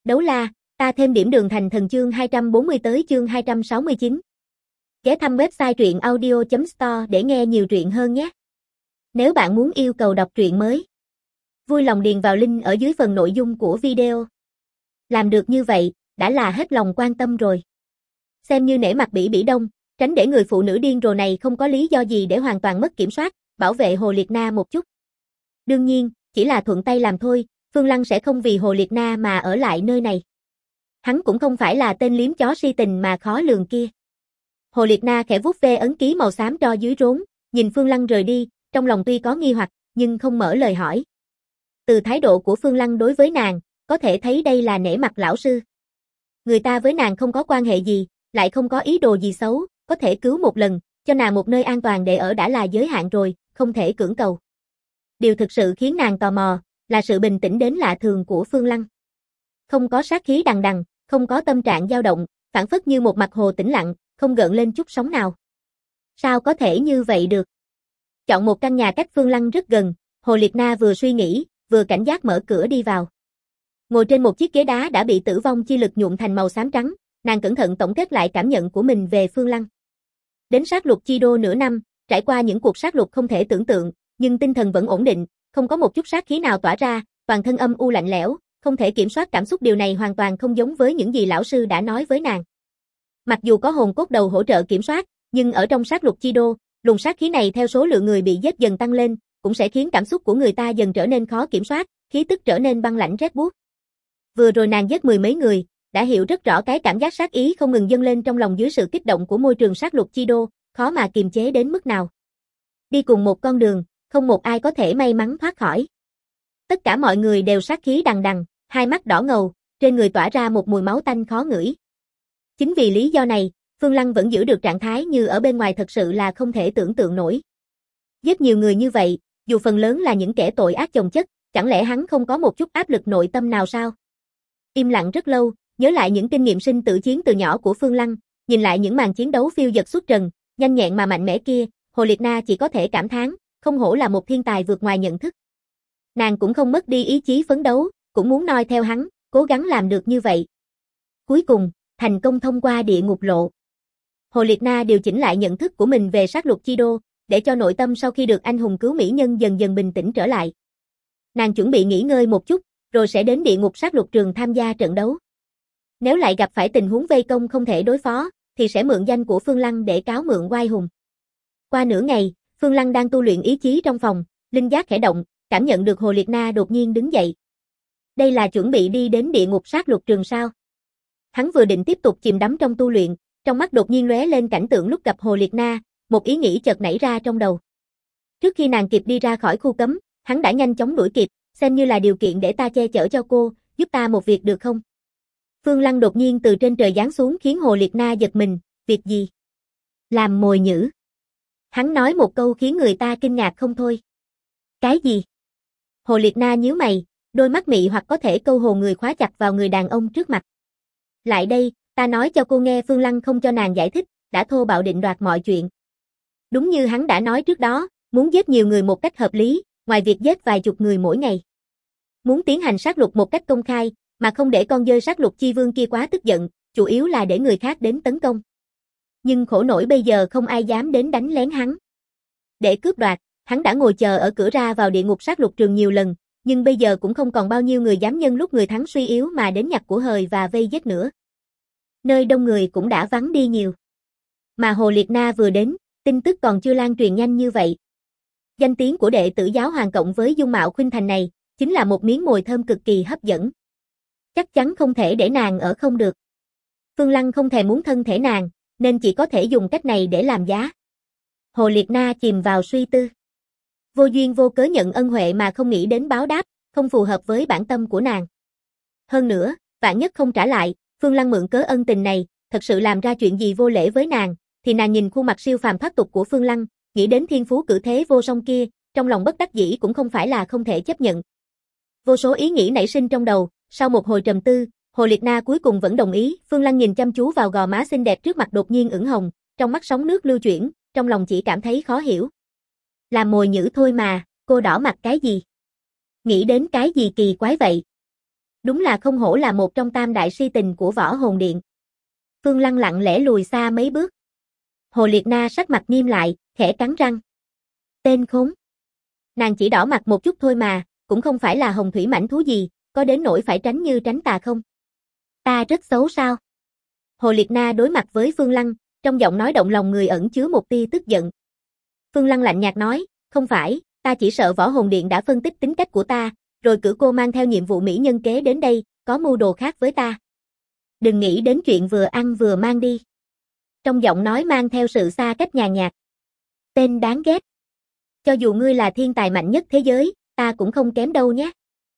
Đấu la, ta thêm điểm đường thành thần chương 240 tới chương 269. Ghé thăm website truyện audio.store để nghe nhiều truyện hơn nhé. Nếu bạn muốn yêu cầu đọc truyện mới, vui lòng điền vào link ở dưới phần nội dung của video. Làm được như vậy, đã là hết lòng quan tâm rồi. Xem như nể mặt Bỉ Bỉ Đông, tránh để người phụ nữ điên rồ này không có lý do gì để hoàn toàn mất kiểm soát, bảo vệ Hồ Liệt Na một chút. Đương nhiên, chỉ là thuận tay làm thôi, Phương Lăng sẽ không vì Hồ Liệt Na mà ở lại nơi này. Hắn cũng không phải là tên liếm chó si tình mà khó lường kia. Hồ Liệt Na khẽ vuốt ve ấn ký màu xám tro dưới rốn, nhìn Phương Lăng rời đi, trong lòng tuy có nghi hoặc, nhưng không mở lời hỏi. Từ thái độ của Phương Lăng đối với nàng, có thể thấy đây là nể mặt lão sư. Người ta với nàng không có quan hệ gì, lại không có ý đồ gì xấu, có thể cứu một lần, cho nàng một nơi an toàn để ở đã là giới hạn rồi, không thể cưỡng cầu. Điều thực sự khiến nàng tò mò, là sự bình tĩnh đến lạ thường của Phương Lăng. Không có sát khí đằng đằng, không có tâm trạng dao động, phảng phất như một mặt hồ tĩnh lặng, không gợn lên chút sóng nào. Sao có thể như vậy được? Chọn một căn nhà cách Phương Lăng rất gần, Hồ Liệt Na vừa suy nghĩ, vừa cảnh giác mở cửa đi vào. Ngồi trên một chiếc ghế đá đã bị tử vong chi lực nhuộm thành màu xám trắng, nàng cẩn thận tổng kết lại cảm nhận của mình về Phương Lăng. Đến sát lục chi đô nửa năm, trải qua những cuộc sát lục không thể tưởng tượng, nhưng tinh thần vẫn ổn định, không có một chút sát khí nào tỏa ra, toàn thân âm u lạnh lẽo, không thể kiểm soát cảm xúc, điều này hoàn toàn không giống với những gì lão sư đã nói với nàng. Mặc dù có hồn cốt đầu hỗ trợ kiểm soát, nhưng ở trong sát lục chi đô, luồng sát khí này theo số lượng người bị giết dần tăng lên, cũng sẽ khiến cảm xúc của người ta dần trở nên khó kiểm soát, khí tức trở nên băng lãnh rét buốt. Vừa rồi nàng giết mười mấy người, đã hiểu rất rõ cái cảm giác sát ý không ngừng dâng lên trong lòng dưới sự kích động của môi trường sát lục chi đô, khó mà kiềm chế đến mức nào. Đi cùng một con đường, không một ai có thể may mắn thoát khỏi. Tất cả mọi người đều sát khí đằng đằng, hai mắt đỏ ngầu, trên người tỏa ra một mùi máu tanh khó ngửi. Chính vì lý do này, Phương Lăng vẫn giữ được trạng thái như ở bên ngoài thật sự là không thể tưởng tượng nổi. Giết nhiều người như vậy, dù phần lớn là những kẻ tội ác chồng chất, chẳng lẽ hắn không có một chút áp lực nội tâm nào sao? Im lặng rất lâu, nhớ lại những kinh nghiệm sinh tử chiến từ nhỏ của Phương Lăng, nhìn lại những màn chiến đấu phiêu dật xuất trần, nhanh nhẹn mà mạnh mẽ kia, Hồ Liệt Na chỉ có thể cảm thán, không hổ là một thiên tài vượt ngoài nhận thức. Nàng cũng không mất đi ý chí phấn đấu, cũng muốn noi theo hắn, cố gắng làm được như vậy. Cuối cùng, thành công thông qua địa ngục lộ. Hồ Liệt Na điều chỉnh lại nhận thức của mình về sát lục chi đô, để cho nội tâm sau khi được anh hùng cứu mỹ nhân dần dần bình tĩnh trở lại. Nàng chuẩn bị nghỉ ngơi một chút, rồi sẽ đến địa ngục sát lục trường tham gia trận đấu. Nếu lại gặp phải tình huống vây công không thể đối phó, thì sẽ mượn danh của Phương Lăng để cáo mượn oai hùng. Qua nửa ngày, Phương Lăng đang tu luyện ý chí trong phòng, linh giác khẽ động, cảm nhận được Hồ Liệt Na đột nhiên đứng dậy. Đây là chuẩn bị đi đến địa ngục sát lục trường sao? Hắn vừa định tiếp tục chìm đắm trong tu luyện, trong mắt đột nhiên lóe lên cảnh tượng lúc gặp Hồ Liệt Na, một ý nghĩ chợt nảy ra trong đầu. Trước khi nàng kịp đi ra khỏi khu cấm, hắn đã nhanh chóng đuổi kịp, xem như là điều kiện để ta che chở cho cô, giúp ta một việc được không? Phương Lăng đột nhiên từ trên trời giáng xuống khiến Hồ Liệt Na giật mình, việc gì? Làm mồi nhử. Hắn nói một câu khiến người ta kinh ngạc không thôi. Cái gì? Hồ Liệt Na nhíu mày, đôi mắt mị hoặc có thể câu hồn người khóa chặt vào người đàn ông trước mặt. Lại đây, ta nói cho cô nghe. Phương Lăng không cho nàng giải thích, đã thô bạo định đoạt mọi chuyện. Đúng như hắn đã nói trước đó, muốn giết nhiều người một cách hợp lý, ngoài việc giết vài chục người mỗi ngày. Muốn tiến hành sát lục một cách công khai, mà không để con dơi sát lục chi vương kia quá tức giận, chủ yếu là để người khác đến tấn công. Nhưng khổ nổi bây giờ không ai dám đến đánh lén hắn. Để cướp đoạt, hắn đã ngồi chờ ở cửa ra vào địa ngục sát lục trường nhiều lần, nhưng bây giờ cũng không còn bao nhiêu người dám nhân lúc người thắng suy yếu mà đến nhặt của hời và vây giết nữa. Nơi đông người cũng đã vắng đi nhiều. Mà Hồ Liệt Na vừa đến, tin tức còn chưa lan truyền nhanh như vậy. Danh tiếng của đệ tử giáo hoàng cộng với dung mạo khuynh thành này, chính là một miếng mồi thơm cực kỳ hấp dẫn. Chắc chắn không thể để nàng ở không được. Phương Lăng không thèm muốn thân thể nàng, nên chỉ có thể dùng cách này để làm giá. Hồ Liệt Na chìm vào suy tư. Vô duyên vô cớ nhận ân huệ mà không nghĩ đến báo đáp, không phù hợp với bản tâm của nàng. Hơn nữa, vạn nhất không trả lại, Phương Lăng mượn cớ ân tình này, thật sự làm ra chuyện gì vô lễ với nàng, thì nàng nhìn khuôn mặt siêu phàm thoát tục của Phương Lăng, nghĩ đến thiên phú cử thế vô song kia, trong lòng bất đắc dĩ cũng không phải là không thể chấp nhận. Vô số ý nghĩ nảy sinh trong đầu, sau một hồi trầm tư, Hồ Liệt Na cuối cùng vẫn đồng ý. Phương Lăng nhìn chăm chú vào gò má xinh đẹp trước mặt đột nhiên ửng hồng, trong mắt sóng nước lưu chuyển, trong lòng chỉ cảm thấy khó hiểu. Làm mồi nhử thôi mà, cô đỏ mặt cái gì? Nghĩ đến cái gì kỳ quái vậy? Đúng là không hổ là một trong tam đại si tình của Võ Hồn Điện. Phương Lăng lặng lẽ lùi xa mấy bước. Hồ Liệt Na sắc mặt nghiêm lại, khẽ cắn răng. Tên khốn. Nàng chỉ đỏ mặt một chút thôi mà, cũng không phải là hồng thủy mãnh thú gì, có đến nỗi phải tránh như tránh tà không? Ta rất xấu sao? Hồ Liệt Na đối mặt với Phương Lăng, trong giọng nói động lòng người ẩn chứa một tia tức giận. Phương Lăng lạnh nhạt nói, không phải, ta chỉ sợ Võ Hồn Điện đã phân tích tính cách của ta, rồi cử cô mang theo nhiệm vụ mỹ nhân kế đến đây, có mưu đồ khác với ta. Đừng nghĩ đến chuyện vừa ăn vừa mang đi. Trong giọng nói mang theo sự xa cách nhàn nhạt. Tên đáng ghét. Cho dù ngươi là thiên tài mạnh nhất thế giới, ta cũng không kém đâu nhé.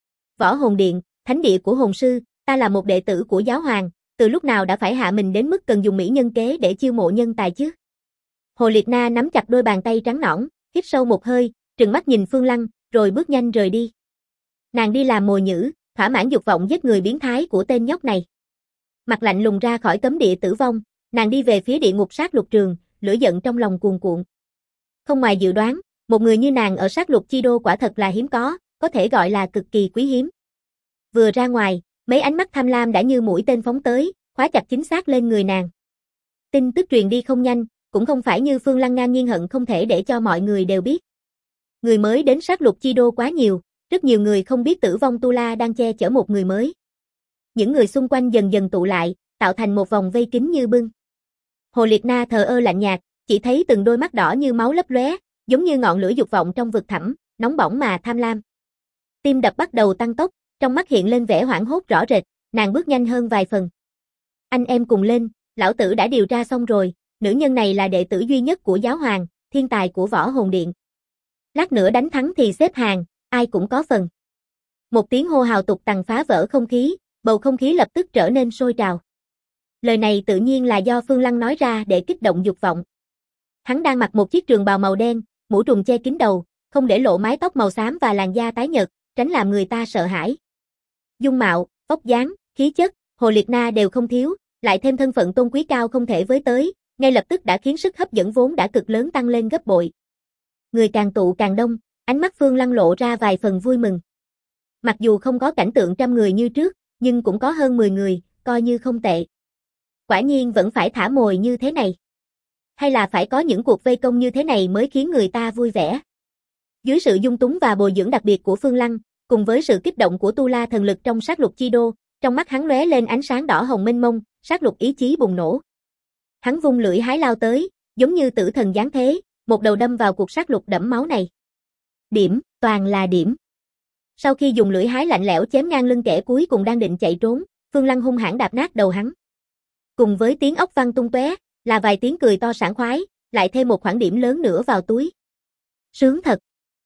Võ Hồn Điện, thánh địa của hồn sư, ta là một đệ tử của giáo hoàng, từ lúc nào đã phải hạ mình đến mức cần dùng mỹ nhân kế để chiêu mộ nhân tài chứ? Hồ Liệt Na nắm chặt đôi bàn tay trắng nõn, hít sâu một hơi, trừng mắt nhìn Phương Lăng, rồi bước nhanh rời đi. Nàng đi làm mồi nhử, thỏa mãn dục vọng giết người biến thái của tên nhóc này. Mặt lạnh lùng ra khỏi cấm địa tử vong, nàng đi về phía địa ngục sát lục trường, lửa giận trong lòng cuồn cuộn. Không ngoài dự đoán, một người như nàng ở sát lục chi đô quả thật là hiếm có thể gọi là cực kỳ quý hiếm. Vừa ra ngoài, mấy ánh mắt tham lam đã như mũi tên phóng tới, khóa chặt chính xác lên người nàng. Tin tức truyền đi không nhanh, cũng không phải như Phương Lăng ngang nhiên hận không thể để cho mọi người đều biết. Người mới đến sát lục chi đô quá nhiều, rất nhiều người không biết Tử Vong Tu La đang che chở một người mới. Những người xung quanh dần dần tụ lại, tạo thành một vòng vây kín như bưng. Hồ Liệt Na thờ ơ lạnh nhạt, chỉ thấy từng đôi mắt đỏ như máu lấp lóe, giống như ngọn lửa dục vọng trong vực thẳm, nóng bỏng mà tham lam. Tim đập bắt đầu tăng tốc, trong mắt hiện lên vẻ hoảng hốt rõ rệt, nàng bước nhanh hơn vài phần. Anh em cùng lên, lão tử đã điều tra xong rồi, nữ nhân này là đệ tử duy nhất của giáo hoàng, thiên tài của Võ Hồn Điện. Lát nữa đánh thắng thì xếp hàng, ai cũng có phần. Một tiếng hô hào tục tằn phá vỡ không khí, bầu không khí lập tức trở nên sôi trào. Lời này tự nhiên là do Phương Lăng nói ra để kích động dục vọng. Hắn đang mặc một chiếc trường bào màu đen, mũ trùm che kín đầu, không để lộ mái tóc màu xám và làn da tái nhợt, tránh làm người ta sợ hãi. Dung mạo, vóc dáng, khí chất, Hồ Liệt Na đều không thiếu, lại thêm thân phận tôn quý cao không thể với tới, ngay lập tức đã khiến sức hấp dẫn vốn đã cực lớn tăng lên gấp bội. Người càng tụ càng đông, ánh mắt Phương Lăng lộ ra vài phần vui mừng. Mặc dù không có cảnh tượng trăm người như trước, nhưng cũng có hơn 10 người, coi như không tệ. Quả nhiên vẫn phải thả mồi như thế này. Hay là phải có những cuộc vây công như thế này mới khiến người ta vui vẻ. Dưới sự dung túng và bồi dưỡng đặc biệt của Phương Lăng, cùng với sự kích động của Tu La thần lực trong sát lục chi đô, trong mắt hắn lóe lên ánh sáng đỏ hồng mênh mông, sát lục ý chí bùng nổ. Hắn vung lưỡi hái lao tới, giống như tử thần giáng thế, một đầu đâm vào cuộc sát lục đẫm máu này. Điểm, toàn là điểm. Sau khi dùng lưỡi hái lạnh lẽo chém ngang lưng kẻ cuối cùng đang định chạy trốn, Phương Lăng hung hãn đạp nát đầu hắn. Cùng với tiếng ốc vang tung tóe, là vài tiếng cười to sảng khoái, lại thêm một khoản điểm lớn nữa vào túi. Sướng thật.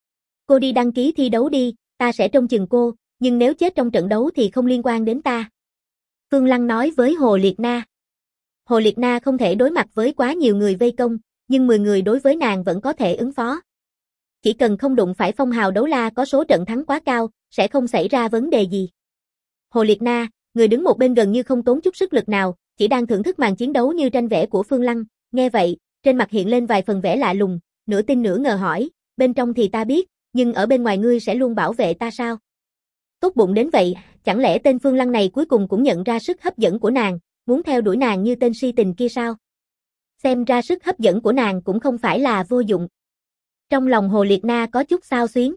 Cô đi đăng ký thi đấu đi, ta sẽ trông chừng cô, nhưng nếu chết trong trận đấu thì không liên quan đến ta. Phương Lăng nói với Hồ Liệt Na. Hồ Liệt Na không thể đối mặt với quá nhiều người vây công, nhưng 10 người đối với nàng vẫn có thể ứng phó. Chỉ cần không đụng phải phong hào đấu la có số trận thắng quá cao, sẽ không xảy ra vấn đề gì. Hồ Liệt Na, người đứng một bên gần như không tốn chút sức lực nào, chỉ đang thưởng thức màn chiến đấu như tranh vẽ của Phương Lăng, nghe vậy, trên mặt hiện lên vài phần vẻ lạ lùng, nửa tin nửa ngờ hỏi, bên trong thì ta biết, nhưng ở bên ngoài ngươi sẽ luôn bảo vệ ta sao? Tốt bụng đến vậy, chẳng lẽ tên Phương Lăng này cuối cùng cũng nhận ra sức hấp dẫn của nàng, muốn theo đuổi nàng như tên si tình kia sao? Xem ra sức hấp dẫn của nàng cũng không phải là vô dụng. Trong lòng Hồ Liệt Na có chút xao xuyến.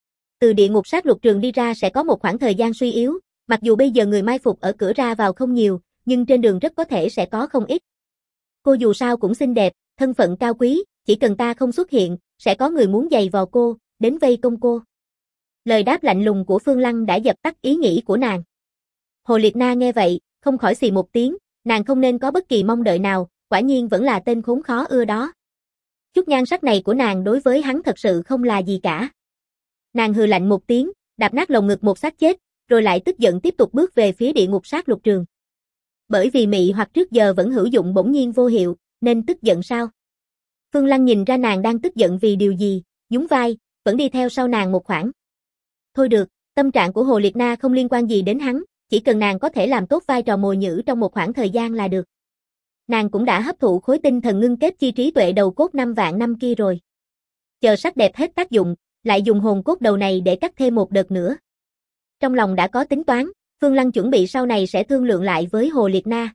Từ địa ngục sát lục trường đi ra sẽ có một khoảng thời gian suy yếu, mặc dù bây giờ người mai phục ở cửa ra vào không nhiều, nhưng trên đường rất có thể sẽ có không ít. Cô dù sao cũng xinh đẹp, thân phận cao quý, chỉ cần ta không xuất hiện, sẽ có người muốn giày vò cô, đến vây công cô. Lời đáp lạnh lùng của Phương Lăng đã dập tắt ý nghĩ của nàng. Hồ Liệt Na nghe vậy, không khỏi xì một tiếng, nàng không nên có bất kỳ mong đợi nào, quả nhiên vẫn là tên khốn khó ưa đó. Chút nhan sắc này của nàng đối với hắn thật sự không là gì cả. Nàng hừ lạnh một tiếng, đạp nát lồng ngực một xác chết, rồi lại tức giận tiếp tục bước về phía địa ngục sát lục trường. Bởi vì mị hoặc trước giờ vẫn hữu dụng bỗng nhiên vô hiệu, nên tức giận sao? Phương Lăng nhìn ra nàng đang tức giận vì điều gì, nhún vai, vẫn đi theo sau nàng một khoảng. Thôi được, tâm trạng của Hồ Liệt Na không liên quan gì đến hắn, chỉ cần nàng có thể làm tốt vai trò mồi nhử trong một khoảng thời gian là được. Nàng cũng đã hấp thụ khối tinh thần ngưng kết chi trí tuệ đầu cốt 5 vạn năm kia rồi. Chờ sắc đẹp hết tác dụng, lại dùng hồn cốt đầu này để cắt thêm một đợt nữa. Trong lòng đã có tính toán, Phương Lăng chuẩn bị sau này sẽ thương lượng lại với Hồ Liệt Na.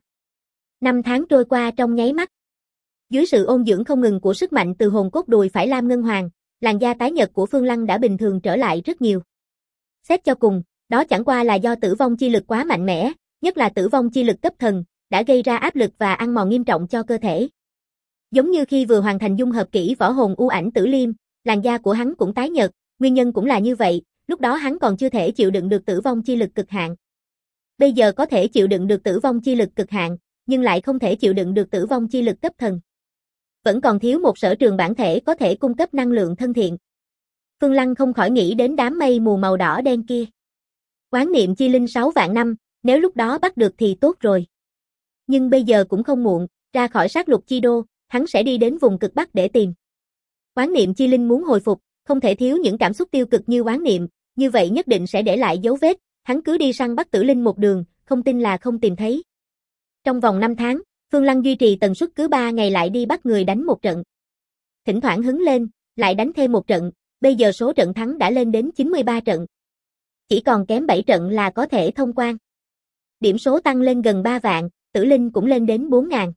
5 tháng trôi qua trong nháy mắt. Dưới sự ôn dưỡng không ngừng của sức mạnh từ hồn cốt đùi phải lam ngân hoàng, làn da tái nhợt của Phương Lăng đã bình thường trở lại rất nhiều. Xét cho cùng, đó chẳng qua là do tử vong chi lực quá mạnh mẽ, nhất là tử vong chi lực cấp thần, đã gây ra áp lực và ăn mòn nghiêm trọng cho cơ thể. Giống như khi vừa hoàn thành dung hợp kỹ võ hồn u ảnh tử liêm, làn da của hắn cũng tái nhợt, nguyên nhân cũng là như vậy, lúc đó hắn còn chưa thể chịu đựng được tử vong chi lực cực hạn. Bây giờ có thể chịu đựng được tử vong chi lực cực hạn, nhưng lại không thể chịu đựng được tử vong chi lực cấp thần. Vẫn còn thiếu một sở trường bản thể có thể cung cấp năng lượng thân thiện. Phương Lăng không khỏi nghĩ đến đám mây mù màu đỏ đen kia. Oán niệm chi linh 6 vạn năm, nếu lúc đó bắt được thì tốt rồi. Nhưng bây giờ cũng không muộn, ra khỏi sát lục chi đô, hắn sẽ đi đến vùng cực Bắc để tìm. Oán niệm chi linh muốn hồi phục, không thể thiếu những cảm xúc tiêu cực như oán niệm, như vậy nhất định sẽ để lại dấu vết, hắn cứ đi săn bắt tử linh một đường, không tin là không tìm thấy. Trong vòng 5 tháng, Phương Lăng duy trì tần suất cứ 3 ngày lại đi bắt người đánh một trận. Thỉnh thoảng hứng lên, lại đánh thêm một trận, bây giờ số trận thắng đã lên đến 93 trận. Chỉ còn kém 7 trận là có thể thông quan. Điểm số tăng lên gần 3 vạn, tử linh cũng lên đến 4.000.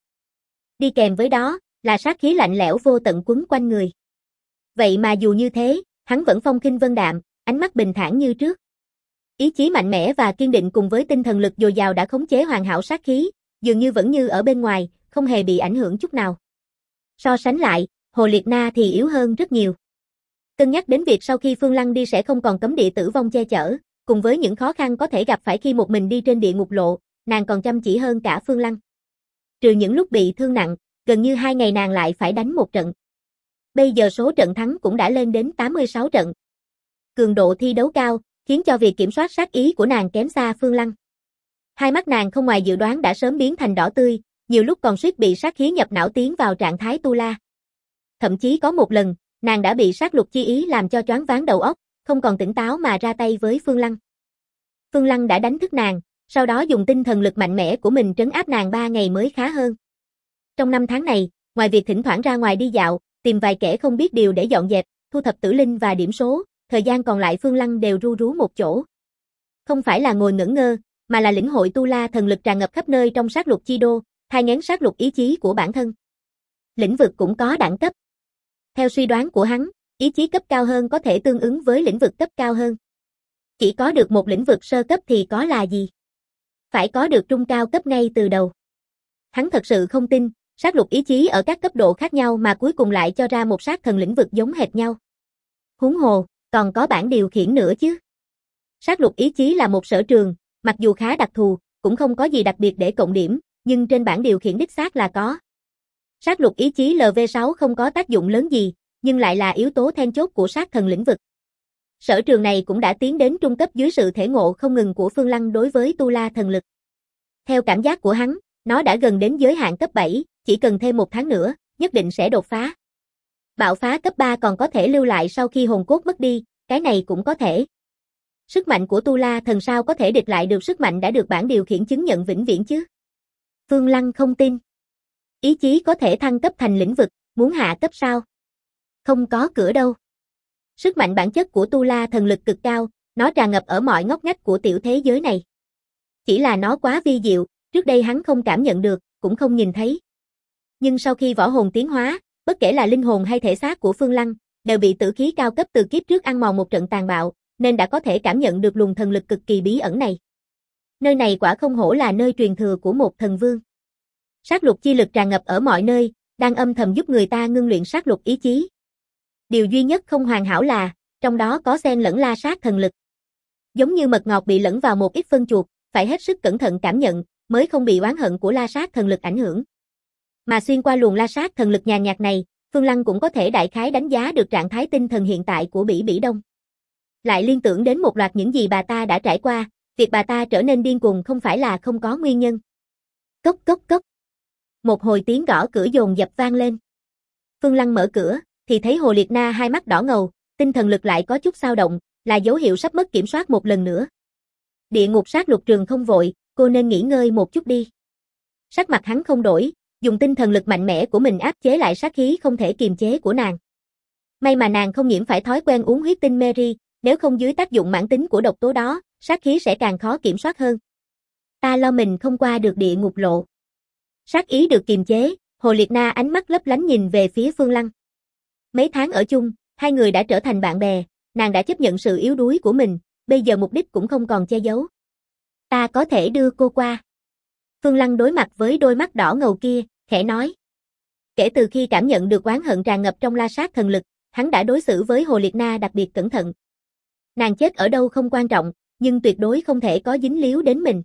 Đi kèm với đó, là sát khí lạnh lẽo vô tận quấn quanh người. Vậy mà dù như thế, hắn vẫn phong khinh vân đạm, ánh mắt bình thản như trước. Ý chí mạnh mẽ và kiên định cùng với tinh thần lực dồi dào đã khống chế hoàn hảo sát khí, dường như vẫn như ở bên ngoài, không hề bị ảnh hưởng chút nào. So sánh lại, Hồ Liệt Na thì yếu hơn rất nhiều. Cân nhắc đến việc sau khi Phương Lăng đi sẽ không còn cấm địa tử vong che chở, cùng với những khó khăn có thể gặp phải khi một mình đi trên địa ngục lộ, nàng còn chăm chỉ hơn cả Phương Lăng. Trừ những lúc bị thương nặng, gần như 2 ngày nàng lại phải đánh một trận. Bây giờ số trận thắng cũng đã lên đến 86 trận. Cường độ thi đấu cao, khiến cho việc kiểm soát sát ý của nàng kém xa Phương Lăng. Hai mắt nàng không ngoài dự đoán đã sớm biến thành đỏ tươi, nhiều lúc còn suýt bị sát khí nhập não tiến vào trạng thái tu la. Thậm chí có một lần, nàng đã bị sát lục chi ý làm cho choáng váng đầu óc, không còn tỉnh táo mà ra tay với Phương Lăng. Phương Lăng đã đánh thức nàng, sau đó dùng tinh thần lực mạnh mẽ của mình trấn áp nàng 3 ngày mới khá hơn. Trong 5 tháng này, ngoài việc thỉnh thoảng ra ngoài đi dạo, tìm vài kẻ không biết điều để dọn dẹp, thu thập tử linh và điểm số, thời gian còn lại Phương Lăng đều ru rú một chỗ. Không phải là ngồi ngẩn ngơ, mà là lĩnh hội tu la thần lực tràn ngập khắp nơi trong sát lục chi đô, thai nghén sát lục ý chí của bản thân. Lĩnh vực cũng có đẳng cấp. Theo suy đoán của hắn, ý chí cấp cao hơn có thể tương ứng với lĩnh vực cấp cao hơn. Chỉ có được một lĩnh vực sơ cấp thì có là gì? Phải có được trung cao cấp ngay từ đầu. Hắn thật sự không tin, sát lục ý chí ở các cấp độ khác nhau mà cuối cùng lại cho ra một sát thần lĩnh vực giống hệt nhau. Huống hồ, còn có bảng điều khiển nữa chứ. Sát lục ý chí là một sở trường, mặc dù khá đặc thù, cũng không có gì đặc biệt để cộng điểm, nhưng trên bảng điều khiển đích xác là có. Sát lục ý chí LV6 không có tác dụng lớn gì, nhưng lại là yếu tố then chốt của sát thần lĩnh vực. Sở trường này cũng đã tiến đến trung cấp dưới sự thể ngộ không ngừng của Phương Lăng đối với tu la thần lực. Theo cảm giác của hắn, nó đã gần đến giới hạn cấp 7, chỉ cần thêm 1 tháng nữa, nhất định sẽ đột phá. Bạo phá cấp 3 còn có thể lưu lại sau khi hồn cốt mất đi, cái này cũng có thể. Sức mạnh của tu la thần sao có thể địch lại được sức mạnh đã được bảng điều khiển chứng nhận vĩnh viễn chứ? Phương Lăng không tin. Ý chí có thể thăng cấp thành lĩnh vực, muốn hạ cấp sao? Không có cửa đâu. Sức mạnh bản chất của tu la thần lực cực cao, nó tràn ngập ở mọi ngóc ngách của tiểu thế giới này. Chỉ là nó quá vi diệu, trước đây hắn không cảm nhận được, cũng không nhìn thấy. Nhưng sau khi võ hồn tiến hóa, bất kể là linh hồn hay thể xác của Phương Lăng, đều bị tử khí cao cấp từ kiếp trước ăn mòn một trận tàn bạo, nên đã có thể cảm nhận được luồng thần lực cực kỳ bí ẩn này. Nơi này quả không hổ là nơi truyền thừa của một thần vương. Sát lục chi lực tràn ngập ở mọi nơi, đang âm thầm giúp người ta ngưng luyện sát lục ý chí. Điều duy nhất không hoàn hảo là, trong đó có xen lẫn la sát thần lực. Giống như mật ngọt bị lẫn vào một ít phân chuột, phải hết sức cẩn thận cảm nhận, mới không bị oán hận của la sát thần lực ảnh hưởng. Mà xuyên qua luồng la sát thần lực nhàn nhạt này, Phương Lăng cũng có thể đại khái đánh giá được trạng thái tinh thần hiện tại của Bỉ Bỉ Đông. Lại liên tưởng đến một loạt những gì bà ta đã trải qua, việc bà ta trở nên điên cuồng không phải là không có nguyên nhân. Cốc cốc cốc. Một hồi tiếng gõ cửa dồn dập vang lên. Phương Lăng mở cửa, thì thấy Hồ Liệt Na hai mắt đỏ ngầu, tinh thần lực lại có chút dao động, là dấu hiệu sắp mất kiểm soát một lần nữa. Địa ngục sát lục trường không vội, cô nên nghỉ ngơi một chút đi. Sắc mặt hắn không đổi, dùng tinh thần lực mạnh mẽ của mình áp chế lại sát khí không thể kiềm chế của nàng. May mà nàng không nhiễm phải thói quen uống huyết tinh Mary, nếu không dưới tác dụng mãn tính của độc tố đó, sát khí sẽ càng khó kiểm soát hơn. Ta lo mình không qua được địa ngục lộ. Sát ý được kiềm chế, Hồ Liệt Na ánh mắt lấp lánh nhìn về phía Phương Lăng. Mấy tháng ở chung, hai người đã trở thành bạn bè, nàng đã chấp nhận sự yếu đuối của mình, bây giờ mục đích cũng không còn che giấu. Ta có thể đưa cô qua. Phương Lăng đối mặt với đôi mắt đỏ ngầu kia, khẽ nói. Kể từ khi cảm nhận được oán hận tràn ngập trong la sát thần lực, hắn đã đối xử với Hồ Liệt Na đặc biệt cẩn thận. Nàng chết ở đâu không quan trọng, nhưng tuyệt đối không thể có dính líu đến mình.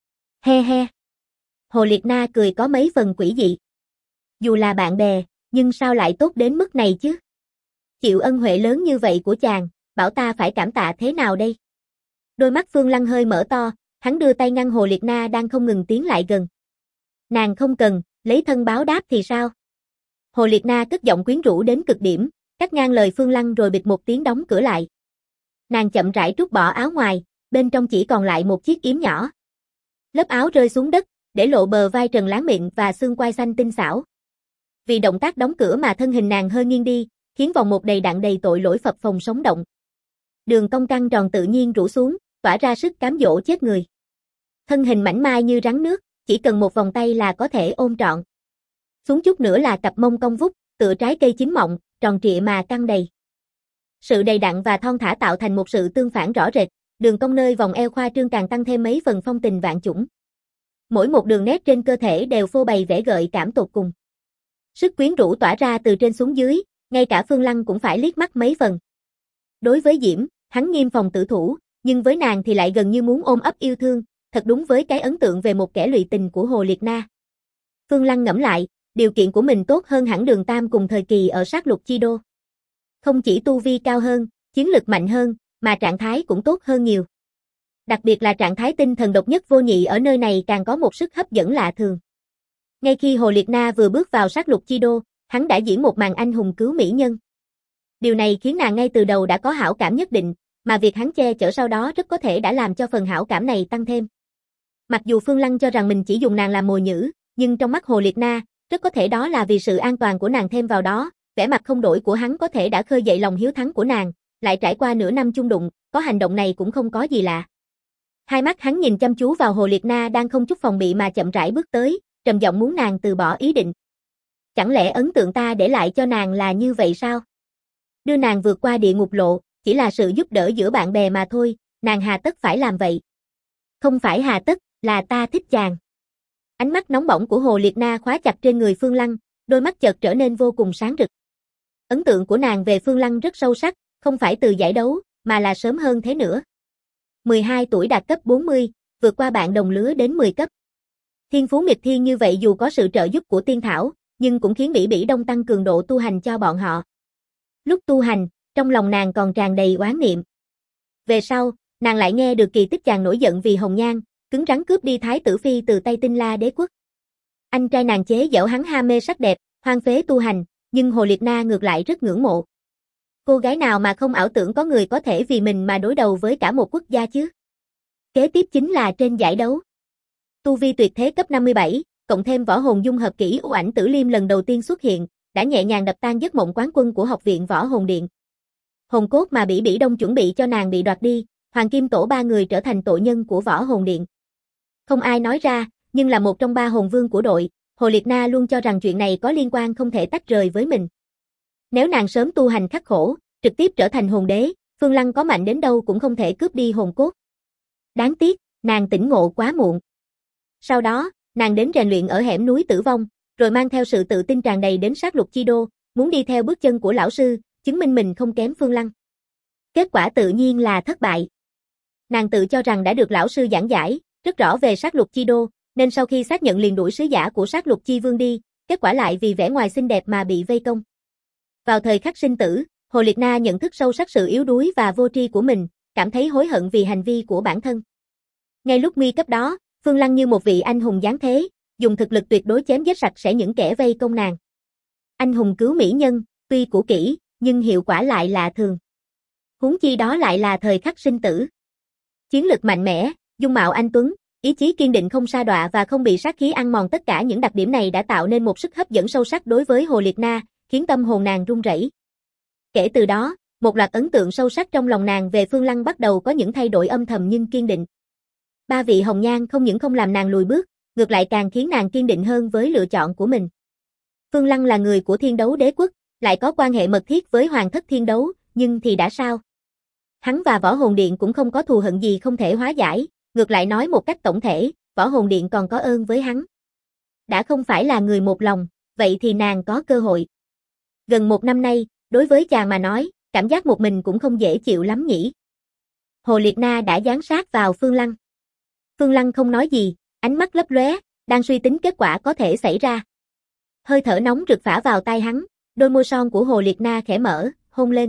He he. Hồ Liệt Na cười có mấy phần quỷ dị. Dù là bạn bè, nhưng sao lại tốt đến mức này chứ? Chịu ân huệ lớn như vậy của chàng, bảo ta phải cảm tạ thế nào đây? Đôi mắt Phương Lăng hơi mở to, hắn đưa tay ngăn Hồ Liệt Na đang không ngừng tiến lại gần. Nàng không cần, lấy thân báo đáp thì sao? Hồ Liệt Na cất giọng quyến rũ đến cực điểm, cắt ngang lời Phương Lăng rồi bịch một tiếng đóng cửa lại. Nàng chậm rãi trút bỏ áo ngoài, bên trong chỉ còn lại một chiếc yếm nhỏ. Lớp áo rơi xuống đất, để lộ bờ vai trần láng mịn và xương quai xanh tinh xảo. Vì động tác đóng cửa mà thân hình nàng hơi nghiêng đi, khiến vòng một đầy đặn đầy tội lỗi phập phồng sống động. Đường cong căng tròn tự nhiên rũ xuống, tỏa ra sức cám dỗ chết người. Thân hình mảnh mai như rắn nước, chỉ cần một vòng tay là có thể ôm trọn. Xuống chút nữa là cặp mông cong vút, tựa trái cây chín mọng, tròn trịa mà căng đầy. Sự đầy đặn và thon thả tạo thành một sự tương phản rõ rệt, đường cong nơi vòng eo khoa trương càng tăng thêm mấy phần phong tình vạn chủng. Mỗi một đường nét trên cơ thể đều phô bày vẻ gợi cảm tột cùng. Sức quyến rũ tỏa ra từ trên xuống dưới, ngay cả Phương Lăng cũng phải liếc mắt mấy phần. Đối với Diễm, hắn nghiêm phòng tử thủ, nhưng với nàng thì lại gần như muốn ôm ấp yêu thương, thật đúng với cái ấn tượng về một kẻ lụy tình của Hồ Liệt Na. Phương Lăng ngẫm lại, điều kiện của mình tốt hơn hẳn Đường Tam cùng thời kỳ ở sát lục chi đô. Không chỉ tu vi cao hơn, chiến lực mạnh hơn, mà trạng thái cũng tốt hơn nhiều. Đặc biệt là trạng thái tinh thần độc nhất vô nhị ở nơi này càng có một sức hấp dẫn lạ thường. Ngay khi Hồ Liệt Na vừa bước vào sát lục chi đô, hắn đã diễn một màn anh hùng cứu mỹ nhân. Điều này khiến nàng ngay từ đầu đã có hảo cảm nhất định, mà việc hắn che chở sau đó rất có thể đã làm cho phần hảo cảm này tăng thêm. Mặc dù Phương Lăng cho rằng mình chỉ dùng nàng làm mồi nhử, nhưng trong mắt Hồ Liệt Na, rất có thể đó là vì sự an toàn của nàng thêm vào đó, vẻ mặt không đổi của hắn có thể đã khơi dậy lòng hiếu thắng của nàng, lại trải qua nửa năm chung đụng, có hành động này cũng không có gì lạ. Hai mắt hắn nhìn chăm chú vào Hồ Liệt Na đang không chút phòng bị mà chậm rãi bước tới, trầm giọng muốn nàng từ bỏ ý định. Chẳng lẽ ấn tượng ta để lại cho nàng là như vậy sao? Đưa nàng vượt qua địa ngục lộ, chỉ là sự giúp đỡ giữa bạn bè mà thôi, nàng hà tất phải làm vậy. Không phải hà tất, là ta thích chàng. Ánh mắt nóng bỏng của Hồ Liệt Na khóa chặt trên người Phương Lăng, đôi mắt chợt trở nên vô cùng sáng rực. Ấn tượng của nàng về Phương Lăng rất sâu sắc, không phải từ giải đấu, mà là sớm hơn thế nữa. 12 tuổi đạt cấp 40, vượt qua bạn đồng lứa đến 10 cấp. Thiên phú nghịch thiên như vậy dù có sự trợ giúp của tiên thảo, nhưng cũng khiến Bỉ Bỉ Đông tăng cường độ tu hành cho bọn họ. Lúc tu hành, trong lòng nàng còn tràn đầy oán niệm. Về sau, nàng lại nghe được kỳ tích chàng nổi giận vì hồng nhan, cứng rắn cướp đi Thái tử Phi từ tay Tinh La đế quốc. Anh trai nàng chế giễu hắn ham mê sắc đẹp, hoang phế tu hành, nhưng Hồ Liệt Na ngược lại rất ngưỡng mộ. Cô gái nào mà không ảo tưởng có người có thể vì mình mà đối đầu với cả một quốc gia chứ? Kế tiếp chính là trên giải đấu. Tu vi tuyệt thế cấp 57, cộng thêm võ hồn dung hợp kỹ U Ảnh Tử Liêm lần đầu tiên xuất hiện, đã nhẹ nhàng đập tan giấc mộng quán quân của Học viện Võ Hồn Điện. Hồn cốt mà Bỉ Bỉ Đông chuẩn bị cho nàng bị đoạt đi, Hoàng Kim Tổ ba người trở thành tội nhân của Võ Hồn Điện. Không ai nói ra, nhưng là một trong ba hồn vương của đội, Hồ Liệt Na luôn cho rằng chuyện này có liên quan không thể tách rời với mình. Nếu nàng sớm tu hành khắc khổ, trực tiếp trở thành hồn đế, Phương Lăng có mạnh đến đâu cũng không thể cướp đi hồn cốt. Đáng tiếc, nàng tỉnh ngộ quá muộn. Sau đó, nàng đến rèn luyện ở hẻm núi Tử Vong, rồi mang theo sự tự tin tràn đầy đến sát lục chi đô, muốn đi theo bước chân của lão sư, chứng minh mình không kém Phương Lăng. Kết quả tự nhiên là thất bại. Nàng tự cho rằng đã được lão sư giảng giải, rất rõ về sát lục chi đô, nên sau khi xác nhận liền đuổi sứ giả của sát lục chi vương đi, kết quả lại vì vẻ ngoài xinh đẹp mà bị vây công. Vào thời khắc sinh tử, Hồ Liệt Na nhận thức sâu sắc sự yếu đuối và vô tri của mình, cảm thấy hối hận vì hành vi của bản thân. Ngay lúc nguy cấp đó, Phương Lăng như một vị anh hùng giáng thế, dùng thực lực tuyệt đối chém giết sạch sẽ những kẻ vây công nàng. Anh hùng cứu mỹ nhân, tuy cũ kỹ, nhưng hiệu quả lại lạ thường. Huống chi đó lại là thời khắc sinh tử. Chiến lực mạnh mẽ, dung mạo anh tuấn, ý chí kiên định không sa đọa và không bị sát khí ăn mòn, tất cả những đặc điểm này đã tạo nên một sức hấp dẫn sâu sắc đối với Hồ Liệt Na, khiến tâm hồn nàng run rẩy. Kể từ đó, Một loạt ấn tượng sâu sắc trong lòng nàng về Phương Lăng bắt đầu có những thay đổi âm thầm nhưng kiên định. Ba vị hồng nhan không những không làm nàng lùi bước, ngược lại càng khiến nàng kiên định hơn với lựa chọn của mình. Phương Lăng là người của Thiên Đấu Đế Quốc, lại có quan hệ mật thiết với Hoàng thất Thiên Đấu, nhưng thì đã sao? Hắn và Võ Hồn Điện cũng không có thù hận gì không thể hóa giải, ngược lại nói một cách tổng thể, Võ Hồn Điện còn có ơn với hắn. Đã không phải là người một lòng, vậy thì nàng có cơ hội. Gần 1 năm nay, đối với chàng mà nói, cảm giác một mình cũng không dễ chịu lắm nhỉ. Hồ Liệt Na đã dán sát vào Phương Lăng. Phương Lăng không nói gì, ánh mắt lấp lóe, đang suy tính kết quả có thể xảy ra. Hơi thở nóng rực phả vào tai hắn, đôi môi son của Hồ Liệt Na khẽ mở, hôn lên.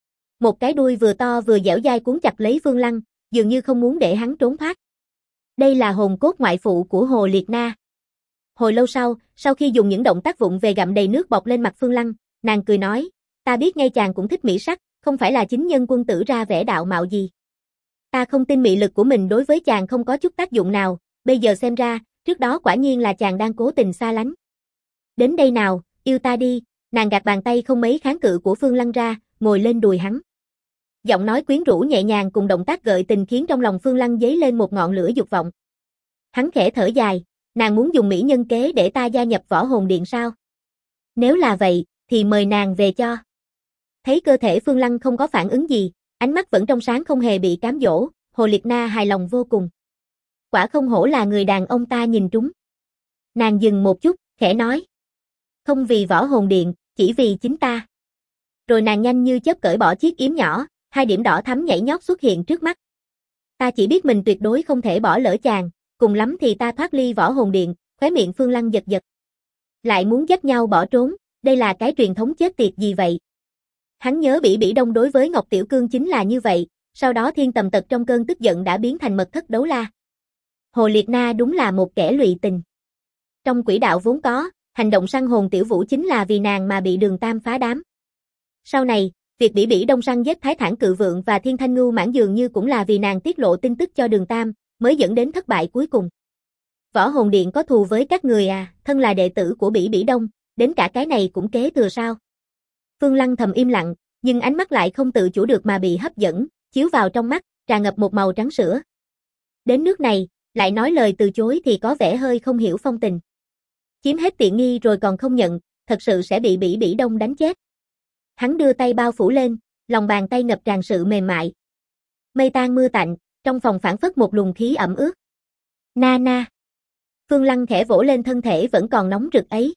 Một cái đuôi vừa to vừa dẻo dai cuốn chặt lấy Phương Lăng, dường như không muốn để hắn trốn thoát. Đây là hồn cốt ngoại phụ của Hồ Liệt Na. Hồi lâu sau khi dùng những động tác vụng về gặm đầy nước bọt lên mặt Phương Lăng, nàng cười nói, ta biết ngay chàng cũng thích mỹ sắc, không phải là chính nhân quân tử ra vẻ đạo mạo gì. Ta không tin mị lực của mình đối với chàng không có chút tác dụng nào, bây giờ xem ra, trước đó quả nhiên là chàng đang cố tình xa lánh. Đến đây nào, yêu ta đi, nàng gạt bàn tay không mấy kháng cự của Phương Lăng ra, ngồi lên đùi hắn. Giọng nói quyến rũ nhẹ nhàng cùng động tác gợi tình khiến trong lòng Phương Lăng dấy lên một ngọn lửa dục vọng. Hắn khẽ thở dài, nàng muốn dùng mỹ nhân kế để ta gia nhập Võ Hồn Điện sao? Nếu là vậy, thì mời nàng về cho. Thấy cơ thể Phương Lăng không có phản ứng gì, ánh mắt vẫn trong sáng không hề bị cám dỗ, Hồ Liệt Na hài lòng vô cùng. Quả không hổ là người đàn ông ta nhìn trúng. Nàng dừng một chút, khẽ nói. Không vì Võ Hồn Điện, chỉ vì chính ta. Rồi nàng nhanh như chớp cởi bỏ chiếc yếm nhỏ, 2 điểm đỏ thắm nhảy nhót xuất hiện trước mắt. Ta chỉ biết mình tuyệt đối không thể bỏ lỡ chàng, cùng lắm thì ta thoát ly Võ Hồn Điện, khóe miệng Phương Lăng giật giật. Lại muốn dắt nhau bỏ trốn, đây là cái truyền thống chết tiệt gì vậy? Hắn nhớ Bỉ Bỉ Đông đối với Ngọc Tiểu Cương chính là như vậy, sau đó Thiên Tầm Tật trong cơn tức giận đã biến thành Mật Thất Đấu La. Hồ Liệt Na đúng là một kẻ lụy tình. Trong quỹ đạo vốn có, hành động săn hồn Tiểu Vũ chính là vì nàng mà bị Đường Tam phá đám. Sau này, việc Bỉ Bỉ Đông săn giết Thái Thản Cự Vượng và Thiên Thanh Ngưu Mãn dường như cũng là vì nàng tiết lộ tin tức cho Đường Tam, mới dẫn đến thất bại cuối cùng. Võ Hồn Điện có thù với các người à, thân là đệ tử của Bỉ Bỉ Đông, đến cả cái này cũng kế thừa sao? Phương Lăng thầm im lặng, nhưng ánh mắt lại không tự chủ được mà bị hấp dẫn, chiếu vào trong mắt, tràn ngập một màu trắng sữa. Đến nước này, lại nói lời từ chối thì có vẻ hơi không hiểu phong tình. Chiếm hết tiện nghi rồi còn không nhận, thật sự sẽ bị Bỉ Bỉ Đông đánh chết. Hắn đưa tay bao phủ lên, lòng bàn tay ngập tràn sự mềm mại. Mây tan mưa tạnh, trong phòng phảng phất một luồng khí ẩm ướt. Na na. Phương Lăng khẽ vỗ lên thân thể vẫn còn nóng rực ấy.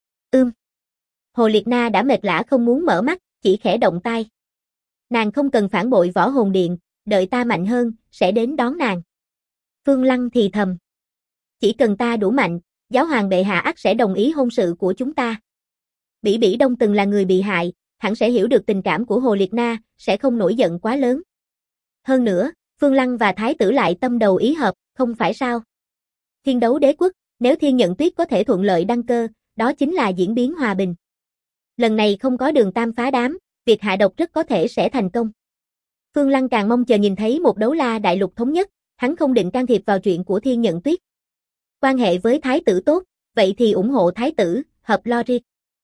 Hồ Liệt Na đã mệt lả không muốn mở mắt, chỉ khẽ động tay. Nàng không cần phản bội Võ Hồn Điện, đợi ta mạnh hơn, sẽ đến đón nàng. Phương Lăng thì thầm. Chỉ cần ta đủ mạnh, giáo hoàng bệ hạ ắt sẽ đồng ý hôn sự của chúng ta. Bỉ Bỉ Đông từng là người bị hại, hẳn sẽ hiểu được tình cảm của Hồ Liệt Na, sẽ không nổi giận quá lớn. Hơn nữa, Phương Lăng và Thái tử lại tâm đầu ý hợp, không phải sao? Thiên Đấu Đế Quốc, nếu Thiên Nhận Tuyết có thể thuận lợi đăng cơ, đó chính là diễn biến hòa bình. Lần này không có Đường Tam phá đám, việc hạ độc rất có thể sẽ thành công. Phương Lăng càng mong chờ nhìn thấy một Đấu La đại lục thống nhất, hắn không định can thiệp vào chuyện của Thiên Nhận Tuyết. Quan hệ với Thái tử tốt, vậy thì ủng hộ Thái tử, hợp logic.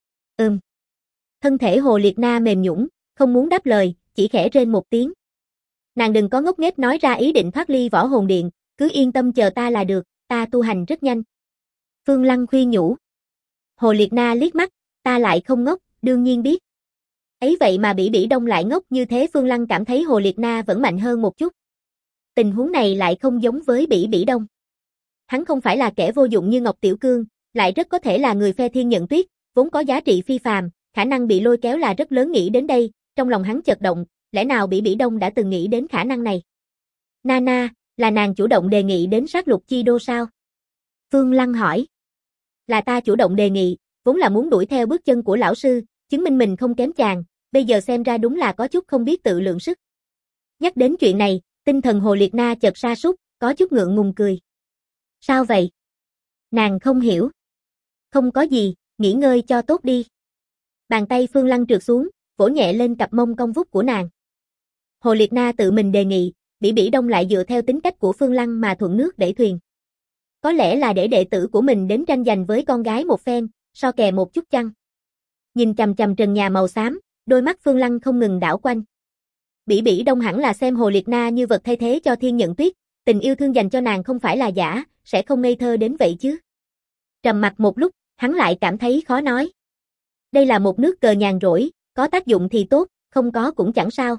Thân thể Hồ Liệt Na mềm nhũn, không muốn đáp lời, chỉ khẽ rên một tiếng. Nàng đừng có ngốc nghếch nói ra ý định thoát ly Võ Hồn Điện, cứ yên tâm chờ ta là được, ta tu hành rất nhanh. Phương Lăng khuyên nhủ. Hồ Liệt Na liếc mắt, ta lại không ngốc, đương nhiên biết. Ấy vậy mà Bỉ Bỉ Đông lại ngốc như thế. Phương Lăng cảm thấy Hồ Liệt Na vẫn mạnh hơn một chút. Tình huống này lại không giống với Bỉ Bỉ Đông. Hắn không phải là kẻ vô dụng như Ngọc Tiểu Cương, lại rất có thể là người phe Thiên Nhận Tuyết, vốn có giá trị phi phàm, khả năng bị lôi kéo là rất lớn. Nghĩ đến đây, trong lòng hắn chợt động, lẽ nào Bỉ Bỉ Đông đã từng nghĩ đến khả năng này? Nana, là nàng chủ động đề nghị đến sát lục chi đô sao? Phương Lăng hỏi. Là ta chủ động đề nghị, vốn là muốn đuổi theo bước chân của lão sư, chứng minh mình không kém chàng, bây giờ xem ra đúng là có chút không biết tự lượng sức. Nhắc đến chuyện này, tinh thần Hồ Liệt Na chợt sa sút, có chút ngượng ngùng cười. Sao vậy? Nàng không hiểu. Không có gì, nghỉ ngơi cho tốt đi. Bàn tay Phương Lăng trượt xuống, vỗ nhẹ lên cặp mông cong vút của nàng. Hồ Liệt Na tự mình đề nghị, Bỉ Bỉ Đông lại dựa theo tính cách của Phương Lăng mà thuận nước đẩy thuyền. Có lẽ là để đệ tử của mình đến tranh giành với con gái một phen, so kè một chút chăng? Nhìn chằm chằm trần nhà màu xám, Đôi mắt Phương Lăng không ngừng đảo quanh. Bỉ Bỉ Đông hẳn là xem Hồ Liệt Na như vật thay thế cho Thiên Nhận Tuyết, tình yêu thương dành cho nàng không phải là giả, sẽ không ngây thơ đến vậy chứ. Trầm mặc một lúc, hắn lại cảm thấy khó nói. Đây là một nước cờ nhàn rỗi, có tác dụng thì tốt, không có cũng chẳng sao.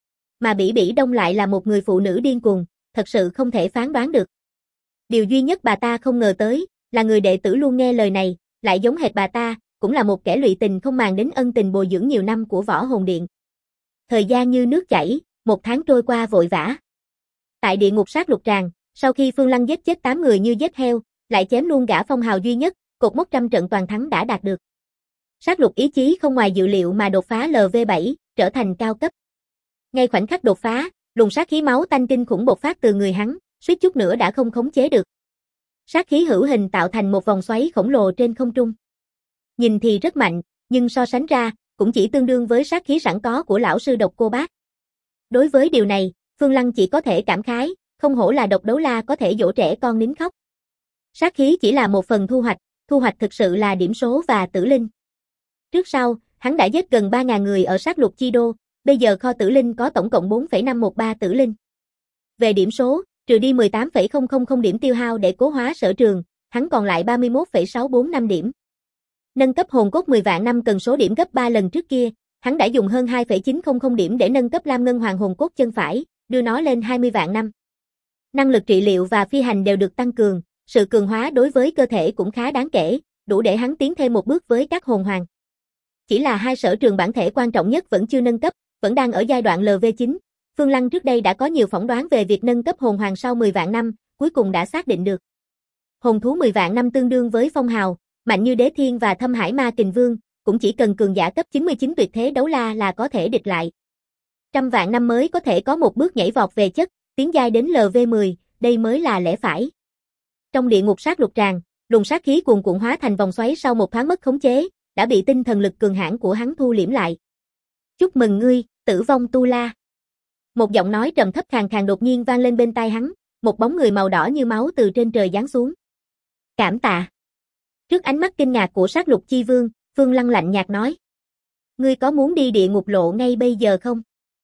Mà Bỉ Bỉ Đông lại là một người phụ nữ điên cuồng, thật sự không thể phán đoán được. Điều duy nhất bà ta không ngờ tới, là người đệ tử luôn nghe lời này, lại giống hệt bà ta, cũng là một kẻ lụy tình không màng đến ân tình bồi dưỡng nhiều năm của Võ Hồn Điện. Thời gian như nước chảy, 1 tháng trôi qua vội vã. Tại địa ngục sát lục tràng, sau khi Phương Lăng giết chết 8 người như giết heo, lại chém luôn gã phong hào duy nhất, cột mốc trăm trận toàn thắng đã đạt được. Sát lục ý chí không ngoài dự liệu mà đột phá LV7, trở thành cao cấp. Ngay khoảnh khắc đột phá, luồng sát khí máu tanh kinh khủng bộc phát từ người hắn, suýt chút nữa đã không khống chế được. Sát khí hữu hình tạo thành một vòng xoáy khổng lồ trên không trung. Nhìn thì rất mạnh, nhưng so sánh ra, cũng chỉ tương đương với sát khí sẵn có của lão sư Độc Cô Bác. Đối với điều này, Phương Lăng chỉ có thể cảm khái, không hổ là Độc Đấu La có thể dỗ trẻ con nín khóc. Sát khí chỉ là một phần thu hoạch thực sự là điểm số và tử linh. Trước sau, hắn đã giết gần 3.000 người ở sát lục chi đô, bây giờ kho tử linh có tổng cộng 4,513 tử linh. Về điểm số, trừ đi 18,000 điểm tiêu hao để cố hóa sở trường, hắn còn lại 31,645 điểm. Nâng cấp hồn cốt 10 vạn năm cần số điểm gấp 3 lần trước kia, hắn đã dùng hơn 2,900 điểm để nâng cấp Lam Ngân Hoàng hồn cốt chân phải, đưa nó lên 20 vạn năm. Năng lực trị liệu và phi hành đều được tăng cường, sự cường hóa đối với cơ thể cũng khá đáng kể, đủ để hắn tiến thêm một bước với các hồn hoàng. Chỉ là hai sở trường bản thể quan trọng nhất vẫn chưa nâng cấp, vẫn đang ở giai đoạn LV9. Phương Lăng trước đây đã có nhiều phỏng đoán về việc nâng cấp hồn hoàng sau 10 vạn năm, cuối cùng đã xác định được. Hồn thú 10 vạn năm tương đương với phong hào, mạnh như Đế Thiên và Thâm Hải Ma Kình Vương, cũng chỉ cần cường giả cấp 99 tuyệt thế đấu la là có thể địch lại. 100 vạn năm mới có thể có một bước nhảy vọt về chất, tiến giai đến LV10, đây mới là lẽ phải. Trong địa ngục sát lục tràng, luồng sát khí cuồn cuộn hóa thành vòng xoáy sau một thoáng mất khống chế, đã bị tinh thần lực cường hãn của hắn thu liễm lại. Chúc mừng ngươi, Tử Vong Tu La. Một giọng nói trầm thấp khàn khàn đột nhiên vang lên bên tai hắn, một bóng người màu đỏ như máu từ trên trời giáng xuống. Cảm tạ. Trước ánh mắt kinh ngạc của sát lục chi vương, Phương Lăng lạnh nhạt nói. Ngươi có muốn đi địa ngục lộ ngay bây giờ không?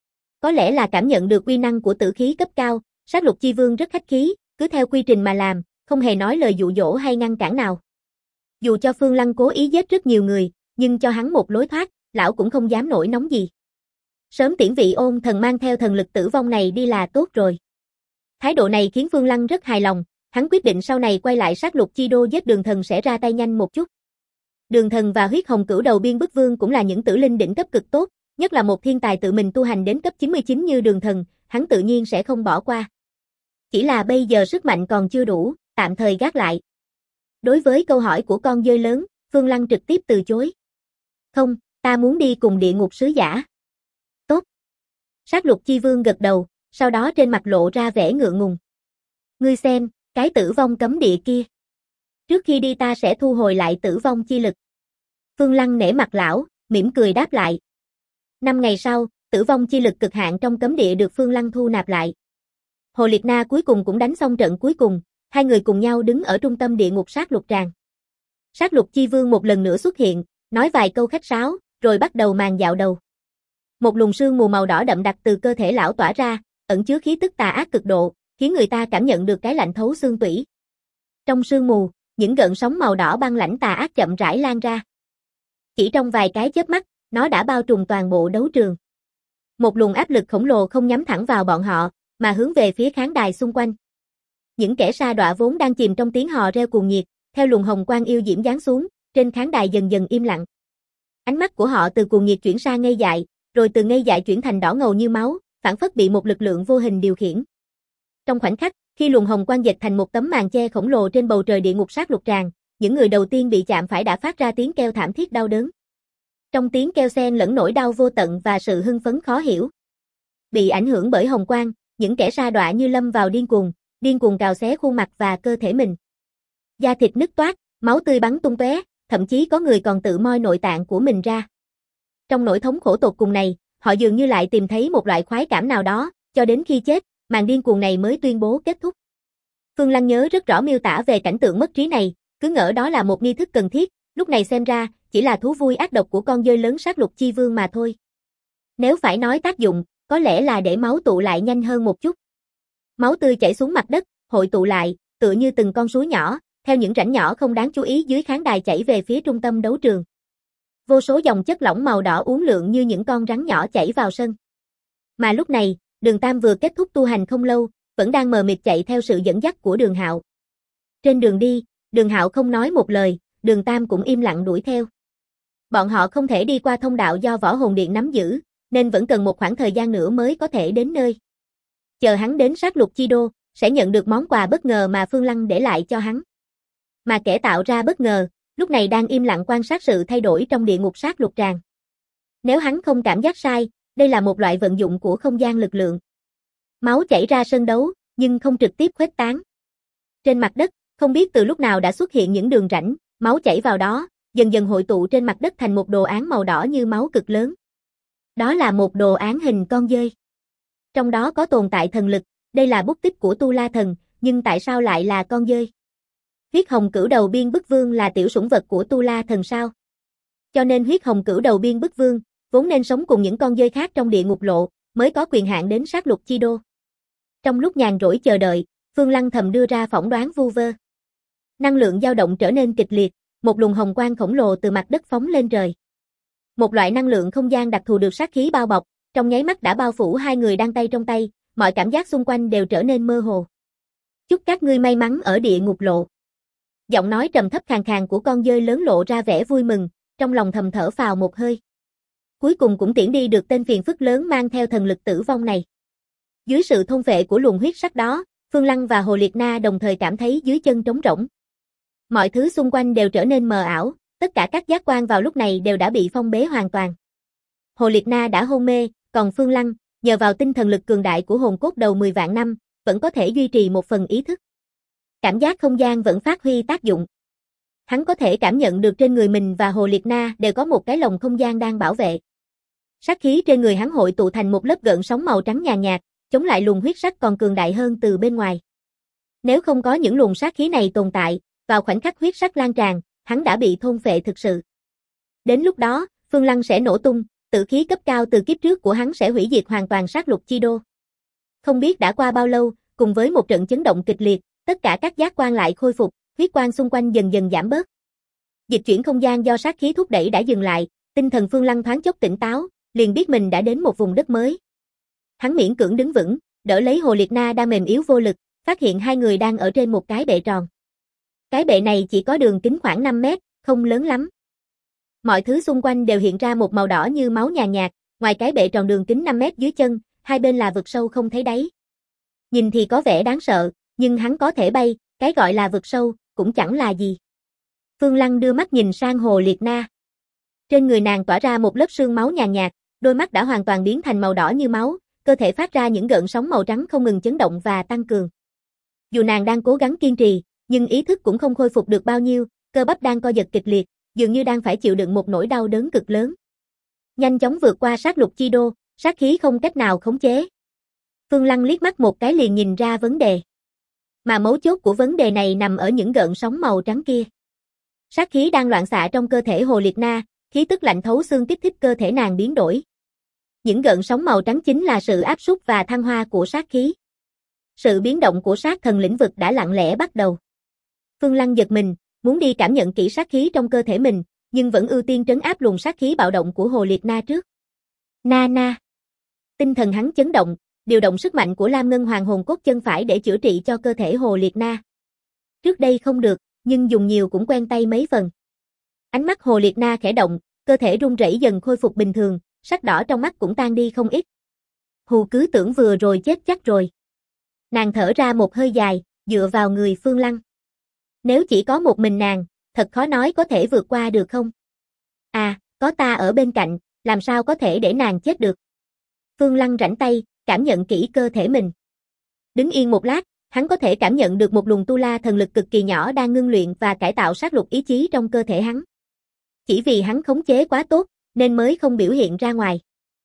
Có lẽ là cảm nhận được uy năng của tử khí cấp cao, sát lục chi vương rất khách khí, cứ theo quy trình mà làm, không hề nói lời dụ dỗ hay ngăn cản nào. Dù cho Phương Lăng cố ý giết rất nhiều người, nhưng cho hắn một lối thoát, lão cũng không dám nổi nóng gì. Sớm tiễn vị ôn thần mang theo thần lực tử vong này đi là tốt rồi. Thái độ này khiến Phương Lăng rất hài lòng, hắn quyết định sau này quay lại sát lục chi đô giết Đường Thần sẽ ra tay nhanh một chút. Đường Thần và Huyết Hồng Cửu Đầu Biên Bức Vương cũng là những tử linh đỉnh cấp cực tốt, nhất là một thiên tài tự mình tu hành đến cấp 99 như Đường Thần, hắn tự nhiên sẽ không bỏ qua. Chỉ là bây giờ sức mạnh còn chưa đủ, tạm thời gác lại. Đối với câu hỏi của con dơi lớn, Phương Lăng trực tiếp từ chối. Không, ta muốn đi cùng địa ngục sứ giả. Tốt. Sát lục chi vương gật đầu, sau đó trên mặt lộ ra vẻ ngượng ngùng. Ngươi xem, cái tử vong cấm địa kia. Trước khi đi ta sẽ thu hồi lại tử vong chi lực. Phương Lăng nể mặt lão, mỉm cười đáp lại. 5 ngày sau, tử vong chi lực cực hạn trong cấm địa được Phương Lăng thu nạp lại. Hồ Liệt Na cuối cùng cũng đánh xong trận cuối cùng, hai người cùng nhau đứng ở trung tâm địa ngục sát lục tràng. Sát lục chi vương một lần nữa xuất hiện, nói vài câu khách sáo, rồi bắt đầu màn dạo đầu. Một luồng sương mù màu đỏ đậm đặc từ cơ thể lão tỏa ra, ẩn chứa khí tức tà ác cực độ, khiến người ta cảm nhận được cái lạnh thấu xương tủy. Trong sương mù, những gợn sóng màu đỏ băng lãnh tà ác chậm rãi lan ra. Chỉ trong vài cái chớp mắt, nó đã bao trùm toàn bộ đấu trường. Một luồng áp lực khổng lồ không nhắm thẳng vào bọn họ, mà hướng về phía khán đài xung quanh. Những kẻ sa đọa vốn đang chìm trong tiếng hò reo cuồng nhiệt, theo luồng hồng quang yêu diễm giáng xuống, trên khán đài dần dần im lặng. Ánh mắt của họ từ cuồng nhiệt chuyển sang ngây dại, rồi từ ngây dại chuyển thành đỏ ngầu như máu, phảng phất bị một lực lượng vô hình điều khiển. Trong khoảnh khắc, khi luồng hồng quang dệt thành một tấm màn che khổng lồ trên bầu trời địa ngục sát lục tràng, những người đầu tiên bị chạm phải đã phát ra tiếng kêu thảm thiết đau đớn. Trong tiếng kêu xen lẫn nỗi đau vô tận và sự hưng phấn khó hiểu. Bị ảnh hưởng bởi hồng quang, những kẻ sa đọa như lâm vào điên cuồng cào xé khuôn mặt và cơ thể mình. Da thịt nứt toát, máu tươi bắn tung tóe, thậm chí có người còn tự moi nội tạng của mình ra. Trong nỗi thống khổ tột cùng này, họ dường như lại tìm thấy một loại khoái cảm nào đó, cho đến khi chết, màn điên cuồng này mới tuyên bố kết thúc. Phương Lăng nhớ rất rõ miêu tả về cảnh tượng mất trí này, cứ ngỡ đó là một nghi thức cần thiết, lúc này xem ra, chỉ là thú vui ác độc của con dơi lớn sát lục chi vương mà thôi. Nếu phải nói tác dụng, có lẽ là để máu tụ lại nhanh hơn một chút. Máu tươi chảy xuống mặt đất, hội tụ lại, tựa như từng con suối nhỏ, theo những rãnh nhỏ không đáng chú ý dưới khán đài chảy về phía trung tâm đấu trường. Vô số dòng chất lỏng màu đỏ uốn lượn như những con rắn nhỏ chảy vào sân. Mà lúc này, Đường Tam vừa kết thúc tu hành không lâu, vẫn đang mờ mịt chạy theo sự dẫn dắt của Đường Hạo. Trên đường đi, Đường Hạo không nói một lời, Đường Tam cũng im lặng đuổi theo. Bọn họ không thể đi qua thông đạo do Võ Hồn Điện nắm giữ, nên vẫn cần một khoảng thời gian nữa mới có thể đến nơi. Chờ hắn đến sát lục chi đô, sẽ nhận được món quà bất ngờ mà Phương Lăng để lại cho hắn. Mà kẻ tạo ra bất ngờ, lúc này đang im lặng quan sát sự thay đổi trong địa ngục sát lục tràng. Nếu hắn không cảm giác sai, đây là một loại vận dụng của không gian lực lượng. Máu chảy ra sân đấu, nhưng không trực tiếp khuếch tán. Trên mặt đất, không biết từ lúc nào đã xuất hiện những đường rãnh, máu chảy vào đó, dần dần hội tụ trên mặt đất thành một đồ án màu đỏ như máu cực lớn. Đó là một đồ án hình con dơi. Trong đó có tồn tại thần lực, đây là bút tích của Tu La Thần, nhưng tại sao lại là con dơi? Huyết hồng cửu đầu biên bức vương là tiểu sủng vật của Tu La Thần sao? Cho nên huyết hồng cửu đầu biên bức vương, vốn nên sống cùng những con dơi khác trong địa ngục lộ, mới có quyền hạn đến sát lục chi đô. Trong lúc nhàn rỗi chờ đợi, Phương Lăng thầm đưa ra phỏng đoán vu vơ. Năng lượng dao động trở nên kịch liệt, một luồng hồng quang khổng lồ từ mặt đất phóng lên trời. Một loại năng lượng không gian đặc thù được sát khí bao bọc, trong nháy mắt đã bao phủ hai người đang tay trong tay, mọi cảm giác xung quanh đều trở nên mơ hồ. Chúc các ngươi may mắn ở địa ngục lộ. Giọng nói trầm thấp khàn khàn của con dơi lớn lộ ra vẻ vui mừng, trong lòng thầm thở phào một hơi. Cuối cùng cũng tiễn đi được tên phiền phức lớn mang theo thần lực tử vong này. Dưới sự thôn phệ của luồng huyết sắc đó, Phương Lăng và Hồ Liệt Na đồng thời cảm thấy dưới chân trống rỗng. Mọi thứ xung quanh đều trở nên mờ ảo, tất cả các giác quan vào lúc này đều đã bị phong bế hoàn toàn. Hồ Liệt Na đã hôn mê, còn Phương Lăng, nhờ vào tinh thần lực cường đại của hồn cốt đầu 10 vạn năm, vẫn có thể duy trì một phần ý thức. Cảm giác không gian vẫn phát huy tác dụng. Hắn có thể cảm nhận được trên người mình và Hồ Liệt Na đều có một cái lồng không gian đang bảo vệ. Sát khí trên người hắn hội tụ thành một lớp gợn sóng màu trắng nhàn nhạt, chống lại luồng huyết sắc còn cường đại hơn từ bên ngoài. Nếu không có những luồng sát khí này tồn tại, vào khoảnh khắc huyết sắc lan tràn, hắn đã bị thôn phệ thực sự. Đến lúc đó, Phương Lăng sẽ nổ tung, tử khí cấp cao từ kiếp trước của hắn sẽ hủy diệt hoàn toàn sát lục chi đô. Không biết đã qua bao lâu, cùng với một trận chấn động kịch liệt, tất cả các giác quan lại khôi phục, huyết quang xung quanh dần dần giảm bớt. Dịch chuyển không gian do sát khí thúc đẩy đã dừng lại, tinh thần Phương Lăng thoáng chốc tỉnh táo, liền biết mình đã đến một vùng đất mới. Hắn miễn cưỡng đứng vững, đỡ lấy Hồ Liệt Na đang mềm yếu vô lực, phát hiện hai người đang ở trên một cái bệ tròn. Cái bệ này chỉ có đường kính khoảng 5 mét, không lớn lắm. Mọi thứ xung quanh đều hiện ra một màu đỏ như máu nhàn nhạt, ngoài cái bệ tròn đường kính 5 mét dưới chân, hai bên là vực sâu không thấy đáy. Nhìn thì có vẻ đáng sợ, nhưng hắn có thể bay, cái gọi là vực sâu, cũng chẳng là gì. Phương Lăng đưa mắt nhìn sang Hồ Liệt Na. Trên người nàng tỏa ra một lớp sương máu nhàn nhạt, đôi mắt đã hoàn toàn biến thành màu đỏ như máu, cơ thể phát ra những gợn sóng màu trắng không ngừng chấn động và tăng cường. Dù nàng đang cố gắng kiên trì, nhưng ý thức cũng không khôi phục được bao nhiêu, cơ bắp đang co giật kịch liệt, dường như đang phải chịu đựng một nỗi đau đớn cực lớn. Nhanh chóng vượt qua sát lục chi đô, sát khí không cách nào khống chế. Phương Lăng liếc mắt một cái liền nhìn ra vấn đề. Mà mấu chốt của vấn đề này nằm ở những gợn sóng màu trắng kia. Sát khí đang loạn xạ trong cơ thể Hồ Liệt Na, khí tức lạnh thấu xương kích thích cơ thể nàng biến đổi. Những gợn sóng màu trắng chính là sự áp suất và thăng hoa của sát khí. Sự biến động của sát thần lĩnh vực đã lặng lẽ bắt đầu. Phương Lăng giật mình, muốn đi cảm nhận kỹ sát khí trong cơ thể mình, nhưng vẫn ưu tiên trấn áp luồng sát khí bạo động của Hồ Liệt Na trước. Na. Tinh thần hắn chấn động, điều động sức mạnh của Lam Ngân Hoàng hồn cốt chân phải để chữa trị cho cơ thể Hồ Liệt Na. Trước đây không được, nhưng dùng nhiều cũng quen tay mấy phần. Ánh mắt Hồ Liệt Na khẽ động, cơ thể run rẩy dần khôi phục bình thường, sắc đỏ trong mắt cũng tan đi không ít. Hù cứ tưởng vừa rồi chết chắc rồi. Nàng thở ra một hơi dài, dựa vào người Phương Lăng. Nếu chỉ có một mình nàng, thật khó nói có thể vượt qua được không? À, có ta ở bên cạnh, làm sao có thể để nàng chết được? Phương Lăng rảnh tay, cảm nhận kỹ cơ thể mình. Đứng yên một lát, hắn có thể cảm nhận được một luồng tu la thần lực cực kỳ nhỏ đang ngưng luyện và cải tạo sát lục ý chí trong cơ thể hắn. Chỉ vì hắn khống chế quá tốt, nên mới không biểu hiện ra ngoài.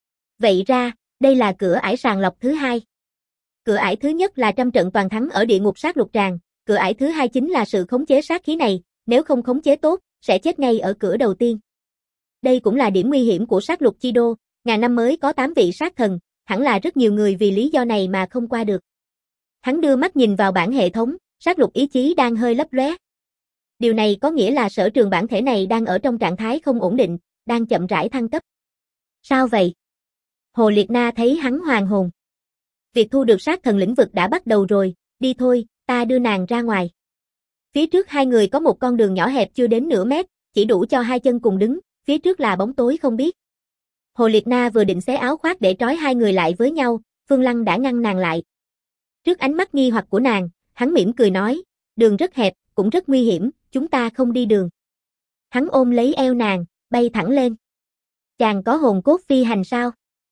Vậy ra, đây là cửa ải sàng lọc thứ hai. Cửa ải thứ nhất là trăm trận toàn thắng ở địa ngục sát lục tràng, cửa ải thứ hai chính là sự khống chế sát khí này, nếu không khống chế tốt, sẽ chết ngay ở cửa đầu tiên. Đây cũng là điểm nguy hiểm của sát lục chi đô, Ngàn năm mới có 8 vị sát thần, hẳn là rất nhiều người vì lý do này mà không qua được. Hắn đưa mắt nhìn vào bảng hệ thống, sát lục ý chí đang hơi lấp lóe. Điều này có nghĩa là sở trường bản thể này đang ở trong trạng thái không ổn định, đang chậm rãi thăng cấp. Sao vậy? Hồ Liệt Na thấy hắn hoàn hồn. Việc thu được sát thần lĩnh vực đã bắt đầu rồi, đi thôi, ta đưa nàng ra ngoài. Phía trước hai người có một con đường nhỏ hẹp chưa đến nửa mét, chỉ đủ cho hai chân cùng đứng, phía trước là bóng tối không biết. Hồ Liệt Na vừa định xé áo khoác để trói hai người lại với nhau, Phương Lăng đã ngăn nàng lại. Trước ánh mắt nghi hoặc của nàng, hắn mỉm cười nói, đường rất hẹp, cũng rất nguy hiểm, chúng ta không đi đường. Hắn ôm lấy eo nàng, bay thẳng lên. Chàng có hồn cốt phi hành sao?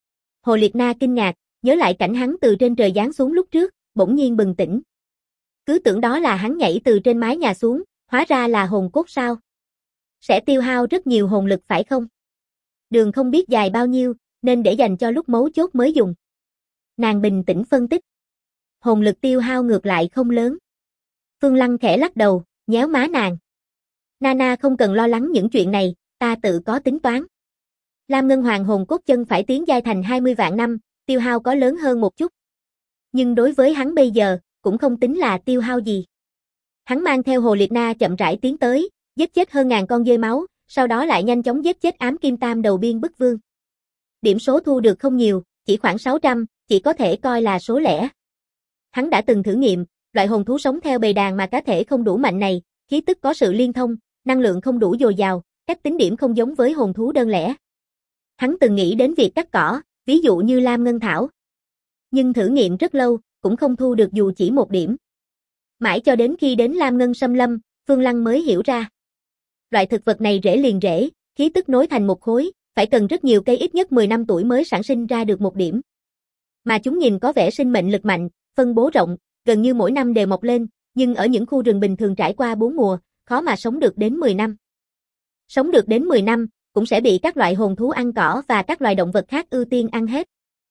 Hồ Liệt Na kinh ngạc, nhớ lại cảnh hắn từ trên trời giáng xuống lúc trước, bỗng nhiên bừng tỉnh. Cứ tưởng đó là hắn nhảy từ trên mái nhà xuống, hóa ra là hồn cốt sao? Sẽ tiêu hao rất nhiều hồn lực phải không? Đường không biết dài bao nhiêu, nên để dành cho lúc mấu chốt mới dùng. Nàng bình tĩnh phân tích. Hồn lực tiêu hao ngược lại không lớn. Phương Lăng khẽ lắc đầu, nhéo má nàng. Nana không cần lo lắng những chuyện này, ta tự có tính toán. Lam Ngân Hoàng hồn cốt chân phải tiến giai thành 20 vạn năm, tiêu hao có lớn hơn một chút. Nhưng đối với hắn bây giờ, cũng không tính là tiêu hao gì. Hắn mang theo Hồ Liệt Na chậm rãi tiến tới, giết chết hơn ngàn con dơi máu, sau đó lại nhanh chóng giết chết ám kim tam đầu biên bức vương. Điểm số thu được không nhiều, chỉ khoảng 600, chỉ có thể coi là số lẻ. Hắn đã từng thử nghiệm, loại hồn thú sống theo bầy đàn mà cá thể không đủ mạnh này, khí tức có sự liên thông, năng lượng không đủ dồi dào, cách tính điểm không giống với hồn thú đơn lẻ. Hắn từng nghĩ đến việc cắt cỏ, ví dụ như Lam Ngân Thảo. Nhưng thử nghiệm rất lâu, cũng không thu được dù chỉ một điểm. Mãi cho đến khi đến Lam Ngân Xâm Lâm, Phương Lăng mới hiểu ra. Loại thực vật này rễ liền rễ, khí tức nối thành một khối, phải cần rất nhiều cây ít nhất 10 năm tuổi mới sản sinh ra được một điểm. Mà chúng nhìn có vẻ sinh mệnh lực mạnh, phân bố rộng, gần như mỗi năm đều mọc lên, nhưng ở những khu rừng bình thường trải qua 4 mùa, khó mà sống được đến 10 năm. Sống được đến 10 năm, cũng sẽ bị các loại hồn thú ăn cỏ và các loài động vật khác ưu tiên ăn hết.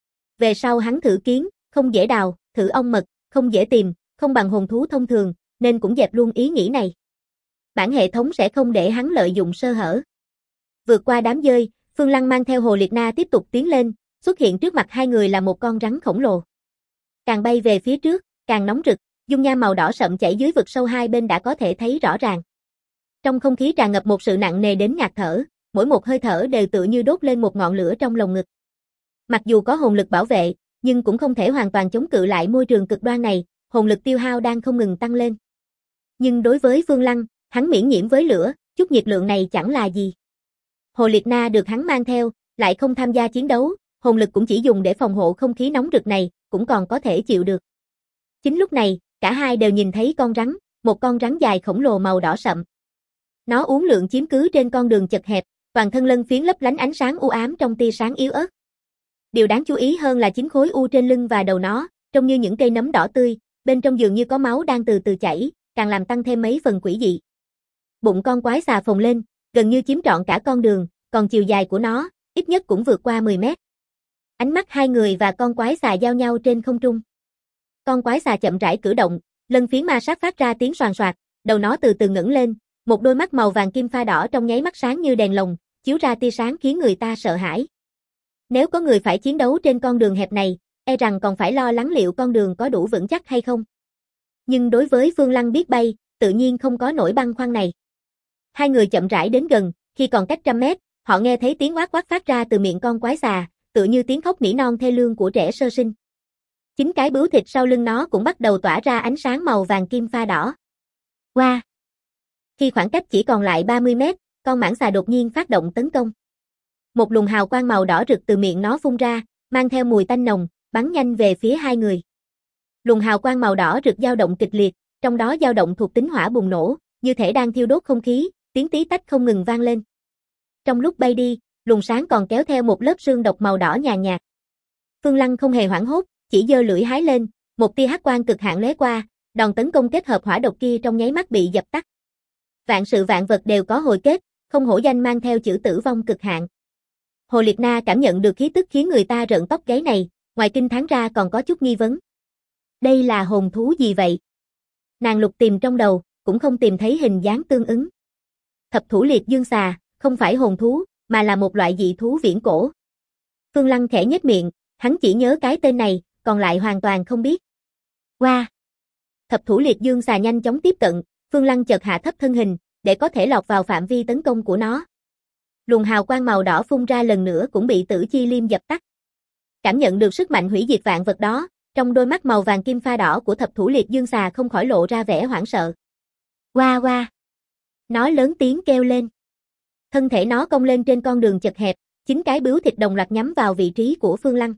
Về sau hắn thử kiến, không dễ đào, thử ong mật, không dễ tìm, không bằng hồn thú thông thường, nên cũng dẹp luôn ý nghĩ này. Bản hệ thống sẽ không để hắn lợi dụng sơ hở. Vượt qua đám dơi, Phương Lăng mang theo Hồ Liệt Na tiếp tục tiến lên, xuất hiện trước mặt hai người là một con rắn khổng lồ. Càng bay về phía trước, càng nóng rực, dung nham màu đỏ sậm chảy dưới vực sâu hai bên đã có thể thấy rõ ràng. Trong không khí tràn ngập một sự nặng nề đến ngạt thở, mỗi một hơi thở đều tựa như đốt lên một ngọn lửa trong lồng ngực. Mặc dù có hồn lực bảo vệ, nhưng cũng không thể hoàn toàn chống cự lại môi trường cực đoan này, hồn lực tiêu hao đang không ngừng tăng lên. Nhưng đối với Phương Lăng, hắn miễn nhiễm với lửa, chút nhiệt lượng này chẳng là gì. Hồ Liệt Na được hắn mang theo, lại không tham gia chiến đấu, hồn lực cũng chỉ dùng để phòng hộ không khí nóng rực này, cũng còn có thể chịu được. Chính lúc này, cả hai đều nhìn thấy con rắn, một con rắn dài khổng lồ màu đỏ sậm. Nó uốn lượn chiếm cứ trên con đường chật hẹp, toàn thân lân phiến lấp lánh ánh sáng u ám trong tia sáng yếu ớt. Điều đáng chú ý hơn là 9 khối u trên lưng và đầu nó, trông như những cây nấm đỏ tươi, bên trong dường như có máu đang từ từ chảy, càng làm tăng thêm mấy phần quỷ dị. Bụng con quái xà phồng lên, gần như chiếm trọn cả con đường, còn chiều dài của nó, ít nhất cũng vượt qua 10 mét. Ánh mắt hai người và con quái xà giao nhau trên không trung. Con quái xà chậm rãi cử động, lân phiến ma sát phát ra tiếng xoàn xoạc, đầu nó từ từ ngẩng lên, một đôi mắt màu vàng kim pha đỏ trong nháy mắt sáng như đèn lồng, chiếu ra tia sáng khiến người ta sợ hãi. Nếu có người phải chiến đấu trên con đường hẹp này, e rằng còn phải lo lắng liệu con đường có đủ vững chắc hay không. Nhưng đối với Phương Lăng biết bay, tự nhiên không có nỗi băn khoăn này. Hai người chậm rãi đến gần, khi còn cách 100 mét, họ nghe thấy tiếng oát oát phát ra từ miệng con quái xà, tựa như tiếng khóc nỉ non thê lương của trẻ sơ sinh. 9 cái bướu thịt sau lưng nó cũng bắt đầu tỏa ra ánh sáng màu vàng kim pha đỏ. Wow! Khi khoảng cách chỉ còn lại 30 mét, con mãng xà đột nhiên phát động tấn công. Một luồng hào quang màu đỏ rực từ miệng nó phun ra, mang theo mùi tanh nồng, bắn nhanh về phía hai người. Luồng hào quang màu đỏ rực dao động kịch liệt, trong đó dao động thuộc tính hỏa bùng nổ, như thể đang thiêu đốt không khí, tiếng tí tách không ngừng vang lên. Trong lúc bay đi, luồng sáng còn kéo theo một lớp sương độc màu đỏ nhàn nhạt. Phương Lăng không hề hoảng hốt, chỉ giơ lưỡi hái lên, một tia hắc quang cực hạn lóe qua, đòn tấn công kết hợp hỏa độc kia trong nháy mắt bị dập tắt. Vạn sự vạn vật đều có hồi kết, không hổ danh mang theo chữ tử vong cực hạn. Hồ Liệt Na cảm nhận được khí tức khiến người ta rợn tóc gáy này, ngoài kinh thán ra còn có chút nghi vấn. Đây là hồn thú gì vậy? Nàng lục tìm trong đầu, cũng không tìm thấy hình dáng tương ứng. Thập thủ liệt dương xà, không phải hồn thú, mà là một loại dị thú viễn cổ. Phương Lăng khẽ nhếch miệng, hắn chỉ nhớ cái tên này, còn lại hoàn toàn không biết. Qua. Thập thủ liệt dương xà nhanh chóng tiếp cận, Phương Lăng chợt hạ thấp thân hình, để có thể lọt vào phạm vi tấn công của nó. Luồng hào quang màu đỏ phun ra lần nữa cũng bị Tử Chi Liêm dập tắt. Cảm nhận được sức mạnh hủy diệt vạn vật đó, trong đôi mắt màu vàng kim pha đỏ của thập thủ liệt dương xà không khỏi lộ ra vẻ hoảng sợ. Qua qua. Nó lớn tiếng kêu lên. Thân thể nó cong lên trên con đường chật hẹp, 9 cái bướu thịt đồng loạt nhắm vào vị trí của Phương Lăng.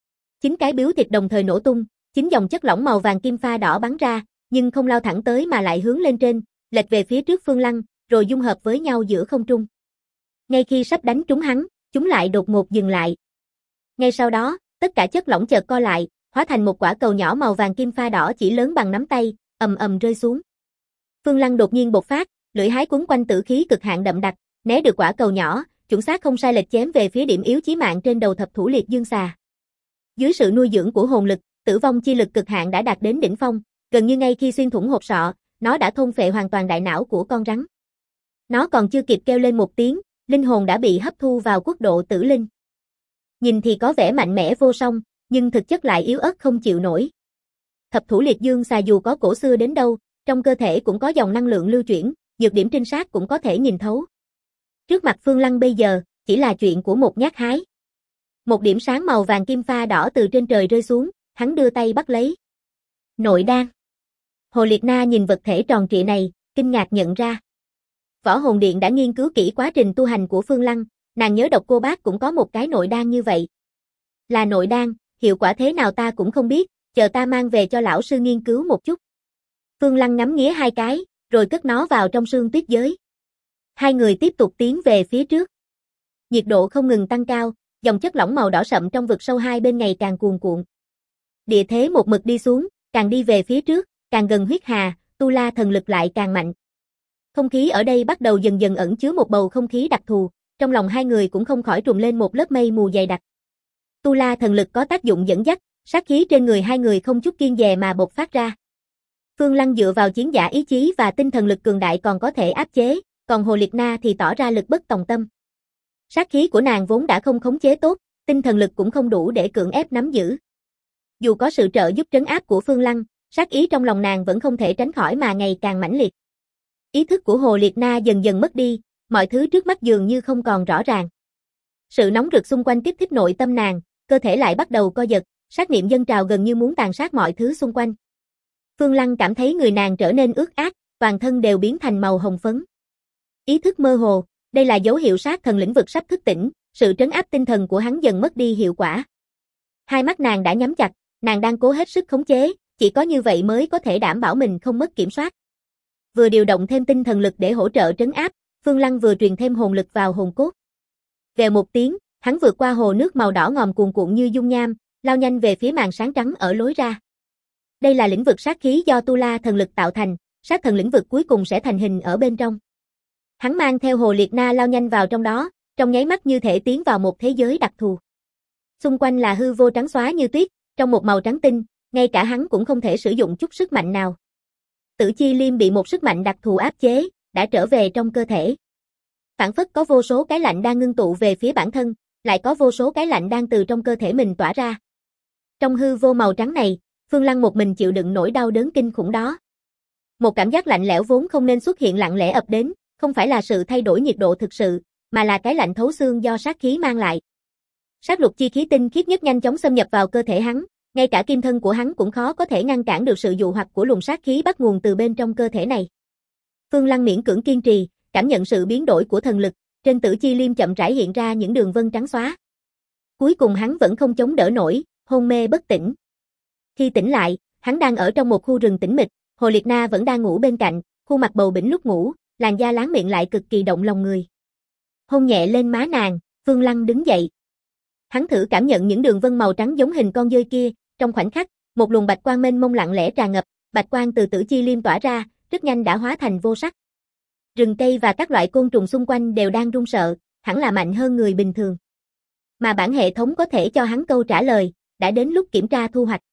9 cái bướu thịt đồng thời nổ tung, 9 dòng chất lỏng màu vàng kim pha đỏ bắn ra, nhưng không lao thẳng tới mà lại hướng lên trên, lệch về phía trước Phương Lăng, rồi dung hợp với nhau giữa không trung. Ngay khi sắp đánh trúng hắn, chúng lại đột ngột dừng lại. Ngay sau đó, tất cả chất lỏng chợt co lại, hóa thành một quả cầu nhỏ màu vàng kim pha đỏ chỉ lớn bằng nắm tay, ầm ầm rơi xuống. Phương Lăng đột nhiên bộc phát, lưỡi hái quấn quanh tử khí cực hạn đậm đặc, né được quả cầu nhỏ, chuẩn xác không sai lệch chém về phía điểm yếu chí mạng trên đầu thập thủ liệt dương xà. Dưới sự nuôi dưỡng của hồn lực, tử vong chi lực cực hạn đã đạt đến đỉnh phong, gần như ngay khi xuyên thủng hộp sọ, nó đã thôn phệ hoàn toàn đại não của con rắn. Nó còn chưa kịp kêu lên một tiếng, linh hồn đã bị hấp thu vào quốc độ tử linh. Nhìn thì có vẻ mạnh mẽ vô song, nhưng thực chất lại yếu ớt không chịu nổi. Thập thủ liệt dương xà dù có cổ xưa đến đâu, trong cơ thể cũng có dòng năng lượng lưu chuyển, nhược điểm trinh sát cũng có thể nhìn thấu. Trước mặt Phương Lăng bây giờ, chỉ là chuyện của một nhát hái. Một điểm sáng màu vàng kim pha đỏ từ trên trời rơi xuống, hắn đưa tay bắt lấy. Nội đan. Hồ Liệt Na nhìn vật thể tròn trịa này, kinh ngạc nhận ra. Võ Hồn Điện đã nghiên cứu kỹ quá trình tu hành của Phương Lăng, nàng nhớ Độc Cô Bác cũng có một cái nội đan như vậy. Là nội đan, hiệu quả thế nào ta cũng không biết, chờ ta mang về cho lão sư nghiên cứu một chút. Phương Lăng ngắm nghía hai cái, rồi cất nó vào trong sương tuyết giới. Hai người tiếp tục tiến về phía trước. Nhiệt độ không ngừng tăng cao, dòng chất lỏng màu đỏ sậm trong vực sâu hai bên ngày càng cuồn cuộn. Địa thế một mực đi xuống, càng đi về phía trước, càng gần huyết hà, tu la thần lực lại càng mạnh. Không khí ở đây bắt đầu dần dần ẩn chứa một bầu không khí đặc thù, trong lòng hai người cũng không khỏi trùm lên một lớp mây mù dày đặc. Tu la thần lực có tác dụng dẫn dắt, sát khí trên người hai người không chút kiêng dè mà bộc phát ra. Phương Lăng dựa vào chiến giả ý chí và tinh thần lực cường đại còn có thể áp chế, còn Hồ Liệt Na thì tỏ ra lực bất tòng tâm. Sát khí của nàng vốn đã không khống chế tốt, tinh thần lực cũng không đủ để cưỡng ép nắm giữ. Dù có sự trợ giúp trấn áp của Phương Lăng, sát ý trong lòng nàng vẫn không thể tránh khỏi mà ngày càng mãnh liệt. Ý thức của Hồ Liệt Na dần dần mất đi, mọi thứ trước mắt dường như không còn rõ ràng. Sự nóng rực xung quanh kích thích nội tâm nàng, cơ thể lại bắt đầu co giật, sát niệm dâng trào gần như muốn tàn sát mọi thứ xung quanh. Phương Lăng cảm thấy người nàng trở nên ướt át, toàn thân đều biến thành màu hồng phấn. Ý thức mơ hồ, đây là dấu hiệu sát thần lĩnh vực sắp thức tỉnh, sự trấn áp tinh thần của hắn dần mất đi hiệu quả. Hai mắt nàng đã nhắm chặt, nàng đang cố hết sức khống chế, chỉ có như vậy mới có thể đảm bảo mình không mất kiểm soát. Vừa điều động thêm tinh thần lực để hỗ trợ trấn áp, Phương Lăng vừa truyền thêm hồn lực vào hồn cốt. Vèo một tiếng, hắn vượt qua hồ nước màu đỏ ngòm cuồn cuộn như dung nham, lao nhanh về phía màn sáng trắng ở lối ra. Đây là lĩnh vực sát khí do tu la thần lực tạo thành, sát thần lĩnh vực cuối cùng sẽ thành hình ở bên trong. Hắn mang theo Hồ Liệt Na lao nhanh vào trong đó, trong nháy mắt như thể tiến vào một thế giới đặc thù. Xung quanh là hư vô trắng xóa như tuyết, trong một màu trắng tinh, ngay cả hắn cũng không thể sử dụng chút sức mạnh nào. Tử Chi Liêm bị một sức mạnh đặc thù áp chế, đã trở về trong cơ thể. Phản phất có vô số cái lạnh đang ngưng tụ về phía bản thân, lại có vô số cái lạnh đang từ trong cơ thể mình tỏa ra. Trong hư vô màu trắng này, Phương Lăng một mình chịu đựng nỗi đau đớn kinh khủng đó. Một cảm giác lạnh lẽo vốn không nên xuất hiện lặng lẽ ập đến, không phải là sự thay đổi nhiệt độ thực sự, mà là cái lạnh thấu xương do sát khí mang lại. Sát lục chi khí tinh khiết nhất nhanh chóng xâm nhập vào cơ thể hắn, ngay cả kim thân của hắn cũng khó có thể ngăn cản được sự dụ hoặc của luồng sát khí bắt nguồn từ bên trong cơ thể này. Phương Lăng miễn cưỡng kiên trì, cảm nhận sự biến đổi của thần lực, trên Tử Chi Liêm chậm rãi hiện ra những đường vân trắng xóa. Cuối cùng hắn vẫn không chống đỡ nổi, hôn mê bất tỉnh. Khi tỉnh lại, hắn đang ở trong một khu rừng tĩnh mịch, Hồ Liệt Na vẫn đang ngủ bên cạnh, khuôn mặt bầu bĩnh lúc ngủ, làn da láng miệng lại cực kỳ động lòng người. Hôn nhẹ lên má nàng, Phương Lăng đứng dậy. Hắn thử cảm nhận những đường vân màu trắng giống hình con dơi kia, trong khoảnh khắc, một luồng bạch quang mênh mông lặng lẽ tràn ngập, bạch quang từ Tử Chi Liêm tỏa ra, rất nhanh đã hóa thành vô sắc. Rừng cây và các loại côn trùng xung quanh đều đang run sợ, hẳn là mạnh hơn người bình thường. Mà bản hệ thống có thể cho hắn câu trả lời, đã đến lúc kiểm tra thu hoạch.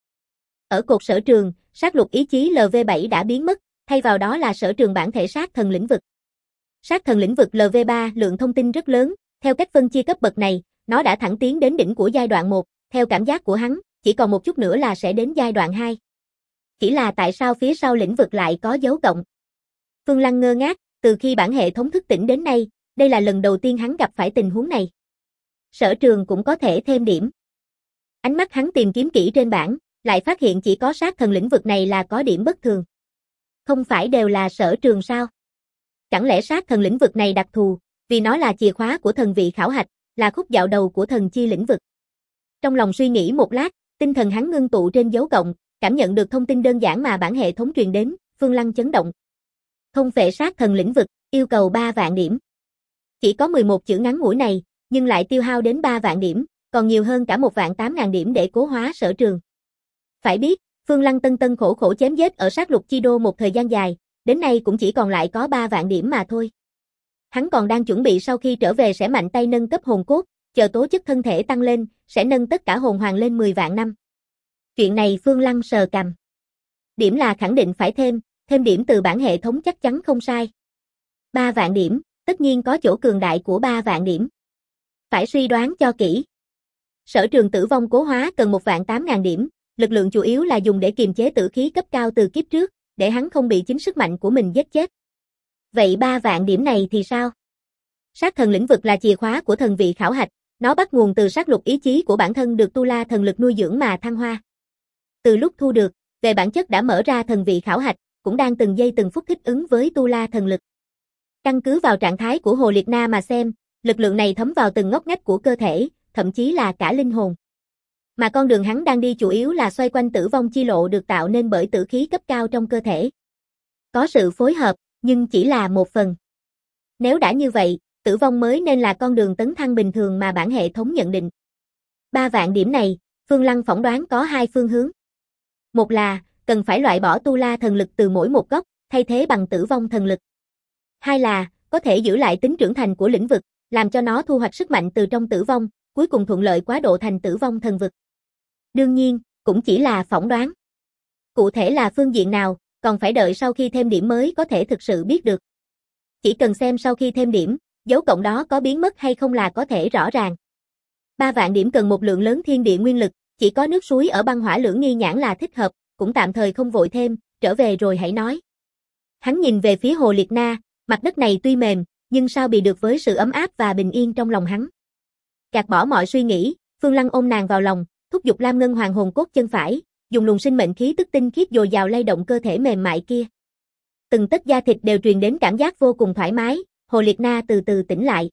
Ở cột sở trường, sát lục ý chí LV7 đã biến mất, thay vào đó là sở trường bản thể sát thần lĩnh vực. Sát thần lĩnh vực LV3 lượng thông tin rất lớn, theo cách phân chia cấp bậc này, Nó đã thẳng tiến đến đỉnh của giai đoạn 1, theo cảm giác của hắn, chỉ còn một chút nữa là sẽ đến giai đoạn 2. Chỉ là tại sao phía sau lĩnh vực lại có dấu cộng? Phương Lăng ngơ ngác, từ khi bản hệ thống thức tỉnh đến nay, đây là lần đầu tiên hắn gặp phải tình huống này. Sở Trường cũng có thể thêm điểm. Ánh mắt hắn tìm kiếm kỹ trên bảng, lại phát hiện chỉ có sát thần lĩnh vực này là có điểm bất thường. Không phải đều là Sở Trường sao? Chẳng lẽ sát thần lĩnh vực này đặc thù, vì nó là chìa khóa của thần vị khảo hạch, là khúc dạo đầu của thần chi lĩnh vực. Trong lòng suy nghĩ một lát, tinh thần hắn ngưng tụ trên dấu cộng, cảm nhận được thông tin đơn giản mà bản hệ thống truyền đến, Phương Lăng chấn động. Thông phệ sát thần lĩnh vực, yêu cầu 3 vạn điểm. Chỉ có 11 chữ ngắn ngủi này, nhưng lại tiêu hao đến 3 vạn điểm, còn nhiều hơn cả 1.800.000 điểm để cố hóa Sở Trường. Phải biết, Phương Lăng tân tân khổ khổ chém giết ở sát lục chi đô một thời gian dài, đến nay cũng chỉ còn lại có 3 vạn điểm mà thôi. Hắn còn đang chuẩn bị sau khi trở về sẽ mạnh tay nâng cấp hồn cốt, chờ tố chất thân thể tăng lên, sẽ nâng tất cả hồn hoàng lên 10 vạn năm. Chuyện này Phương Lăng sờ cằm. Điểm là khẳng định phải thêm điểm từ bản hệ thống chắc chắn không sai. 3 vạn điểm, tất nhiên có chỗ cường đại của 3 vạn điểm. Phải suy đoán cho kỹ. Sở Trường tử vong cố hóa cần 1.800.000 điểm, lực lượng chủ yếu là dùng để kiềm chế tử khí cấp cao từ kiếp trước, để hắn không bị chính sức mạnh của mình giết chết. Vậy 3 vạn điểm này thì sao? Sát thần lĩnh vực là chìa khóa của thần vị khảo hạch, nó bắt nguồn từ sát lục ý chí của bản thân được tu la thần lực nuôi dưỡng mà thăng hoa. Từ lúc thu được, về bản chất đã mở ra thần vị khảo hạch, cũng đang từng giây từng phút thích ứng với tu la thần lực. Căn cứ vào trạng thái của Hồ Liệt Na mà xem, lực lượng này thấm vào từng ngóc ngách của cơ thể, thậm chí là cả linh hồn. Mà con đường hắn đang đi chủ yếu là xoay quanh tử vong chi lộ được tạo nên bởi tử khí cấp cao trong cơ thể. Có sự phối hợp, nhưng chỉ là một phần. Nếu đã như vậy, tử vong mới nên là con đường tấn thăng bình thường mà bản hệ thống nhận định. 3 vạn điểm này, Phương Lăng phỏng đoán có 2 phương hướng. Một là, cần phải loại bỏ tu la thần lực từ mỗi một góc, thay thế bằng tử vong thần lực. Hai là, có thể giữ lại tính trưởng thành của lĩnh vực, làm cho nó thu hoạch sức mạnh từ trong tử vong, cuối cùng thuận lợi quá độ thành tử vong thần vực. Đương nhiên, cũng chỉ là phỏng đoán. Cụ thể là phương diện nào, còn phải đợi sau khi thêm điểm mới có thể thực sự biết được. Chỉ cần xem sau khi thêm điểm, dấu cộng đó có biến mất hay không là có thể rõ ràng. 3 vạn điểm cần một lượng lớn thiên địa nguyên lực, chỉ có nước suối ở băng hỏa lưỡng nghi nhãn là thích hợp, cũng tạm thời không vội thêm, trở về rồi hãy nói. Hắn nhìn về phía Hồ Liệt Na, mặt đất này tuy mềm, nhưng sao bị được với sự ấm áp và bình yên trong lòng hắn. Gạt bỏ mọi suy nghĩ, Phương Lăng ôm nàng vào lòng, thúc giục Lam Ngân Hoàng hồn cốt chân phải, dùng luồng sinh mệnh khí tức tinh khiết dồi dào lay động cơ thể mềm mại kia. Từng tấc da thịt đều truyền đến cảm giác vô cùng thoải mái, Hồ Liệt Na từ từ tỉnh lại.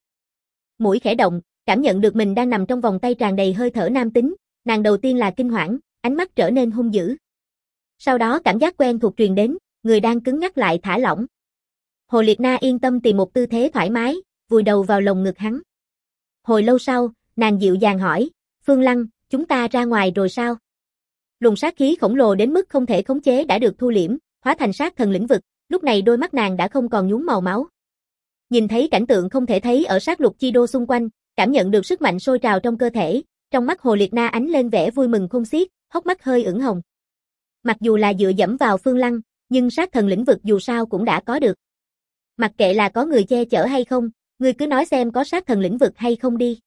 Mũi khẽ động, cảm nhận được mình đang nằm trong vòng tay tràn đầy hơi thở nam tính, nàng đầu tiên là kinh hoảng, ánh mắt trở nên hung dữ. Sau đó cảm giác quen thuộc truyền đến, người đang cứng ngắc lại thả lỏng. Hồ Liệt Na yên tâm tìm một tư thế thoải mái, vùi đầu vào lồng ngực hắn. Hồi lâu sau, nàng dịu dàng hỏi, Phương Lăng, chúng ta ra ngoài rồi sao? Luồng sát khí khổng lồ đến mức không thể khống chế đã được thu liễm, hóa thành sát thần lĩnh vực, lúc này đôi mắt nàng đã không còn nhuốm màu máu. Nhìn thấy cảnh tượng không thể thấy ở sát lục chi đô xung quanh, cảm nhận được sức mạnh sôi trào trong cơ thể, trong mắt Hồ Liệt Na ánh lên vẻ vui mừng khôn xiết, hốc mắt hơi ửng hồng. Mặc dù là dựa dẫm vào Phương Lăng, nhưng sát thần lĩnh vực dù sao cũng đã có được. Mặc kệ là có người che chở hay không, ngươi cứ nói xem có sát thần lĩnh vực hay không đi.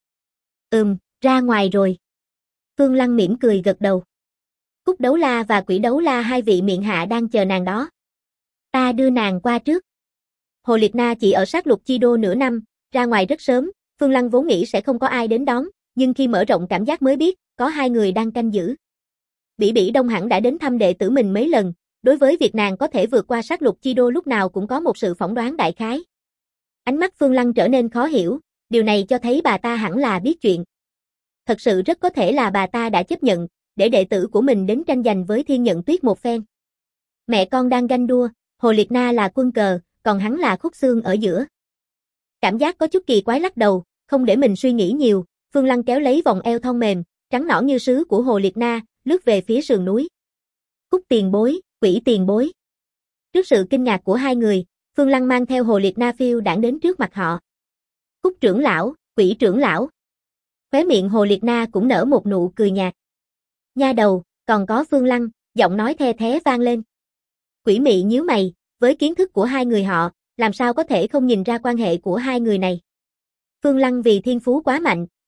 Ra ngoài rồi. Phương Lăng mỉm cười gật đầu. Cúc Đấu La và Quỷ Đấu La hai vị miện hạ đang chờ nàng đó. Ta đưa nàng qua trước. Hồ Liệt Na chỉ ở sát lục chi đô nửa năm, ra ngoài rất sớm, Phương Lăng vốn nghĩ sẽ không có ai đến đón, nhưng khi mở rộng cảm giác mới biết, có 2 người đang canh giữ. Bỉ Bỉ Đông hẳn đã đến thăm đệ tử mình mấy lần, đối với việc nàng có thể vượt qua sát lục chi đô lúc nào cũng có một sự phỏng đoán đại khái. Ánh mắt Phương Lăng trở nên khó hiểu, điều này cho thấy bà ta hẳn là biết chuyện. Thật sự rất có thể là bà ta đã chấp nhận, để đệ tử của mình đến tranh giành với Thiên Nhận Tuyết một phen. Mẹ con đang ganh đua, Hồ Liệt Na là quân cờ, còn hắn là khúc xương ở giữa. Cảm giác có chút kỳ quái lắc đầu, không để mình suy nghĩ nhiều, Phương Lăng kéo lấy vòng eo thon mềm, trắng nõn như sứ của Hồ Liệt Na, lướt về phía sườn núi. Cúc tiền bối, Quỷ tiền bối. Trước sự kinh ngạc của 2 người, Phương Lăng mang theo Hồ Liệt Na phiêu đãng đến trước mặt họ. Cúc trưởng lão, Quỷ trưởng lão. Khóe miệng Hồ Liệt Na cũng nở một nụ cười nhạt. Nha đầu, còn có Phương Lăng, giọng nói the thé vang lên. Quỷ mị nhíu mày, với kiến thức của 2 người họ, làm sao có thể không nhìn ra quan hệ của 2 người này. Phương Lăng vì thiên phú quá mạnh,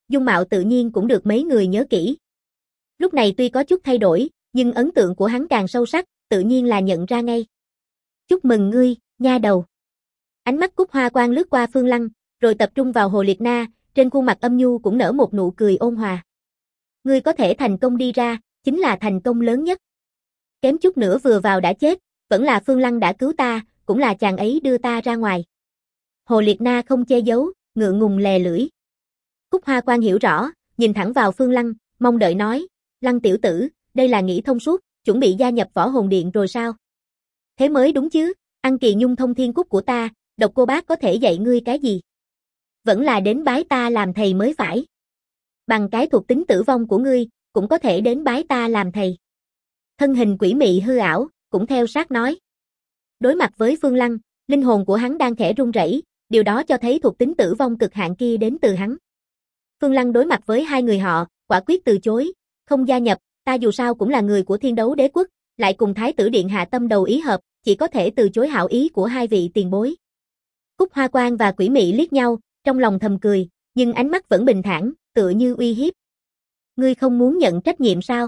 dung mạo tự nhiên cũng được mấy người nhớ kỹ. Lúc này tuy có chút thay đổi, nhưng ấn tượng của hắn càng sâu sắc, tự nhiên là nhận ra ngay. Chúc mừng ngươi, nha đầu. Ánh mắt Cúc Hoa Quan lướt qua Phương Lăng, rồi tập trung vào Hồ Liệt Na, trên khuôn mặt âm nhu cũng nở một nụ cười ôn hòa. Ngươi có thể thành công đi ra, chính là thành công lớn nhất. Kém chút nữa vừa vào đã chết, vẫn là Phương Lăng đã cứu ta, cũng là chàng ấy đưa ta ra ngoài. Hồ Liệt Na không che giấu, ngượng ngùng lè lưỡi. Cúc Hoa Quan hiểu rõ, nhìn thẳng vào Phương Lăng, mong đợi nói, Lăng tiểu tử, đây là nghĩ thông suốt, chuẩn bị gia nhập Võ Hồn Điện rồi sao? Thế mới đúng chứ, ăn kỳ nhung thông thiên cúc của ta, Độc Cô Bác có thể dạy ngươi cái gì? Vẫn là đến bái ta làm thầy mới phải. Bằng cái thuộc tính tử vong của ngươi, cũng có thể đến bái ta làm thầy. Thân hình quỷ mị hư ảo, cũng theo sát nói. Đối mặt với Phương Lăng, linh hồn của hắn đang khẽ run rẩy, điều đó cho thấy thuộc tính tử vong cực hạn kia đến từ hắn. Phương Lăng đối mặt với hai người họ, quả quyết từ chối, không gia nhập, ta dù sao cũng là người của Thiên Đấu Đế Quốc, lại cùng Thái tử điện hạ tâm đầu ý hợp, chỉ có thể từ chối hảo ý của hai vị tiền bối. Cúc Hoa Quan và quỷ mị liếc nhau, trong lòng thầm cười, nhưng ánh mắt vẫn bình thản, tựa như uy hiếp. Ngươi không muốn nhận trách nhiệm sao?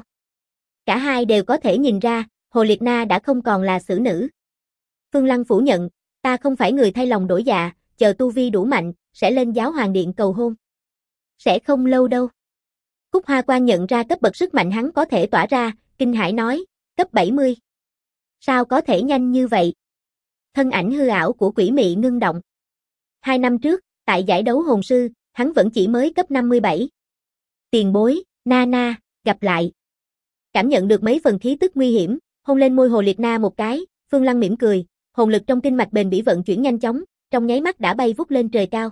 Cả hai đều có thể nhìn ra, Hồ Liệt Na đã không còn là xử nữ. Phương Lăng phủ nhận, ta không phải người thay lòng đổi dạ, chờ tu vi đủ mạnh, sẽ lên Giáo Hoàng Điện cầu hôn. Sẽ không lâu đâu. Cúc Hoa Quan nhận ra cấp bậc sức mạnh hắn có thể tỏa ra, kinh hãi nói, cấp 70. Sao có thể nhanh như vậy? Thân ảnh hư ảo của quỷ mị ngưng động. 2 năm trước, tại giải đấu hồn sư, hắn vẫn chỉ mới cấp 57. Tiền bối, Nana, gặp lại. Cảm nhận được mấy phần khí tức nguy hiểm, hôn lên môi Hồ Liệt Na một cái, Phương Lăng mỉm cười, hồn lực trong kinh mạch bền bỉ vận chuyển nhanh chóng, trong nháy mắt đã bay vút lên trời cao.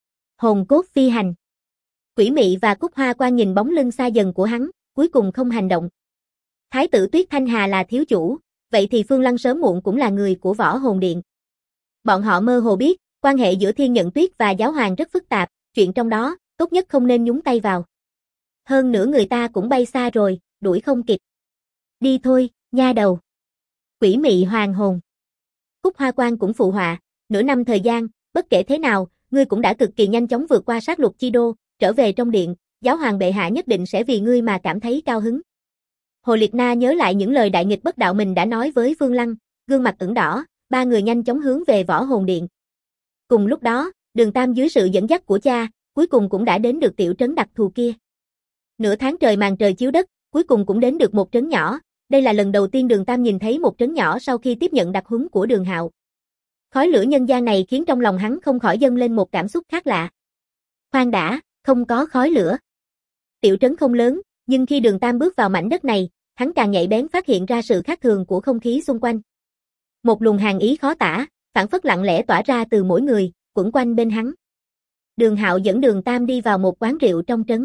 Hồn cốt phi hành. Quỷ mị và Cúc Hoa Quan nhìn bóng lưng xa dần của hắn, cuối cùng không hành động. Thái tử Tuyết Thanh Hà là thiếu chủ, vậy thì Phương Lăng sớm muộn cũng là người của Võ Hồn Điện. Bọn họ mơ hồ biết, quan hệ giữa Thiên Nhận Tuyết và Giáo Hoàng rất phức tạp, chuyện trong đó, tốt nhất không nên nhúng tay vào. Hơn nữa người ta cũng bay xa rồi, đuổi không kịp. Đi thôi, nha đầu. Quỷ mị hoàng hồn. Cúc Hoa Quan cũng phụ họa, nửa năm thời gian, bất kể thế nào, ngươi cũng đã cực kỳ nhanh chóng vượt qua sát lục chi đô, trở về trong điện, Giáo Hoàng bệ hạ nhất định sẽ vì ngươi mà cảm thấy cao hứng. Hồ Liệt Na nhớ lại những lời đại nghịch bất đạo mình đã nói với Phương Lăng, gương mặt ửng đỏ, ba người nhanh chóng hướng về Võ Hồn Điện. Cùng lúc đó, Đường Tam dưới sự dẫn dắt của cha, cuối cùng cũng đã đến được tiểu trấn đặc thù kia. Nửa tháng trời màn trời chiếu đất, cuối cùng cũng đến được một trấn nhỏ, đây là lần đầu tiên Đường Tam nhìn thấy một trấn nhỏ sau khi tiếp nhận đặc huấn của Đường Hạo. Khói lửa nhân gian này khiến trong lòng hắn không khỏi dâng lên một cảm xúc khác lạ. Khoan đã, không có khói lửa. Tiểu trấn không lớn, nhưng khi Đường Tam bước vào mảnh đất này, hắn càng nhạy bén phát hiện ra sự khác thường của không khí xung quanh. Một luồng hàn ý khó tả, phảng phất lặng lẽ tỏa ra từ mỗi người, quẩn quanh bên hắn. Đường Hạo dẫn Đường Tam đi vào một quán rượu trong trấn.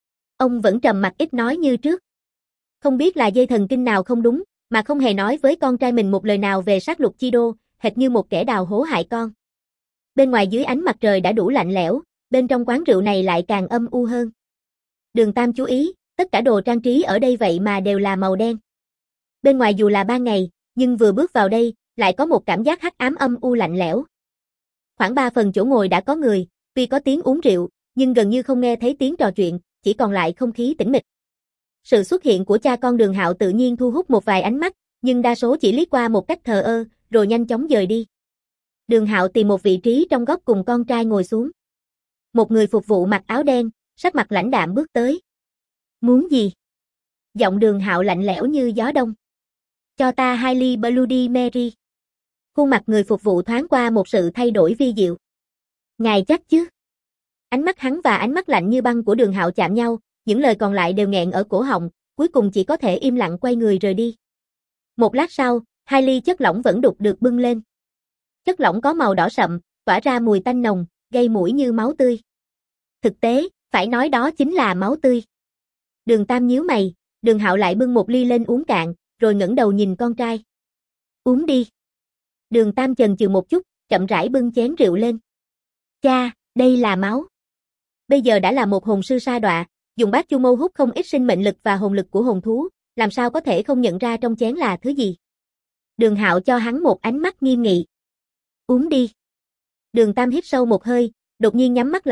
Ông vẫn trầm mặc ít nói như trước. Không biết là dây thần kinh nào không đúng, mà không hề nói với con trai mình một lời nào về sát lục chi đô, hệt như một kẻ đào hố hại con. Bên ngoài dưới ánh mặt trời đã đủ lạnh lẽo, bên trong quán rượu này lại càng âm u hơn. Đường Tam chú ý, tất cả đồ trang trí ở đây vậy mà đều là màu đen. Bên ngoài dù là ban ngày, nhưng vừa bước vào đây, lại có một cảm giác hắc ám âm u lạnh lẽo. Khoảng 3 phần chỗ ngồi đã có người, tuy có tiếng uống rượu, nhưng gần như không nghe thấy tiếng trò chuyện, chỉ còn lại không khí tĩnh mịch. Sự xuất hiện của cha con Đường Hạo tự nhiên thu hút một vài ánh mắt, nhưng đa số chỉ liếc qua một cách thờ ơ, rồi nhanh chóng dời đi. Đường Hạo tìm một vị trí trong góc cùng con trai ngồi xuống. Một người phục vụ mặc áo đen, sắc mặt lãnh đạm bước tới. Muốn gì? Giọng Đường Hạo lạnh lẽo như gió đông. Cho ta 2 ly Bloody Mary. Khuôn mặt người phục vụ thoáng qua một sự thay đổi vi diệu. Ngài chắc chứ? Ánh mắt hắn và ánh mắt lạnh như băng của Đường Hạo chạm nhau, những lời còn lại đều nghẹn ở cổ họng, cuối cùng chỉ có thể im lặng quay người rời đi. Một lát sau, 2 ly chất lỏng vẫn đục được bưng lên. Chất lỏng có màu đỏ sậm, tỏa ra mùi tanh nồng, gây mũi như máu tươi. Thực tế, phải nói đó chính là máu tươi. Đường Tam nhíu mày, Đường Hạo lại bưng một ly lên uống cạn, rồi ngẩng đầu nhìn con trai. Uống đi. Đường Tam chần chừ một chút, chậm rãi bưng chén rượu lên. Cha, đây là máu. Bây giờ đã là một hồn sư sa đọa, dùng bát chu mâu hút không ít sinh mệnh lực và hồn lực của hồn thú, làm sao có thể không nhận ra trong chén là thứ gì. Đường Hạo cho hắn một ánh mắt nghiêm nghị. Uống đi. Đường Tam hít sâu một hơi, đột nhiên nhắm mắt lại,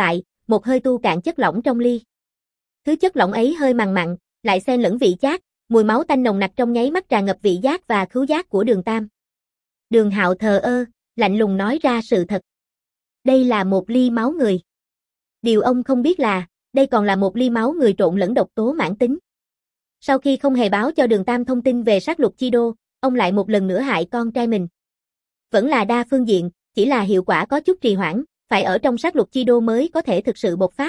một hơi tu cạn chất lỏng trong ly. Thứ chất lỏng ấy hơi mặn mặn, lại xen lẫn vị chát, mùi máu tanh nồng nặc trong nháy mắt tràn ngập vị giác và khứu giác của Đường Tam. Đường Hạo thờ ơ, lạnh lùng nói ra sự thật. Đây là một ly máu người. Điều ông không biết là, đây còn là một ly máu người trộn lẫn độc tố mãn tính. Sau khi không hề báo cho Đường Tam thông tin về sát lục chi đô, ông lại một lần nữa hại con trai mình. Vẫn là đa phương diện, chỉ là hiệu quả có chút trì hoãn, phải ở trong sát lục chi đô mới có thể thực sự bộc phát.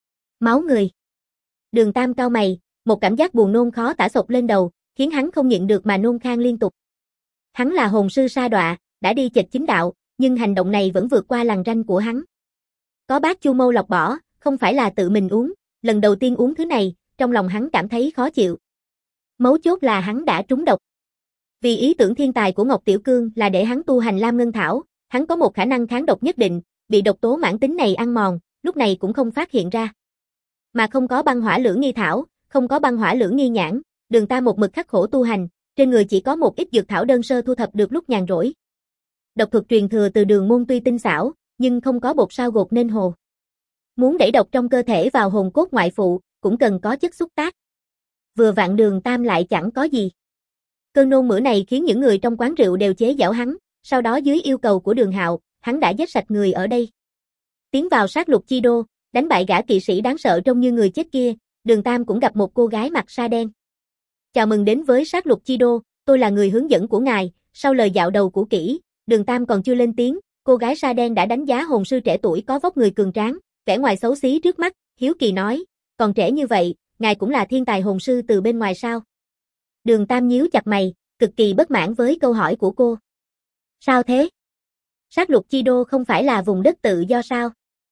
Máu người. Đường Tam cau mày, một cảm giác buồn nôn khó tả xộc lên đầu, khiến hắn không nhịn được mà nôn khan liên tục. Hắn là hồn sư sa đọa, đã đi chệch chính đạo, nhưng hành động này vẫn vượt qua lằn ranh của hắn. Có bác Chu Mâu lọc bỏ, không phải là tự mình uống, lần đầu tiên uống thứ này, trong lòng hắn cảm thấy khó chịu. Mấu chốt là hắn đã trúng độc. Vì ý tưởng thiên tài của Ngọc Tiểu Cương là để hắn tu hành Lam Ngân Thảo, hắn có một khả năng kháng độc nhất định, bị độc tố mãn tính này ăn mòn, lúc này cũng không phát hiện ra. Mà không có băng hỏa lưỡng nghi thảo, không có băng hỏa lưỡng nghi nhãn, Đường Tam một mực khắc khổ tu hành, trên người chỉ có một ít dược thảo đơn sơ thu thập được lúc nhàn rỗi. Độc thuật truyền thừa từ Đường môn tuy tinh xảo, nhưng không có bột sao gột nên hồ. Muốn đẩy độc trong cơ thể vào hồn cốt ngoại phụ, cũng cần có chất xúc tác. Vừa vặn Đường Tam lại chẳng có gì. Cơn nôn mửa này khiến những người trong quán rượu đều chế giễu hắn, sau đó dưới yêu cầu của Đường Hạo, hắn đã giết sạch người ở đây. Tiến vào sát lục chi đô, đánh bại gã kỵ sĩ đáng sợ trông như người chết kia, Đường Tam cũng gặp một cô gái mặc sa đen. Chào mừng đến với sát lục chi đô, tôi là người hướng dẫn của ngài. Sau lời dạo đầu của kỹ, Đường Tam còn chưa lên tiếng, cô gái sa đen đã đánh giá hồn sư trẻ tuổi có vóc người cường tráng, vẻ ngoài xấu xí trước mắt, hiếu kỳ nói, còn trẻ như vậy, ngài cũng là thiên tài hồn sư từ bên ngoài sao? Đường Tam nhíu chặt mày, cực kỳ bất mãn với câu hỏi của cô. Sao thế? Sát lục chi đô không phải là vùng đất tự do sao?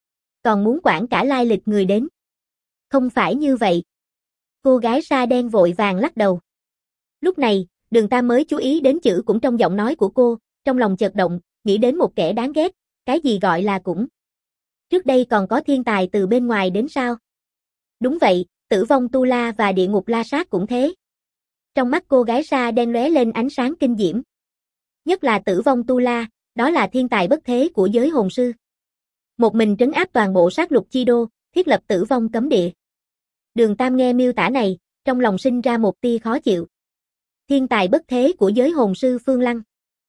Còn muốn quản cả lai lịch người đến. Không phải như vậy. Cô gái sa đen vội vàng lắc đầu. Lúc này, Đường Tam mới chú ý đến chữ cũng trong giọng nói của cô, trong lòng chợt động, nghĩ đến một kẻ đáng ghét, cái gì gọi là cũng. Trước đây còn có thiên tài từ bên ngoài đến sao? Đúng vậy, Tử Vong Tu La và Địa Ngục La Sát cũng thế. Trong mắt cô gái sa đen lóe lên ánh sáng kinh diễm. Nhất là Tử Vong Tu La, đó là thiên tài bất thế của giới hồn sư. Một mình trấn áp toàn bộ sát lục chi đô, thiết lập tử vong cấm địa. Đường Tam nghe miêu tả này, trong lòng sinh ra một tia khó chịu. Thiên tài bất thế của giới hồn sư Phương Lăng.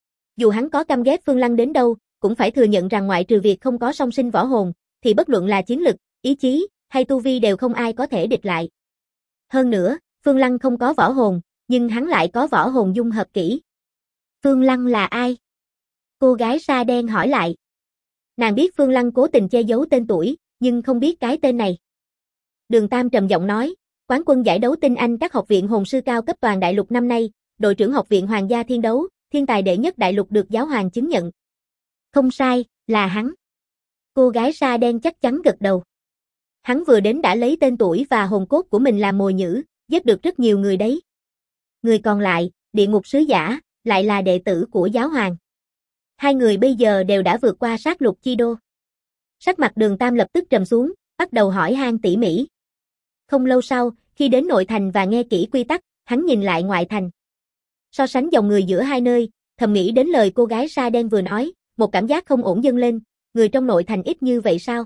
Dù hắn có căm ghét Phương Lăng đến đâu, cũng phải thừa nhận rằng ngoại trừ việc không có song sinh võ hồn, thì bất luận là chiến lực, ý chí, hay tu vi đều không ai có thể địch lại. Hơn nữa, Phương Lăng không có võ hồn, nhưng hắn lại có võ hồn dung hợp kỹ. Phương Lăng là ai? Cô gái sa đen hỏi lại. Nàng biết Phương Lăng cố tình che giấu tên tuổi, nhưng không biết cái tên này. Đường Tam trầm giọng nói, quán quân giải đấu tinh anh các học viện hồn sư cao cấp toàn đại lục năm nay, đội trưởng học viện Hoàng gia thiên đấu, thiên tài đệ nhất đại lục được giáo hoàng chứng nhận. Không sai, là hắn. Cô gái sa đen chắc chắn gật đầu. Hắn vừa đến đã lấy tên tuổi và hồn cốt của mình làm mồi nhử, giết được rất nhiều người đấy. Người còn lại, địa ngục sứ giả, lại là đệ tử của giáo hoàng. Hai người bây giờ đều đã vượt qua sát lục chi đô. Sắc mặt Đường Tam lập tức trầm xuống, bắt đầu hỏi han tỉ mỉ. Không lâu sau, khi đến nội thành và nghe kỹ quy tắc, hắn nhìn lại ngoại thành. So sánh dòng người giữa hai nơi, thầm nghĩ đến lời cô gái sa đen vừa nói, một cảm giác không ổn dâng lên, người trong nội thành ít như vậy sao?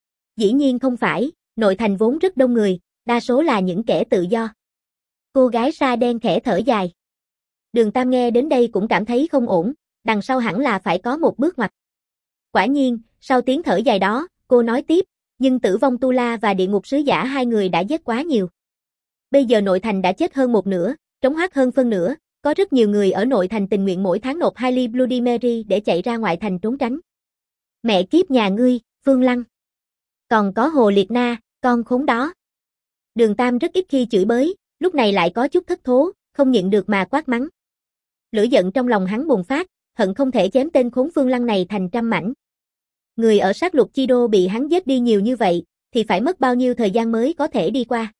Dĩ nhiên không phải, nội thành vốn rất đông người, đa số là những kẻ tự do. Cô gái sa đen khẽ thở dài. Đường Tam nghe đến đây cũng cảm thấy không ổn, đằng sau hẳn là phải có một bước ngoặt. Quả nhiên, sau tiếng thở dài đó, cô nói tiếp, nhưng Tử Vong Tu La và Địa Ngục Sứ Giả hai người đã giết quá nhiều. Bây giờ nội thành đã chết hơn một nửa, trống hoác hơn phân nửa, có rất nhiều người ở nội thành tình nguyện mỗi tháng nộp 2 ly Bloody Mary để chạy ra ngoại thành trốn tránh. Mẹ kiếp nhà ngươi, Phương Lăng. Còn có Hồ Liệt Na, con khốn đó. Đường Tam rất ít khi chửi bới, lúc này lại có chút thất thố, không nhịn được mà quát mắng. Lửa giận trong lòng hắn bùng phát, hận không thể chém tên khốn Phương Lăng này thành trăm mảnh. Người ở sát lục chi đô bị hắn giết đi nhiều như vậy, thì phải mất bao nhiêu thời gian mới có thể đi qua.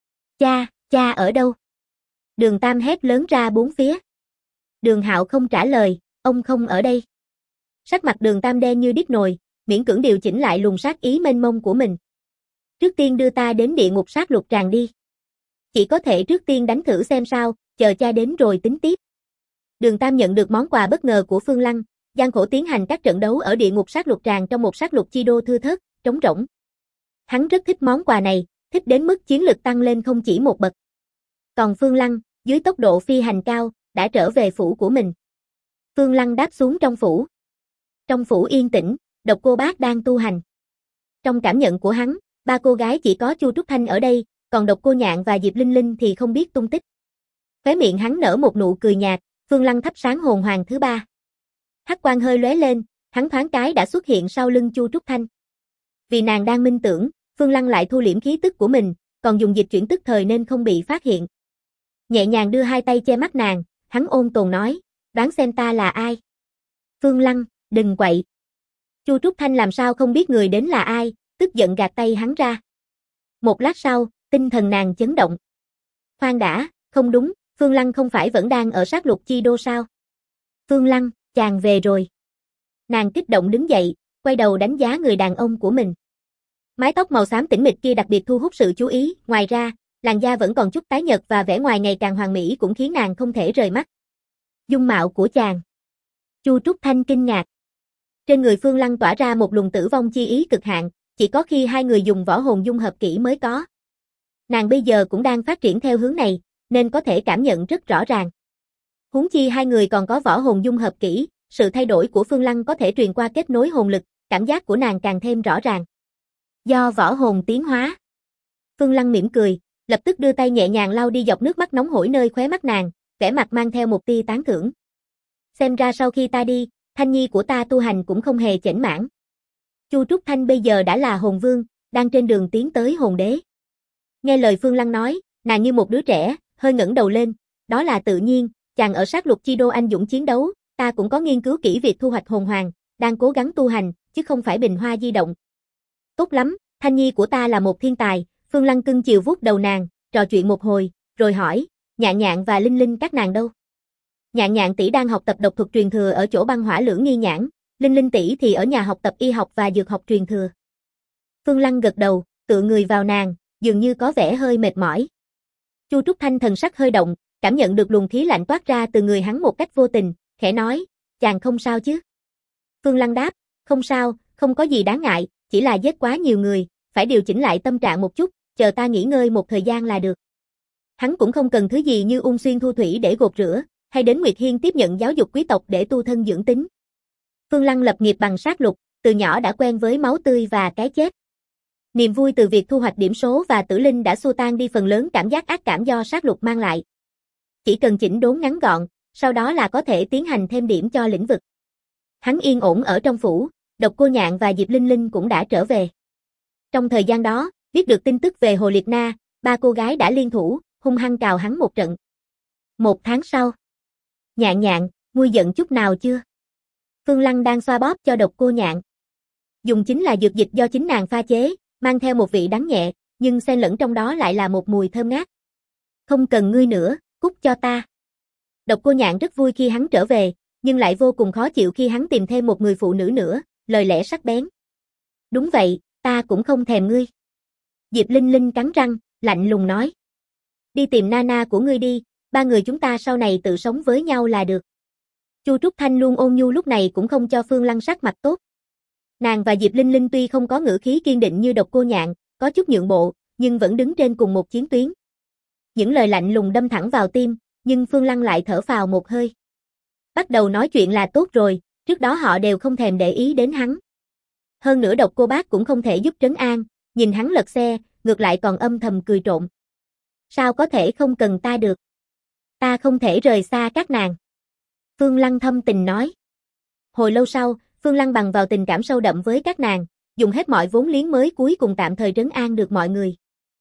Cha ở đâu? Đường Tam hét lớn ra bốn phía. Đường Hạo không trả lời, ông không ở đây. Sắc mặt Đường Tam đen như đít nồi, miễn cưỡng điều chỉnh lại luồng sát ý mênh mông của mình. Trước tiên đưa ta đến địa ngục sát lục tràng đi. Chỉ có thể trước tiên đánh thử xem sao, chờ cha đến rồi tính tiếp. Đường Tam nhận được món quà bất ngờ của Phương Lăng, gian khổ tiến hành các trận đấu ở địa ngục sát lục tràng trong một sát lục chi đô thưa thớt, trống rỗng. Hắn rất thích món quà này, thích đến mức chiến lực tăng lên không chỉ một bậc. Còn Phương Lăng, dưới tốc độ phi hành cao, đã trở về phủ của mình. Phương Lăng đáp xuống trong phủ. Trong phủ yên tĩnh, Độc Cô Bác đang tu hành. Trong cảm nhận của hắn, ba cô gái chỉ có Chu Trúc Thanh ở đây, còn Độc Cô Nhạn và Diệp Linh Linh thì không biết tung tích. Khóe miệng hắn nở một nụ cười nhạt, Phương Lăng thắp sáng hồn hoàng thứ ba. Hắc quang hơi lóe lên, hắn thoáng cái đã xuất hiện sau lưng Chu Trúc Thanh. Vì nàng đang minh tưởng, Phương Lăng lại thu liễm khí tức của mình, còn dùng dịch chuyển tức thời nên không bị phát hiện. Nhẹ nhàng đưa hai tay che mắt nàng, hắn ôn tồn nói, đoán xem ta là ai. Phương Lăng, đừng quậy. Chu Trúc Thanh làm sao không biết người đến là ai, tức giận gạt tay hắn ra. Một lát sau, tinh thần nàng chấn động. Khoan đã, không đúng, Phương Lăng không phải vẫn đang ở sát lục chi đô sao? Phương Lăng, chàng về rồi. Nàng kích động đứng dậy, quay đầu đánh giá người đàn ông của mình. Mái tóc màu xám tĩnh mịch kia đặc biệt thu hút sự chú ý, ngoài ra, làn da vẫn còn chút tái nhợt và vẻ ngoài ngày càng hoàn mỹ cũng khiến nàng không thể rời mắt. Dung mạo của chàng. Chu Trúc Thanh kinh ngạc. Trên người Phương Lăng tỏa ra một luồng tử vong chi ý cực hạn, chỉ có khi hai người dùng võ hồn dung hợp kỹ mới có. Nàng bây giờ cũng đang phát triển theo hướng này, nên có thể cảm nhận rất rõ ràng. Huống chi hai người còn có võ hồn dung hợp kỹ, sự thay đổi của Phương Lăng có thể truyền qua kết nối hồn lực, cảm giác của nàng càng thêm rõ ràng. Do võ hồn tiến hóa. Phương Lăng mỉm cười, lập tức đưa tay nhẹ nhàng lau đi giọt nước mắt nóng hổi nơi khóe mắt nàng, vẻ mặt mang theo một tia tán thưởng. Xem ra sau khi ta đi, Thanh Nhi của ta tu hành cũng không hề chểnh mảng. Chu Trúc Thanh bây giờ đã là hồn vương, đang trên đường tiến tới hồn đế. Nghe lời Phương Lăng nói, nàng như một đứa trẻ, hơi ngẩng đầu lên, đó là tự nhiên, chàng ở sát lục chi đô anh dũng chiến đấu, ta cũng có nghiên cứu kỹ việc thu hoạch hồn hoàng, đang cố gắng tu hành, chứ không phải bình hoa di động. Tốt lắm, Thanh Nhi của ta là một thiên tài, Phương Lăng cưng chiều vuốt đầu nàng, trò chuyện một hồi, rồi hỏi, Nhạn Nhạn và Linh Linh các nàng đâu? Nhạn Nhạn tỷ đang học tập độc thuật truyền thừa ở chỗ Băng Hỏa Lưỡng Nghi Nhãn, Linh Linh tỷ thì ở nhà học tập y học và dược học truyền thừa. Phương Lăng gật đầu, tựa người vào nàng, dường như có vẻ hơi mệt mỏi. Chu Trúc Thanh thần sắc hơi động, cảm nhận được luồng khí lạnh toát ra từ người hắn một cách vô tình, khẽ nói, chàng không sao chứ? Phương Lăng đáp, không sao, không có gì đáng ngại, chỉ là giết quá nhiều người, phải điều chỉnh lại tâm trạng một chút, chờ ta nghỉ ngơi một thời gian là được. Hắn cũng không cần thứ gì như Ung Xuyên Thu Thủy để gột rửa, hay đến Nguyệt Hiên tiếp nhận giáo dục quý tộc để tu thân dưỡng tính. Phương Lăng lập nghiệp bằng sát lục, từ nhỏ đã quen với máu tươi và cái chết. Niềm vui từ việc thu hoạch điểm số và tử linh đã xua tan đi phần lớn cảm giác ác cảm do sát lục mang lại. Chỉ cần chỉnh đốn ngắn gọn, sau đó là có thể tiến hành thêm điểm cho lĩnh vực. Hắn yên ổn ở trong phủ, Độc Cô Nhạn và Diệp Linh Linh cũng đã trở về. Trong thời gian đó, biết được tin tức về Hồ Liệt Na, ba cô gái đã liên thủ, hung hăng cào hắn một trận. Một tháng sau. Nhạn Nhạn, nguôi giận chút nào chưa? Phương Lăng đang xoa bóp cho Độc Cô Nhạn. Dùng chính là dược dịch do chính nàng pha chế, mang theo một vị đắng nhẹ, nhưng xen lẫn trong đó lại là một mùi thơm ngát. Không cần ngươi nữa, cút cho ta. Độc Cô Nhạn rất vui khi hắn trở về, nhưng lại vô cùng khó chịu khi hắn tìm thêm một người phụ nữ nữa, lời lẽ sắc bén. Đúng vậy, ta cũng không thèm ngươi. Diệp Linh Linh cắn răng, lạnh lùng nói. Đi tìm Nana của ngươi đi, ba người chúng ta sau này tự sống với nhau là được. Chu Trúc Thanh luôn ôn nhu lúc này cũng không cho Phương Lăng sắc mặt tốt. Nàng và Diệp Linh Linh tuy không có ngữ khí kiên định như Độc Cô Nhạn, có chút nhượng bộ, nhưng vẫn đứng trên cùng một chiến tuyến. Những lời lạnh lùng đâm thẳng vào tim, nhưng Phương Lăng lại thở phào một hơi. Bắt đầu nói chuyện là tốt rồi, trước đó họ đều không thèm để ý đến hắn. Hơn nữa Độc Cô Bác cũng không thể giúp trấn an, nhìn hắn lật xe, ngược lại còn âm thầm cười trộm. Sao có thể không cần ta được? Ta không thể rời xa các nàng. Phương Lăng thâm tình nói. Hồi lâu sau, Phương Lăng bằng vào tình cảm sâu đậm với các nàng, dùng hết mọi vốn liếng mới cuối cùng tạm thời trấn an được mọi người.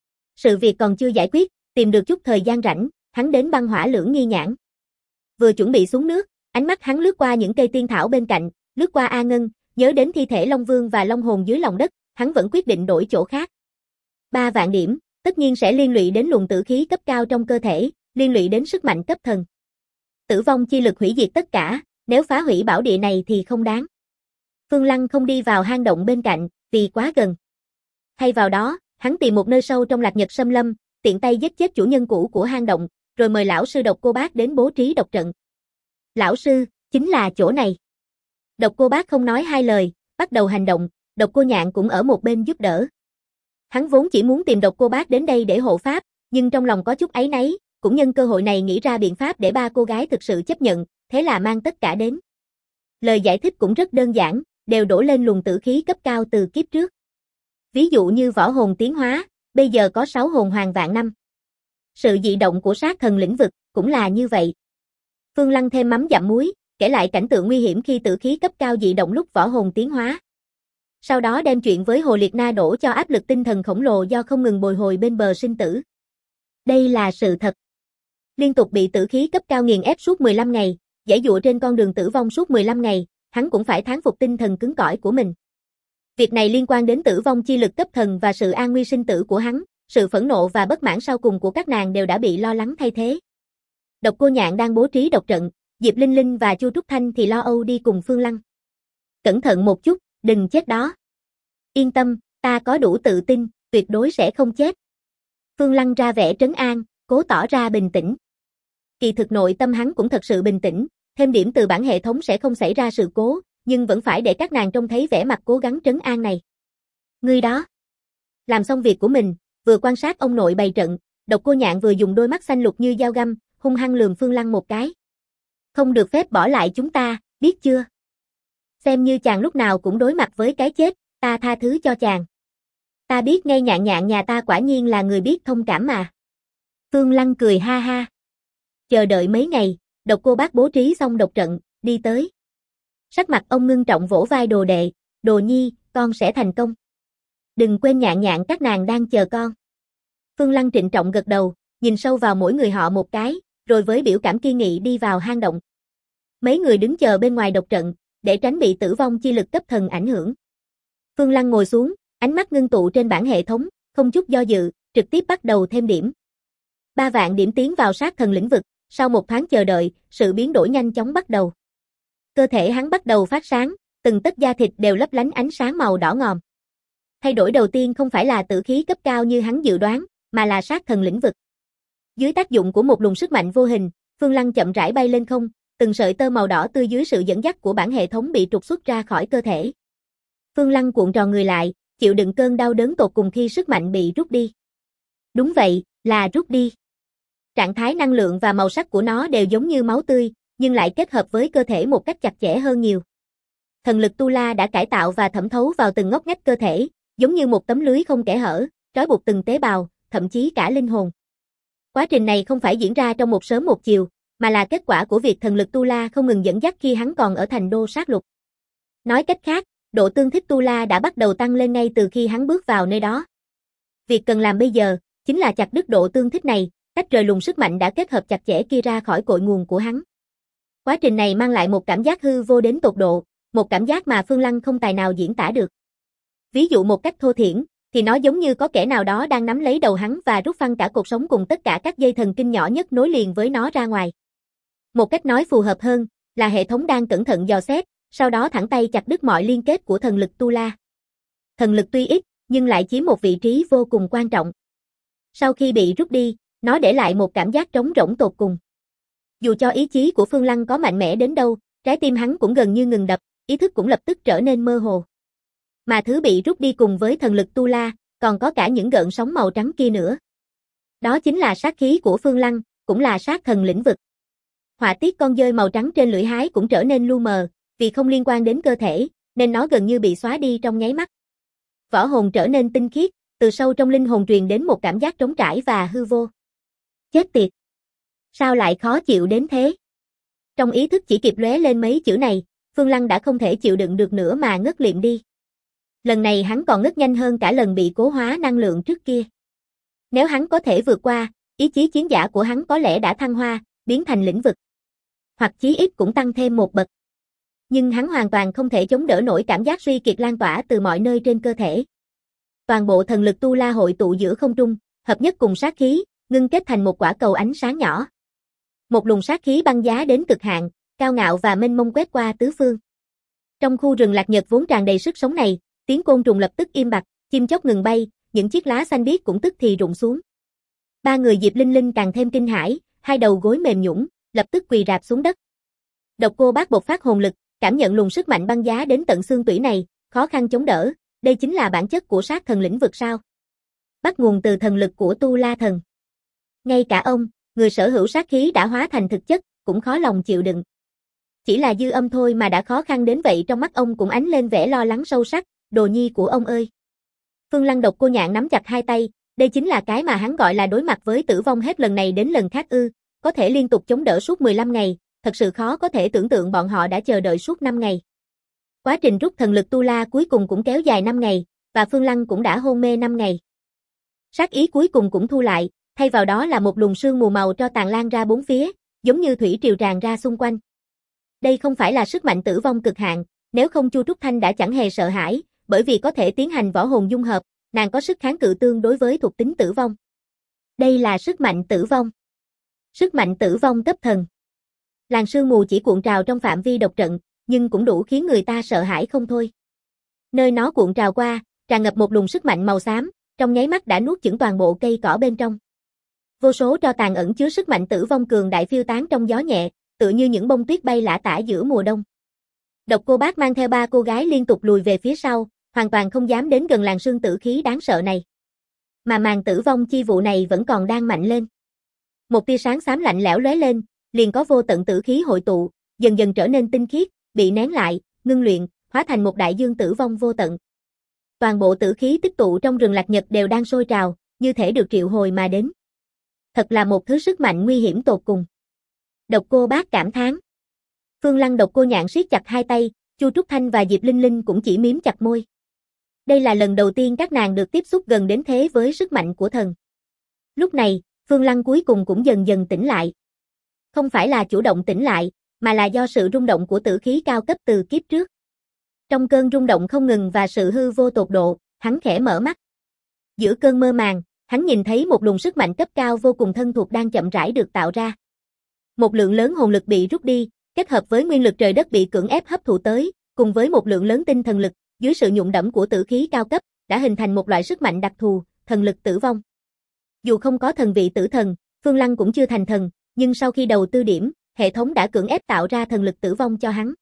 Sự việc còn chưa giải quyết, tìm được chút thời gian rảnh, hắn đến Băng Hỏa Lưỡng Nghi Nhãn. Vừa chuẩn bị xuống nước, ánh mắt hắn lướt qua những cây tiên thảo bên cạnh, lướt qua A Ngân, nhớ đến thi thể Long Vương và Long Hồn dưới lòng đất, hắn vẫn quyết định đổi chỗ khác. 3 vạn điểm, tất nhiên sẽ liên lụy đến luồng tử khí cấp cao trong cơ thể, liên lụy đến sức mạnh cấp thần. Tử vong chi lực hủy diệt tất cả, nếu phá hủy bảo địa này thì không đáng. Phương Lăng không đi vào hang động bên cạnh, vì quá gần. Thay vào đó, hắn tìm một nơi sâu trong Lạc Nhật Sâm Lâm, tiện tay giết chết chủ nhân cũ của hang động, rồi mời lão sư Độc Cô Bác đến bố trí độc trận. Lão sư, chính là chỗ này. Độc Cô Bác không nói hai lời, bắt đầu hành động, Độc Cô Nhạn cũng ở một bên giúp đỡ. Hắn vốn chỉ muốn tìm Độc Cô Bác đến đây để hộ pháp, nhưng trong lòng có chút áy náy, cũng nhân cơ hội này nghĩ ra biện pháp để ba cô gái thực sự chấp nhận, thế là mang tất cả đến. Lời giải thích cũng rất đơn giản, đều đổ lên luồng tử khí cấp cao từ kiếp trước. Ví dụ như võ hồn tiến hóa, bây giờ có 6 hồn hoàng vạn năm. Sự dị động của sát thần lĩnh vực cũng là như vậy. Phương Lăng thêm mắm dặm muối, kể lại cảnh tượng nguy hiểm khi tử khí cấp cao dị động lúc võ hồn tiến hóa. Sau đó đem chuyện với Hồ Liệt Na đổ cho áp lực tinh thần khổng lồ do không ngừng bồi hồi bên bờ sinh tử. Đây là sự thật. Liên tục bị tử khí cấp cao nghiền ép suốt 15 ngày, giãy giụa trên con đường tử vong suốt 15 ngày, hắn cũng phải thán phục tinh thần cứng cỏi của mình. Việc này liên quan đến tử vong chi lực cấp thần và sự an nguy sinh tử của hắn, sự phẫn nộ và bất mãn sau cùng của các nàng đều đã bị lo lắng thay thế. Độc Cô Nhạn đang bố trí độc trận, Diệp Linh Linh và Chu Trúc Thanh thì lo âu đi cùng Phương Lăng. Cẩn thận một chút, đừng chết đó. Yên tâm, ta có đủ tự tin, tuyệt đối sẽ không chết. Phương Lăng ra vẻ trấn an, cố tỏ ra bình tĩnh. Kỳ thực nội tâm hắn cũng thật sự bình tĩnh, thêm điểm từ bản hệ thống sẽ không xảy ra sự cố, nhưng vẫn phải để các nàng trông thấy vẻ mặt cố gắng trấn an này. Ngươi đó. Làm xong việc của mình, vừa quan sát ông nội bày trận, Độc Cô Nhạn vừa dùng đôi mắt xanh lục như dao găm, hung hăng lườm Phương Lăng một cái. Không được phép bỏ lại chúng ta, biết chưa? Xem như chàng lúc nào cũng đối mặt với cái chết, ta tha thứ cho chàng. Ta biết ngay Nhạn Nhạn nhà ta quả nhiên là người biết thông cảm mà. Phương Lăng cười ha ha. Chờ đợi mấy ngày, Độc Cô Bác bố trí xong độc trận, đi tới. Sắc mặt ông ngưng trọng vỗ vai đồ đệ, Đồ Nhi, con sẽ thành công. Đừng quên Nhạn Nhạn các nàng đang chờ con. Phương Lăng trịnh trọng gật đầu, nhìn sâu vào mỗi người họ một cái, rồi với biểu cảm kiên nghị đi vào hang động. Mấy người đứng chờ bên ngoài độc trận, để tránh bị tử vong chi lực cấp thần ảnh hưởng. Phương Lăng ngồi xuống, ánh mắt ngưng tụ trên bảng hệ thống, không chút do dự, trực tiếp bắt đầu thêm điểm. 3 vạn điểm tiến vào sát thần lĩnh vực, sau một tháng chờ đợi, sự biến đổi nhanh chóng bắt đầu. Cơ thể hắn bắt đầu phát sáng, từng tấc da thịt đều lấp lánh ánh sáng màu đỏ ngòm. Thay đổi đầu tiên không phải là tử khí cấp cao như hắn dự đoán, mà là sát thần lĩnh vực. Dưới tác dụng của một luồng sức mạnh vô hình, Phương Lăng chậm rãi bay lên không, từng sợi tơ màu đỏ tươi dưới sự dẫn dắt của bản hệ thống bị trục xuất ra khỏi cơ thể. Phương Lăng cuộn tròn người lại, chịu đựng cơn đau đớn tột cùng khi sức mạnh bị rút đi. Đúng vậy, là rút đi. Trạng thái năng lượng và màu sắc của nó đều giống như máu tươi, nhưng lại kết hợp với cơ thể một cách chặt chẽ hơn nhiều. Thần lực Tu La đã cải tạo và thẩm thấu vào từng ngóc ngách cơ thể, giống như một tấm lưới không kẽ hở, trói buộc từng tế bào, thậm chí cả linh hồn. Quá trình này không phải diễn ra trong một sớm một chiều, mà là kết quả của việc thần lực Tu La không ngừng dẫn dắt khi hắn còn ở thành đô sát lục. Nói cách khác, độ tương thích Tu La đã bắt đầu tăng lên ngay từ khi hắn bước vào nơi đó. Việc cần làm bây giờ, chính là chặt đứt độ tương thích này, tách rời luồng sức mạnh đã kết hợp chặt chẽ kia ra khỏi cội nguồn của hắn. Quá trình này mang lại một cảm giác hư vô đến tột độ, một cảm giác mà Phương Lăng không tài nào diễn tả được. Ví dụ một cách thô thiển, thì nó giống như có kẻ nào đó đang nắm lấy đầu hắn và rút phăng cả cột sống cùng tất cả các dây thần kinh nhỏ nhất nối liền với nó ra ngoài. Một cách nói phù hợp hơn, là hệ thống đang cẩn thận dò xét, sau đó thẳng tay chặt đứt mọi liên kết của thần lực Tu La. Thần lực tuy ít, nhưng lại chiếm một vị trí vô cùng quan trọng. Sau khi bị rút đi, nó để lại một cảm giác trống rỗng tột cùng. Dù cho ý chí của Phương Lăng có mạnh mẽ đến đâu, trái tim hắn cũng gần như ngừng đập, ý thức cũng lập tức trở nên mơ hồ. Mà thứ bị rút đi cùng với thần lực Tu La, còn có cả những gợn sóng màu trắng kia nữa. Đó chính là sát khí của Phương Lăng, cũng là sát thần lĩnh vực. Họa tiết con dơi màu trắng trên lưỡi hái cũng trở nên lu mờ, vì không liên quan đến cơ thể, nên nó gần như bị xóa đi trong nháy mắt. Võ hồn trở nên tinh khiết, từ sâu trong linh hồn truyền đến một cảm giác trống trải và hư vô. Chết tiệt! Sao lại khó chịu đến thế? Trong ý thức chỉ kịp lóe lên mấy chữ này, Phương Lăng đã không thể chịu đựng được nữa mà ngất liệm đi. Lần này hắn còn ngất nhanh hơn cả lần bị cố hóa năng lượng trước kia. Nếu hắn có thể vượt qua, ý chí chiến giả của hắn có lẽ đã thăng hoa, biến thành lĩnh vực. Hoặc chí ít cũng tăng thêm một bậc. Nhưng hắn hoàn toàn không thể chống đỡ nổi cảm giác suy kiệt lan tỏa từ mọi nơi trên cơ thể. Toàn bộ thần lực Tu La hội tụ giữa không trung, hợp nhất cùng sát khí, ngưng kết thành một quả cầu ánh sáng nhỏ. Một luồng sát khí băng giá đến cực hạn, cao ngạo và mênh mông quét qua tứ phương. Trong khu rừng lạc nhật vốn tràn đầy sức sống này, tiếng côn trùng lập tức im bặt, chim chóc ngừng bay, những chiếc lá xanh biếc cũng tức thì rụng xuống. Ba người Diệp Linh Linh càng thêm kinh hãi, hai đầu gối mềm nhũn, lập tức quỳ rạp xuống đất. Độc Cô Bác bộc phát hồn lực, cảm nhận luồng sức mạnh băng giá đến tận xương tủy này, khó khăn chống đỡ, đây chính là bản chất của sát thần lĩnh vực sao? bắt nguồn từ thần lực của Tu La Thần. Ngay cả ông, người sở hữu sát khí đã hóa thành thực chất, cũng khó lòng chịu đựng. Chỉ là dư âm thôi mà đã khó khăn đến vậy, trong mắt ông cũng ánh lên vẻ lo lắng sâu sắc, đồ nhi của ông ơi. Phương Lăng Độc Cô Nhạn nắm chặt hai tay, đây chính là cái mà hắn gọi là đối mặt với tử vong hết lần này đến lần khác ư, có thể liên tục chống đỡ suốt 15 ngày, thật sự khó có thể tưởng tượng bọn họ đã chờ đợi suốt 5 ngày. Quá trình rút thần lực Tu La cuối cùng cũng kéo dài 5 ngày, và Phương Lăng cũng đã hôn mê 5 ngày. Sát ý cuối cùng cũng thu lại, thay vào đó là một luồng sương mù màu tro tàn lan ra bốn phía, giống như thủy triều tràn ra xung quanh. Đây không phải là sức mạnh tử vong cực hạn, nếu không Chu Trúc Thanh đã chẳng hề sợ hãi, bởi vì có thể tiến hành võ hồn dung hợp, nàng có sức kháng cự tương đối với thuộc tính tử vong. Đây là sức mạnh tử vong. Sức mạnh tử vong cấp thần. Làn sương mù chỉ cuộn trào trong phạm vi độc trận, nhưng cũng đủ khiến người ta sợ hãi không thôi. Nơi nó cuộn trào qua, tràn ngập một luồng sức mạnh màu xám, trong nháy mắt đã nuốt chửng toàn bộ cây cỏ bên trong. Vô số tro tàn ẩn chứa sức mạnh tử vong cường đại phiêu tán trong gió nhẹ, tựa như những bông tuyết bay lả tả giữa mùa đông. Độc Cô Bác mang theo 3 cô gái liên tục lùi về phía sau, hoàn toàn không dám đến gần làn sương tử khí đáng sợ này. Mà màn tử vong chi vụ này vẫn còn đang mạnh lên. Một tia sáng xám lạnh lẽo lóe lên, liền có vô tận tử khí hội tụ, dần dần trở nên tinh khiết, bị nén lại, ngưng luyện, hóa thành một đại dương tử vong vô tận. Toàn bộ tử khí tích tụ trong rừng Lạc Nhật đều đang sôi trào, như thể được triệu hồi mà đến. Thật là một thứ sức mạnh nguy hiểm tột cùng. Độc Cô Bác cảm thán. Phương Lăng Độc Cô Nhạn siết chặt hai tay, Chu Trúc Thanh và Diệp Linh Linh cũng chỉ mím chặt môi. Đây là lần đầu tiên các nàng được tiếp xúc gần đến thế với sức mạnh của thần. Lúc này, Phương Lăng cuối cùng cũng dần dần tỉnh lại. Không phải là chủ động tỉnh lại, mà là do sự rung động của tử khí cao cấp từ kiếp trước. Trong cơn rung động không ngừng và sự hư vô tột độ, hắn khẽ mở mắt. Giữa cơn mơ màng, hắn nhìn thấy một luồng sức mạnh cấp cao vô cùng thân thuộc đang chậm rãi được tạo ra. Một lượng lớn hồn lực bị rút đi, kết hợp với nguyên lực trời đất bị cưỡng ép hấp thụ tới, cùng với một lượng lớn tinh thần lực, dưới sự nhuộm đẫm của tử khí cao cấp, đã hình thành một loại sức mạnh đặc thù, thần lực tử vong. Dù không có thần vị tử thần, Phương Lăng cũng chưa thành thần, nhưng sau khi đầu tư điểm, hệ thống đã cưỡng ép tạo ra thần lực tử vong cho hắn.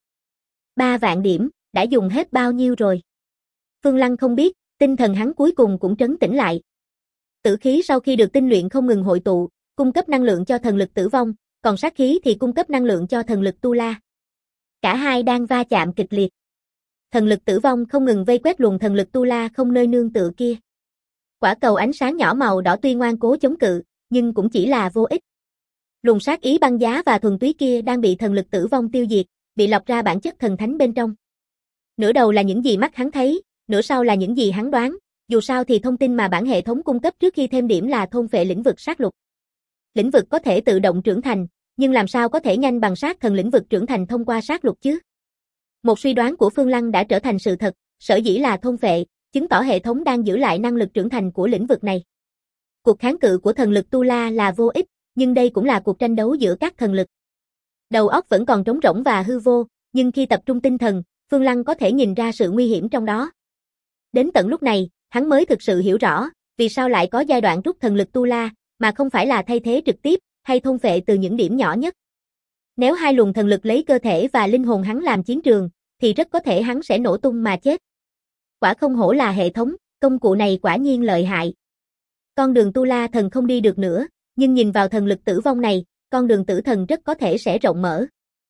3 vạn điểm, đã dùng hết bao nhiêu rồi? Phương Lăng không biết, tinh thần hắn cuối cùng cũng trấn tĩnh lại. Tử khí sau khi được tinh luyện không ngừng hội tụ, cung cấp năng lượng cho thần lực tử vong, còn sát khí thì cung cấp năng lượng cho thần lực Tu La. Cả hai đang va chạm kịch liệt. Thần lực tử vong không ngừng vây quét luồng thần lực Tu La không nơi nương tựa kia. Quả cầu ánh sáng nhỏ màu đỏ tuy ngoan cố chống cự, nhưng cũng chỉ là vô ích. Luồng sát ý băng giá và thuần túy kia đang bị thần lực tử vong tiêu diệt, bị lọc ra bản chất thần thánh bên trong. Nửa đầu là những gì mắt hắn thấy, nửa sau là những gì hắn đoán, dù sao thì thông tin mà bản hệ thống cung cấp trước khi thêm điểm là thôn phệ lĩnh vực sát lục. Lĩnh vực có thể tự động trưởng thành, nhưng làm sao có thể nhanh bằng sát thần lĩnh vực trưởng thành thông qua sát lục chứ? Một suy đoán của Phương Lăng đã trở thành sự thật, sở dĩ là thôn phệ, chứng tỏ hệ thống đang giữ lại năng lực trưởng thành của lĩnh vực này. Cuộc kháng cự của thần lực Tu La là vô ích, nhưng đây cũng là cuộc tranh đấu giữa các thần lực. Đầu óc vẫn còn trống rỗng và hư vô, nhưng khi tập trung tinh thần, Phương Lăng có thể nhìn ra sự nguy hiểm trong đó. Đến tận lúc này, hắn mới thực sự hiểu rõ, vì sao lại có giai đoạn rút thần lực Tu La, mà không phải là thay thế trực tiếp, hay thôn phệ từ những điểm nhỏ nhất. Nếu hai luồng thần lực lấy cơ thể và linh hồn hắn làm chiến trường, thì rất có thể hắn sẽ nổ tung mà chết. Quả không hổ là hệ thống, công cụ này quả nhiên lợi hại. Con đường Tu La thần không đi được nữa, nhưng nhìn vào thần lực tử vong này, con đường tử thần rất có thể sẽ rộng mở.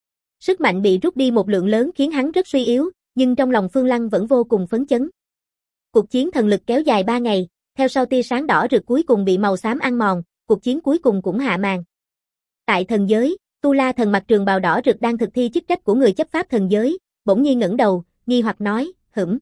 Sức mạnh bị rút đi một lượng lớn khiến hắn rất suy yếu, nhưng trong lòng Phương Lăng vẫn vô cùng phấn chấn. Cuộc chiến thần lực kéo dài 3 ngày, theo sau tia sáng đỏ rực cuối cùng bị màu xám ăn mòn, cuộc chiến cuối cùng cũng hạ màn. Tại thần giới, Tu La thần mặc trường bào đỏ rực đang thực thi chức trách của người chấp pháp thần giới, bỗng nhiên ngẩng đầu, nghi hoặc nói,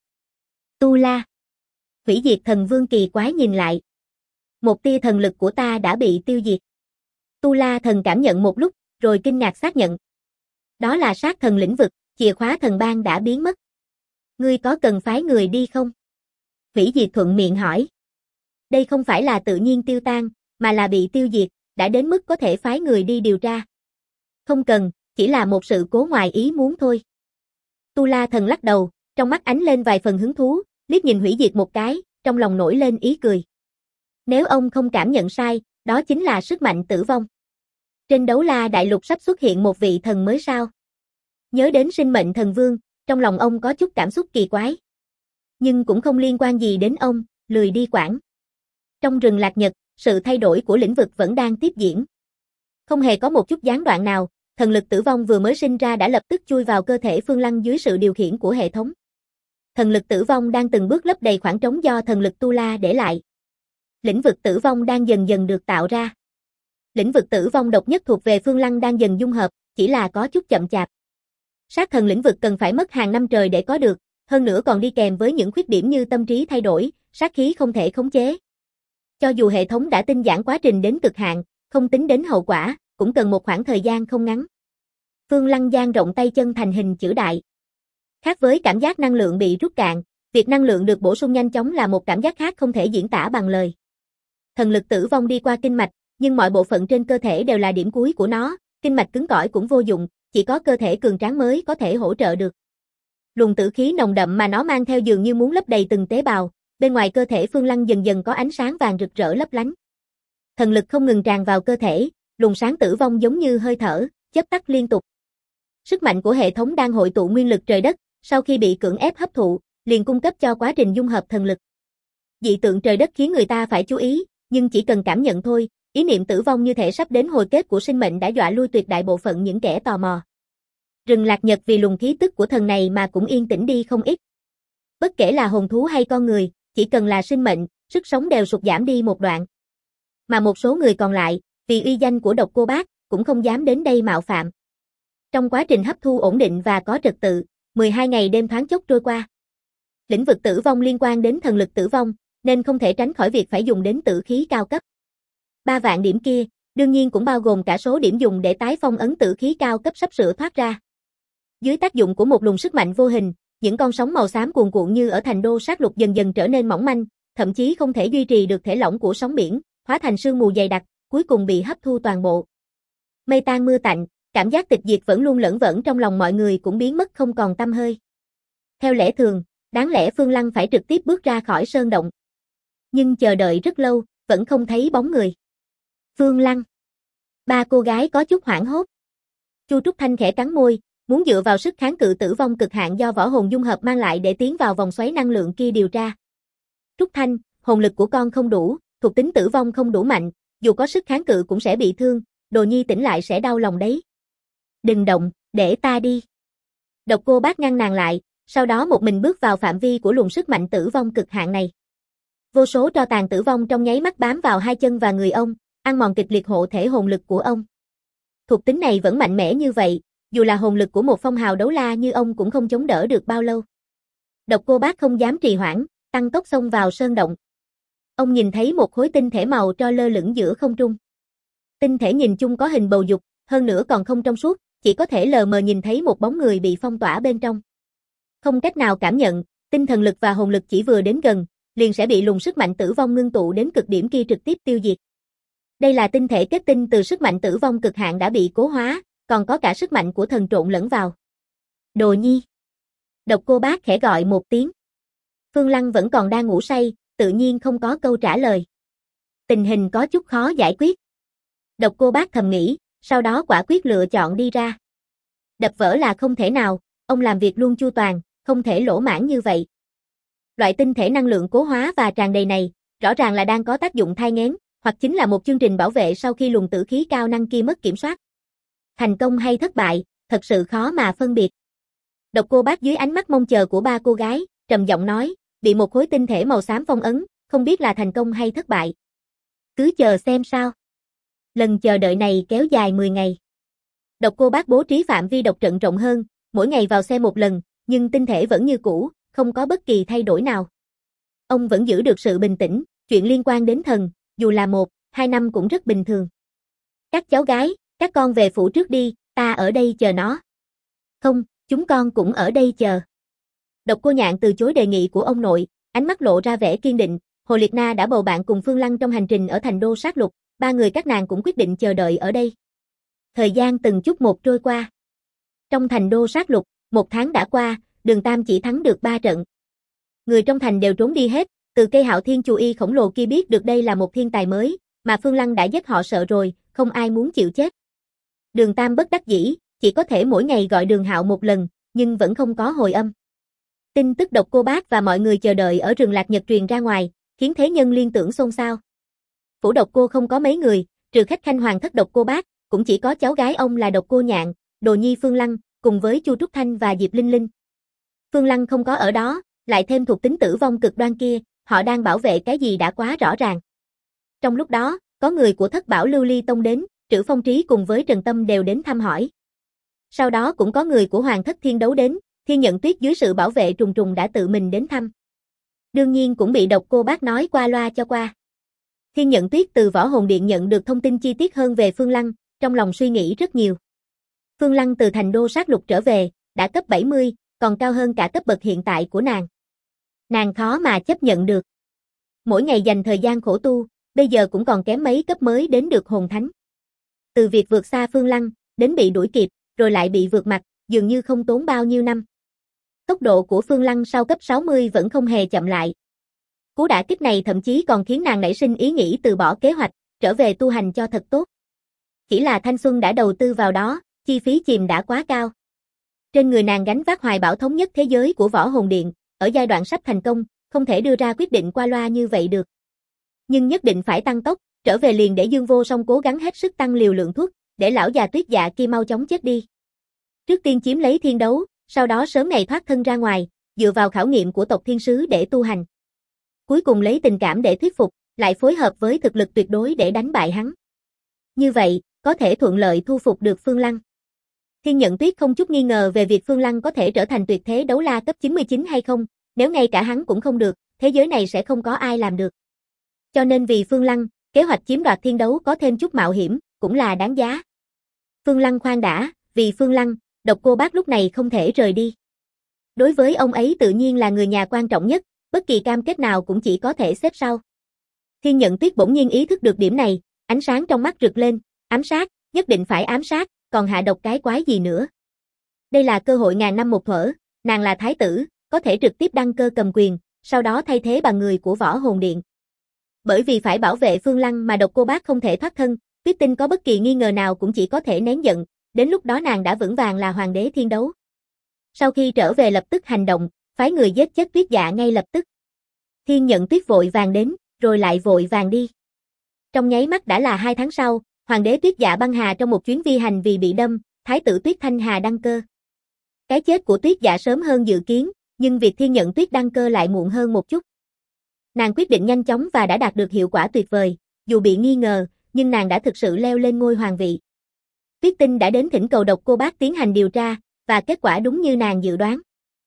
Tu La. Hủy diệt thần vương kỳ quái nhìn lại. Một tia thần lực của ta đã bị tiêu diệt. Tu La thần cảm nhận một lúc, rồi kinh ngạc xác nhận. Đó là sát thần lĩnh vực, chìa khóa thần bang đã biến mất. Ngươi có cần phái người đi không? Hủy diệt thuận miệng hỏi. Đây không phải là tự nhiên tiêu tan, mà là bị tiêu diệt, đã đến mức có thể phái người đi điều tra. Không cần, chỉ là một sự cố ngoài ý muốn thôi. Tu La thần lắc đầu, trong mắt ánh lên vài phần hứng thú, liếc nhìn hủy diệt một cái, trong lòng nổi lên ý cười. Nếu ông không cảm nhận sai, đó chính là sức mạnh tử vong. Trên Đấu La Đại Lục sắp xuất hiện một vị thần mới sao? Nhớ đến sinh mệnh thần vương, trong lòng ông có chút cảm xúc kỳ quái. Nhưng cũng không liên quan gì đến ông, lười đi quản. Trong rừng Lạc Nhật, sự thay đổi của lĩnh vực vẫn đang tiếp diễn. Không hề có một chút gián đoạn nào, thần lực tử vong vừa mới sinh ra đã lập tức chui vào cơ thể Phương Lăng dưới sự điều khiển của hệ thống. Thần lực tử vong đang từng bước lấp đầy khoảng trống do thần lực Tu La để lại. Lĩnh vực tử vong đang dần dần được tạo ra. Lĩnh vực tử vong độc nhất thuộc về Phương Lăng đang dần dung hợp, chỉ là có chút chậm chạp. Sát thần lĩnh vực cần phải mất hàng năm trời để có được, hơn nữa còn đi kèm với những khuyết điểm như tâm trí thay đổi, sát khí không thể khống chế. Cho dù hệ thống đã tinh giản quá trình đến cực hạn, không tính đến hậu quả, cũng cần một khoảng thời gian không ngắn. Phương Lăng dang rộng tay chân thành hình chữ đại. Khác với cảm giác năng lượng bị rút cạn, việc năng lượng được bổ sung nhanh chóng là một cảm giác khác không thể diễn tả bằng lời. Thần lực tử vong đi qua kinh mạch, nhưng mọi bộ phận trên cơ thể đều là điểm cuối của nó, kinh mạch cứng cỏi cũng vô dụng, chỉ có cơ thể cường tráng mới có thể hỗ trợ được. Luồng tử khí nồng đậm mà nó mang theo dường như muốn lấp đầy từng tế bào, bên ngoài cơ thể Phương Lăng dần dần có ánh sáng vàng rực rỡ lấp lánh. Thần lực không ngừng tràn vào cơ thể, luồng sáng tử vong giống như hơi thở, chớp tắt liên tục. Sức mạnh của hệ thống đang hội tụ nguyên lực trời đất, sau khi bị cưỡng ép hấp thụ, liền cung cấp cho quá trình dung hợp thần lực. Dị tượng trời đất khiến người ta phải chú ý, nhưng chỉ cần cảm nhận thôi, ý niệm tử vong như thể sắp đến hồi kết của sinh mệnh đã dọa lui tuyệt đại bộ phận những kẻ tò mò. Rừng Lạc Nhật vì luồng khí tức của thần này mà cũng yên tĩnh đi không ít. Bất kể là hồn thú hay con người, chỉ cần là sinh mệnh, sức sống đều sụt giảm đi một đoạn. Mà một số người còn lại, vì uy danh của Độc Cô Bác, cũng không dám đến đây mạo phạm. Trong quá trình hấp thu ổn định và có trật tự, 12 ngày đêm thoáng chốc trôi qua. Lĩnh vực tử vong liên quan đến thần lực tử vong, nên không thể tránh khỏi việc phải dùng đến tử khí cao cấp. 3 vạn điểm kia, đương nhiên cũng bao gồm cả số điểm dùng để tái phong ấn tử khí cao cấp sắp sửa thoát ra. Dưới tác dụng của một luồng sức mạnh vô hình, những con sóng màu xám cuồn cuộn như ở thành đô sát lục dần dần trở nên mỏng manh, thậm chí không thể duy trì được thể lỏng của sóng biển, hóa thành sương mù dày đặc, cuối cùng bị hấp thu toàn bộ. Mây tan mưa tạnh, cảm giác tịch diệt vẫn luôn lởn vởn trong lòng mọi người cũng biến mất không còn tăm hơi. Theo lẽ thường, đáng lẽ Phương Lăng phải trực tiếp bước ra khỏi sơn động. Nhưng chờ đợi rất lâu, vẫn không thấy bóng người. Phương Lăng. 3 cô gái có chút hoảng hốt. Chu Trúc Thanh khẽ cắn môi, muốn dựa vào sức kháng cự tử vong cực hạn do võ hồn dung hợp mang lại để tiến vào vòng xoáy năng lượng kia điều tra. Trúc Thanh, hồn lực của con không đủ, thuộc tính tử vong không đủ mạnh, dù có sức kháng cự cũng sẽ bị thương, Đồ Nhi tỉnh lại sẽ đau lòng đấy. Đừng động, để ta đi. Độc Cô Bác ngăn nàng lại, sau đó một mình bước vào phạm vi của luồng sức mạnh tử vong cực hạn này. Vô số tro tàn tử vong trong nháy mắt bám vào hai chân và người ông, ăn mòn kịch liệt hộ thể hồn lực của ông. Thuộc tính này vẫn mạnh mẽ như vậy, dù là hồn lực của một phong hào đấu la như ông cũng không chống đỡ được bao lâu. Độc Cô Bác không dám trì hoãn, tăng tốc xông vào sơn động. Ông nhìn thấy một khối tinh thể màu tro lơ lửng giữa không trung. Tinh thể nhìn chung có hình bầu dục, hơn nữa còn không trong suốt, chỉ có thể lờ mờ nhìn thấy một bóng người bị phong tỏa bên trong. Không cách nào cảm nhận, tinh thần lực và hồn lực chỉ vừa đến gần, liền sẽ bị luồng sức mạnh tử vong ngưng tụ đến cực điểm kia trực tiếp tiêu diệt. Đây là tinh thể kết tinh từ sức mạnh tử vong cực hạn đã bị cố hóa, còn có cả sức mạnh của thần trộn lẫn vào. Đồ Nhi. Độc Cô Bác khẽ gọi một tiếng. Phương Lăng vẫn còn đang ngủ say, tự nhiên không có câu trả lời. Tình hình có chút khó giải quyết. Độc Cô Bác thầm nghĩ, sau đó quả quyết lựa chọn đi ra. Đập vỡ là không thể nào, ông làm việc luôn chu toàn, không thể lỗ mãn như vậy. Loại tinh thể năng lượng cố hóa và tràn đầy này, rõ ràng là đang có tác dụng thai nghén, hoặc chính là một chương trình bảo vệ sau khi luồng tử khí cao năng kia mất kiểm soát. Thành công hay thất bại, thật sự khó mà phân biệt. Độc Cô Bác dưới ánh mắt mong chờ của 3 cô gái, trầm giọng nói, bị một khối tinh thể màu xám phong ấn, không biết là thành công hay thất bại. Cứ chờ xem sao. Lần chờ đợi này kéo dài 10 ngày. Độc Cô Bác bố trí phạm vi độc trận rộng hơn, mỗi ngày vào xem một lần, nhưng tinh thể vẫn như cũ, không có bất kỳ thay đổi nào. Ông vẫn giữ được sự bình tĩnh, chuyện liên quan đến thần, dù là 1-2 năm cũng rất bình thường. Các cháu gái, các con về phủ trước đi, ta ở đây chờ nó. Không, chúng con cũng ở đây chờ. Độc Cô Nhạn từ chối đề nghị của ông nội, ánh mắt lộ ra vẻ kiên định. Hồ Liệt Na đã bầu bạn cùng Phương Lăng trong hành trình ở thành đô sát lục, 3 người các nàng cũng quyết định chờ đợi ở đây. Thời gian từng chút một trôi qua. Trong thành đô sát lục, 1 tháng đã qua, Đường Tam chỉ thắng được 3 trận. Người trong thành đều trốn đi hết, từ cây Hạo Thiên Chù Y khổng lồ kia biết được đây là một thiên tài mới, mà Phương Lăng đã giết họ sợ rồi, không ai muốn chịu chết. Đường Tam bất đắc dĩ, chỉ có thể mỗi ngày gọi Đường Hạo một lần, nhưng vẫn không có hồi âm. Tin tức Độc Cô Bác và mọi người chờ đợi ở rừng Lạc Nhật truyền ra ngoài, khiến thế nhân liên tưởng xôn xao. Phủ Độc Cô không có mấy người, trừ khách khanh hoàng thất Độc Cô Bác, cũng chỉ có cháu gái ông là Độc Cô Nhạn, đồ nhi Phương Lăng, cùng với Chu Trúc Thanh và Diệp Linh Linh. Phương Lăng không có ở đó, lại thêm thuộc tính tử vong cực đoan kia, họ đang bảo vệ cái gì đã quá rõ ràng. Trong lúc đó, có người của Thất Bảo Lưu Ly Tông đến, Trữ Phong Trí cùng với Trần Tâm đều đến thăm hỏi. Sau đó cũng có người của Hoàng thất Thiên Đấu đến, Thiên Nhận Tuyết dưới sự bảo vệ trùng trùng đã tự mình đến thăm. Đương nhiên cũng bị Độc Cô Bác nói qua loa cho qua. Thiên Nhận Tuyết từ Võ Hồn Điện nhận được thông tin chi tiết hơn về Phương Lăng, trong lòng suy nghĩ rất nhiều. Phương Lăng từ thành đô sát lục trở về, đã cấp 70, còn cao hơn cả cấp bậc hiện tại của nàng. Nàng khó mà chấp nhận được. Mỗi ngày dành thời gian khổ tu, bây giờ cũng còn kém mấy cấp mới đến được hồn thánh. Từ việc vượt xa Phương Lăng, đến bị đuổi kịp, rồi lại bị vượt mặt, dường như không tốn bao nhiêu năm. Tốc độ của Phương Lăng sau cấp 60 vẫn không hề chậm lại. Cú đả kích này thậm chí còn khiến nàng nảy sinh ý nghĩ từ bỏ kế hoạch, trở về tu hành cho thật tốt. Chỉ là thanh xuân đã đầu tư vào đó, chi phí chìm đã quá cao. Trên người nàng gánh vác hoài bão thống nhất thế giới của Võ Hồn Điện, ở giai đoạn sắp thành công, không thể đưa ra quyết định qua loa như vậy được. Nhưng nhất định phải tăng tốc, trở về liền để Dương Vô Song cố gắng hết sức tăng liều lượng thuốc, để lão già Tuyết Dạ kia mau chóng chết đi. Trước tiên chiếm lấy thiên đấu, sau đó sớm ngày thoát thân ra ngoài, dựa vào khảo nghiệm của tộc thiên sứ để tu hành. Cuối cùng lấy tình cảm để thuyết phục, lại phối hợp với thực lực tuyệt đối để đánh bại hắn. Như vậy, có thể thuận lợi thu phục được Phương Lăng. Thiên Nhận Tuyết không chút nghi ngờ về việc Phương Lăng có thể trở thành tuyệt thế đấu la cấp 99 hay không, nếu ngay cả hắn cũng không được, thế giới này sẽ không có ai làm được. Cho nên vì Phương Lăng, kế hoạch chiếm đoạt thiên đấu có thêm chút mạo hiểm, cũng là đáng giá. Phương Lăng khoan đã, vì Phương Lăng, Độc Cô Bác lúc này không thể rời đi. Đối với ông ấy tự nhiên là người nhà quan trọng nhất, bất kỳ cam kết nào cũng chỉ có thể xếp sau. Thiên Nhận Tuyết bỗng nhiên ý thức được điểm này, ánh sáng trong mắt rực lên, ám sát, nhất định phải ám sát, còn hạ độc cái quái gì nữa. Đây là cơ hội ngàn năm một thuở, nàng là thái tử, có thể trực tiếp đăng cơ cầm quyền, sau đó thay thế bằng người của Võ Hồn Điện. Bởi vì phải bảo vệ Phương Lăng mà Độc Cô Bác không thể thoát thân, Tuyết Tinh có bất kỳ nghi ngờ nào cũng chỉ có thể nén giận, đến lúc đó nàng đã vững vàng là hoàng đế thiên đấu. Sau khi trở về lập tức hành động, phái người giết chết Tuyết Dạ ngay lập tức. Thiên Nhận Tuyết vội vàng đến, rồi lại vội vàng đi. Trong nháy mắt đã là 2 tháng sau, hoàng đế Tuyết Dạ băng hà trong một chuyến vi hành vì bị đâm, thái tử Tuyết Thanh Hà đăng cơ. Cái chết của Tuyết Dạ sớm hơn dự kiến, nhưng việc Thiên Nhận Tuyết đăng cơ lại muộn hơn một chút. Nàng quyết định nhanh chóng và đã đạt được hiệu quả tuyệt vời, dù bị nghi ngờ, nhưng nàng đã thực sự leo lên ngôi hoàng vị. Tuyết Tinh đã đến thỉnh cầu Độc Cô Bác tiến hành điều tra, và kết quả đúng như nàng dự đoán.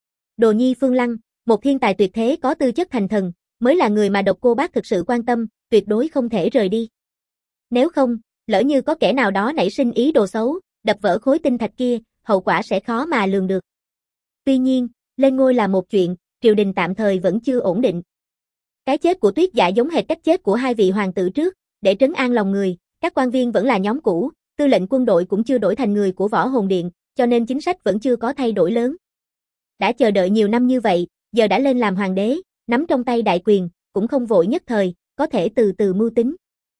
Đồ nhi Phương Lăng, một thiên tài tuyệt thế có tư chất thành thần, mới là người mà Độc Cô Bác thực sự quan tâm, tuyệt đối không thể rời đi. Nếu không, lỡ như có kẻ nào đó nảy sinh ý đồ xấu, đập vỡ khối tinh thạch kia, hậu quả sẽ khó mà lường được. Tuy nhiên, lên ngôi là một chuyện, triều đình tạm thời vẫn chưa ổn định. Cái chết của Tuyết Dạ giống hệt cách chết của 2 vị hoàng tử trước, để trấn an lòng người, các quan viên vẫn là nhóm cũ, tư lệnh quân đội cũng chưa đổi thành người của Võ Hồn Điện, cho nên chính sách vẫn chưa có thay đổi lớn. Đã chờ đợi nhiều năm như vậy, giờ đã lên làm hoàng đế, nắm trong tay đại quyền, cũng không vội nhất thời, có thể từ từ mưu tính.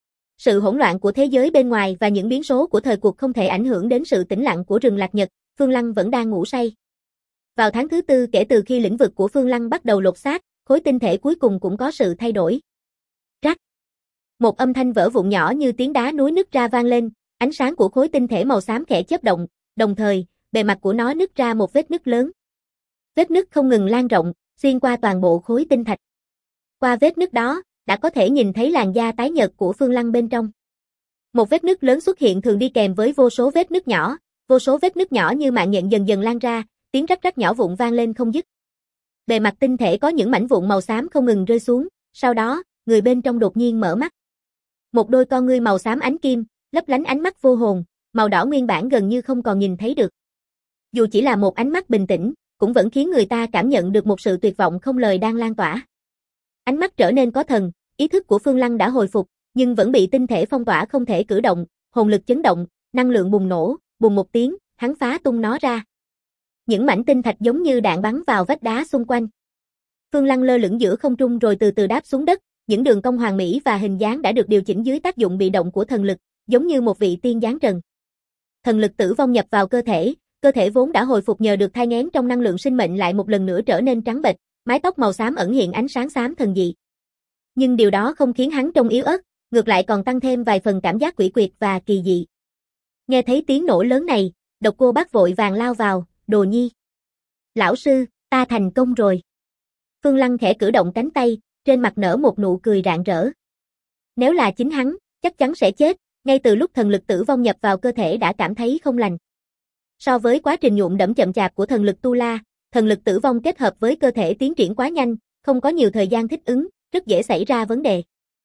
Sự hỗn loạn của thế giới bên ngoài và những biến số của thời cuộc không thể ảnh hưởng đến sự tĩnh lặng của rừng Lạc Nhật, Phương Lăng vẫn đang ngủ say. Vào tháng thứ 4 kể từ khi lĩnh vực của Phương Lăng bắt đầu lột xác, khối tinh thể cuối cùng cũng có sự thay đổi. Rắc. Một âm thanh vỡ vụn nhỏ như tiếng đá núi nứt ra vang lên, ánh sáng của khối tinh thể màu xám khẽ chớp động, đồng thời, bề mặt của nó nứt ra một vết nứt lớn. Vết nứt không ngừng lan rộng, xuyên qua toàn bộ khối tinh thạch. Qua vết nứt đó, đã có thể nhìn thấy làn da tái nhợt của Phương Lăng bên trong. Một vết nứt lớn xuất hiện thường đi kèm với vô số vết nứt nhỏ, vô số vết nứt nhỏ như mạng nhện dần dần lan ra, tiếng rắc rắc nhỏ vụn vang lên không dứt. Bề mặt tinh thể có những mảnh vụn màu xám không ngừng rơi xuống, sau đó, người bên trong đột nhiên mở mắt. Một đôi con ngươi màu xám ánh kim, lấp lánh ánh mắt vô hồn, màu đỏ nguyên bản gần như không còn nhìn thấy được. Dù chỉ là một ánh mắt bình tĩnh, cũng vẫn khiến người ta cảm nhận được một sự tuyệt vọng không lời đang lan tỏa. Ánh mắt trở nên có thần, ý thức của Phương Lăng đã hồi phục, nhưng vẫn bị tinh thể phong tỏa không thể cử động, hồn lực chấn động, năng lượng bùng nổ, bùng một tiếng, hắn phá tung nó ra. Những mảnh tinh thạch giống như đạn bắn vào vách đá xung quanh. Phương Lăng lơ lửng giữa không trung rồi từ từ đáp xuống đất, những đường cong hoàn mỹ và hình dáng đã được điều chỉnh dưới tác dụng bị động của thần lực, giống như một vị tiên giáng trần. Thần lực tử vong nhập vào cơ thể vốn đã hồi phục nhờ được thai nghén trong năng lượng sinh mệnh lại một lần nữa trở nên trắng bệch, mái tóc màu xám ẩn hiện ánh sáng xám thần dị. Nhưng điều đó không khiến hắn trông yếu ớt, ngược lại còn tăng thêm vài phần cảm giác quỷ quyệt và kỳ dị. Nghe thấy tiếng nổ lớn này, Độc Cô Bác vội vàng lao vào, Đồ Nhi. Lão sư, ta thành công rồi. Phương Lăng khẽ cử động cánh tay, trên mặt nở một nụ cười rạng rỡ. Nếu là chính hắn, chắc chắn sẽ chết, ngay từ lúc thần lực tử vong nhập vào cơ thể đã cảm thấy không lành. So với quá trình nhuộm đẫm chậm chạp của thần lực Tu La, thần lực tử vong kết hợp với cơ thể tiến triển quá nhanh, không có nhiều thời gian thích ứng, rất dễ xảy ra vấn đề.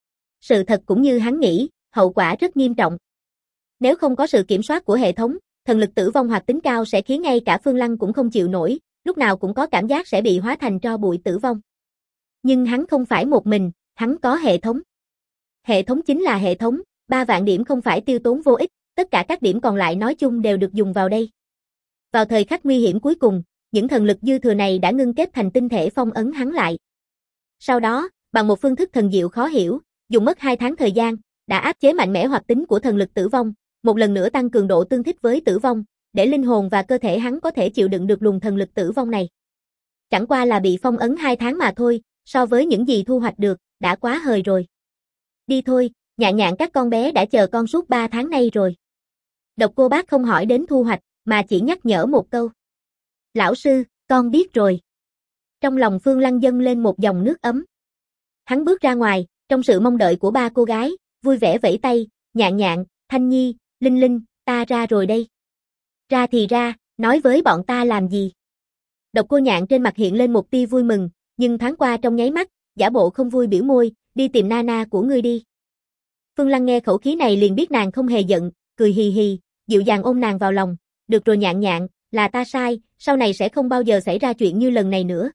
Sự thật cũng như hắn nghĩ, hậu quả rất nghiêm trọng. Nếu không có sự kiểm soát của hệ thống, thần lực tử vong hoạt tính cao sẽ khiến ngay cả Phương Lăng cũng không chịu nổi, lúc nào cũng có cảm giác sẽ bị hóa thành tro bụi tử vong. Nhưng hắn không phải một mình, hắn có hệ thống. Hệ thống chính là hệ thống, 3 vạn điểm không phải tiêu tốn vô ích, tất cả các điểm còn lại nói chung đều được dùng vào đây. Vào thời khắc nguy hiểm cuối cùng, những thần lực dư thừa này đã ngưng kết thành tinh thể phong ấn hắn lại. Sau đó, bằng một phương thức thần diệu khó hiểu, dùng mất 2 tháng thời gian, đã áp chế mạnh mẽ hoạt tính của thần lực tử vong, một lần nữa tăng cường độ tương thích với tử vong, để linh hồn và cơ thể hắn có thể chịu đựng được luồng thần lực tử vong này. Chẳng qua là bị phong ấn 2 tháng mà thôi, so với những gì thu hoạch được, đã quá hời rồi. Đi thôi, Nhạn Nhạn các con bé đã chờ con suốt 3 tháng nay rồi. Độc Cô Bác không hỏi đến thu hoạch, mà chỉ nhắc nhở một câu. Lão sư, con biết rồi. Trong lòng Phương Lăng dâng lên một dòng nước ấm. Hắn bước ra ngoài, trong sự mong đợi của 3 cô gái, vui vẻ vẫy tay, Nhạn Nhạn, Thanh Nhi, Linh Linh, ta ra rồi đây. Ra thì ra, nói với bọn ta làm gì? Độc Cô Nhạn trên mặt hiện lên một tia vui mừng, nhưng thoáng qua trong nháy mắt, giả bộ không vui biểu môi, đi tìm Nana của ngươi đi. Phương Lăng nghe khẩu khí này liền biết nàng không hề giận, cười hì hì, dịu dàng ôm nàng vào lòng. Được rồi Nhạn Nhạn, là ta sai, sau này sẽ không bao giờ xảy ra chuyện như lần này nữa.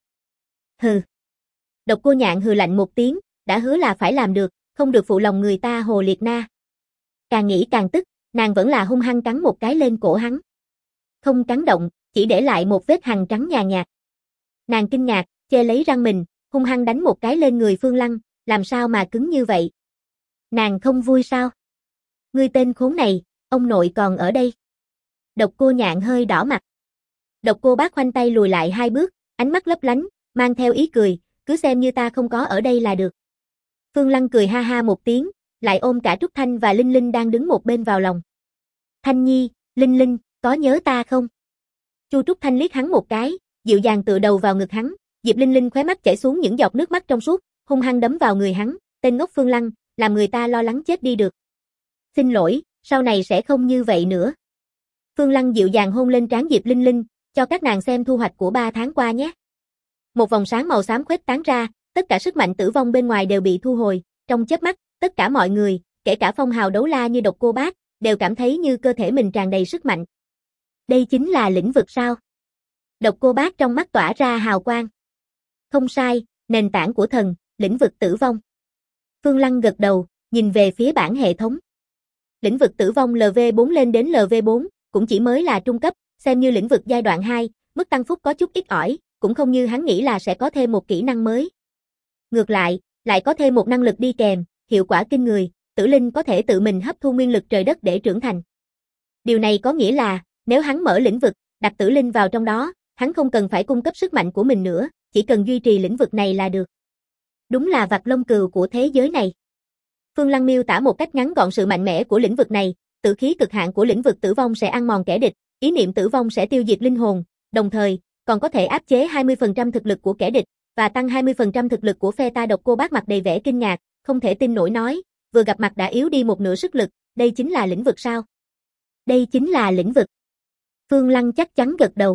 Hừ. Độc Cô Nhạn hừ lạnh một tiếng, đã hứa là phải làm được, không được phụ lòng người ta Hồ Liệt Na. Càng nghĩ càng tức, nàng vẫn là hung hăng cắn một cái lên cổ hắn. Không cắn động, chỉ để lại một vết hằn trắng nhàn nhạt. Nàng kinh ngạc, che lấy răng mình, hung hăng đánh một cái lên người Phương Lăng, làm sao mà cứng như vậy? Nàng không vui sao? Ngươi tên khốn này, ông nội còn ở đây. Độc Cô Nhạn hơi đỏ mặt. Độc Cô Bác khoanh tay lùi lại 2 bước, ánh mắt lấp lánh, mang theo ý cười, cứ xem như ta không có ở đây là được. Phương Lăng cười ha ha một tiếng, lại ôm cả Trúc Thanh và Linh Linh đang đứng một bên vào lòng. Thanh Nhi, Linh Linh, có nhớ ta không? Chu Trúc Thanh liếc hắn một cái, dịu dàng tựa đầu vào ngực hắn, Diệp Linh Linh khóe mắt chảy xuống những giọt nước mắt trong suốt, hung hăng đấm vào người hắn, tên ngốc Phương Lăng, làm người ta lo lắng chết đi được. Xin lỗi, sau này sẽ không như vậy nữa. Phương Lăng dịu dàng hôn lên trán Diệp Linh Linh, cho các nàng xem thu hoạch của 3 tháng qua nhé. Một vòng sáng màu xám khuếch tán ra, tất cả sức mạnh tử vong bên ngoài đều bị thu hồi, trong chớp mắt, tất cả mọi người, kể cả phong hào đấu la như Độc Cô Bác, đều cảm thấy như cơ thể mình tràn đầy sức mạnh. Đây chính là lĩnh vực sao? Độc Cô Bác trong mắt tỏa ra hào quang. Không sai, nền tảng của thần, lĩnh vực tử vong. Phương Lăng gật đầu, nhìn về phía bảng hệ thống. Lĩnh vực tử vong LV4 lên đến LV4, cũng chỉ mới là trung cấp, xem như lĩnh vực giai đoạn 2, mức tăng phúc có chút ít ỏi, cũng không như hắn nghĩ là sẽ có thêm một kỹ năng mới. Ngược lại có thêm một năng lực đi kèm, hiệu quả kinh người, Tử Linh có thể tự mình hấp thu nguyên lực trời đất để trưởng thành. Điều này có nghĩa là, nếu hắn mở lĩnh vực, đặt Tử Linh vào trong đó, hắn không cần phải cung cấp sức mạnh của mình nữa, chỉ cần duy trì lĩnh vực này là được. Đúng là vạc lông cừu của thế giới này. Phương Lăng miêu tả một cách ngắn gọn sự mạnh mẽ của lĩnh vực này, tử khí cực hạn của lĩnh vực tử vong sẽ ăn mòn kẻ địch, ý niệm tử vong sẽ tiêu diệt linh hồn, đồng thời, còn có thể áp chế 20% thực lực của kẻ địch, và tăng 20% thực lực của phe ta. Độc Cô Bác mặt đầy vẻ kinh ngạc, không thể tin nổi nói, vừa gặp mặt đã yếu đi một nửa sức lực, đây chính là lĩnh vực sao? Đây chính là lĩnh vực. Phương Lăng chắc chắn gật đầu.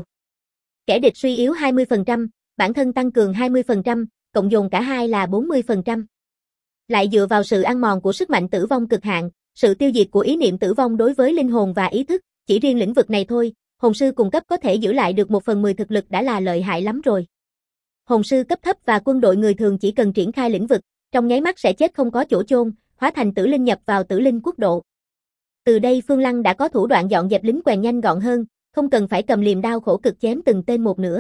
Kẻ địch suy yếu 20%, bản thân tăng cường 20%, cộng dồn cả hai là 40%. Lại dựa vào sự ăn mòn của sức mạnh tử vong cực hạn, sự tiêu diệt của ý niệm tử vong đối với linh hồn và ý thức, chỉ riêng lĩnh vực này thôi, hồn sư cùng cấp có thể giữ lại được 1/10 thực lực đã là lợi hại lắm rồi. Hồn sư cấp thấp và quân đội người thường chỉ cần triển khai lĩnh vực, trong nháy mắt sẽ chết không có chỗ chôn, hóa thành tử linh nhập vào tử linh quốc độ. Từ đây Phương Lăng đã có thủ đoạn dọn dẹp lính quèn nhanh gọn hơn, không cần phải cầm liềm đao khổ cực chém từng tên một nữa.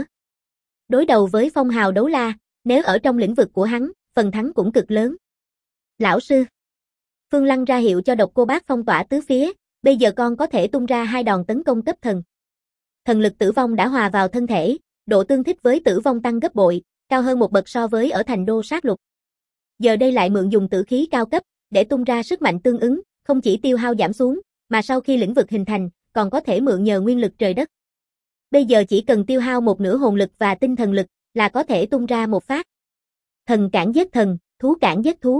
Đối đầu với phong hào đấu la, nếu ở trong lĩnh vực của hắn, phần thắng cũng cực lớn. Lão sư. Phương Lăng ra hiệu cho Độc Cô Bác phong tỏa tứ phía, bây giờ con có thể tung ra 2 đòn tấn công cấp thần. Thần lực tử vong đã hòa vào thân thể, độ tương thích với tử vong tăng gấp bội, cao hơn một bậc so với ở thành đô sát lục. Giờ đây lại mượn dùng tử khí cao cấp, để tung ra sức mạnh tương ứng, không chỉ tiêu hao giảm xuống, mà sau khi lĩnh vực hình thành, còn có thể mượn nhờ nguyên lực trời đất. Bây giờ chỉ cần tiêu hao một nửa hồn lực và tinh thần lực là có thể tung ra một phát. Thần cản giết thần, thú cản giết thú.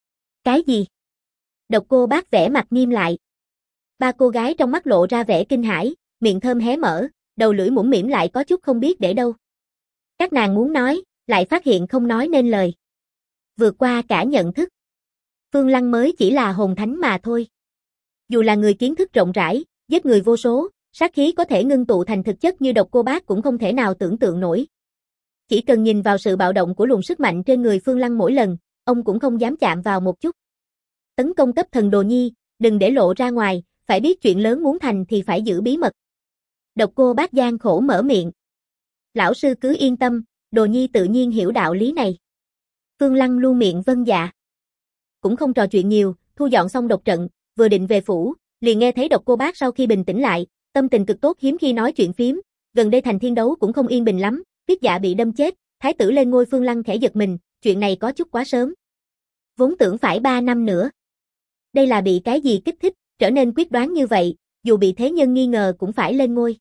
Cái gì? Độc Cô Bác vẻ mặt nghiêm lại. Ba cô gái trong mắt lộ ra vẻ kinh hãi, miệng thơm hé mở, đầu lưỡi mũm mĩm lại có chút không biết để đâu. Các nàng muốn nói, lại phát hiện không nói nên lời. Vượt qua cả nhận thức. Phương Lăng mới chỉ là hồn thánh mà thôi. Dù là người kiến thức rộng rãi, giết người vô số, sát khí có thể ngưng tụ thành thực chất như Độc Cô Bác cũng không thể nào tưởng tượng nổi. Chỉ cần nhìn vào sự bạo động của luồng sức mạnh trên người Phương Lăng mỗi lần, ông cũng không dám chạm vào một chút. Tấn công cấp thần Đồ Nhi, đừng để lộ ra ngoài, phải biết chuyện lớn muốn thành thì phải giữ bí mật. Độc Cô Bác gian khổ mở miệng. Lão sư cứ yên tâm, Đồ Nhi tự nhiên hiểu đạo lý này. Phương Lăng luôn miệng vâng dạ. Cũng không trò chuyện nhiều, thu dọn xong độc trận, vừa định về phủ, liền nghe thấy Độc Cô Bác sau khi bình tĩnh lại, tâm tình cực tốt hiếm khi nói chuyện phiếm, gần đây thành thiên đấu cũng không yên bình lắm, Tuyết Dạ bị đâm chết, thái tử lên ngôi. Phương Lăng khẽ giật mình, chuyện này có chút quá sớm. Vốn tưởng phải 3 năm nữa. Đây là bị cái gì kích thích, trở nên quyết đoán như vậy, dù bị thế nhân nghi ngờ cũng phải lên ngôi.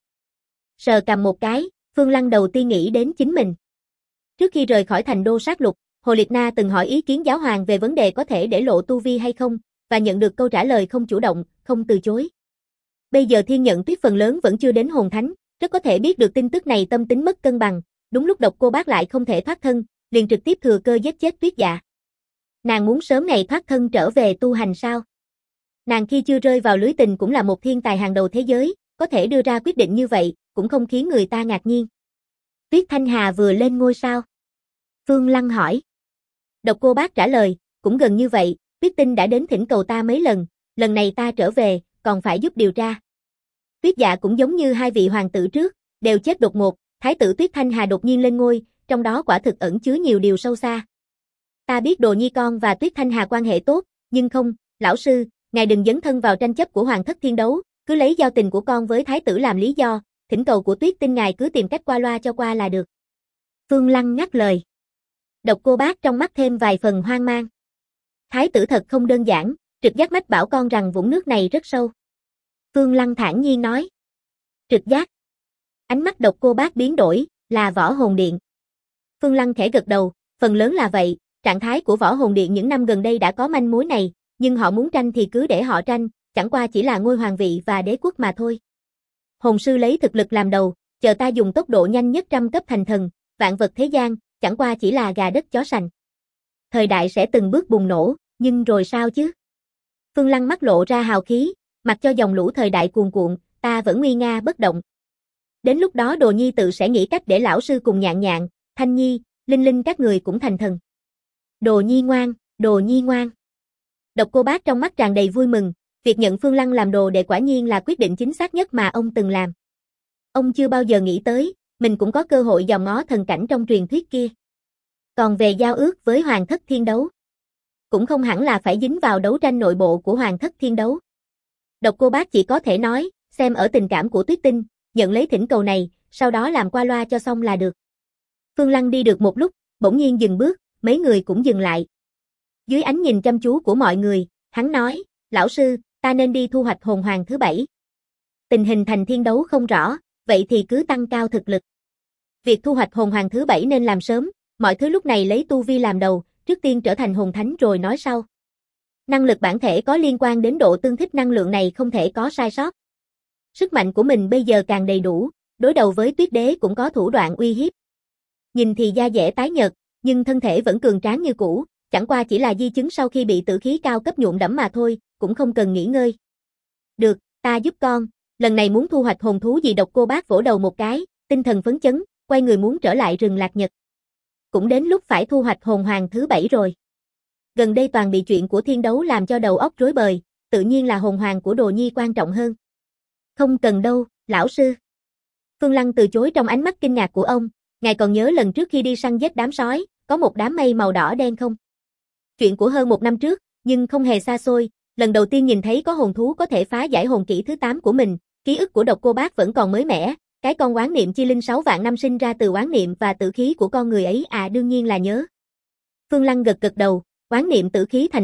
Sờ cằm một cái, Phương Lăng đầu tiên nghĩ đến chính mình. Trước khi rời khỏi thành đô sát lục, Hồ Liệt Na từng hỏi ý kiến giáo hoàng về vấn đề có thể để lộ tu vi hay không, và nhận được câu trả lời không chủ động, không từ chối. Bây giờ Thiên Nhận Tuyết phần lớn vẫn chưa đến hồn thánh, rất có thể biết được tin tức này tâm tính mất cân bằng, đúng lúc Độc Cô Bác lại không thể thoát thân, liền trực tiếp thừa cơ giết chết Tuyết Dạ. Nàng muốn sớm ngày thoát thân trở về tu hành sao? Nàng khi chưa rơi vào lưới tình cũng là một thiên tài hàng đầu thế giới, có thể đưa ra quyết định như vậy, cũng không khiến người ta ngạc nhiên. Tuyết Thanh Hà vừa lên ngôi sao? Phương Lăng hỏi. Độc Cô Bác trả lời, cũng gần như vậy, Tuyết Tinh đã đến thỉnh cầu ta mấy lần này ta trở về, còn phải giúp điều tra. Tuyết Dạ cũng giống như hai vị hoàng tử trước, đều chết đột ngột, thái tử Tuyết Thanh Hà đột nhiên lên ngôi, trong đó quả thực ẩn chứa nhiều điều sâu xa. Ta biết Đồ Nhi con và Tuyết Thanh Hà quan hệ tốt, nhưng không, lão sư, ngài đừng dấn thân vào tranh chấp của Hoàng thất thiên đấu, cứ lấy giao tình của con với thái tử làm lý do, thỉnh cầu của Tuyết Tinh ngài cứ tìm cách qua loa cho qua là được. Phương Lăng ngắt lời. Độc Cô Bác trong mắt thêm vài phần hoang mang. Thái tử thật không đơn giản, Trực Giác mách bảo con rằng vũng nước này rất sâu. Phương Lăng thản nhiên nói. Trực Giác. Ánh mắt Độc Cô Bác biến đổi, là Võ Hồn Điện. Phương Lăng khẽ gật đầu, phần lớn là vậy, trạng thái của Võ Hồn Điện những năm gần đây đã có manh mối này, nhưng họ muốn tranh thì cứ để họ tranh, chẳng qua chỉ là ngôi hoàng vị và đế quốc mà thôi. Hồn sư lấy thực lực làm đầu, chờ ta dùng tốc độ nhanh nhất 100 cấp thành thần, vạn vật thế gian, chẳng qua chỉ là gà đất chó sành. Thời đại sẽ từng bước bùng nổ, nhưng rồi sao chứ? Phương Lăng mắt lộ ra hào khí, mặc cho dòng lũ thời đại cuồn cuộn, ta vẫn nguy nga bất động. Đến lúc đó Đồ Nhi tự sẽ nghĩ cách để lão sư cùng Nhạn Nhạn, Thanh Nhi, Linh Linh các người cũng thành thần. Đồ Nhi ngoan, Đồ Nhi ngoan. Độc Cô Bác trong mắt tràn đầy vui mừng, việc nhận Phương Lăng làm đồ đệ quả nhiên là quyết định chính xác nhất mà ông từng làm. Ông chưa bao giờ nghĩ tới, mình cũng có cơ hội dòm ngó thần cảnh trong truyền thuyết kia. Còn về giao ước với Hoàng thất thiên đấu, cũng không hẳn là phải dính vào đấu tranh nội bộ của Hoàng thất thiên đấu. Độc Cô Bác chỉ có thể nói, xem ở tình cảm của Tuyết Tinh, nhận lấy thỉnh cầu này, sau đó làm qua loa cho xong là được. Phương Lăng đi được một lúc, bỗng nhiên dừng bước, mấy người cũng dừng lại. Dưới ánh nhìn chăm chú của mọi người, hắn nói, lão sư, ta nên đi thu hoạch hồn hoàng thứ 7. Tình hình thành thiên đấu không rõ, vậy thì cứ tăng cao thực lực. Việc thu hoạch hồn hoàng thứ 7 nên làm sớm, mọi thứ lúc này lấy tu vi làm đầu, trước tiên trở thành hồn thánh rồi nói sau. Năng lực bản thể có liên quan đến độ tương thích năng lượng này không thể có sai sót. Sức mạnh của mình bây giờ càng đầy đủ, đối đầu với Tuyết Đế cũng có thủ đoạn uy hiếp. Nhìn thì da dẻ tái nhợt, nhưng thân thể vẫn cường tráng như cũ, chẳng qua chỉ là di chứng sau khi bị tử khí cao cấp nhuộm đẫm mà thôi, cũng không cần nghỉ ngơi. Được, ta giúp con, lần này muốn thu hoạch hồn thú gì? Độc Cô Bác vỗ đầu một cái, tinh thần phấn chấn, quay người muốn trở lại rừng Lạc Nhật. Cũng đến lúc phải thu hoạch hồn hoàng thứ 7 rồi. Gần đây toàn bị chuyện của thiên đấu làm cho đầu óc rối bời, tự nhiên là hồn hoàng của Đồ Nhi quan trọng hơn. Không cần đâu, lão sư. Phương Lăng từ chối trong ánh mắt kinh ngạc của ông, ngài còn nhớ lần trước khi đi săn giết đám sói, có một đám mây màu đỏ đen không? Chuyện của hơn 1 năm trước, nhưng không hề xa xôi, lần đầu tiên nhìn thấy có hồn thú có thể phá giải hồn kỹ thứ 8 của mình, ký ức của Độc Cô Bác vẫn còn mới mẻ, cái con oán niệm chi linh 6 vạn năm sinh ra từ oán niệm và tử khí của con người ấy đương nhiên là nhớ. Phương Lăng gật gật đầu, oán niệm tử khí thành linh,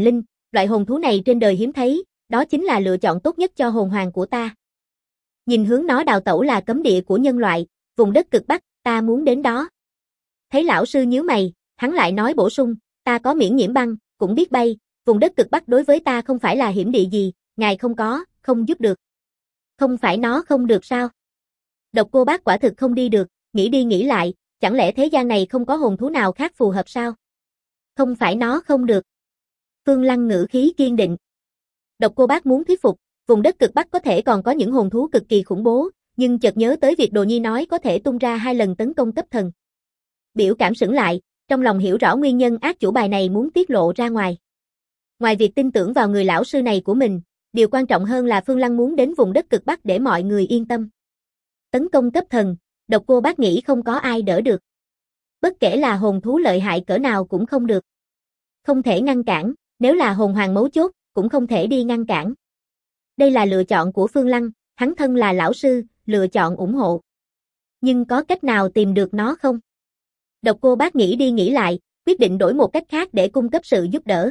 Loại hồn thú này trên đời hiếm thấy, đó chính là lựa chọn tốt nhất cho hồn hoàng của ta. Nhìn hướng nó đào tẩu là cấm địa của nhân loại, vùng đất cực Bắc, ta muốn đến đó. Thấy lão sư nhíu mày, hắn lại nói bổ sung, ta có miễn nhiễm băng, cũng biết bay, vùng đất cực Bắc đối với ta không phải là hiểm địa gì, ngài không giúp được. Không phải nó không được sao? Độc Cô Bác quả thực không đi được, nghĩ đi nghĩ lại, chẳng lẽ thế gian này không có hồn thú nào khác phù hợp sao? Không phải nó không được. Phương Lăng ngữ khí kiên định. Độc Cô Bác muốn thuyết phục, vùng đất cực Bắc có thể còn có những hồn thú cực kỳ khủng bố, nhưng chợt nhớ tới việc Đồ Nhi nói có thể tung ra 2 lần tấn công cấp thần. Biểu cảm sững lại, trong lòng hiểu rõ nguyên nhân ác chủ bài này muốn tiết lộ ra ngoài. Ngoài việc tin tưởng vào người lão sư này của mình, điều quan trọng hơn là Phương Lăng muốn đến vùng đất cực Bắc để mọi người yên tâm. Tấn công cấp thần, Độc Cô Bác nghĩ không có ai đỡ được. Bất kể là hồn thú lợi hại cỡ nào cũng không được. Không thể ngăn cản, nếu là hồn hoàng mấu chốt, cũng không thể đi ngăn cản. Đây là lựa chọn của Phương Lăng, hắn thân là lão sư, lựa chọn ủng hộ. Nhưng có cách nào tìm được nó không? Độc Cô Bác nghĩ đi nghĩ lại, quyết định đổi một cách khác để cung cấp sự giúp đỡ.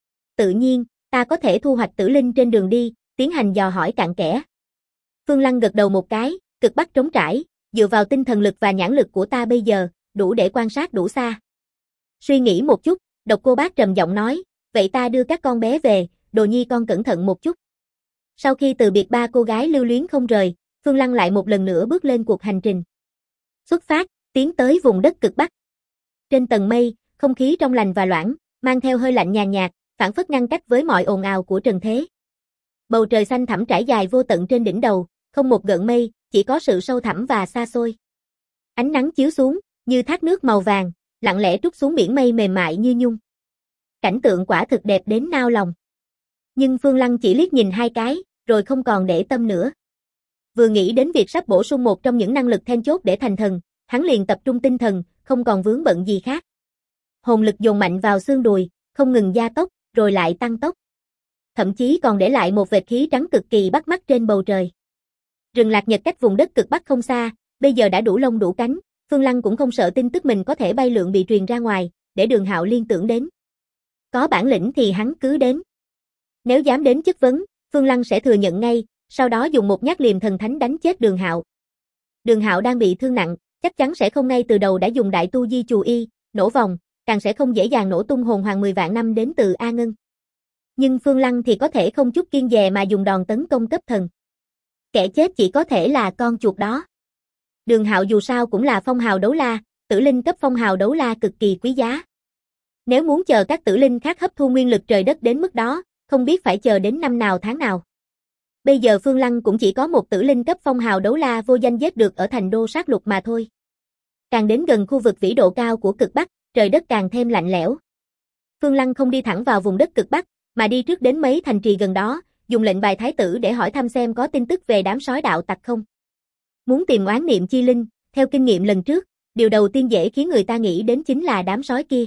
Tự nhiên, ta có thể thu hoạch tử linh trên đường đi, tiến hành dò hỏi cặn kẽ. Phương Lăng gật đầu một cái, cực Bắc trống trải, dựa vào tinh thần lực và nhãn lực của ta bây giờ, đủ để quan sát đủ xa. Suy nghĩ một chút, Độc Cô Bác trầm giọng nói, vậy ta đưa các con bé về, Đồ Nhi con cẩn thận một chút. Sau khi từ biệt 3 cô gái lưu luyến không rời, Phương Lăng lại một lần nữa bước lên cuộc hành trình. Xuất phát, tiến tới vùng đất cực Bắc. Trên tầng mây, không khí trong lành và loãng, mang theo hơi lạnh nhàn nhạt, phảng phất ngăn cách với mọi ồn ào của trần thế. Bầu trời xanh thẳm trải dài vô tận trên đỉnh đầu, không một gợn mây, chỉ có sự sâu thẳm và xa xôi. Ánh nắng chiếu xuống, như thác nước màu vàng, lặng lẽ trút xuống biển mây mềm mại như nhung. Cảnh tượng quả thực đẹp đến nao lòng. Nhưng Phương Lăng chỉ liếc nhìn 2 cái, rồi không còn để tâm nữa. Vừa nghĩ đến việc sắp bổ sung một trong những năng lực then chốt để thành thần, hắn liền tập trung tinh thần, không còn vướng bận gì khác. Hồn lực dồn mạnh vào xương đùi, không ngừng gia tốc, rồi lại tăng tốc. Thậm chí còn để lại một vệt khí trắng cực kỳ bắt mắt trên bầu trời. Rừng Lạc Nhật cách vùng đất cực Bắc không xa, bây giờ đã đủ lông đủ cánh, Phương Lăng cũng không sợ tin tức mình có thể bay lượn bị truyền ra ngoài, để Đường Hạo liên tưởng đến. Có bản lĩnh thì hắn cứ đến. Nếu dám đến chất vấn, Phương Lăng sẽ thừa nhận ngay, sau đó dùng một nhát liềm thần thánh đánh chết Đường Hạo. Đường Hạo đang bị thương nặng, chắc chắn sẽ không ngay từ đầu đã dùng đại tu di chù y, nổ vòng, càng sẽ không dễ dàng nổ tung hồn hoàng 10 vạn năm đến từ A Ngân. Nhưng Phương Lăng thì có thể không chút kiêng dè mà dùng đòn tấn công cấp thần. Kẻ chết chỉ có thể là con chuột đó. Đường Hạo dù sao cũng là phong hào đấu la, tử linh cấp phong hào đấu la cực kỳ quý giá. Nếu muốn chờ các tử linh khác hấp thu nguyên lực trời đất đến mức đó, không biết phải chờ đến năm nào tháng nào. Bây giờ Phương Lăng cũng chỉ có một tử linh cấp phong hào đấu la vô danh giết được ở thành đô sát lục mà thôi. Càng đến gần khu vực vĩ độ cao của cực Bắc, trời đất càng thêm lạnh lẽo. Phương Lăng không đi thẳng vào vùng đất cực Bắc, mà đi trước đến mấy thành trì gần đó, dùng lệnh bài thái tử để hỏi thăm xem có tin tức về đám sói đạo tặc không. Muốn tìm oán niệm chi linh, theo kinh nghiệm lần trước, điều đầu tiên dễ khiến người ta nghĩ đến chính là đám sói kia.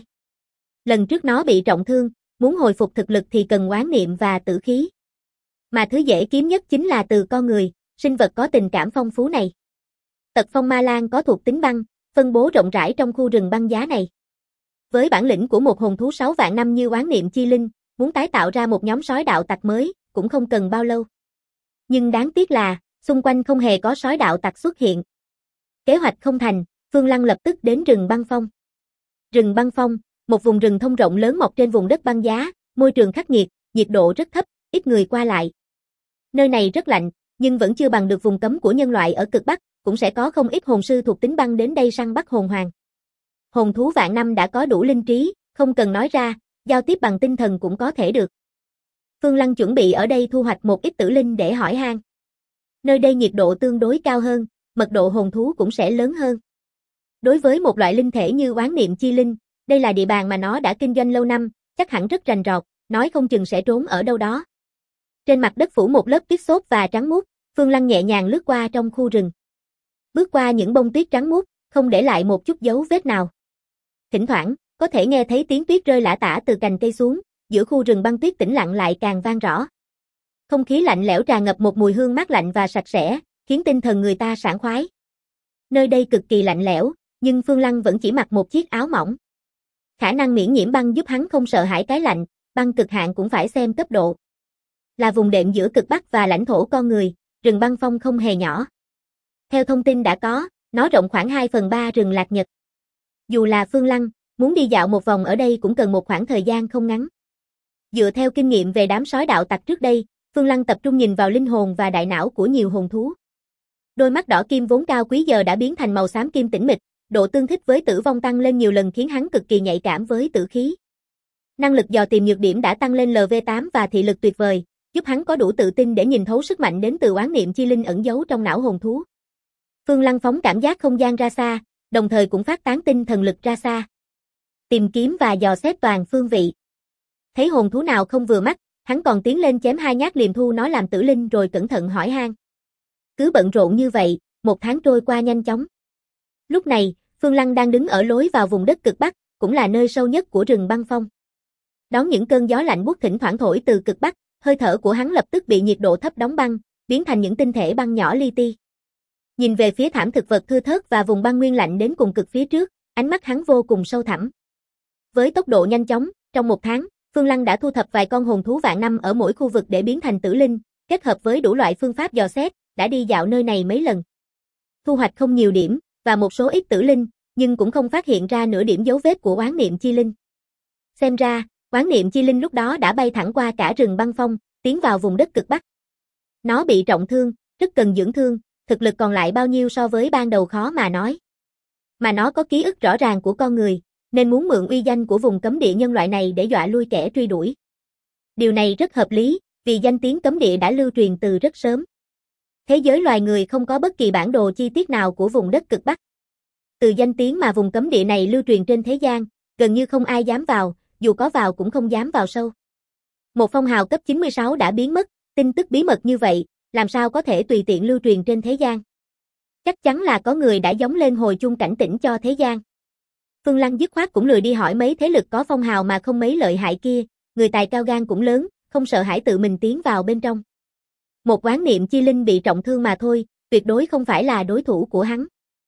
Lần trước nó bị trọng thương, muốn hồi phục thực lực thì cần oán niệm và tử khí. Mà thứ dễ kiếm nhất chính là từ con người, sinh vật có tình cảm phong phú này. Tật phong ma lang có thuộc tính băng, phân bố rộng rãi trong khu rừng băng giá này. Với bản lĩnh của một hồn thú 6 vạn năm như oán niệm chi linh, muốn tái tạo ra một nhóm sói đạo tặc mới, cũng không cần bao lâu. Nhưng đáng tiếc là, xung quanh không hề có sói đạo tặc xuất hiện. Kế hoạch không thành, Phương Lăng lập tức đến rừng băng phong. Rừng băng phong, một vùng rừng thông rộng lớn mọc trên vùng đất băng giá, môi trường khắc nghiệt, nhiệt độ rất thấp, ít người qua lại. Nơi này rất lạnh, nhưng vẫn chưa bằng được vùng cấm của nhân loại ở cực Bắc, cũng sẽ có không ít hồn sư thuộc tính băng đến đây săn bắt hồn hoàng. Hồn thú vạn năm đã có đủ linh trí, không cần nói ra, giao tiếp bằng tinh thần cũng có thể được. Phương Lăng chuẩn bị ở đây thu hoạch một ít tử linh để hỏi han. Nơi đây nhiệt độ tương đối cao hơn, mật độ hồn thú cũng sẽ lớn hơn. Đối với một loại linh thể như oán niệm chi linh, đây là địa bàn mà nó đã kinh doanh lâu năm, chắc hẳn rất rành rọt, nói không chừng sẽ trốn ở đâu đó. Trên mặt đất phủ một lớp tuyết xốp và trắng muốt, Phương Lăng nhẹ nhàng lướt qua trong khu rừng. Bước qua những bông tuyết trắng muốt, không để lại một chút dấu vết nào. Thỉnh thoảng, có thể nghe thấy tiếng tuyết rơi lả tả từ cành cây xuống, giữa khu rừng băng tuyết tĩnh lặng lại càng vang rõ. Không khí lạnh lẽo tràn ngập một mùi hương mát lạnh và sạch sẽ, khiến tinh thần người ta sảng khoái. Nơi đây cực kỳ lạnh lẽo, nhưng Phương Lăng vẫn chỉ mặc một chiếc áo mỏng. Khả năng miễn nhiễm băng giúp hắn không sợ hãi cái lạnh, băng cực hạn cũng phải xem cấp độ. Là vùng đệm giữa cực Bắc và lãnh thổ con người, rừng băng phong không hề nhỏ. Theo thông tin đã có, nó rộng khoảng 2/3 rừng Lạc Nhật. Dù là Phương Lăng, muốn đi dạo một vòng ở đây cũng cần một khoảng thời gian không ngắn. Dựa theo kinh nghiệm về đám sói đạo tặc trước đây, Phương Lăng tập trung nhìn vào linh hồn và đại não của nhiều hồn thú. Đôi mắt đỏ kim vốn cao quý giờ đã biến thành màu xám kim tĩnh mịch, độ tương thích với tử vong tăng lên nhiều lần khiến hắn cực kỳ nhạy cảm với tử khí. Năng lực dò tìm nhược điểm đã tăng lên Lv8 và thị lực tuyệt vời, giúp hắn có đủ tự tin để nhìn thấu sức mạnh đến từ oán niệm chi linh ẩn giấu trong não hồn thú. Phương Lăng phóng cảm giác không gian ra xa, đồng thời cũng phát tán tinh thần lực ra xa. Tìm kiếm và dò xét toàn phương vị. Thấy hồn thú nào không vừa mắt, hắn còn tiến lên chém 2 nhát liềm thu nó làm tử linh rồi cẩn thận hỏi han. Cứ bận rộn như vậy, 1 tháng trôi qua nhanh chóng. Lúc này, Phương Lăng đang đứng ở lối vào vùng đất cực Bắc, cũng là nơi sâu nhất của rừng băng phong. Đón những cơn gió lạnh buốt thỉnh thoảng thổi từ cực Bắc, hơi thở của hắn lập tức bị nhiệt độ thấp đóng băng, biến thành những tinh thể băng nhỏ li ti. Nhìn về phía thảm thực vật thưa thớt và vùng băng nguyên lạnh đến cùng cực phía trước, ánh mắt hắn vô cùng sâu thẳm. Với tốc độ nhanh chóng, trong 1 tháng, Phương Lăng đã thu thập vài con hồn thú vạn năm ở mỗi khu vực để biến thành tử linh, kết hợp với đủ loại phương pháp dò xét, đã đi dạo nơi này mấy lần. Thu hoạch không nhiều điểm, và một số ít tử linh, nhưng cũng không phát hiện ra nửa điểm dấu vết của oán niệm chi linh. Xem ra, oán niệm chi linh lúc đó đã bay thẳng qua cả rừng băng phong, tiến vào vùng đất cực Bắc. Nó bị trọng thương, rất cần dưỡng thương, thực lực còn lại bao nhiêu so với ban đầu khó mà nói. Mà nó có ký ức rõ ràng của con người, nên muốn mượn uy danh của vùng cấm địa nhân loại này để dọa lui kẻ truy đuổi. Điều này rất hợp lý, vì danh tiếng cấm địa đã lưu truyền từ rất sớm. Thế giới loài người không có bất kỳ bản đồ chi tiết nào của vùng đất cực Bắc. Từ danh tiếng mà vùng cấm địa này lưu truyền trên thế gian, gần như không ai dám vào, dù có vào cũng không dám vào sâu. Một phong hào cấp 96 đã biến mất, tin tức bí mật như vậy, làm sao có thể tùy tiện lưu truyền trên thế gian. Chắc chắn là có người đã gióng lên hồi chuông cảnh tỉnh cho thế gian. Phương Lăng dứt khoát cũng lười đi hỏi mấy thế lực có phong hào mà không mấy lợi hại kia, người tài cao gan cũng lớn, không sợ hãi tự mình tiến vào bên trong. Một oán niệm chi linh bị trọng thương mà thôi, tuyệt đối không phải là đối thủ của hắn.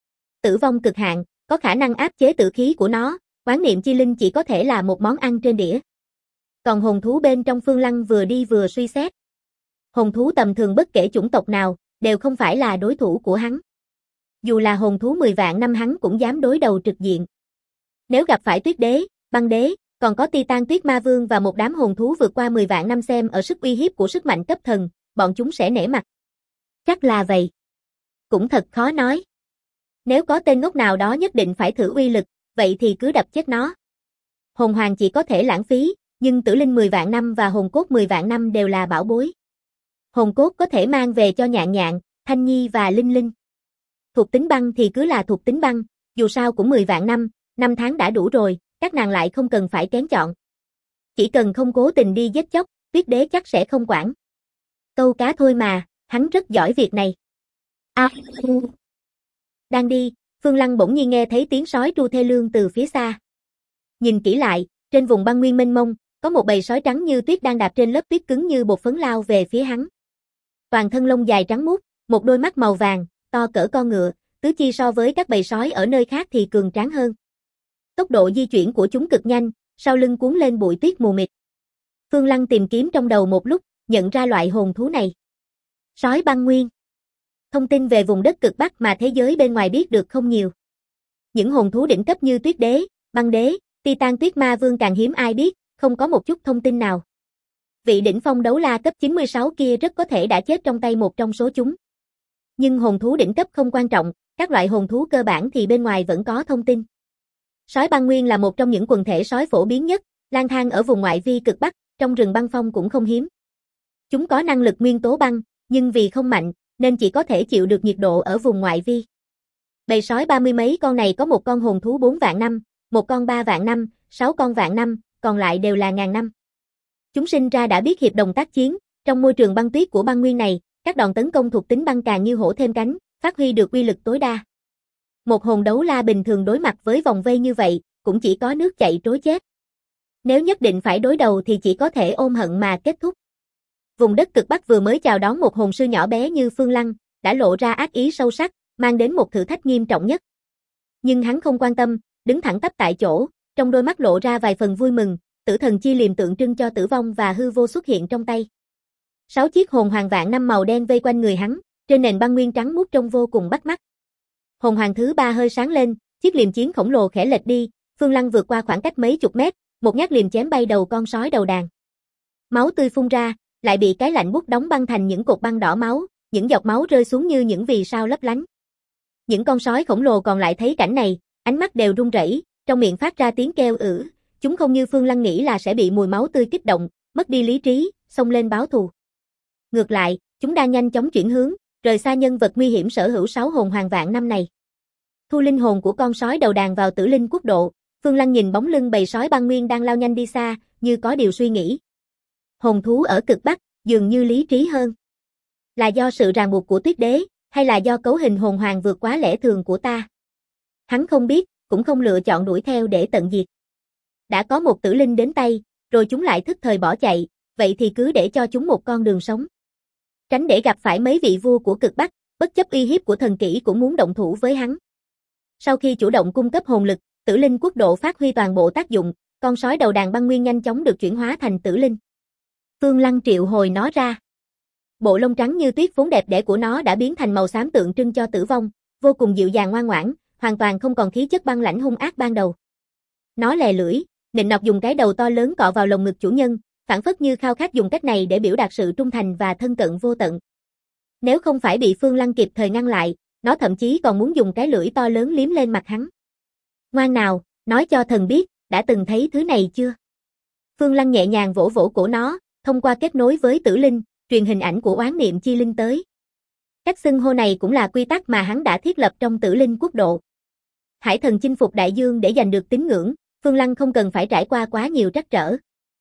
Tử vong cực hạn, có khả năng áp chế tử khí của nó, oán niệm chi linh chỉ có thể là một món ăn trên đĩa. Còn hồn thú bên trong Phương Lăng vừa đi vừa suy xét. Hồn thú tầm thường bất kể chủng tộc nào, đều không phải là đối thủ của hắn. Dù là hồn thú 10 vạn năm hắn cũng dám đối đầu trực diện. Nếu gặp phải tuyết đế, băng đế, còn có Titan tuyết ma vương và một đám hồn thú vượt qua 10 vạn năm xem ở sức uy hiếp của sức mạnh cấp thần, bọn chúng sẽ nể mặt. Chắc là vậy. Cũng thật khó nói. Nếu có tên ngốc nào đó nhất định phải thử uy lực, vậy thì cứ đập chết nó. Hồn hoàng chỉ có thể lãng phí, nhưng tử linh 10 vạn năm và hồn cốt 10 vạn năm đều là bảo bối. Hồn cốt có thể mang về cho Nhạn Nhạn, Thanh Nhi và Linh Linh. Thuộc tính băng thì cứ là thuộc tính băng, dù sao cũng 10 vạn năm, 5 tháng đã đủ rồi, các nàng lại không cần phải kén chọn. Chỉ cần không cố tình đi giết chóc, tuyết đế chắc sẽ không quản. Câu cá thôi mà, hắn rất giỏi việc này. Đang đi, Phương Lăng bỗng nhiên nghe thấy tiếng sói tru thê lương từ phía xa. Nhìn kỹ lại, trên vùng băng nguyên mênh mông, có một bầy sói trắng như tuyết đang đạp trên lớp tuyết cứng như bột phấn lao về phía hắn. Toàn thân lông dài trắng muốt, một đôi mắt màu vàng, to cỡ con ngựa, tứ chi so với các bầy sói ở nơi khác thì cường tráng hơn. Tốc độ di chuyển của chúng cực nhanh, sau lưng cuốn lên bụi tuyết mù mịt. Phương Lăng tìm kiếm trong đầu một lúc, nhận ra loại hồn thú này. Sói băng nguyên. Thông tin về vùng đất cực Bắc mà thế giới bên ngoài biết được không nhiều. Những hồn thú đỉnh cấp như tuyết đế, băng đế, Titan tuyết ma vương càng hiếm ai biết, không có một chút thông tin nào. Vị đỉnh phong đấu la cấp 96 kia rất có thể đã chết trong tay một trong số chúng. Nhưng hồn thú đỉnh cấp không quan trọng, các loại hồn thú cơ bản thì bên ngoài vẫn có thông tin. Sói băng nguyên là một trong những quần thể sói phổ biến nhất, lang thang ở vùng ngoại vi cực Bắc, trong rừng băng phong cũng không hiếm. Chúng có năng lực nguyên tố băng, nhưng vì không mạnh, nên chỉ có thể chịu được nhiệt độ ở vùng ngoại vi. Bầy sói 30 mấy con này có một con hồn thú 4 vạn năm, một con 3 vạn năm, 6 con vạn năm, còn lại đều là ngàn năm. Chúng sinh ra đã biết hiệp đồng tác chiến, trong môi trường băng tuyết của băng nguyên này, các đòn tấn công thuộc tính băng càng như hổ thêm cánh, phát huy được uy lực tối đa. Một hồn đấu la bình thường đối mặt với vòng vây như vậy, cũng chỉ có nước chạy trối chết. Nếu nhất định phải đối đầu thì chỉ có thể ôm hận mà kết thúc. Vùng đất cực Bắc vừa mới chào đón một hồn sư nhỏ bé như Phương Lăng, đã lộ ra ác ý sâu sắc, mang đến một thử thách nghiêm trọng nhất. Nhưng hắn không quan tâm, đứng thẳng tắp tại chỗ, trong đôi mắt lộ ra vài phần vui mừng, tử thần chi liềm tượng trưng cho tử vong và hư vô xuất hiện trong tay. 6 chiếc hồn hoàng vạn năm màu đen vây quanh người hắn, trên nền băng nguyên trắng muốt trông vô cùng bắt mắt. Hồn hoàng thứ 3 hơi sáng lên, chiếc liềm chiến khổng lồ khẽ lệch đi, Phương Lăng vượt qua khoảng cách mấy chục mét, một nhát liềm chém bay đầu con sói đầu đàn. Máu tươi phun ra, lại bị cái lạnh buốt đóng băng thành những cột băng đỏ máu, những giọt máu rơi xuống như những vì sao lấp lánh. Những con sói khổng lồ còn lại thấy cảnh này, ánh mắt đều run rẩy, trong miệng phát ra tiếng kêu ử, chúng không như Phương Lăng nghĩ là sẽ bị mùi máu tươi kích động, mất đi lý trí, xông lên báo thù. Ngược lại, chúng đang nhanh chóng chuyển hướng, rời xa nhân vật nguy hiểm sở hữu 6 hồn hoàng vạn năm này. Thu linh hồn của con sói đầu đàn vào Tử Linh Quốc độ, Phương Lăng nhìn bóng lưng bầy sói băng nguyên đang lao nhanh đi xa, như có điều suy nghĩ. Hồn thú ở cực Bắc, dường như lý trí hơn. Là do sự ràng buộc của Tuyết Đế, hay là do cấu hình hồn hoàng vượt quá lẽ thường của ta? Hắn không biết, cũng không lựa chọn đuổi theo để tận diệt. Đã có một tử linh đến tay, rồi chúng lại thức thời bỏ chạy, vậy thì cứ để cho chúng một con đường sống. Tránh để gặp phải mấy vị vua của cực Bắc, bất chấp uy hiếp của thần kỹ cũng muốn động thủ với hắn. Sau khi chủ động cung cấp hồn lực, Tử Linh Quốc độ phát huy toàn bộ tác dụng, con sói đầu đàn băng nguyên nhanh chóng được chuyển hóa thành tử linh. Phương Lăng triệu hồi nó ra. Bộ lông trắng như tuyết vốn đẹp đẽ của nó đã biến thành màu xám tượng trưng cho tử vong, vô cùng dịu dàng ngoan ngoãn, hoàn toàn không còn khí chất băng lãnh hung ác ban đầu. Nó lè lưỡi, nịnh nọt dùng cái đầu to lớn cọ vào lồng ngực chủ nhân, phảng phất như khao khát dùng cách này để biểu đạt sự trung thành và thân cận vô tận. Nếu không phải bị Phương Lăng kịp thời ngăn lại, nó thậm chí còn muốn dùng cái lưỡi to lớn liếm lên mặt hắn. Ngoan nào, nói cho thần biết, đã từng thấy thứ này chưa? Phương Lăng nhẹ nhàng vỗ vỗ cổ nó, thông qua kết nối với tử linh, truyền hình ảnh của oán niệm chi linh tới. Cách xưng hô này cũng là quy tắc mà hắn đã thiết lập trong Tử Linh Quốc độ. Hải thần chinh phục đại dương để giành được tín ngưỡng, Phương Lăng không cần phải trải qua quá nhiều trắc trở.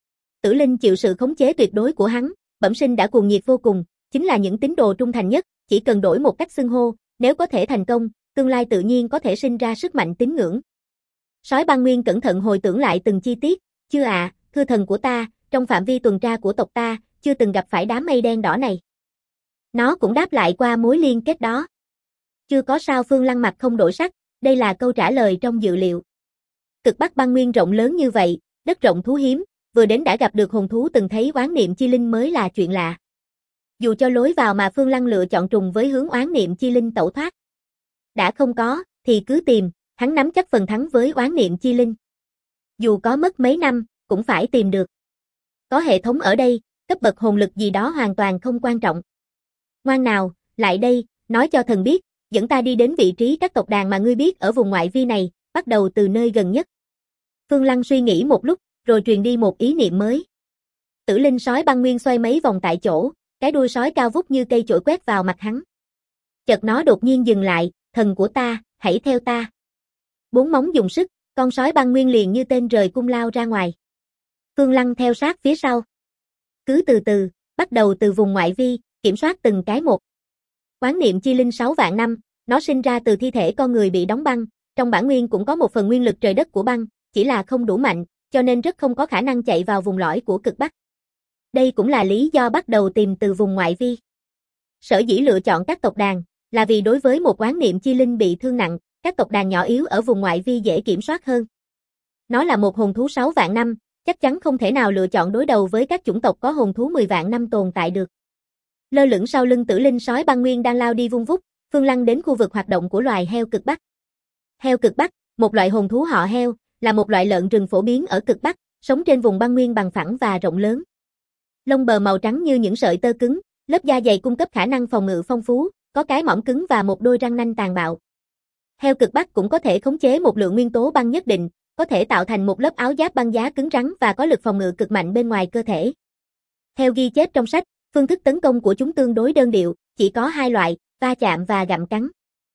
Tử linh chịu sự khống chế tuyệt đối của hắn, bẩm sinh đã cuồng nhiệt vô cùng, chính là những tín đồ trung thành nhất, chỉ cần đổi một cách xưng hô, nếu có thể thành công, tương lai tự nhiên có thể sinh ra sức mạnh tín ngưỡng. Sói băng nguyên cẩn thận hồi tưởng lại từng chi tiết, chưa ạ, thưa thần của ta, trong phạm vi tuần tra của tộc ta, chưa từng gặp phải đám mây đen đỏ này. Nó cũng đáp lại qua mối liên kết đó. Chưa có sao. Phương Lăng mặt không đổi sắc, đây là câu trả lời trong dự liệu. Cực Bắc băng nguyên rộng lớn như vậy, đất rộng thú hiếm, vừa đến đã gặp được hồn thú từng thấy oán niệm chi linh mới là chuyện lạ. Dù cho lối vào mà Phương Lăng lựa chọn trùng với hướng oán niệm chi linh tẩu thoát. Đã không có, thì cứ tìm, hắn nắm chắc phần thắng với oán niệm chi linh. Dù có mất mấy năm, cũng phải tìm được. Có hệ thống ở đây, cấp bậc hồn lực gì đó hoàn toàn không quan trọng. Ngoan nào, lại đây, nói cho thần biết, dẫn ta đi đến vị trí các tộc đàn mà ngươi biết ở vùng ngoại vi này, bắt đầu từ nơi gần nhất. Phương Lăng suy nghĩ một lúc, rồi truyền đi một ý niệm mới. Tử linh sói băng nguyên xoay mấy vòng tại chỗ, cái đuôi sói cao vút như cây chổi quét vào mặt hắn. Chợt nó đột nhiên dừng lại, thần của ta, hãy theo ta. 4 móng dùng sức, con sói băng nguyên liền như tên rời cung lao ra ngoài. Phương Lăng theo sát phía sau. Cứ từ từ, bắt đầu từ vùng ngoại vi, kiểm soát từng cái một. Oán niệm chi linh 6 vạn năm, nó sinh ra từ thi thể con người bị đóng băng, trong bản nguyên cũng có một phần nguyên lực trời đất của băng, chỉ là không đủ mạnh, cho nên rất không có khả năng chạy vào vùng lõi của cực Bắc. Đây cũng là lý do bắt đầu tìm từ vùng ngoại vi. Sở dĩ lựa chọn các tộc đàn, là vì đối với một oán niệm chi linh bị thương nặng, các tộc đàn nhỏ yếu ở vùng ngoại vi dễ kiểm soát hơn. Nó là một hồn thú 6 vạn năm, chắc chắn không thể nào lựa chọn đối đầu với các chủng tộc có hồn thú 10 vạn năm tồn tại được. Lơ lửng sau lưng tử linh sói băng nguyên đang lao đi vung vút, Phương Lăng đến khu vực hoạt động của loài heo cực Bắc. Heo cực Bắc, một loại hồn thú họ heo, là một loại lợn rừng phổ biến ở cực Bắc, sống trên vùng băng nguyên bằng phẳng và rộng lớn. Lông bờ màu trắng như những sợi tơ cứng, lớp da dày cung cấp khả năng phòng ngự phong phú, có cái mõm cứng và một đôi răng nanh tàn bạo. Heo cực Bắc cũng có thể khống chế một lượng nguyên tố băng nhất định, có thể tạo thành một lớp áo giáp băng giá cứng rắn và có lực phòng ngự cực mạnh bên ngoài cơ thể. Theo ghi chép trong sách, phương thức tấn công của chúng tương đối đơn điệu, chỉ có 2 loại, va chạm và gặm cắn.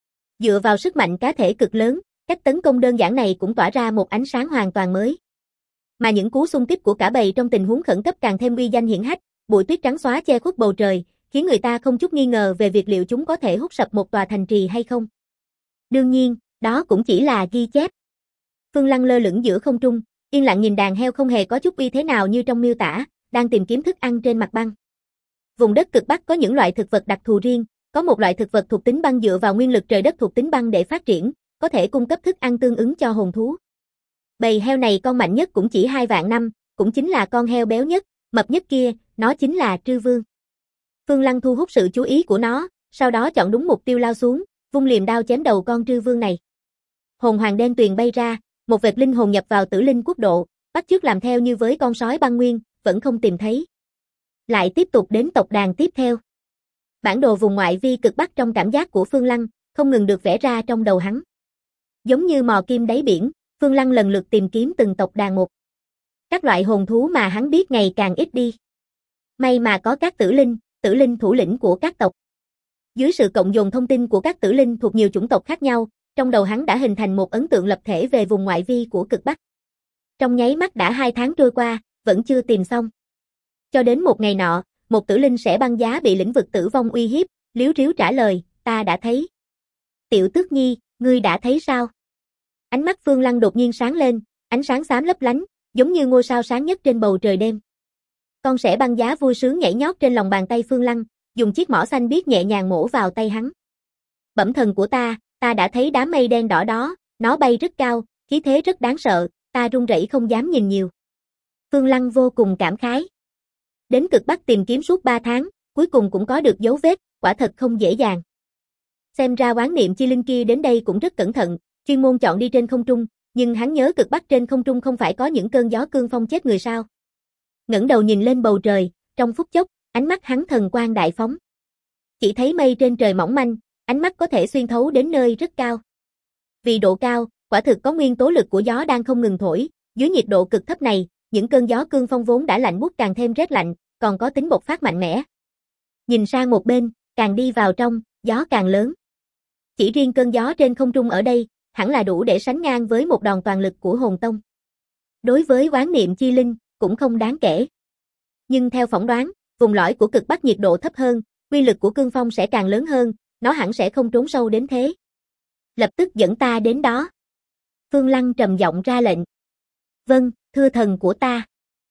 Dựa vào sức mạnh cá thể cực lớn, cách tấn công đơn giản này cũng tỏa ra một ánh sáng hoàn toàn mới. Mà những cú xung kích của cả bầy trong tình huống khẩn cấp càng thêm uy danh hiển hách, bụi tuyết trắng xóa che khuất bầu trời, khiến người ta không chút nghi ngờ về việc liệu chúng có thể hút sập một tòa thành trì hay không. Đương nhiên, đó cũng chỉ là ghi chép. Phương Lăng lơ lửng giữa không trung, yên lặng nhìn đàn heo không hề có chút uy thế nào như trong miêu tả, đang tìm kiếm thức ăn trên mặt băng. Vùng đất cực Bắc có những loại thực vật đặc thù riêng, có một loại thực vật thuộc tính băng dựa vào nguyên lực trời đất thuộc tính băng để phát triển, có thể cung cấp thức ăn tương ứng cho hồn thú. Bầy heo này con mạnh nhất cũng chỉ 2 vạn năm, cũng chính là con heo béo nhất, mập nhất kia, nó chính là Trư Vương. Phương Lăng thu hút sự chú ý của nó, sau đó chọn đúng mục tiêu lao xuống, vung liềm đao chém đầu con Trư Vương này. Hồn hoàng đen tuyền bay ra, một vệt linh hồn nhập vào Tử Linh Quốc độ, bắt chước làm theo như với con sói băng nguyên, vẫn không tìm thấy. Lại tiếp tục đến tộc đàn tiếp theo. Bản đồ vùng ngoại vi cực bắc trong cảm giác của Phương Lăng, không ngừng được vẽ ra trong đầu hắn. Giống như mò kim đáy biển, Phương Lăng lần lượt tìm kiếm từng tộc đàn một. Các loại hồn thú mà hắn biết ngày càng ít đi. May mà có các tử linh thủ lĩnh của các tộc. Dưới sự cộng dồn thông tin của các tử linh thuộc nhiều chủng tộc khác nhau, trong đầu hắn đã hình thành một ấn tượng lập thể về vùng ngoại vi của cực bắc. Trong nháy mắt đã 2 tháng trôi qua, vẫn chưa tìm xong. Cho đến một ngày nọ, một tử linh sẽ băng giá bị lĩnh vực tử vong uy hiếp, líu ríu trả lời, ta đã thấy. Tiểu Tước Nhi, ngươi đã thấy sao? Ánh mắt Phương Lăng đột nhiên sáng lên, ánh sáng xám lấp lánh, giống như ngôi sao sáng nhất trên bầu trời đêm. Con sẻ băng giá vui sướng nhảy nhót trên lòng bàn tay Phương Lăng, dùng chiếc mỏ xanh biếc nhẹ nhàng mổ vào tay hắn. Bẩm thần của ta đã thấy đám mây đen đỏ đó, nó bay rất cao, khí thế rất đáng sợ, ta run rẩy không dám nhìn nhiều. Phương Lăng vô cùng cảm khái. Đến cực bắc tìm kiếm suốt 3 tháng, cuối cùng cũng có được dấu vết, quả thật không dễ dàng. Xem ra Oán Niệm Chi Linh kia đến đây cũng rất cẩn thận, chuyên môn chọn đi trên không trung, nhưng hắn nhớ cực bắc trên không trung không phải có những cơn gió cương phong chết người sao? Ngẩng đầu nhìn lên bầu trời, trong phút chốc, ánh mắt hắn thần quang đại phóng. Chỉ thấy mây trên trời mỏng manh, ánh mắt có thể xuyên thấu đến nơi rất cao. Vì độ cao, quả thực có nguyên tố lực của gió đang không ngừng thổi, dưới nhiệt độ cực thấp này, những cơn gió cương phong vốn đã lạnh buốt càng thêm rét lạnh, còn có tính bộc phát mạnh mẽ. Nhìn sang một bên, càng đi vào trong, gió càng lớn. Chỉ riêng cơn gió trên không trung ở đây, hẳn là đủ để sánh ngang với một đòn toàn lực của Hồn Tông. Đối với Oán Niệm Chi Linh, cũng không đáng kể. Nhưng theo phỏng đoán, vùng lõi của cực bắc nhiệt độ thấp hơn, uy lực của cương phong sẽ càng lớn hơn, nó hẳn sẽ không trốn sâu đến thế. Lập tức dẫn ta đến đó. Phương Lăng trầm giọng ra lệnh. Vâng, thưa thần của ta.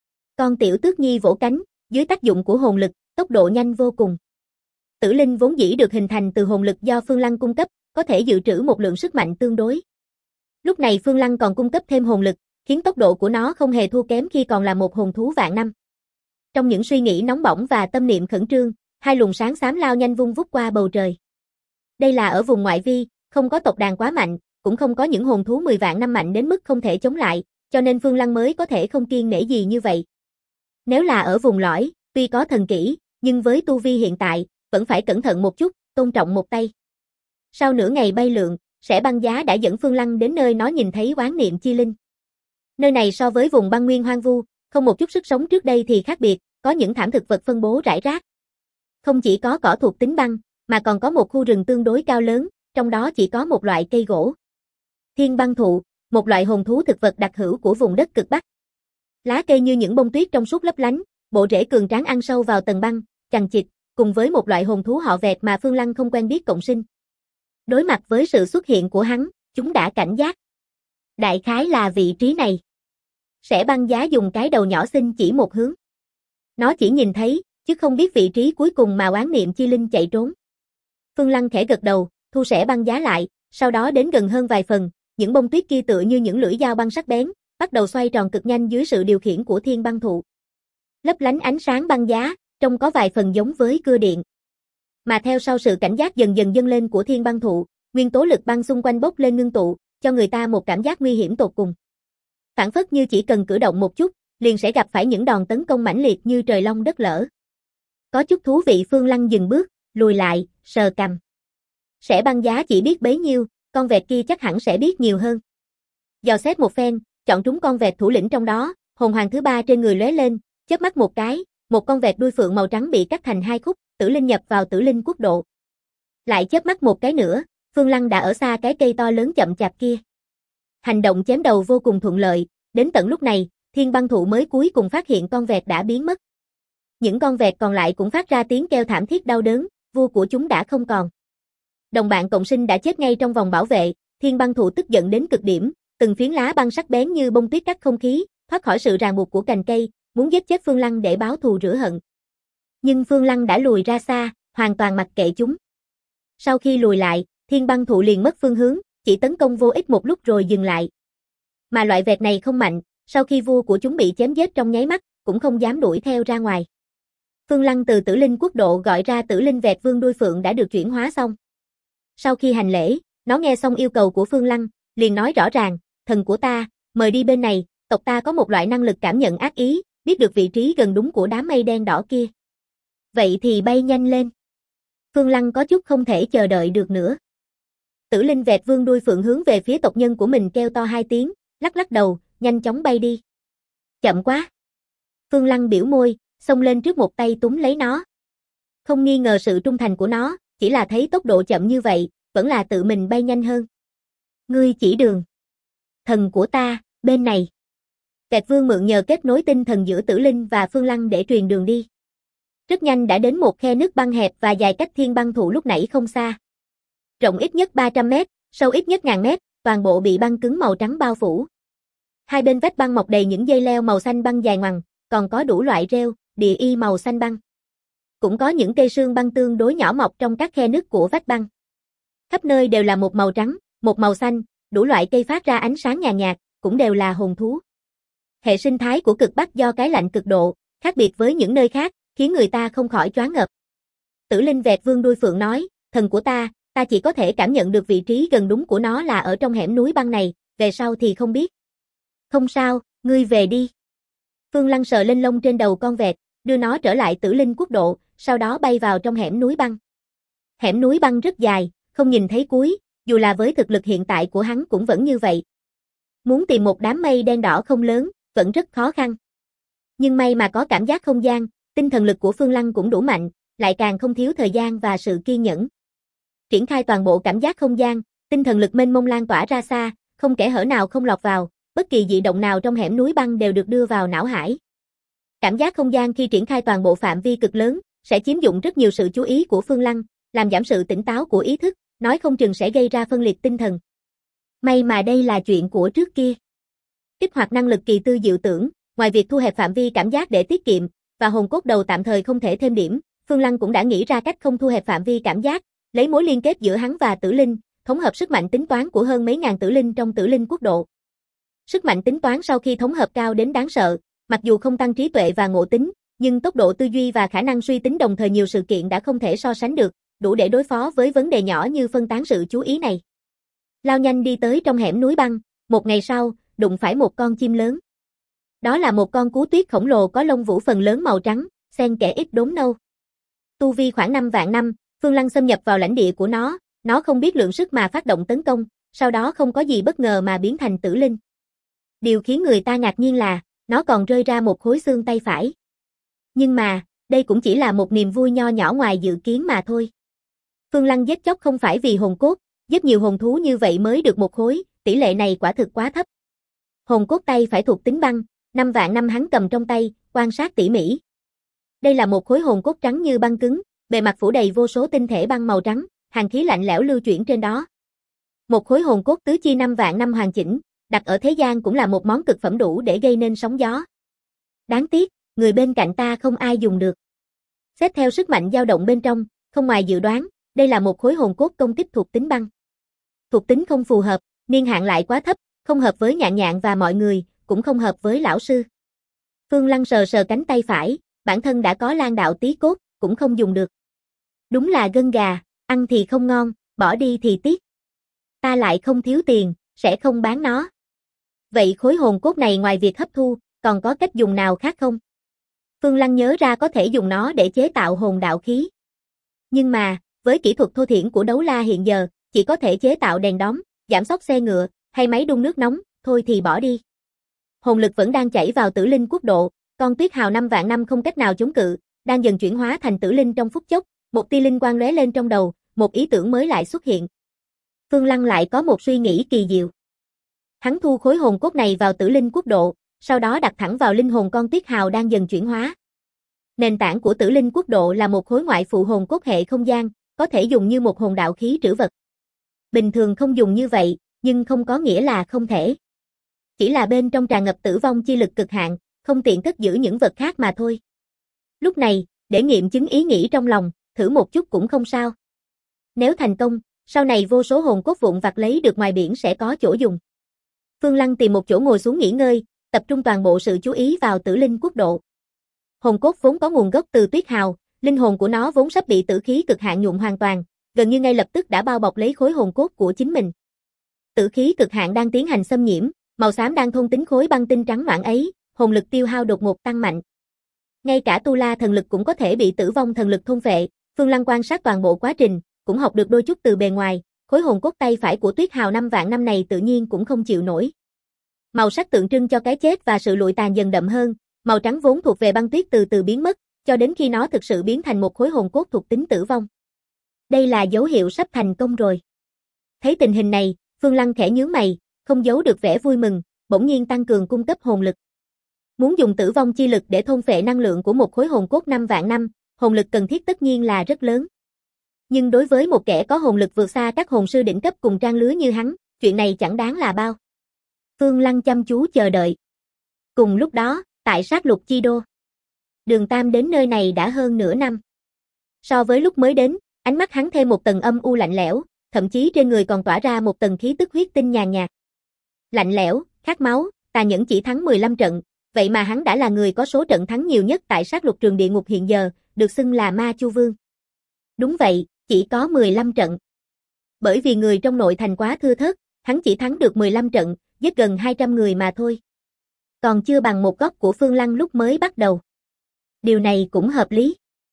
Con Tiểu Tước Nhi vỗ cánh, dưới tác dụng của hồn lực, tốc độ nhanh vô cùng. Tử linh vốn dĩ được hình thành từ hồn lực do Phương Lăng cung cấp, có thể dự trữ một lượng sức mạnh tương đối. Lúc này Phương Lăng còn cung cấp thêm hồn lực, khiến tốc độ của nó không hề thua kém khi còn là một hồn thú vạn năm. Trong những suy nghĩ nóng bỏng và tâm niệm khẩn trương, hai luồng sáng xám lao nhanh vung vút qua bầu trời. Đây là ở vùng ngoại vi, không có tộc đàn quá mạnh, cũng không có những hồn thú 10 vạn năm mạnh đến mức không thể chống lại, cho nên Phương Lăng mới có thể không kiêng nể gì như vậy. Nếu là ở vùng lõi, tuy có thần kỹ, nhưng với tu vi hiện tại, vẫn phải cẩn thận một chút, tôn trọng một tay. Sau nửa ngày bay lượn, Sẻ Băng Giá đã dẫn Phương Lăng đến nơi nó nhìn thấy Oán Niệm Chi Linh. Nơi này so với vùng băng nguyên hoang vu, không một chút sức sống trước đây thì khác biệt, có những thảm thực vật phân bố rải rác. Không chỉ có cỏ thuộc tính băng, mà còn có một khu rừng tương đối cao lớn, trong đó chỉ có một loại cây gỗ. Thiên băng thụ, một loại hồn thú thực vật đặc hữu của vùng đất cực Bắc. Lá cây như những bông tuyết trong suốt lấp lánh, bộ rễ cường tráng ăn sâu vào tầng băng, chằng chịt, cùng với một loại hồn thú họ Vẹt mà Phương Lăng không quen biết cộng sinh. Đối mặt với sự xuất hiện của hắn, chúng đã cảnh giác. Đại khái là vị trí này. Sẻ Băng Giá dùng cái đầu nhỏ xinh chỉ một hướng. Nó chỉ nhìn thấy, chứ không biết vị trí cuối cùng mà Oán Niệm Chi Linh chạy trốn. Phương Lăng khẽ gật đầu, thu Sẻ Băng Giá lại, sau đó đến gần hơn vài phần, những bông tuyết kia tựa như những lưỡi dao băng sắc bén, bắt đầu xoay tròn cực nhanh dưới sự điều khiển của Thiên Băng Thụ. Lấp lánh ánh sáng băng giá, trông có vài phần giống với cưa điện. Mà theo sau sự cảnh giác dần dần dâng lên của Thiên Băng Thụ, nguyên tố lực băng xung quanh bốc lên ngưng tụ, cho người ta một cảm giác nguy hiểm tột cùng. Phản phất như chỉ cần cử động một chút, liền sẽ gặp phải những đòn tấn công mãnh liệt như trời long đất lở. Có chút thú vị. Phương Lăng dừng bước, lùi lại, sờ cằm. Sẻ Băng Giá chỉ biết bấy nhiêu, con vẹt kia chắc hẳn sẽ biết nhiều hơn. Dò xét một phen, chọn trúng con vẹt thủ lĩnh trong đó, hồn hoàng thứ 3 trên người lóe lên, chớp mắt một cái, một con vẹt đuôi phượng màu trắng bị cắt thành 2 khúc, Tử Linh nhập vào Tử Linh Quốc độ. Lại chớp mắt một cái nữa, Phương Lăng đã ở xa cái cây to lớn chậm chạp kia. Hành động chém đầu vô cùng thuận lợi, đến tận lúc này, Thiên Băng Thụ mới cuối cùng phát hiện con vẹt đã biến mất. Những con vẹt còn lại cũng phát ra tiếng kêu thảm thiết đau đớn, vua của chúng đã không còn. Đồng bạn cộng sinh đã chết ngay trong vòng bảo vệ, Thiên Băng Thụ tức giận đến cực điểm, từng phiến lá băng sắc bén như bông tuyết cắt không khí, thoát khỏi sự ràng buộc của cành cây, muốn giết chết Phương Lăng để báo thù rửa hận. Nhưng Phương Lăng đã lùi ra xa, hoàn toàn mặc kệ chúng. Sau khi lùi lại, Thiên Băng Thụ liền mất phương hướng, chỉ tấn công vô ích một lúc rồi dừng lại. Mà loại vẹt này không mạnh, Sau khi vua của chúng bị chém giết trong nháy mắt, cũng không dám đuổi theo ra ngoài. Phương Lăng từ Tử Linh Quốc độ gọi ra Tử Linh Vẹt Vương đuôi phượng đã được chuyển hóa xong. Sau khi hành lễ, nó nghe xong yêu cầu của Phương Lăng, liền nói rõ ràng, thần của ta, mời đi bên này, tộc ta có một loại năng lực cảm nhận ác ý, biết được vị trí gần đúng của đám mây đen đỏ kia. Vậy thì bay nhanh lên. Phương Lăng có chút không thể chờ đợi được nữa. Tử Linh Vẹt Vương đuôi phượng hướng về phía tộc nhân của mình kêu to 2 tiếng, lắc lắc đầu, nhanh chóng bay đi. Chậm quá. Phương Lăng biểu môi, xông lên trước một tay túm lấy nó. Không nghi ngờ sự trung thành của nó, chỉ là thấy tốc độ chậm như vậy, vẫn là tự mình bay nhanh hơn. Ngươi chỉ đường. Thần của ta, bên này. Vẹt Vương mượn nhờ kết nối tinh thần giữa Tử Linh và Phương Lăng để truyền đường đi. Rất nhanh đã đến một khe nước băng hẹp và dài cách thiên băng thụ lúc nãy không xa. Rộng ít nhất 300 mét, sâu ít nhất 1000 mét, toàn bộ bị băng cứng màu trắng bao phủ. Hai bên vách băng mọc đầy những dây leo màu xanh băng dài ngoằng, còn có đủ loại rêu, địa y màu xanh băng. Cũng có những cây sương băng tương đối nhỏ mọc trong các khe nứt của vách băng. Khắp nơi đều là một màu trắng, một màu xanh, đủ loại cây phát ra ánh sáng nhàn nhạt, cũng đều là hồn thú. Hệ sinh thái của cực Bắc do cái lạnh cực độ, khác biệt với những nơi khác, khiến người ta không khỏi choáng ngợp. Tử Linh Vẹt Vương đuôi phượng nói, thần của ta chỉ có thể cảm nhận được vị trí gần đúng của nó là ở trong hẻm núi băng này, về sau thì không biết. Không sao, ngươi về đi. Phương Lăng sờ lên lông trên đầu con vẹt, đưa nó trở lại Tử Linh Quốc độ, sau đó bay vào trong hẻm núi băng. Hẻm núi băng rất dài, không nhìn thấy cuối, dù là với thực lực hiện tại của hắn cũng vẫn như vậy. Muốn tìm một đám mây đen đỏ không lớn, vẫn rất khó khăn. Nhưng may mà có cảm giác không gian, tinh thần lực của Phương Lăng cũng đủ mạnh, lại càng không thiếu thời gian và sự kiên nhẫn. Triển khai toàn bộ cảm giác không gian, tinh thần lực mênh mông lan tỏa ra xa, không kẽ hở nào không lọt vào, bất kỳ dị động nào trong hẻm núi băng đều được đưa vào não hải. Cảm giác không gian khi triển khai toàn bộ phạm vi cực lớn, sẽ chiếm dụng rất nhiều sự chú ý của Phương Lăng, làm giảm sự tỉnh táo của ý thức, nói không chừng sẽ gây ra phân liệt tinh thần. May mà đây là chuyện của trước kia. Kích hoạt năng lực kỳ tư diệu tưởng, ngoài việc thu hẹp phạm vi cảm giác để tiết kiệm, và hồn cốt đầu tạm thời không thể thêm điểm, Phương Lăng cũng đã nghĩ ra cách không thu hẹp phạm vi cảm giác, lấy mối liên kết giữa hắn và Tử Linh, thống hợp sức mạnh tính toán của hơn mấy ngàn Tử Linh trong Tử Linh Quốc độ. Sức mạnh tính toán sau khi thống hợp cao đến đáng sợ, mặc dù không tăng trí tuệ và ngộ tính, nhưng tốc độ tư duy và khả năng suy tính đồng thời nhiều sự kiện đã không thể so sánh được, đủ để đối phó với vấn đề nhỏ như phân tán sự chú ý này. Lao nhanh đi tới trong hẻm núi băng, một ngày sau, đụng phải một con chim lớn. Đó là một con cú tuyết khổng lồ có lông vũ phần lớn màu trắng, xen kẽ ít đốm nâu. Tu vi khoảng 5 vạn năm, Phương Lăng xâm nhập vào lãnh địa của nó không biết lượng sức mà phát động tấn công, sau đó không có gì bất ngờ mà biến thành Tử Linh. Điều khiến người ta ngạc nhiên là, nó còn rơi ra một khối xương tay phải. Nhưng mà, đây cũng chỉ là một niềm vui nho nhỏ ngoài dự kiến mà thôi. Phương Lăng giết chóc không phải vì hồn cốt, giết nhiều hồn thú như vậy mới được một khối, tỷ lệ này quả thực quá thấp. Hồn cốt tay phải thuộc tính băng, 5 vạn năm hắn cầm trong tay, quan sát tỉ mỉ. Đây là một khối hồn cốt trắng như băng cứng, bề mặt phủ đầy vô số tinh thể băng màu trắng, hàn khí lạnh lẽo lưu chuyển trên đó. Một khối hồn cốt tứ chi 5 vạn năm hoàn chỉnh, đặt ở thế gian cũng là một món cực phẩm đủ để gây nên sóng gió. Đáng tiếc, người bên cạnh ta không ai dùng được. Xét theo sức mạnh dao động bên trong, không ngoài dự đoán, đây là một khối hồn cốt công kích thuộc tính băng. Thuộc tính không phù hợp, niên hạn lại quá thấp, không hợp với Nhạn Nhạn và mọi người, cũng không hợp với lão sư. Phương Lăng sờ sờ cánh tay phải, bản thân đã có lan đạo tí cốt, cũng không dùng được. Đúng là gân gà, ăn thì không ngon, bỏ đi thì tiếc. Ta lại không thiếu tiền, sẽ không bán nó. Vậy khối hồn cốt này ngoài việc hấp thu, còn có cách dùng nào khác không? Phương Lăng nhớ ra có thể dùng nó để chế tạo hồn đạo khí. Nhưng mà, với kỹ thuật thô thiển của đấu la hiện giờ, chỉ có thể chế tạo đèn đóm, giảm xóc xe ngựa, hay máy đun nước nóng, thôi thì bỏ đi. Hồn lực vẫn đang chảy vào Tử Linh Quốc độ, con tuyết hào 5 vạn năm không cách nào chống cự, đang dần chuyển hóa thành Tử Linh trong phút chốc, một tia linh quang lóe lên trong đầu, một ý tưởng mới lại xuất hiện. Phương Lăng lại có một suy nghĩ kỳ diệu. Hắn thu khối hồn cốt này vào Tử Linh Quốc độ, sau đó đặt thẳng vào linh hồn con tuyết hào đang dần chuyển hóa. Nền tảng của Tử Linh Quốc độ là một khối ngoại phụ hồn cốt hệ không gian, có thể dùng như một hồn đạo khí trữ vật. Bình thường không dùng như vậy, nhưng không có nghĩa là không thể. Chỉ là bên trong tràn ngập tử vong chi lực cực hạn, không tiện cất giữ những vật khác mà thôi. Lúc này, để nghiệm chứng ý nghĩ trong lòng, thử một chút cũng không sao. Nếu thành công, sau này vô số hồn cốt vụn vặt lấy được ngoài biển sẽ có chỗ dùng. Phương Lăng tìm một chỗ ngồi xuống nghỉ ngơi, tập trung toàn bộ sự chú ý vào Tử Linh quốc độ. Hồn cốt vốn có nguồn gốc từ Tuyết Hào, linh hồn của nó vốn sắp bị tử khí cực hạn nhuộm hoàn toàn, gần như ngay lập tức đã bao bọc lấy khối hồn cốt của chính mình. Tử khí cực hạn đang tiến hành xâm nhiễm, màu xám đang thôn tính khối băng tinh trắng noãn ấy, hồn lực tiêu hao đột ngột tăng mạnh. Ngay cả tu la thần lực cũng có thể bị tử vong thần lực thôn phệ. Phương Lăng quan sát toàn bộ quá trình, cũng học được đôi chút từ bề ngoài, khối hồn cốt tay phải của Tuyết Hào 5 vạn năm này tự nhiên cũng không chịu nổi. Màu sắc tượng trưng cho cái chết và sự lụi tàn dần đậm hơn, màu trắng vốn thuộc về băng tuyết từ từ biến mất, cho đến khi nó thực sự biến thành một khối hồn cốt thuộc tính tử vong. Đây là dấu hiệu sắp thành công rồi. Thấy tình hình này, Phương Lăng khẽ nhướng mày, không giấu được vẻ vui mừng, bỗng nhiên tăng cường cung cấp hồn lực. Muốn dùng tử vong chi lực để thôn phệ năng lượng của một khối hồn cốt 5 vạn năm, hồn lực cần thiết tất nhiên là rất lớn. Nhưng đối với một kẻ có hồn lực vượt xa các hồn sư đỉnh cấp cùng trang lứa như hắn, chuyện này chẳng đáng là bao. Phương Lăng chăm chú chờ đợi. Cùng lúc đó, tại sát lục chi đô, Đường Tam đến nơi này đã hơn nửa năm. So với lúc mới đến, ánh mắt hắn thêm một tầng âm u lạnh lẽo, thậm chí trên người còn tỏa ra một tầng khí tức huyết tinh nhàn nhạt. Lạnh lẽo, khát máu, tà nhẫn chỉ thắng 15 trận, vậy mà hắn đã là người có số trận thắng nhiều nhất tại sát lục trường địa ngục hiện giờ, được xưng là Ma Chu Vương. Đúng vậy, chỉ có 15 trận. Bởi vì người trong nội thành quá thưa thớt, hắn chỉ thắng được 15 trận, giết gần 200 người mà thôi. Còn chưa bằng một góc của Phương Lăng lúc mới bắt đầu. Điều này cũng hợp lý.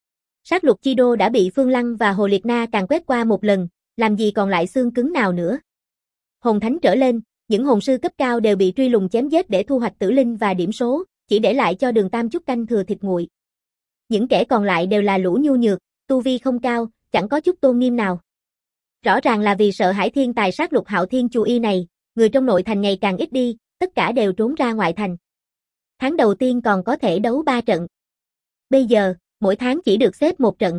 Sát lục chi đô đã bị Phương Lăng và Hồ Liệt Na càn quét qua một lần, làm gì còn lại xương cứng nào nữa. Hồn thánh trở lên, những hồn sư cấp cao đều bị truy lùng chém giết để thu hoạch tử linh và điểm số, chỉ để lại cho Đường Tam chút canh thừa thịt nguội. Những kẻ còn lại đều là lũ nhu nhược, tu vi không cao, chẳng có chút tôn nghiêm nào. Rõ ràng là vì sợ hãi thiên tài sát lục Hạo Thiên Chu Y này, người trong nội thành ngày càng ít đi, tất cả đều trốn ra ngoại thành. Tháng đầu tiên còn có thể đấu 3 trận. Bây giờ, mỗi tháng chỉ được xếp 1 trận.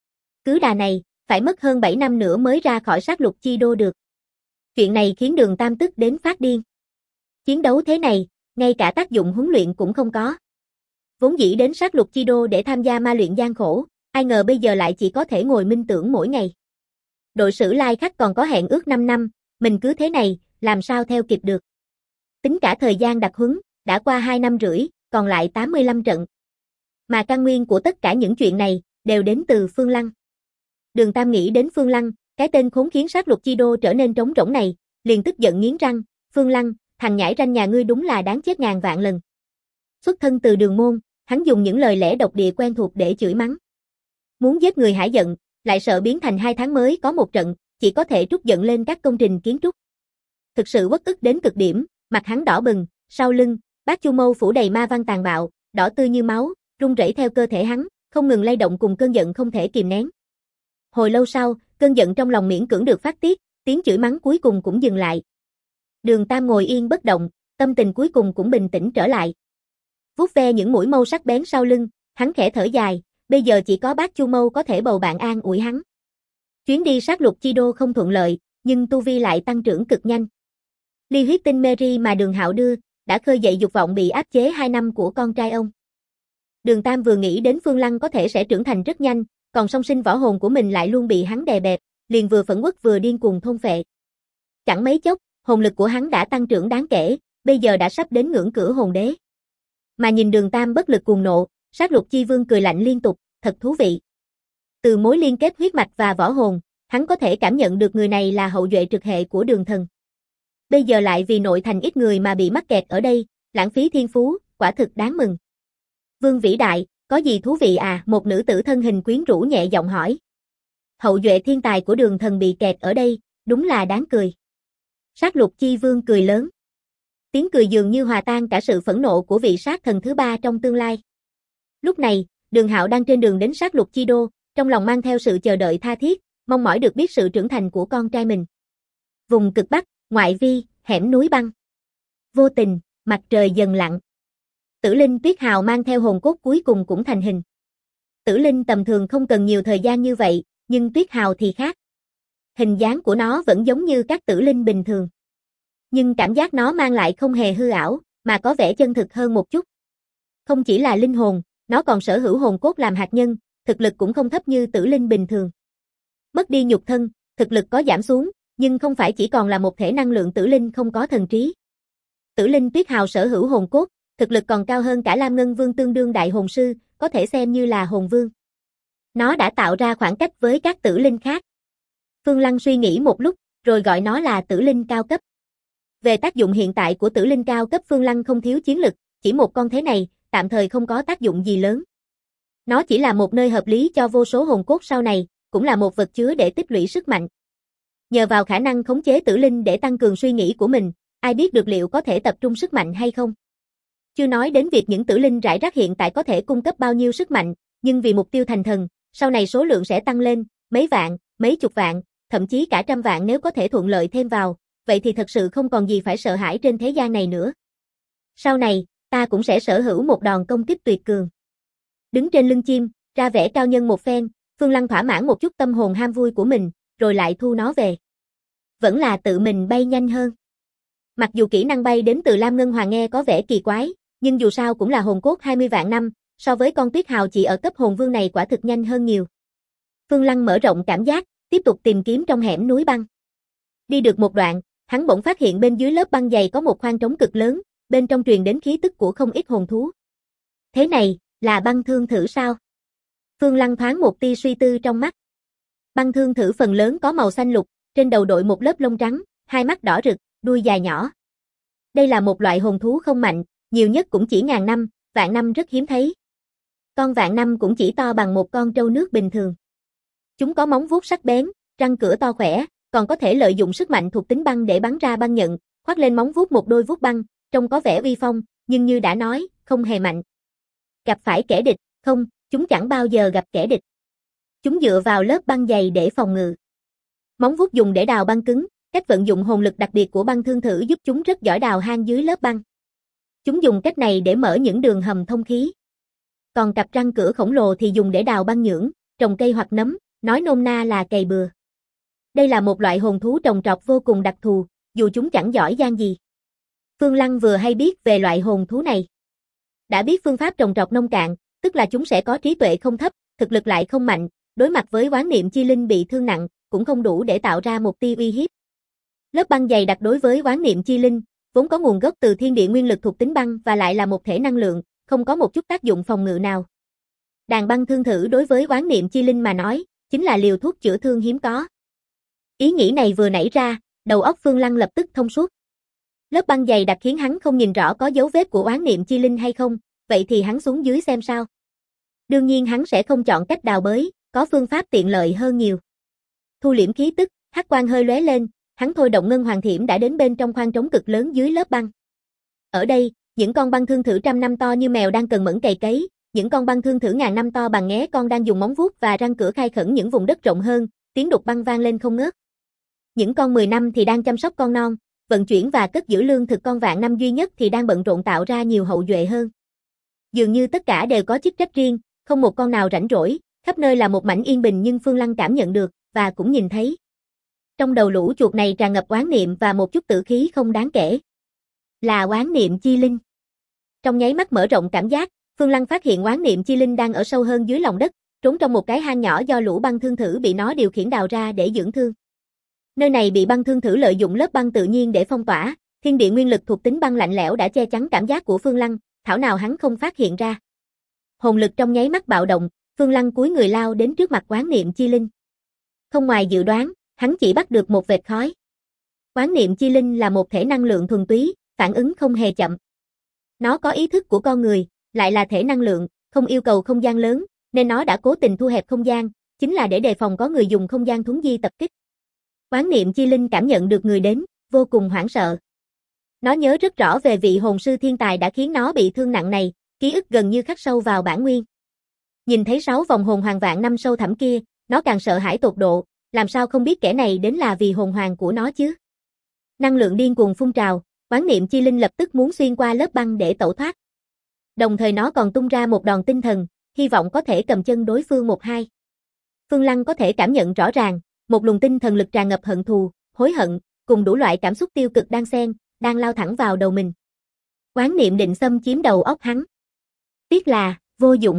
Cứ đà này, phải mất hơn 7 năm nữa mới ra khỏi sát lục chi đô được. Chuyện này khiến Đường Tam tức đến phát điên. Chiến đấu thế này, ngay cả tác dụng huấn luyện cũng không có. Vốn dĩ đến sát lục chi đô để tham gia ma luyện gian khổ, ai ngờ bây giờ lại chỉ có thể ngồi minh tưởng mỗi ngày. Đội sử Lai Khắc còn có hẹn ước 5 năm, mình cứ thế này, làm sao theo kịp được. Tính cả thời gian đặc huấn, đã qua 2 năm rưỡi, còn lại 85 trận. Mà căn nguyên của tất cả những chuyện này, đều đến từ Phương Lăng. Đường Tam nghĩ đến Phương Lăng, cái tên khốn khiến sát lục chi đô trở nên trống rỗng này, liền tức giận nghiến răng, Phương Lăng, thằng nhãi ranh nhà ngươi đúng là đáng chết ngàn vạn lần. Xuất thân từ Đường môn, hắn dùng những lời lẽ độc địa quen thuộc để chửi mắng. Muốn giết người hãi giận, lại sợ biến thành 2 tháng mới có một trận, chỉ có thể trút giận lên các công trình kiến trúc. Thực sự uất ức đến cực điểm, mặt hắn đỏ bừng, sau lưng, bát chu mâu phủ đầy ma văn tàn bạo, đỏ tươi như máu, rung rẩy theo cơ thể hắn, không ngừng lay động cùng cơn giận không thể kìm nén. Hồi lâu sau, cơn giận trong lòng miễn cưỡng được phát tiết, tiếng chửi mắng cuối cùng cũng dừng lại. Đường Tam ngồi yên bất động, tâm tình cuối cùng cũng bình tĩnh trở lại. Vuốt ve những mũi mâu sắc bén sau lưng, hắn khẽ thở dài, bây giờ chỉ có bát chu mâu có thể bầu bạn an ủi hắn. Chuyến đi sát lục chi đô không thuận lợi, nhưng tu vi lại tăng trưởng cực nhanh. Ly huyết tinh Mary mà Đường Hạo đưa, đã khơi dậy dục vọng bị áp chế 2 năm của con trai ông. Đường Tam vừa nghĩ đến Phương Lăng có thể sẽ trưởng thành rất nhanh, còn song sinh võ hồn của mình lại luôn bị hắn đè bẹp, liền vừa phẫn uất vừa điên cuồng thôn phệ. Chẳng mấy chốc, hồn lực của hắn đã tăng trưởng đáng kể, bây giờ đã sắp đến ngưỡng cửa hồn đế. Mà nhìn Đường Tam bất lực cuồng nộ, sát lục chi vương cười lạnh liên tục, thật thú vị. Từ mối liên kết huyết mạch và võ hồn, hắn có thể cảm nhận được người này là hậu duệ trực hệ của Đường thần. Bây giờ lại vì nội thành ít người mà bị mắc kẹt ở đây, lãng phí thiên phú, quả thực đáng mừng. Vương vĩ đại, có gì thú vị à? Một nữ tử thân hình quyến rũ nhẹ giọng hỏi. Hậu duệ thiên tài của Đường thần bị kẹt ở đây, đúng là đáng cười. Sát lục chi vương cười lớn. Tiếng cười dường như hòa tan cả sự phẫn nộ của vị sát thần thứ 3 trong tương lai. Lúc này, Đường Hạo đang trên đường đến sát lục chi đô, trong lòng mang theo sự chờ đợi tha thiết, mong mỏi được biết sự trưởng thành của con trai mình. Vùng cực Bắc, ngoại vi, hẻm núi băng. Vô tình, mặt trời dần lặn. Tử linh Tuyết Hào mang theo hồn cốt cuối cùng cũng thành hình. Tử linh tầm thường không cần nhiều thời gian như vậy, nhưng Tuyết Hào thì khác. Hình dáng của nó vẫn giống như các tử linh bình thường. Nhưng cảm giác nó mang lại không hề hư ảo, mà có vẻ chân thực hơn một chút. Không chỉ là linh hồn, nó còn sở hữu hồn cốt làm hạt nhân, thực lực cũng không thấp như tử linh bình thường. Mất đi nhục thân, thực lực có giảm xuống, nhưng không phải chỉ còn là một thể năng lượng tử linh không có thần trí. Tử Linh Tuyết Hào sở hữu hồn cốt, thực lực còn cao hơn cả Lam Ngân Vương tương đương đại hồn sư, có thể xem như là hồn vương. Nó đã tạo ra khoảng cách với các tử linh khác. Phương Lăng suy nghĩ một lúc, rồi gọi nó là tử linh cao cấp. Về tác dụng hiện tại của tử linh cao cấp, Phương Lăng không thiếu chiến lực, chỉ một con thế này, tạm thời không có tác dụng gì lớn. Nó chỉ là một nơi hợp lý cho vô số hồn cốt sau này, cũng là một vật chứa để tích lũy sức mạnh. Nhờ vào khả năng khống chế tử linh để tăng cường suy nghĩ của mình, ai biết được liệu có thể tập trung sức mạnh hay không. Chưa nói đến việc những tử linh rải rác hiện tại có thể cung cấp bao nhiêu sức mạnh, nhưng vì mục tiêu thành thần, sau này số lượng sẽ tăng lên, mấy vạn, mấy chục vạn, thậm chí cả trăm vạn nếu có thể thuận lợi thêm vào, vậy thì thật sự không còn gì phải sợ hãi trên thế gian này nữa. Sau này, ta cũng sẽ sở hữu một đòn công kích tuyệt cường. Đứng trên lưng chim, ra vẻ cao nhân một phen, Phương Lăng thỏa mãn một chút tâm hồn ham vui của mình, rồi lại thu nó về. Vẫn là tự mình bay nhanh hơn. Mặc dù kỹ năng bay đến từ Lam Ngân Hoàng nghe có vẻ kỳ quái, nhưng dù sao cũng là hồn cốt 20 vạn năm, so với con Tuyết Hào chỉ ở cấp hồn vương này quả thực nhanh hơn nhiều. Phương Lăng mở rộng cảm giác, tiếp tục tìm kiếm trong hẻm núi băng. Đi được một đoạn, hắn bỗng phát hiện bên dưới lớp băng dày có một khoang trống cực lớn, bên trong truyền đến khí tức của không ít hồn thú. Thế này, là băng thương thử sao? Phương Lăng thoáng một tia suy tư trong mắt. Băng thương thử phần lớn có màu xanh lục, trên đầu đội một lớp lông trắng, hai mắt đỏ rực, đuôi dài nhỏ. Đây là một loại hồn thú không mạnh, nhiều nhất cũng chỉ ngàn năm, vạn năm rất hiếm thấy. Con vạn năm cũng chỉ to bằng một con trâu nước bình thường. Chúng có móng vuốt sắc bén, răng cửa to khỏe, còn có thể lợi dụng sức mạnh thuộc tính băng để bắn ra băng nhận, khoác lên móng vuốt một đôi vuốt băng, trông có vẻ uy phong, nhưng như đã nói, không hề mạnh. Gặp phải kẻ địch, không, chúng chẳng bao giờ gặp kẻ địch. Chúng dựa vào lớp băng dày để phòng ngự. Móng vuốt dùng để đào băng cứng, cách vận dụng hồn lực đặc biệt của băng thương thử giúp chúng rất giỏi đào hang dưới lớp băng. Chúng dùng cách này để mở những đường hầm thông khí. Còn cặp răng cửa khổng lồ thì dùng để đào băng nhưỡng, trồng cây hoặc nấm, nói nôm na là cày bừa. Đây là một loại hồn thú trồng trọt vô cùng đặc thù, dù chúng chẳng giỏi giang gì. Phương Lăng vừa hay biết về loại hồn thú này. Đã biết phương pháp trồng trọt nông cạn, tức là chúng sẽ có trí tuệ không thấp, thực lực lại không mạnh, đối mặt với oán niệm chi linh bị thương nặng, cũng không đủ để tạo ra một tia uy hiếp. Lớp băng dày đặc đối với oán niệm chi linh, vốn có nguồn gốc từ thiên địa nguyên lực thuộc tính băng và lại là một thể năng lượng, không có một chút tác dụng phòng ngự nào. Đàn băng thương thử đối với oán niệm chi linh mà nói, chính là liều thuốc chữa thương hiếm có. Ý nghĩ này vừa nảy ra, đầu óc Phương Lăng lập tức thông suốt. Lớp băng dày đặc khiến hắn không nhìn rõ có dấu vết của oán niệm chi linh hay không, vậy thì hắn xuống dưới xem sao. Đương nhiên hắn sẽ không chọn cách đào bới, có phương pháp tiện lợi hơn nhiều. Thu liễm khí tức, hắc quang hơi lóe lên, hắn thôi động ngân hoàng thiểm đã đến bên trong khoang trống cực lớn dưới lớp băng. Ở đây, những con băng thương thử trăm năm to như mèo đang cần mẫn cày cấy, những con băng thương thử ngàn năm to bằng nghé con đang dùng móng vuốt và răng cửa khai khẩn những vùng đất rộng hơn, tiếng đục băng vang lên không ngớt. Những con 10 năm thì đang chăm sóc con non, vận chuyển và cất giữ lương thực, con vạn năm duy nhất thì đang bận rộn tạo ra nhiều hậu duệ hơn. Dường như tất cả đều có chức trách riêng, không một con nào rảnh rỗi, khắp nơi là một mảnh yên bình, nhưng Phương Lăng cảm nhận được, và cũng nhìn thấy. Trong đầu lũ chuột này tràn ngập oán niệm và một chút tử khí không đáng kể. Là oán niệm chi linh. Trong nháy mắt mở rộng cảm giác, Phương Lăng phát hiện oán niệm chi linh đang ở sâu hơn dưới lòng đất, trốn trong một cái hang nhỏ do lũ băng thương thử bị nó điều khiển đào ra để dưỡng thương. Nơi này bị băng thương thử lợi dụng lớp băng tự nhiên để phong tỏa, thiên địa nguyên lực thuộc tính băng lạnh lẽo đã che chắn cảm giác của Phương Lăng, thảo nào hắn không phát hiện ra. Hồn lực trong nháy mắt bạo động, Phương Lăng cúi người lao đến trước mặt oán niệm chi linh. Không ngoài dự đoán, hắn chỉ bắt được một vệt khói. Oán niệm chi linh là một thể năng lượng thuần túy, phản ứng không hề chậm. Nó có ý thức của con người, lại là thể năng lượng, không yêu cầu không gian lớn, nên nó đã cố tình thu hẹp không gian, chính là để đề phòng có người dùng không gian thuấn di tập kích. Oán niệm chi linh cảm nhận được người đến, vô cùng hoảng sợ. Nó nhớ rất rõ về vị hồn sư thiên tài đã khiến nó bị thương nặng này, ký ức gần như khắc sâu vào bản nguyên. Nhìn thấy 6 vòng hồn hoàng vạn năm sâu thẳm kia, nó càng sợ hãi tột độ, làm sao không biết kẻ này đến là vì hồn hoàng của nó chứ. Năng lượng điên cuồng phun trào, oán niệm chi linh lập tức muốn xuyên qua lớp băng để tẩu thoát. Đồng thời nó còn tung ra một đòn tinh thần, hy vọng có thể cầm chân đối phương 1-2. Phương Lăng có thể cảm nhận rõ ràng, một luồng tinh thần lực tràn ngập hận thù, hối hận, cùng đủ loại cảm xúc tiêu cực đan xen, đang lao thẳng vào đầu mình. Oán niệm định xâm chiếm đầu óc hắn. Tiếc là, vô dụng.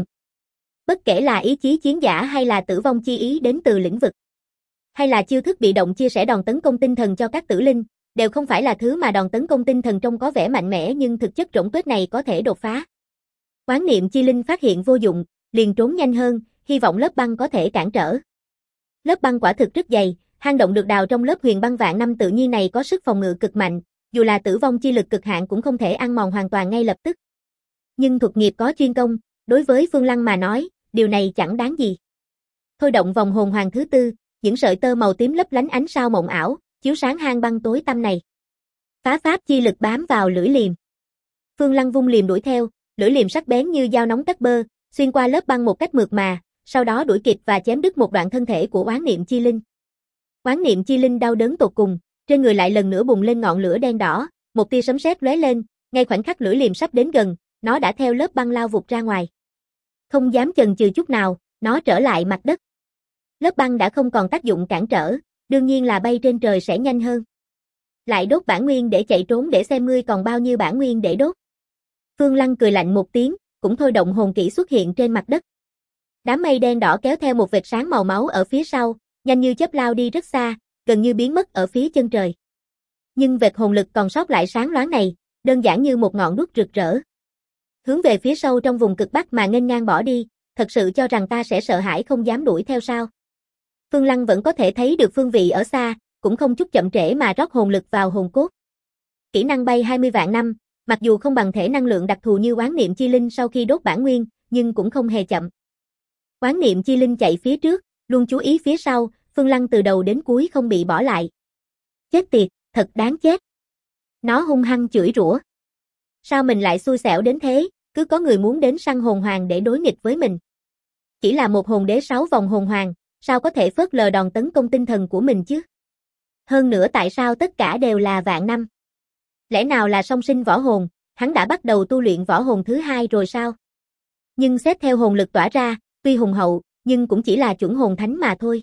Bất kể là ý chí chiến giả hay là tử vong chi ý đến từ lĩnh vực, hay là chiêu thức bị động chia sẻ đòn tấn công tinh thần cho các tử linh, đều không phải là thứ mà đòn tấn công tinh thần trông có vẻ mạnh mẽ nhưng thực chất rỗng tuếch này có thể đột phá. Quán niệm chi linh phát hiện vô dụng, liền trốn nhanh hơn, hy vọng lớp băng có thể cản trở. Lớp băng quả thực rất dày, hang động được đào trong lớp huyền băng vạn năm tự nhiên này có sức phòng ngự cực mạnh, dù là tử vong chi lực cực hạn cũng không thể ăn mòn hoàn toàn ngay lập tức. Nhưng thuật nghiệp có chuyên công, đối với Phương Lăng mà nói, điều này chẳng đáng gì. Thôi động vòng hồn hoàng thứ tư, những sợi tơ màu tím lấp lánh ánh sao mộng ảo, chiếu sáng hang băng tối tăm này. Phá pháp chi lực bám vào lưỡi liềm. Phương Lăng vung liềm đuổi theo, lưỡi liềm sắc bén như dao nóng cắt bơ, xuyên qua lớp băng một cách mượt mà, sau đó đuổi kịp và chém đứt một đoạn thân thể của oán niệm chi linh. Oán niệm chi linh đau đớn tột cùng, trên người lại lần nữa bùng lên ngọn lửa đen đỏ, một tia sấm sét lóe lên, ngay khoảnh khắc lưỡi liềm sắp đến gần, nó đã theo lớp băng lao vụt ra ngoài. Không dám chần chừ chút nào, nó trở lại mặt đất. Lớp băng đã không còn tác dụng cản trở, đương nhiên là bay trên trời sẽ nhanh hơn. Lại đốt bản nguyên để chạy trốn để xem ngươi còn bao nhiêu bản nguyên để đốt. Phương Lăng cười lạnh một tiếng, cũng thôi động hồn kỹ xuất hiện trên mặt đất. Đám mây đen đỏ kéo theo một vệt sáng màu máu ở phía sau, nhanh như chớp lao đi rất xa, gần như biến mất ở phía chân trời. Nhưng vệt hồn lực còn sót lại sáng loáng này, đơn giản như một ngọn đuốc rực rỡ. Hướng về phía sâu trong vùng cực Bắc mà nghênh ngang bỏ đi, thật sự cho rằng ta sẽ sợ hãi không dám đuổi theo sao? Phương Lăng vẫn có thể thấy được phương vị ở xa, cũng không chút chậm trễ mà rót hồn lực vào hồn cốt. Kỹ năng bay 20 vạn năm, mặc dù không bằng thể năng lượng đặc thù như oán niệm chi linh sau khi đốt bản nguyên, nhưng cũng không hề chậm. Oán niệm chi linh chạy phía trước, luôn chú ý phía sau, Phương Lăng từ đầu đến cuối không bị bỏ lại. Chết tiệt, thật đáng chết. Nó hung hăng chửi rủa. Sao mình lại xui xẻo đến thế, cứ có người muốn đến săn hồn hoàng để đối nghịch với mình. Chỉ là một hồn đế 6 vòng hồn hoàng, sao có thể phớt lờ đòn tấn công tinh thần của mình chứ? Hơn nữa tại sao tất cả đều là vạn năm? Lẽ nào là song sinh võ hồn, hắn đã bắt đầu tu luyện võ hồn thứ hai rồi sao? Nhưng xét theo hồn lực tỏa ra, tuy hùng hậu, nhưng cũng chỉ là chuẩn hồn thánh mà thôi.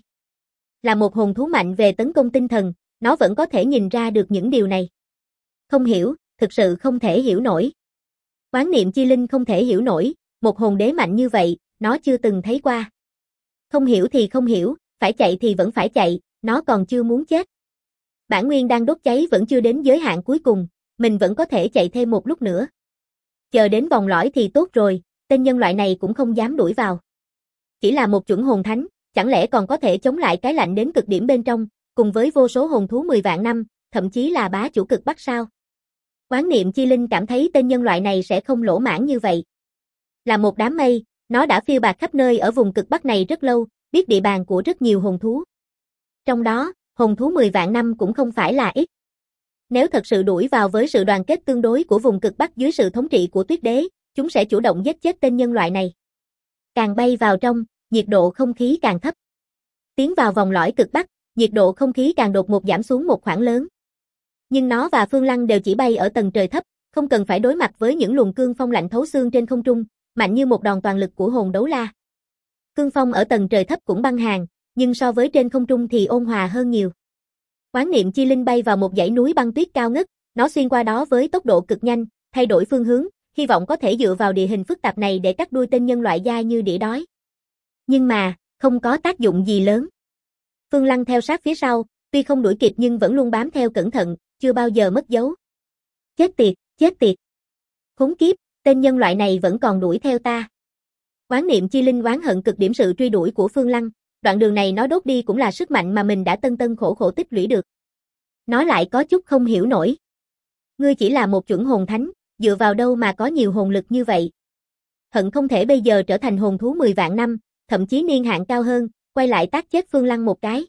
Là một hồn thú mạnh về tấn công tinh thần, nó vẫn có thể nhìn ra được những điều này. Không hiểu, thực sự không thể hiểu nổi. Oán niệm chi linh không thể hiểu nổi, một hồn đế mạnh như vậy, nó chưa từng thấy qua. Không hiểu thì không hiểu, phải chạy thì vẫn phải chạy, nó còn chưa muốn chết. Bản nguyên đang đốt cháy vẫn chưa đến giới hạn cuối cùng, mình vẫn có thể chạy thêm một lúc nữa. Chờ đến vòng lõi thì tốt rồi, tên nhân loại này cũng không dám đuổi vào. Chỉ là một chuẩn hồn thánh, chẳng lẽ còn có thể chống lại cái lạnh đến cực điểm bên trong, cùng với vô số hồn thú 10 vạn năm, thậm chí là bá chủ cực Bắc sao? Quán niệm chi linh cảm thấy tên nhân loại này sẽ không lỗ mãn như vậy. Là một đám mây, nó đã phiêu bạt khắp nơi ở vùng cực Bắc này rất lâu, biết địa bàn của rất nhiều hồn thú. Trong đó, hồn thú 10 vạn năm cũng không phải là ít. Nếu thật sự đuổi vào với sự đoàn kết tương đối của vùng cực Bắc dưới sự thống trị của Tuyết Đế, chúng sẽ chủ động giết chết tên nhân loại này. Càng bay vào trong, nhiệt độ không khí càng thấp. Tiến vào vòng lõi cực Bắc, nhiệt độ không khí càng đột ngột giảm xuống một khoảng lớn. Nhưng nó và Phương Lăng đều chỉ bay ở tầng trời thấp, không cần phải đối mặt với những luồng cương phong lạnh thấu xương trên không trung, mạnh như một đòn toàn lực của hồn đấu la. Cương phong ở tầng trời thấp cũng băng hàn, nhưng so với trên không trung thì ôn hòa hơn nhiều. Quán niệm chi linh bay vào một dãy núi băng tuyết cao ngất, nó xuyên qua đó với tốc độ cực nhanh, thay đổi phương hướng, hy vọng có thể dựa vào địa hình phức tạp này để cắt đuôi tên nhân loại dai như đĩa đói. Nhưng mà, không có tác dụng gì lớn. Phương Lăng theo sát phía sau, tuy không đuổi kịp nhưng vẫn luôn bám theo cẩn thận, chưa bao giờ mất dấu. Chết tiệt, chết tiệt. Khốn kiếp, tên nhân loại này vẫn còn đuổi theo ta. Oán niệm chi linh oán hận cực điểm sự truy đuổi của Phương Lăng, đoạn đường này nó đốt đi cũng là sức mạnh mà mình đã tân tân khổ khổ tích lũy được. Nó lại có chút không hiểu nổi. Ngươi chỉ là một chuẩn hồn thánh, dựa vào đâu mà có nhiều hồn lực như vậy? Hận không thể bây giờ trở thành hồn thú 10 vạn năm, thậm chí niên hạn cao hơn, quay lại tác chết Phương Lăng một cái.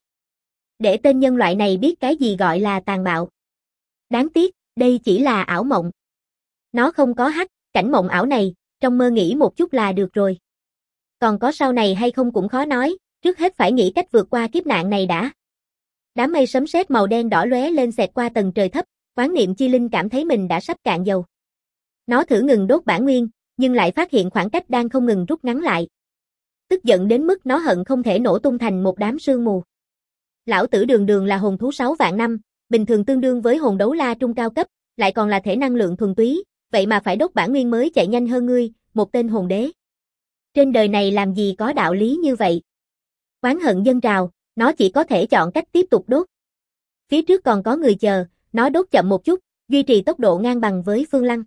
Để tên nhân loại này biết cái gì gọi là tàn bạo. Đáng tiếc, đây chỉ là ảo mộng. Nó không có hắc, cảnh mộng ảo này, trong mơ nghĩ một chút là được rồi. Còn có sau này hay không cũng khó nói, trước hết phải nghĩ cách vượt qua kiếp nạn này đã. Đám mây sấm sét màu đen đỏ lóe lên xẹt qua tầng trời thấp, quán niệm chi linh cảm thấy mình đã sắp cạn dầu. Nó thử ngừng đốt bản nguyên, nhưng lại phát hiện khoảng cách đang không ngừng rút ngắn lại. Tức giận đến mức nó hận không thể nổ tung thành một đám sương mù. Lão tử đường đường là hồn thú 6 vạn năm, bình thường tương đương với hồn đấu la trung cao cấp, lại còn là thể năng lượng thuần túy, vậy mà phải đốt bản nguyên mới chạy nhanh hơn ngươi, một tên hồn đế. Trên đời này làm gì có đạo lý như vậy? Oán hận dâng trào, nó chỉ có thể chọn cách tiếp tục đốt. Phía trước còn có người chờ, Nó đốt chậm một chút, duy trì tốc độ ngang bằng với Phương Lăng.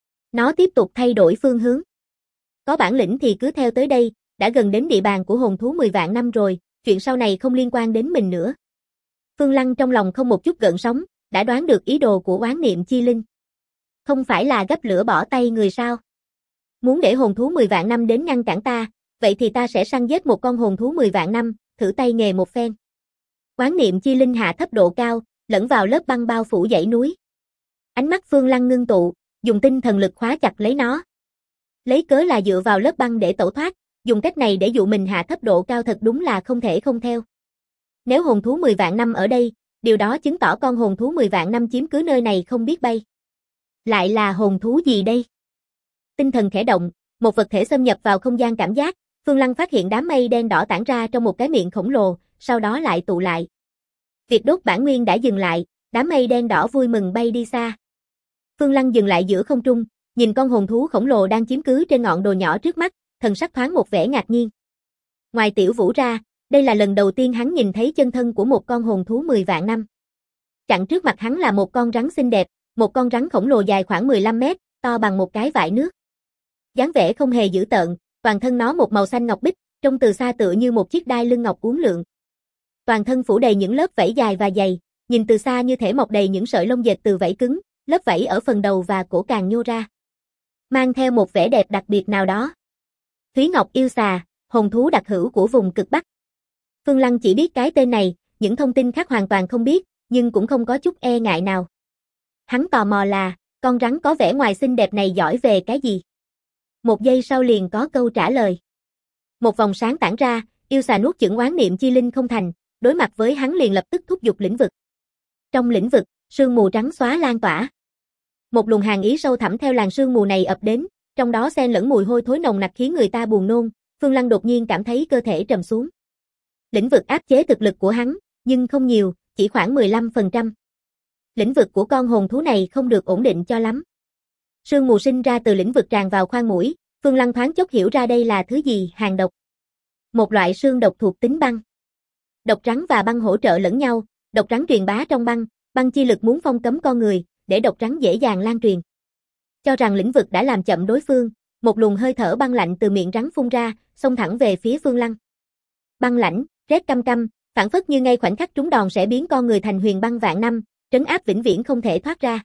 Nó tiếp tục thay đổi phương hướng. Có bản lĩnh thì cứ theo tới đây, đã gần đến địa bàn của hồn thú 10 vạn năm rồi, chuyện sau này không liên quan đến mình nữa. Phương Lăng trong lòng không một chút gợn sóng, đã đoán được ý đồ của oán niệm chi linh. Không phải là gấp lửa bỏ tay người sao? Muốn để hồn thú 10 vạn năm đến ngăn cản ta, vậy thì ta sẽ săn giết một con hồn thú 10 vạn năm, thử tay nghề một phen. Oán niệm chi linh hạ thấp độ cao, lẫn vào lớp băng bao phủ dãy núi. Ánh mắt Phương Lăng ngưng tụ, dùng tinh thần lực khóa chặt lấy nó. Lấy cớ là dựa vào lớp băng để tẩu thoát, dùng cách này để dụ mình hạ thấp độ cao thật đúng là không thể không theo. Nếu hồn thú 10 vạn năm ở đây, điều đó chứng tỏ con hồn thú 10 vạn năm chiếm cứ nơi này không biết bay. Lại là hồn thú gì đây? Tinh thần khẽ động, một vật thể xâm nhập vào không gian cảm giác, Phương Lăng phát hiện đám mây đen đỏ tản ra trong một cái miệng khổng lồ, sau đó lại tụ lại. Việc đốt bản nguyên đã dừng lại, đám mây đen đỏ vui mừng bay đi xa. Phương Lăng dừng lại giữa không trung, nhìn con hồn thú khổng lồ đang chiếm cứ trên ngọn đồi nhỏ trước mắt, thần sắc thoáng một vẻ ngạc nhiên. Ngoài Tiểu Vũ ra, đây là lần đầu tiên hắn nhìn thấy chân thân của một con hồn thú 10 vạn năm. Chặn trước mặt hắn là một con rắn xinh đẹp, một con rắn khổng lồ dài khoảng 15 mét, to bằng một cái vại nước. Dáng vẻ không hề dữ tợn, toàn thân nó một màu xanh ngọc bích, trông từ xa tựa như một chiếc đai lưng ngọc uốn lượn. Toàn thân phủ đầy những lớp vảy dài và dày, nhìn từ xa như thể mọc đầy những sợi lông dệt từ vảy cứng, lớp vảy ở phần đầu và cổ càng nhô ra, mang theo một vẻ đẹp đặc biệt nào đó. Thúy Ngọc yêu xà, hồn thú đặc hữu của vùng cực Bắc. Phương Lăng chỉ biết cái tên này, những thông tin khác hoàn toàn không biết, nhưng cũng không có chút e ngại nào. Hắn tò mò là, con rắn có vẻ ngoài xinh đẹp này giỏi về cái gì? Một giây sau liền có câu trả lời. Một vòng sáng tản ra, yêu xà nuốt chửng oán niệm chi linh không thành, đối mặt với hắn liền lập tức thúc giục lĩnh vực. Trong lĩnh vực, sương mù trắng xóa lan tỏa. Một luồng hàn ý sâu thẳm theo làn sương mù này ập đến, trong đó xen lẫn mùi hôi thối nồng nặc khiến người ta buồn nôn, Phương Lăng đột nhiên cảm thấy cơ thể trầm xuống. Lĩnh vực áp chế thực lực của hắn, nhưng không nhiều, chỉ khoảng 15%. Lĩnh vực của con hồn thú này không được ổn định cho lắm. Sương mù sinh ra từ lĩnh vực tràn vào khoang mũi, Phương Lăng thoáng chốc hiểu ra đây là thứ gì, hàn độc. Một loại xương độc thuộc tính băng. Độc rắn và băng hỗ trợ lẫn nhau, độc rắn truyền bá trong băng, băng chi lực muốn phong cấm con người, để độc rắn dễ dàng lan truyền. Cho rằng lĩnh vực đã làm chậm đối phương, một luồng hơi thở băng lạnh từ miệng rắn phun ra, xông thẳng về phía Phương Lăng. Băng lãnh, rét căm căm, phảng phất như ngay khoảnh khắc trúng đòn sẽ biến con người thành huyền băng vạn năm, trấn áp vĩnh viễn không thể thoát ra.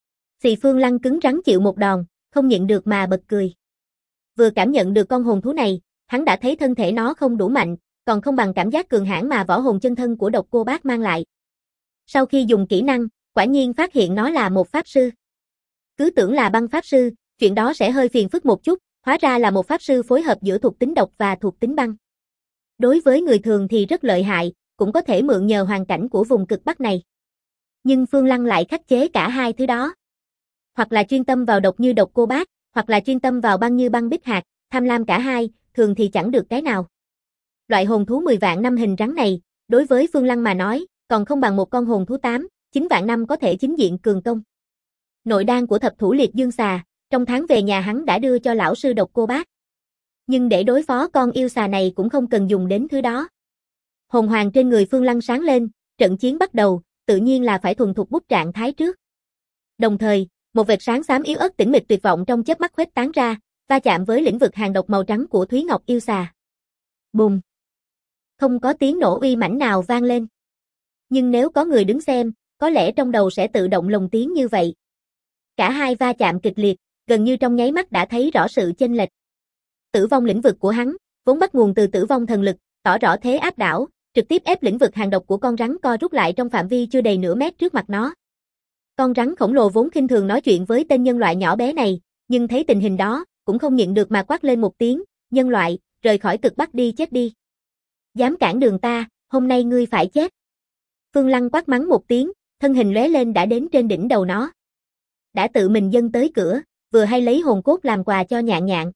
Xì Phương Lăng cứng rắn chịu một đòn, không nhịn được mà bật cười. Vừa cảm nhận được con hồn thú này, hắn đã thấy thân thể nó không đủ mạnh, còn không bằng cảm giác cường hãn mà võ hồn chân thân của Độc Cô Bác mang lại. Sau khi dùng kỹ năng, quả nhiên phát hiện nó là một pháp sư. Cứ tưởng là băng pháp sư, chuyện đó sẽ hơi phiền phức một chút, hóa ra là một pháp sư phối hợp giữa thuộc tính độc và thuộc tính băng. Đối với người thường thì rất lợi hại, cũng có thể mượn nhờ hoàn cảnh của vùng cực Bắc này. Nhưng Phương Lăng lại khắc chế cả hai thứ đó. Hoặc là chuyên tâm vào độc như Độc Cô Bác, hoặc là chuyên tâm vào băng như băng bích hạt, tham lam cả hai, thường thì chẳng được cái nào. Loại hồn thú 10 vạn năm hình rắn này, đối với Phương Lăng mà nói, còn không bằng một con hồn thú 8, 9 vạn năm có thể chính diện cường công. Nội đan của thập thủ liệt dương xà, trong tháng về nhà hắn đã đưa cho lão sư Độc Cô Bác. Nhưng để đối phó con yêu xà này cũng không cần dùng đến thứ đó. Hồn hoàng trên người Phương Lăng sáng lên, trận chiến bắt đầu, tự nhiên là phải thuần thục bút trạng thái trước. Đồng thời, một vệt sáng xám yếu ớt tĩnh mịch tuyệt vọng trong chớp mắt khuếch tán ra, va chạm với lĩnh vực hàn độc màu trắng của Thúy Ngọc yêu xà. Bùng! Không có tiếng nổ uy mãnh nào vang lên. Nhưng nếu có người đứng xem, có lẽ trong đầu sẽ tự động lồng tiếng như vậy. Cả hai va chạm kịch liệt, gần như trong nháy mắt đã thấy rõ sự chênh lệch. Tử vong lĩnh vực của hắn, vốn bắt nguồn từ tử vong thần lực, tỏ rõ thế áp đảo, trực tiếp ép lĩnh vực hàn độc của con rắn co rút lại trong phạm vi chưa đầy nửa mét trước mặt nó. Con rắn khổng lồ vốn khinh thường nói chuyện với tên nhân loại nhỏ bé này, nhưng thấy tình hình đó, cũng không nhịn được mà quát lên một tiếng, nhân loại, rời khỏi cực Bắc đi chết đi. Dám cản đường ta, hôm nay ngươi phải chết. Phương Lăng quát mắng một tiếng, thân hình lóe lên đã đến trên đỉnh đầu nó. Đã tự mình dâng tới cửa, vừa hay lấy hồn cốt làm quà cho nhạn nhạn.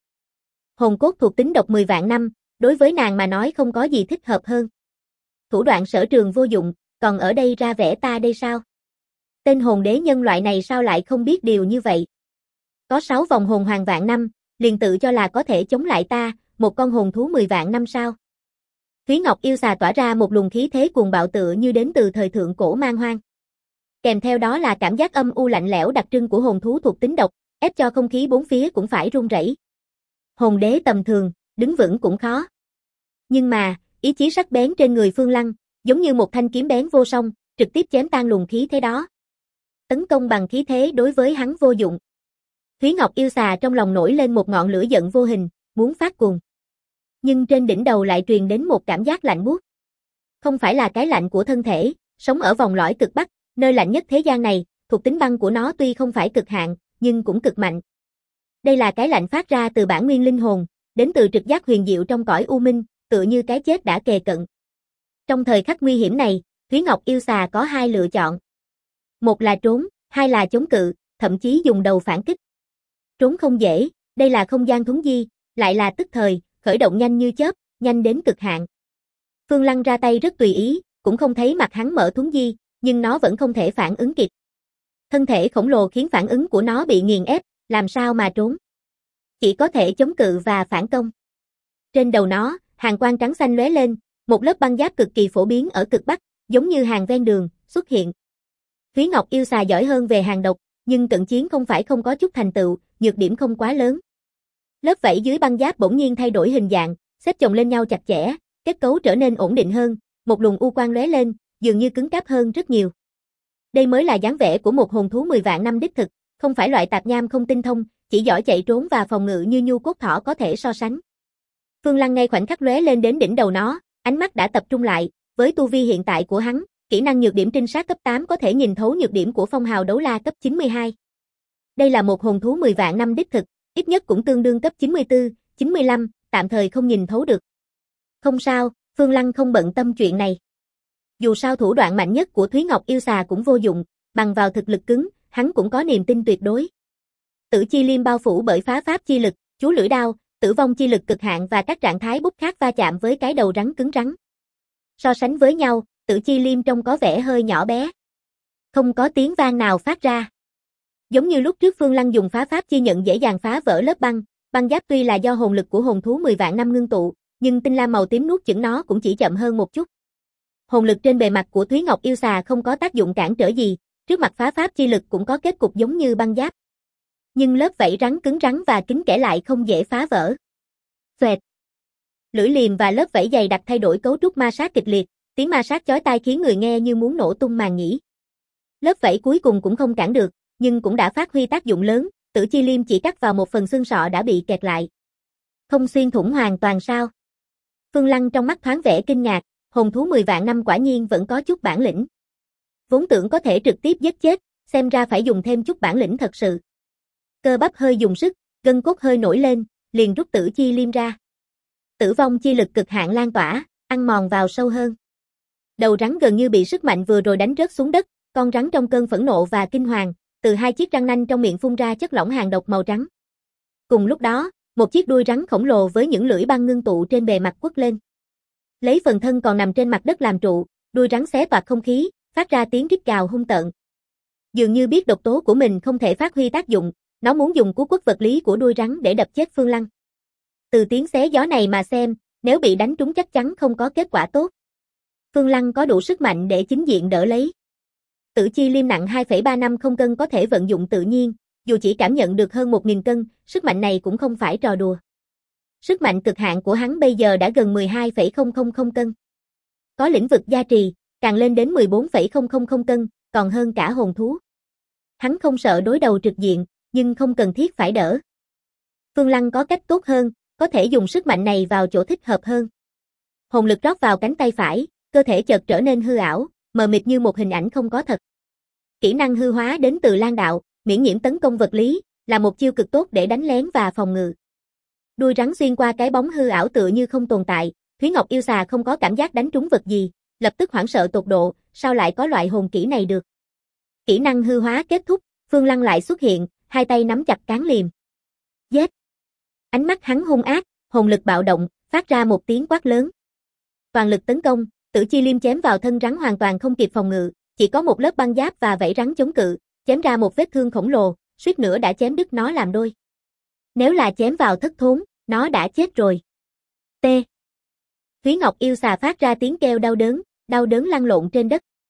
Hồn cốt thuộc tính độc 10 vạn năm, đối với nàng mà nói không có gì thích hợp hơn. Thủ đoạn sở trường vô dụng, còn ở đây ra vẻ ta đây sao? Tên hồn đế nhân loại này sao lại không biết điều như vậy? Có 6 vòng hồn hoàng vạn năm, liền tự cho là có thể chống lại ta, một con hồn thú 10 vạn năm sao? Thúy Ngọc yêu xà tỏa ra một luồng khí thế cuồng bạo tựa như đến từ thời thượng cổ man hoang. Kèm theo đó là cảm giác âm u lạnh lẽo đặc trưng của hồn thú thuộc tính độc, ép cho không khí bốn phía cũng phải run rẩy. Hồn đế tầm thường, đứng vững cũng khó. Nhưng mà, ý chí sắc bén trên người Phương Lăng, giống như một thanh kiếm bén vô song, trực tiếp chém tan luồng khí thế đó. Tấn công bằng khí thế đối với hắn vô dụng. Thúy Ngọc yêu xà trong lòng nổi lên một ngọn lửa giận vô hình, muốn phát cuồng. Nhưng trên đỉnh đầu lại truyền đến một cảm giác lạnh buốt. Không phải là cái lạnh của thân thể, sống ở vòng lõi cực Bắc, nơi lạnh nhất thế gian này, thuộc tính băng của nó tuy không phải cực hạn, nhưng cũng cực mạnh. Đây là cái lạnh phát ra từ bản nguyên linh hồn, đến từ trực giác huyền diệu trong cõi u minh, tựa như cái chết đã kề cận. Trong thời khắc nguy hiểm này, Thúy Ngọc yêu xà có hai lựa chọn. Một là trốn, hai là chống cự, thậm chí dùng đầu phản kích. Trốn không dễ, đây là không gian thuấn di, lại là tức thời, khởi động nhanh như chớp, nhanh đến cực hạn. Phương Lăng ra tay rất tùy ý, cũng không thấy mặt hắn mở thuấn di, nhưng nó vẫn không thể phản ứng kịp. Thân thể khổng lồ khiến phản ứng của nó bị nghiền ép, làm sao mà trốn. Chỉ có thể chống cự và phản công. Trên đầu nó, hàng quang trắng xanh lóe lên, một lớp băng giáp cực kỳ phổ biến ở cực Bắc, giống như hàng ven đường, xuất hiện. Thúy Ngọc yêu xà giỏi hơn về hàng độc, nhưng cận chiến không phải không có chút thành tựu, nhược điểm không quá lớn. Lớp vảy dưới băng giáp bỗng nhiên thay đổi hình dạng, xếp chồng lên nhau chặt chẽ, kết cấu trở nên ổn định hơn, một luồng u quang lóe lên, dường như cứng cáp hơn rất nhiều. Đây mới là dáng vẻ của một hồn thú 10 vạn năm đích thực, không phải loại tạp nham không tinh thông, chỉ giỏi chạy trốn và phòng ngự như nhu cốt thỏ có thể so sánh. Phương Lăng ngay khoảnh khắc lóe lên đến đỉnh đầu nó, ánh mắt đã tập trung lại, với tu vi hiện tại của hắn, kỹ năng nhược điểm trinh sát cấp 8 có thể nhìn thấu nhược điểm của phong hào đấu la cấp 92. Đây là một hồn thú 10 vạn năm đích thực, ít nhất cũng tương đương cấp 94, 95, tạm thời không nhìn thấu được. Không sao, Phương Lăng không bận tâm chuyện này. Dù sao thủ đoạn mạnh nhất của Thúy Ngọc yêu xà cũng vô dụng, bằng vào thực lực cứng, hắn cũng có niềm tin tuyệt đối. Tử chi liêm bao phủ bởi phá pháp chi lực, chú lưỡi đao, tử vong chi lực cực hạn và các trạng thái bút khát va chạm với cái đầu rắn cứng rắn. So sánh với nhau, tử chi liêm trông có vẻ hơi nhỏ bé. Không có tiếng vang nào phát ra. Giống như lúc trước Phương Lăng dùng phá pháp chi nhận dễ dàng phá vỡ lớp băng, băng giáp tuy là do hồn lực của hồn thú 10 vạn năm ngưng tụ, nhưng tinh lam màu tím nuốt chửng nó cũng chỉ chậm hơn một chút. Hồn lực trên bề mặt của Thúy Ngọc yêu xà không có tác dụng cản trở gì, trước mặt phá pháp chi lực cũng có kết cục giống như băng giáp. Nhưng lớp vảy rắn cứng rắn và kín kẽ lại không dễ phá vỡ. Xoẹt. Lưỡi liềm và lớp vảy dày đặc thay đổi cấu trúc ma sát kịch liệt, tiếng ma sát chói tai khiến người nghe như muốn nổ tung màng nhĩ. Lớp vảy cuối cùng cũng không cản được, nhưng cũng đã phát huy tác dụng lớn, tử chi liêm chỉ cắt vào một phần xương sọ đã bị kẹt lại. Không xuyên thủng hoàn toàn sao? Phương Lăng trong mắt thoáng vẻ kinh ngạc, hồn thú 10 vạn năm quả nhiên vẫn có chút bản lĩnh. Vốn tưởng có thể trực tiếp giết chết, xem ra phải dùng thêm chút bản lĩnh thật sự. Cơ bắp hơi dùng sức, gân cốt hơi nổi lên, liền rút tử chi liêm ra. Tử vong chi lực cực hạn lan tỏa, ăn mòn vào sâu hơn. Đầu rắn gần như bị sức mạnh vừa rồi đánh rớt xuống đất, con rắn trong cơn phẫn nộ và kinh hoàng, từ hai chiếc răng nanh trong miệng phun ra chất lỏng hàng độc màu trắng. Cùng lúc đó, một chiếc đuôi rắn khổng lồ với những lưỡi băng ngưng tụ trên bề mặt quất lên. Lấy phần thân còn nằm trên mặt đất làm trụ, đuôi rắn xé toạc không khí, phát ra tiếng rít gào hung tợn. Dường như biết độc tố của mình không thể phát huy tác dụng, nó muốn dùng cú quất vật lý của đuôi rắn để đập chết Phương Lăng. Từ tiếng xé gió này mà xem, nếu bị đánh trúng chắc chắn không có kết quả tốt. Phương Lăng có đủ sức mạnh để chính diện đỡ lấy. Tử chi liêm nặng 2,350 cân có thể vận dụng tự nhiên, dù chỉ cảm nhận được hơn 1.000 cân, sức mạnh này cũng không phải trò đùa. Sức mạnh cực hạn của hắn bây giờ đã gần 12,000 cân. Có lĩnh vực gia trì, càng lên đến 14,000 cân, còn hơn cả hồn thú. Hắn không sợ đối đầu trực diện, nhưng không cần thiết phải đỡ. Phương Lăng có cách tốt hơn, có thể dùng sức mạnh này vào chỗ thích hợp hơn. Hồn lực rót vào cánh tay phải, cơ thể chợt trở nên hư ảo, mờ mịt như một hình ảnh không có thật. Kỹ năng hư hóa đến từ Lan đạo, miễn nhiễm tấn công vật lý, là một chiêu cực tốt để đánh lén và phòng ngự. Đuôi rắn xuyên qua cái bóng hư ảo tựa như không tồn tại, Thúy Ngọc yêu xà không có cảm giác đánh trúng vật gì, lập tức hoảng sợ tột độ, sao lại có loại hồn kỹ này được. Kỹ năng hư hóa kết thúc, Phương Lăng lại xuất hiện, hai tay nắm chặt cán liềm. Giết! Ánh mắt hắn hung ác, hồn lực bạo động, phát ra một tiếng quát lớn. Toàn lực tấn công, tử chi liêm chém vào thân rắn hoàn toàn không kịp phòng ngự, chỉ có một lớp băng giáp và vảy rắn chống cự, chém ra một vết thương khổng lồ, suýt nữa đã chém đứt nó làm đôi. Nếu là chém vào thất thốn, nó đã chết rồi. T. Thúy Ngọc yêu xà phát ra tiếng kêu đau đớn lăn lộn trên đất.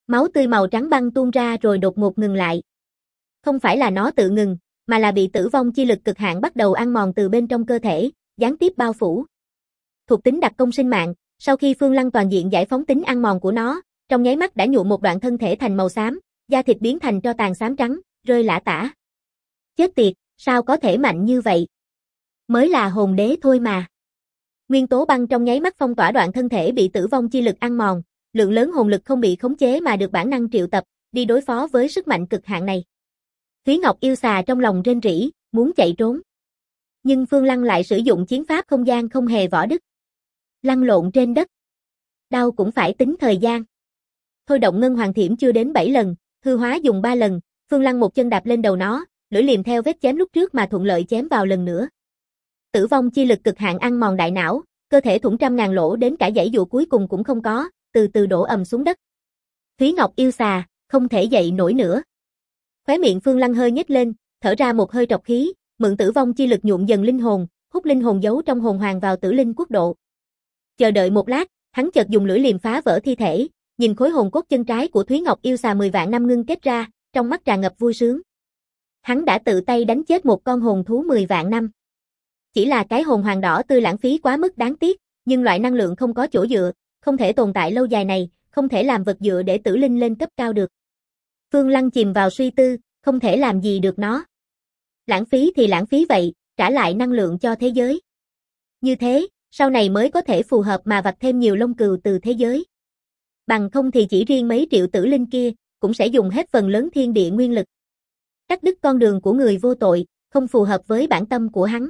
Máu tươi màu trắng băng tuôn ra rồi đột ngột ngừng lại. Không phải là nó tự ngừng, mà là bị tử vong chi lực cực hạn bắt đầu ăn mòn từ bên trong cơ thể, gián tiếp bao phủ. Thuộc tính đặc công sinh mạng, sau khi Phương Lăng toàn diện giải phóng tính ăn mòn của nó, trong nháy mắt đã nhuộm một đoạn thân thể thành màu xám, da thịt biến thành tro tàn xám trắng, rơi lả tả. Chết tiệt, sao có thể mạnh như vậy? Mới là hồn đế thôi mà. Nguyên tố băng trong nháy mắt phong tỏa đoạn thân thể bị tử vong chi lực ăn mòn, lượng lớn hồn lực không bị khống chế mà được bản năng triệu tập, đi đối phó với sức mạnh cực hạn này. Thúy Ngọc yêu xà trong lòng rên rỉ, muốn chạy trốn. Nhưng Phương Lăng lại sử dụng chiến pháp không gian không hề võ đức. Lăn lộn trên đất. Đau cũng phải tính thời gian. Thôi động ngân hoàng thiểm chưa đến 7 lần, hư hóa dùng 3 lần, Phương Lăng một chân đạp lên đầu nó, lưỡi liềm theo vết chém lúc trước mà thuận lợi chém vào lần nữa. Tử vong chi lực cực hạn ăn mòn đại não, cơ thể thủng trăm ngàn lỗ đến cả dãy dụa cuối cùng cũng không có, từ từ đổ ầm xuống đất. Thúy Ngọc yêu xà, không thể dậy nổi nữa. Khóe miệng Phương Lăng hơi nhếch lên, thở ra một hơi trọc khí, mượn tử vong chi lực nhuộm dần linh hồn, hút linh hồn giấu trong hồn hoàng vào tử linh quốc độ. Chờ đợi một lát, hắn chợt dùng lưỡi liềm phá vỡ thi thể, nhìn khối hồn cốt chân trái của Thúy Ngọc yêu xà 10 vạn năm ngưng kết ra, trong mắt tràn ngập vui sướng. Hắn đã tự tay đánh chết một con hồn thú 10 vạn năm. Chỉ là cái hồn hoàng đỏ tươi lãng phí quá mức đáng tiếc, nhưng loại năng lượng không có chỗ dựa, không thể tồn tại lâu dài này, không thể làm vật dựa để tử linh lên cấp cao được. Phương Lăng chìm vào suy tư, không thể làm gì được nó. Lãng phí thì lãng phí vậy, trả lại năng lượng cho thế giới. Như thế, sau này mới có thể phù hợp mà vạch thêm nhiều lông cừu từ thế giới. Bằng không thì chỉ riêng mấy triệu tử linh kia, cũng sẽ dùng hết phần lớn thiên địa nguyên lực. Cắt đứt con đường của người vô tội, không phù hợp với bản tâm của hắn.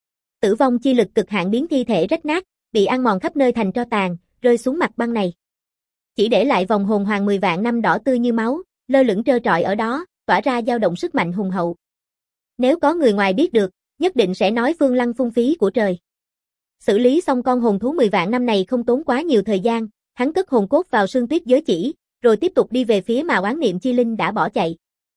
Tử vong chi lực cực hạn biến thi thể rách nát, bị ăn mòn khắp nơi thành tro tàn, rơi xuống mặt băng này. Chỉ để lại vòng hồn hoàng 10 vạn năm đỏ tươi như máu, lơ lửng trơ trọi ở đó, tỏa ra dao động sức mạnh hùng hậu. Nếu có người ngoài biết được, nhất định sẽ nói Phương Lăng phung phí của trời. Xử lý xong con hồn thú 10 vạn năm này không tốn quá nhiều thời gian, hắn cất hồn cốt vào Sương Tuyết giới chỉ, rồi tiếp tục đi về phía mà oán niệm chi linh đã bỏ chạy.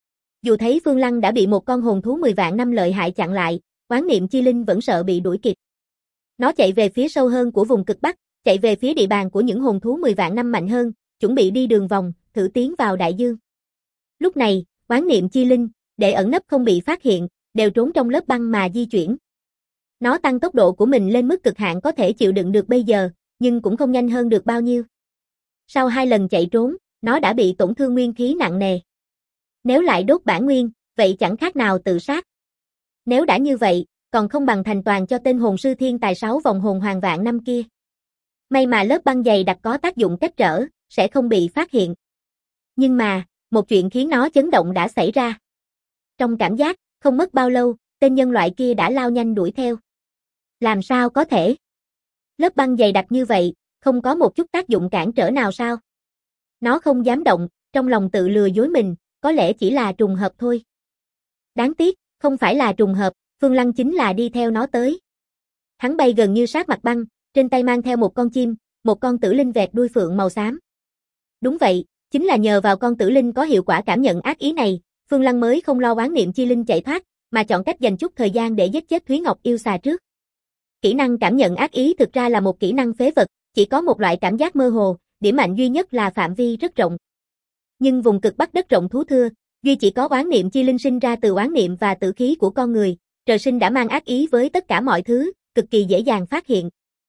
Dù thấy Phương Lăng đã bị một con hồn thú 10 vạn năm lợi hại chặn lại, oán niệm chi linh vẫn sợ bị đuổi kịp. Nó chạy về phía sâu hơn của vùng cực Bắc, chạy về phía địa bàn của những hồn thú 10 vạn năm mạnh hơn, chuẩn bị đi đường vòng, thử tiến vào đại dương. Lúc này, oán niệm chi linh, để ẩn nấp không bị phát hiện, đều trốn trong lớp băng mà di chuyển. Nó tăng tốc độ của mình lên mức cực hạn có thể chịu đựng được bây giờ, nhưng cũng không nhanh hơn được bao nhiêu. Sau 2 lần chạy trốn, nó đã bị tổn thương nguyên khí nặng nề. Nếu lại đốt bản nguyên, vậy chẳng khác nào tự sát. Nếu đã như vậy, còn không bằng thành toàn cho tên hồn sư thiên tài 6 vòng hồn hoàng vạn năm kia. May mà lớp băng dày đặc có tác dụng cách trở, sẽ không bị phát hiện. Nhưng mà, một chuyện khiến nó chấn động đã xảy ra. Trong cảm giác, không mất bao lâu, tên nhân loại kia đã lao nhanh đuổi theo. Làm sao có thể? Lớp băng dày đặc như vậy, không có một chút tác dụng cản trở nào sao? Nó không dám động, trong lòng tự lừa dối mình, có lẽ chỉ là trùng hợp thôi. Đáng tiếc, không phải là trùng hợp, Phương Lăng chính là đi theo nó tới. Hắn bay gần như sát mặt băng, trên tay mang theo một con chim, một con tử linh vẹt đuôi phượng màu xám. Đúng vậy, chính là nhờ vào con tử linh có hiệu quả cảm nhận ác ý này, Phương Lăng mới không lo oán niệm chi linh chạy thoát, mà chọn cách dành chút thời gian để giết chết Thúy Ngọc yêu xà trước. Kỹ năng cảm nhận ác ý thực ra là một kỹ năng phế vật, chỉ có một loại cảm giác mơ hồ, điểm mạnh duy nhất là phạm vi rất rộng. Nhưng vùng cực Bắc đất rộng thú thưa, duy chỉ có oán niệm chi linh sinh ra từ oán niệm và tử khí của con người, trời sinh đã mang ác ý với tất cả mọi thứ, cực kỳ dễ dàng phát hiện.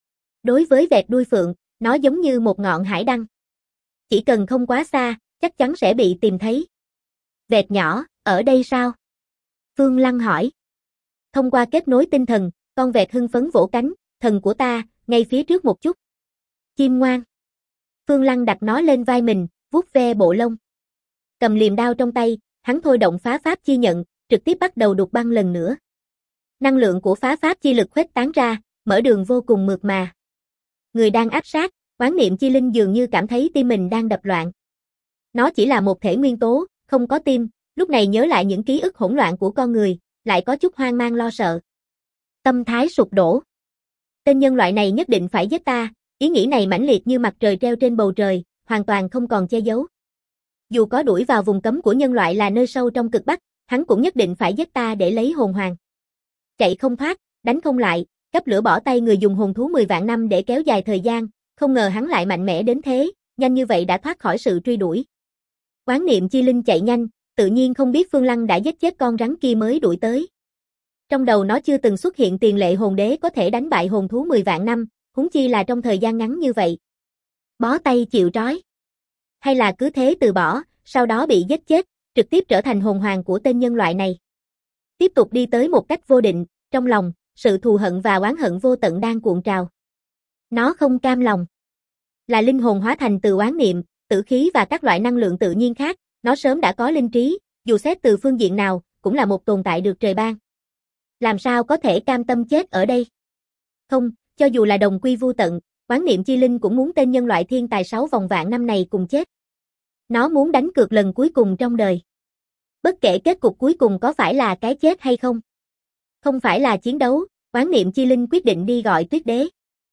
Đối với vẹt đuôi phượng, nó giống như một ngọn hải đăng. Chỉ cần không quá xa, chắc chắn sẽ bị tìm thấy. Vẹt nhỏ, ở đây sao? Phương Lăng hỏi. Thông qua kết nối tinh thần, con vẹt hưng phấn vỗ cánh, thần của ta, ngay phía trước một chút. Chim ngoan. Phương Lăng đặt nó lên vai mình, vuốt ve bộ lông. Cầm liềm đao trong tay, hắn thôi động phá pháp chi nhận, trực tiếp bắt đầu đục băng lần nữa. Năng lượng của phá pháp chi lực khuếch tán ra, mở đường vô cùng mượt mà. Người đang áp sát, oán niệm chi linh dường như cảm thấy tim mình đang đập loạn. Nó chỉ là một thể nguyên tố, không có tim, lúc này nhớ lại những ký ức hỗn loạn của con người, lại có chút hoang mang lo sợ. Tâm thái sụp đổ. Tên nhân loại này nhất định phải giết ta, ý nghĩ này mãnh liệt như mặt trời treo trên bầu trời, hoàn toàn không còn che giấu. Dù có đuổi vào vùng cấm của nhân loại là nơi sâu trong cực Bắc, hắn cũng nhất định phải giết ta để lấy hồn hoàng. Chạy không thoát, đánh không lại, cấp lửa bỏ tay người dùng hồn thú 10 vạn năm để kéo dài thời gian, không ngờ hắn lại mạnh mẽ đến thế, nhanh như vậy đã thoát khỏi sự truy đuổi. Quán niệm chi linh chạy nhanh, tự nhiên không biết Phương Lăng đã giết chết con rắn kia mới đuổi tới. Trong đầu nó chưa từng xuất hiện tiền lệ hồn đế có thể đánh bại hồn thú 10 vạn năm, huống chi là trong thời gian ngắn như vậy. Bó tay chịu trói. Hay là cứ thế từ bỏ, sau đó bị giết chết, trực tiếp trở thành hồn hoàng của tên nhân loại này. Tiếp tục đi tới một cách vô định, trong lòng, sự thù hận và oán hận vô tận đang cuộn trào. Nó không cam lòng. Là linh hồn hóa thành từ oán niệm, tử khí và các loại năng lượng tự nhiên khác, nó sớm đã có linh trí, dù xét từ phương diện nào, cũng là một tồn tại được trời ban. Làm sao có thể cam tâm chết ở đây? Không, cho dù là đồng quy vu tận, oán niệm chi linh cũng muốn tên nhân loại thiên tài 6 vòng vạn năm này cùng chết. Nó muốn đánh cược lần cuối cùng trong đời. Bất kể kết cục cuối cùng có phải là cái chết hay không. Không phải là chiến đấu, oán niệm chi linh quyết định đi gọi Tuyết Đế.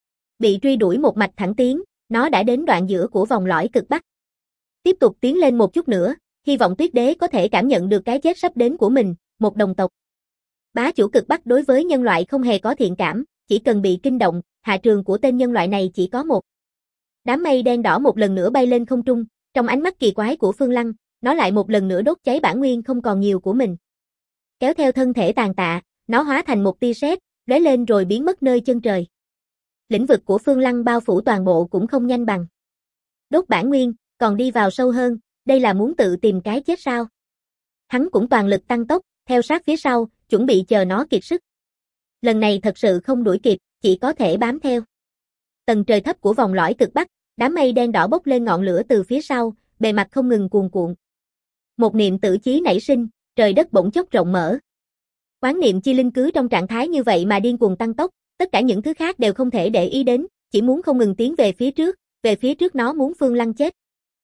Bị truy đuổi một mạch thẳng tiến, nó đã đến đoạn giữa của vòng lõi cực Bắc. Tiếp tục tiến lên một chút nữa, hy vọng Tuyết Đế có thể cảm nhận được cái chết sắp đến của mình, một đồng tộc. Bá chủ cực Bắc đối với nhân loại không hề có thiện cảm, chỉ cần bị kinh động, hạ trường của tên nhân loại này chỉ có một. Đám mây đen đỏ một lần nữa bay lên không trung, trong ánh mắt kỳ quái của Phương Lăng, nó lại một lần nữa đốt cháy bản nguyên không còn nhiều của mình. Kéo theo thân thể tàn tạ, nó hóa thành một tia sét, lóe lên rồi biến mất nơi chân trời. Lĩnh vực của Phương Lăng bao phủ toàn bộ cũng không nhanh bằng. Đốt bản nguyên, còn đi vào sâu hơn, đây là muốn tự tìm cái chết sao? Hắn cũng toàn lực tăng tốc, theo sát phía sau, chuẩn bị chờ nó kiệt sức. Lần này thật sự không đuổi kịp, chỉ có thể bám theo. Tầng trời thấp của vòng lõi cực Bắc, đám mây đen đỏ bốc lên ngọn lửa từ phía sau, bề mặt không ngừng cuồn cuộn. Một niệm tử chí nảy sinh, trời đất bỗng chốc rộng mở. Quán niệm chi linh cứ trong trạng thái như vậy mà điên cuồng tăng tốc, tất cả những thứ khác đều không thể để ý đến, chỉ muốn không ngừng tiến về phía trước nó muốn Phương Lăng chết.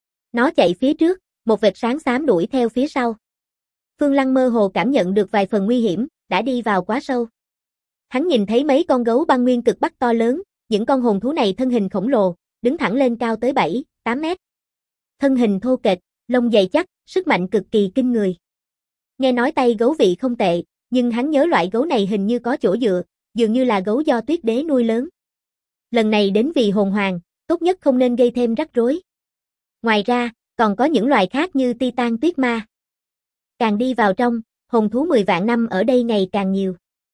Nó chạy phía trước, một vệt sáng xám đuổi theo phía sau. Phương Lăng mơ hồ cảm nhận được vài phần nguy hiểm, đã đi vào quá sâu. Hắn nhìn thấy mấy con gấu băng nguyên cực Bắc to lớn, những con hồn thú này thân hình khổng lồ, đứng thẳng lên cao tới 7-8 mét. Thân hình thô kệch, lông dày chắc, sức mạnh cực kỳ kinh người. Nghe nói tay gấu vị không tệ, nhưng hắn nhớ loại gấu này hình như có chỗ dựa, dường như là gấu do Tuyết Đế nuôi lớn. Lần này đến vì hồn hoàng, tốt nhất không nên gây thêm rắc rối. Ngoài ra, còn có những loài khác như Titan tuyết ma. Càng đi vào trong, hồn thú 10 vạn năm ở đây ngày càng nhiều.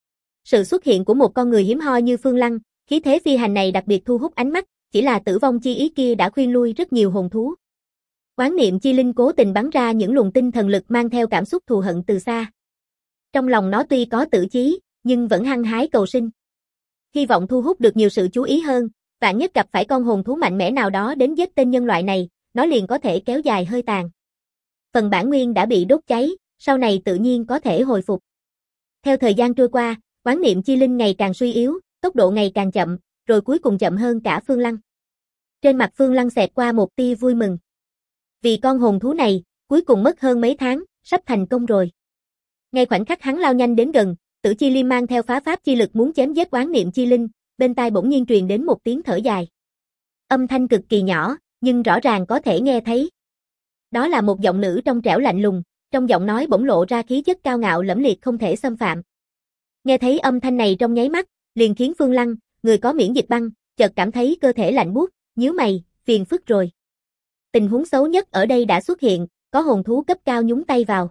Sự xuất hiện của một con người hiếm hoi như Phương Lăng, khí thế phi hành này đặc biệt thu hút ánh mắt, chỉ là tử vong chi ý kia đã khuyên lui rất nhiều hồn thú. Quán niệm chi linh cố tình bắn ra những luồng tinh thần lực mang theo cảm xúc thù hận từ xa. Trong lòng nó tuy có tử chí, nhưng vẫn hăng hái cầu sinh. Hy vọng thu hút được nhiều sự chú ý hơn, vạn nhất gặp phải con hồn thú mạnh mẽ nào đó đến giết tên nhân loại này, nó liền có thể kéo dài hơi tàn. Phần bản nguyên đã bị đốt cháy, sau này tự nhiên có thể hồi phục. Theo thời gian trôi qua, quán niệm chi linh ngày càng suy yếu, tốc độ ngày càng chậm, rồi cuối cùng chậm hơn cả Phương Lăng. Trên mặt Phương Lăng xẹt qua một tia vui mừng. Vì con hồn thú này, cuối cùng mất hơn mấy tháng, sắp thành công rồi. Ngay khoảnh khắc hắn lao nhanh đến gần, Tử Chi Liêm mang theo phá pháp chi lực muốn chém giết quán niệm chi linh, bên tai bỗng nhiên truyền đến một tiếng thở dài. Âm thanh cực kỳ nhỏ, nhưng rõ ràng có thể nghe thấy. Đó là một giọng nữ trong trẻo lạnh lùng, trong giọng nói bỗng lộ ra khí chất cao ngạo lẫm liệt không thể xâm phạm. Nghe thấy âm thanh này trong nháy mắt, liền khiến Phương Lăng, người có miễn dịch băng, chợt cảm thấy cơ thể lạnh buốt, nhíu mày, phiền phức rồi. Tình huống xấu nhất ở đây đã xuất hiện, có hồn thú cấp cao nhúng tay vào.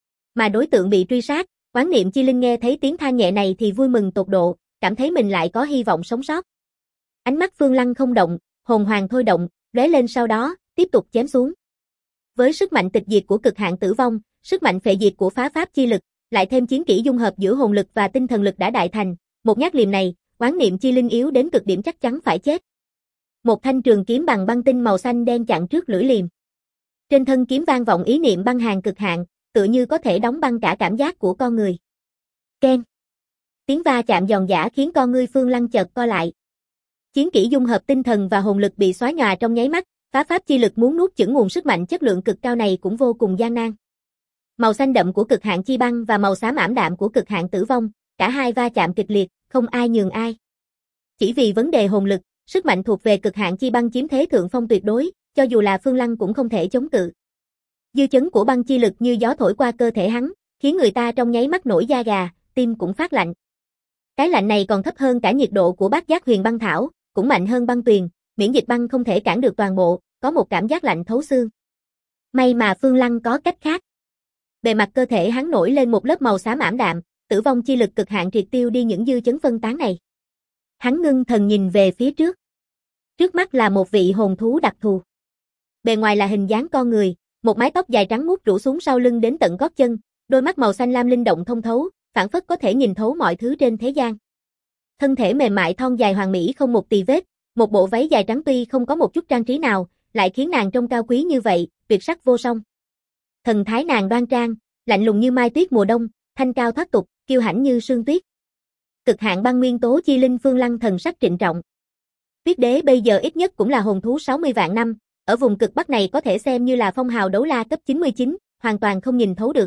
Mà đối tượng bị truy sát, quán niệm chi linh nghe thấy tiếng than nhẹ này thì vui mừng tột độ, cảm thấy mình lại có hy vọng sống sót. Ánh mắt Phương Lăng không động, hồn hoàng thôi động, lóe lên sau đó, tiếp tục chém xuống. Với sức mạnh tịch diệt của cực hạn tử vong, sức mạnh phệ diệt của phá pháp chi lực, lại thêm chiến kỹ dung hợp giữa hồn lực và tinh thần lực đã đại thành, một nhát liềm này, quán niệm chi linh yếu đến cực điểm chắc chắn phải chết. Một thanh trường kiếm bằng băng tinh màu xanh đen chặn trước lưỡi liềm. Trên thân kiếm vang vọng ý niệm băng hàn cực hạn, tựa như có thể đóng băng cả cảm giác của con người. Keng. Tiếng va chạm giòn giã khiến con ngươi Phương Lăng chợt co lại. Chiến kỹ dung hợp tinh thần và hồn lực bị xóa nhòa trong nháy mắt, phá pháp chi lực muốn nuốt chửng nguồn sức mạnh chất lượng cực cao này cũng vô cùng gian nan. Màu xanh đậm của cực hạn chi băng và màu xám ảm đạm của cực hạn tử vong, cả hai va chạm kịch liệt, không ai nhường ai. Chỉ vì vấn đề hồn lực, sức mạnh thuộc về cực hạn chi băng chiếm thế thượng phong tuyệt đối, cho dù là Phương Lăng cũng không thể chống cự. Dư chấn của băng chi lực như gió thổi qua cơ thể hắn, khiến người ta trong nháy mắt nổi da gà, tim cũng phát lạnh. Cái lạnh này còn thấp hơn cả nhiệt độ của Bát Giác Huyền Băng Thảo, cũng mạnh hơn băng tuyền, miễn dịch băng không thể cản được toàn bộ, có một cảm giác lạnh thấu xương. May mà Phương Lăng có cách khác. Bề mặt cơ thể hắn nổi lên một lớp màu xám ảm đạm, tử vong chi lực cực hạn triệt tiêu đi những dư chấn phân tán này. Hắn ngưng thần nhìn về phía trước. Trước mắt là một vị hồn thú đặc thù. Bề ngoài là hình dáng con người, một mái tóc dài trắng muốt rủ xuống sau lưng đến tận gót chân, đôi mắt màu xanh lam linh động thông thấu, phảng phất có thể nhìn thấu mọi thứ trên thế gian. Thân thể mềm mại thon dài hoàn mỹ không một tì vết, một bộ váy dài trắng tuy không có một chút trang trí nào, lại khiến nàng trông cao quý như vậy, tuyệt sắc vô song. Thần thái nàng đoan trang, lạnh lùng như mai tuyết mùa đông, thanh cao thoát tục, kiêu hãnh như sương tuyết. Cực hạn băng nguyên tố chi linh Phương Lăng thần sắc trịnh trọng. Tuyết đế bây giờ ít nhất cũng là hồn thú 60 vạn năm, ở vùng cực Bắc này có thể xem như là phong hào đấu la cấp 99, hoàn toàn không nhìn thấu được.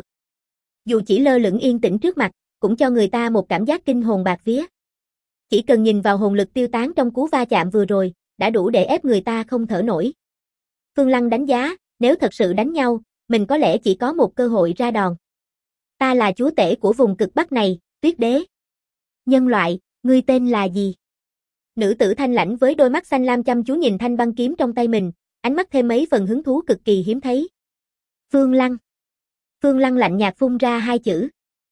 Dù chỉ lơ lửng yên tĩnh trước mặt, cũng cho người ta một cảm giác kinh hồn bạt vía. Chỉ cần nhìn vào hồn lực tiêu tán trong cú va chạm vừa rồi, đã đủ để ép người ta không thở nổi. Phương Lăng đánh giá, nếu thật sự đánh nhau, mình có lẽ chỉ có một cơ hội ra đòn. Ta là chúa tể của vùng cực Bắc này, Tuyết đế. Nhân loại, ngươi tên là gì? Nữ tử thanh lãnh với đôi mắt xanh lam chăm chú nhìn thanh băng kiếm trong tay mình, ánh mắt thêm mấy phần hứng thú cực kỳ hiếm thấy. Phương Lăng. Phương Lăng lạnh nhạt phun ra hai chữ.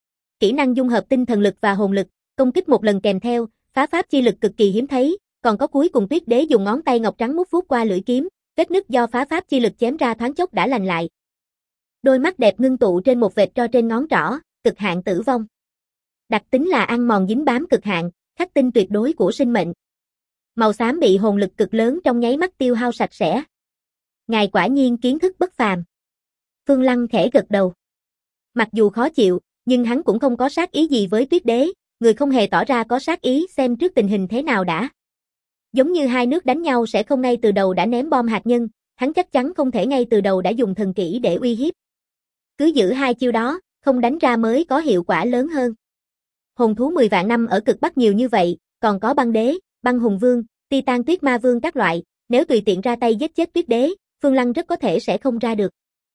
Kỹ năng dung hợp tinh thần lực và hồn lực, công kích một lần kèm theo, phá pháp chi lực cực kỳ hiếm thấy, còn có cuối cùng Tuyết đế dùng ngón tay ngọc trắng mút vuốt qua lưỡi kiếm, vết nứt do phá pháp chi lực chém ra thoáng chốc đã lành lại. Đôi mắt đẹp ngưng tụ trên một vệt tro trên ngón trỏ, cực hạn tử vong. Đặc tính là ăn mòn dính bám cực hạn, khắc tinh tuyệt đối của sinh mệnh. Màu xám bị hồn lực cực lớn trong nháy mắt tiêu hao sạch sẽ. Ngài quả nhiên kiến thức bất phàm. Phương Lăng khẽ gật đầu. Mặc dù khó chịu, nhưng hắn cũng không có sát ý gì với Tuyết đế, người không hề tỏ ra có sát ý xem trước tình hình thế nào đã. Giống như hai nước đánh nhau sẽ không ngay từ đầu đã ném bom hạt nhân, hắn chắc chắn không thể ngay từ đầu đã dùng thần kỹ để uy hiếp. Cứ giữ hai chiêu đó, không đánh ra mới có hiệu quả lớn hơn. Hồn thú 10 vạn năm ở cực Bắc nhiều như vậy, còn có băng đế, băng hùng vương, titan tuyết ma vương các loại, nếu tùy tiện ra tay giết chết Tuyết đế, Phương Lăng rất có thể sẽ không ra được.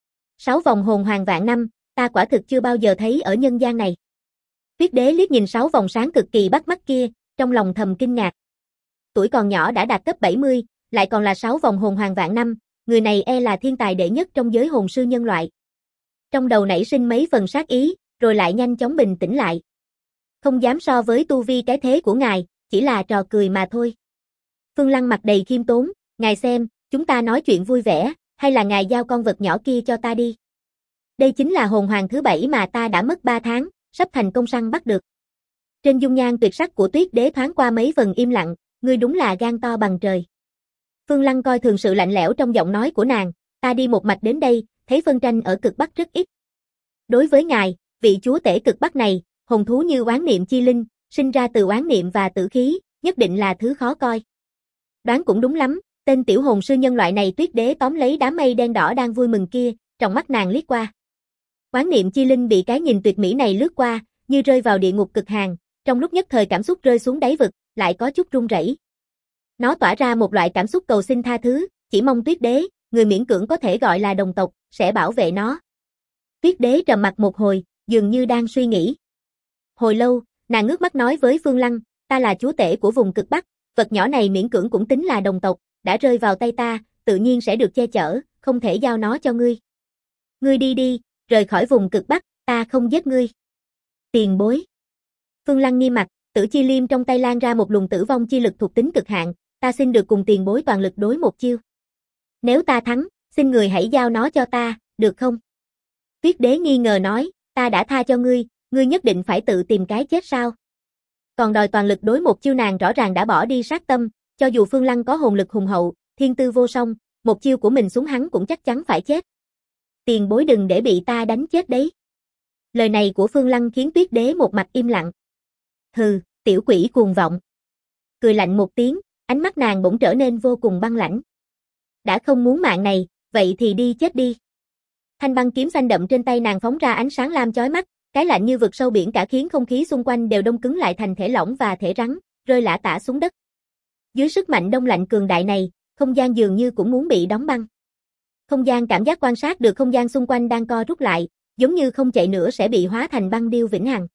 6 vòng hồn hoàng vạn năm, ta quả thực chưa bao giờ thấy ở nhân gian này. Tuyết đế liếc nhìn 6 vòng sáng cực kỳ bắt mắt kia, trong lòng thầm kinh ngạc. Tuổi còn nhỏ đã đạt cấp 70, lại còn là 6 vòng hồn hoàng vạn năm, người này e là thiên tài đệ nhất trong giới hồn sư nhân loại. Trong đầu nảy sinh mấy phần sát ý, rồi lại nhanh chóng bình tĩnh lại. Không dám so với tu vi cái thế của ngài, chỉ là trò cười mà thôi. Phương Lăng mặt đầy khiêm tốn, ngài xem, chúng ta nói chuyện vui vẻ, hay là ngài giao con vật nhỏ kia cho ta đi. Đây chính là hồn hoàng thứ 7 mà ta đã mất 3 tháng, sắp thành công săn bắt được. Trên dung nhan tuyệt sắc của Tuyết đế thoáng qua mấy phần im lặng, ngươi đúng là gan to bằng trời. Phương Lăng coi thường sự lạnh lẽo trong giọng nói của nàng, ta đi một mạch đến đây, thấy phân tranh ở cực Bắc rất ít. Đối với ngài, vị chúa tể cực Bắc này, hồn thú như oán niệm chi linh, sinh ra từ oán niệm và tử khí, nhất định là thứ khó coi. Đoán cũng đúng lắm, tên tiểu hồn sư nhân loại này. Tuyết đế tóm lấy đám mây đen đỏ đang vui mừng kia, trong mắt nàng liếc qua. Oán niệm chi linh bị cái nhìn tuyệt mỹ này lướt qua, như rơi vào địa ngục cực hàn, trong lúc nhất thời cảm xúc rơi xuống đáy vực, lại có chút run rẩy. Nó tỏa ra một loại cảm xúc cầu xin tha thứ, chỉ mong Tuyết đế, người miễn cưỡng có thể gọi là đồng tộc, sẽ bảo vệ nó. Tuyết đế trầm mặt một hồi, dường như đang suy nghĩ. Hồi lâu, nàng ngước mắt nói với Phương Lăng, ta là chúa tể của vùng cực Bắc, vật nhỏ này miễn cưỡng cũng tính là đồng tộc, đã rơi vào tay ta, tự nhiên sẽ được che chở, không thể giao nó cho ngươi. Ngươi đi đi, rời khỏi vùng cực Bắc, ta không giết ngươi. Tiền bối. Phương Lăng nghiêm mặt, tử chi liêm trong tay lan ra một luồng tử vong chi lực thuộc tính cực hạn, ta xin được cùng tiền bối toàn lực đối một chiêu. Nếu ta thắng, xin người hãy giao nó cho ta, được không? Tuyết đế nghi ngờ nói, ta đã tha cho ngươi, ngươi nhất định phải tự tìm cái chết sao? Còn đòi toàn lực đối một chiêu, nàng rõ ràng đã bỏ đi sát tâm, cho dù Phương Lăng có hồn lực hùng hậu, thiên tư vô song, một chiêu của mình xuống hắn cũng chắc chắn phải chết. Tiền bối đừng để bị ta đánh chết đấy. Lời này của Phương Lăng khiến Tuyết đế một mặt im lặng. Hừ, tiểu quỷ cuồng vọng. Cười lạnh một tiếng, ánh mắt nàng bỗng trở nên vô cùng băng lãnh. Đã không muốn mạng này, vậy thì đi chết đi. Thanh băng kiếm xanh đậm trên tay nàng phóng ra ánh sáng lam chói mắt, cái lạnh như vực sâu biển cả khiến không khí xung quanh đều đông cứng lại thành thể lỏng và thể rắn, rơi lả tả xuống đất. Dưới sức mạnh đông lạnh cường đại này, không gian dường như cũng muốn bị đóng băng. Không gian cảm giác quan sát được không gian xung quanh đang co rút lại, giống như không chạy nữa sẽ bị hóa thành băng điêu vĩnh hằng.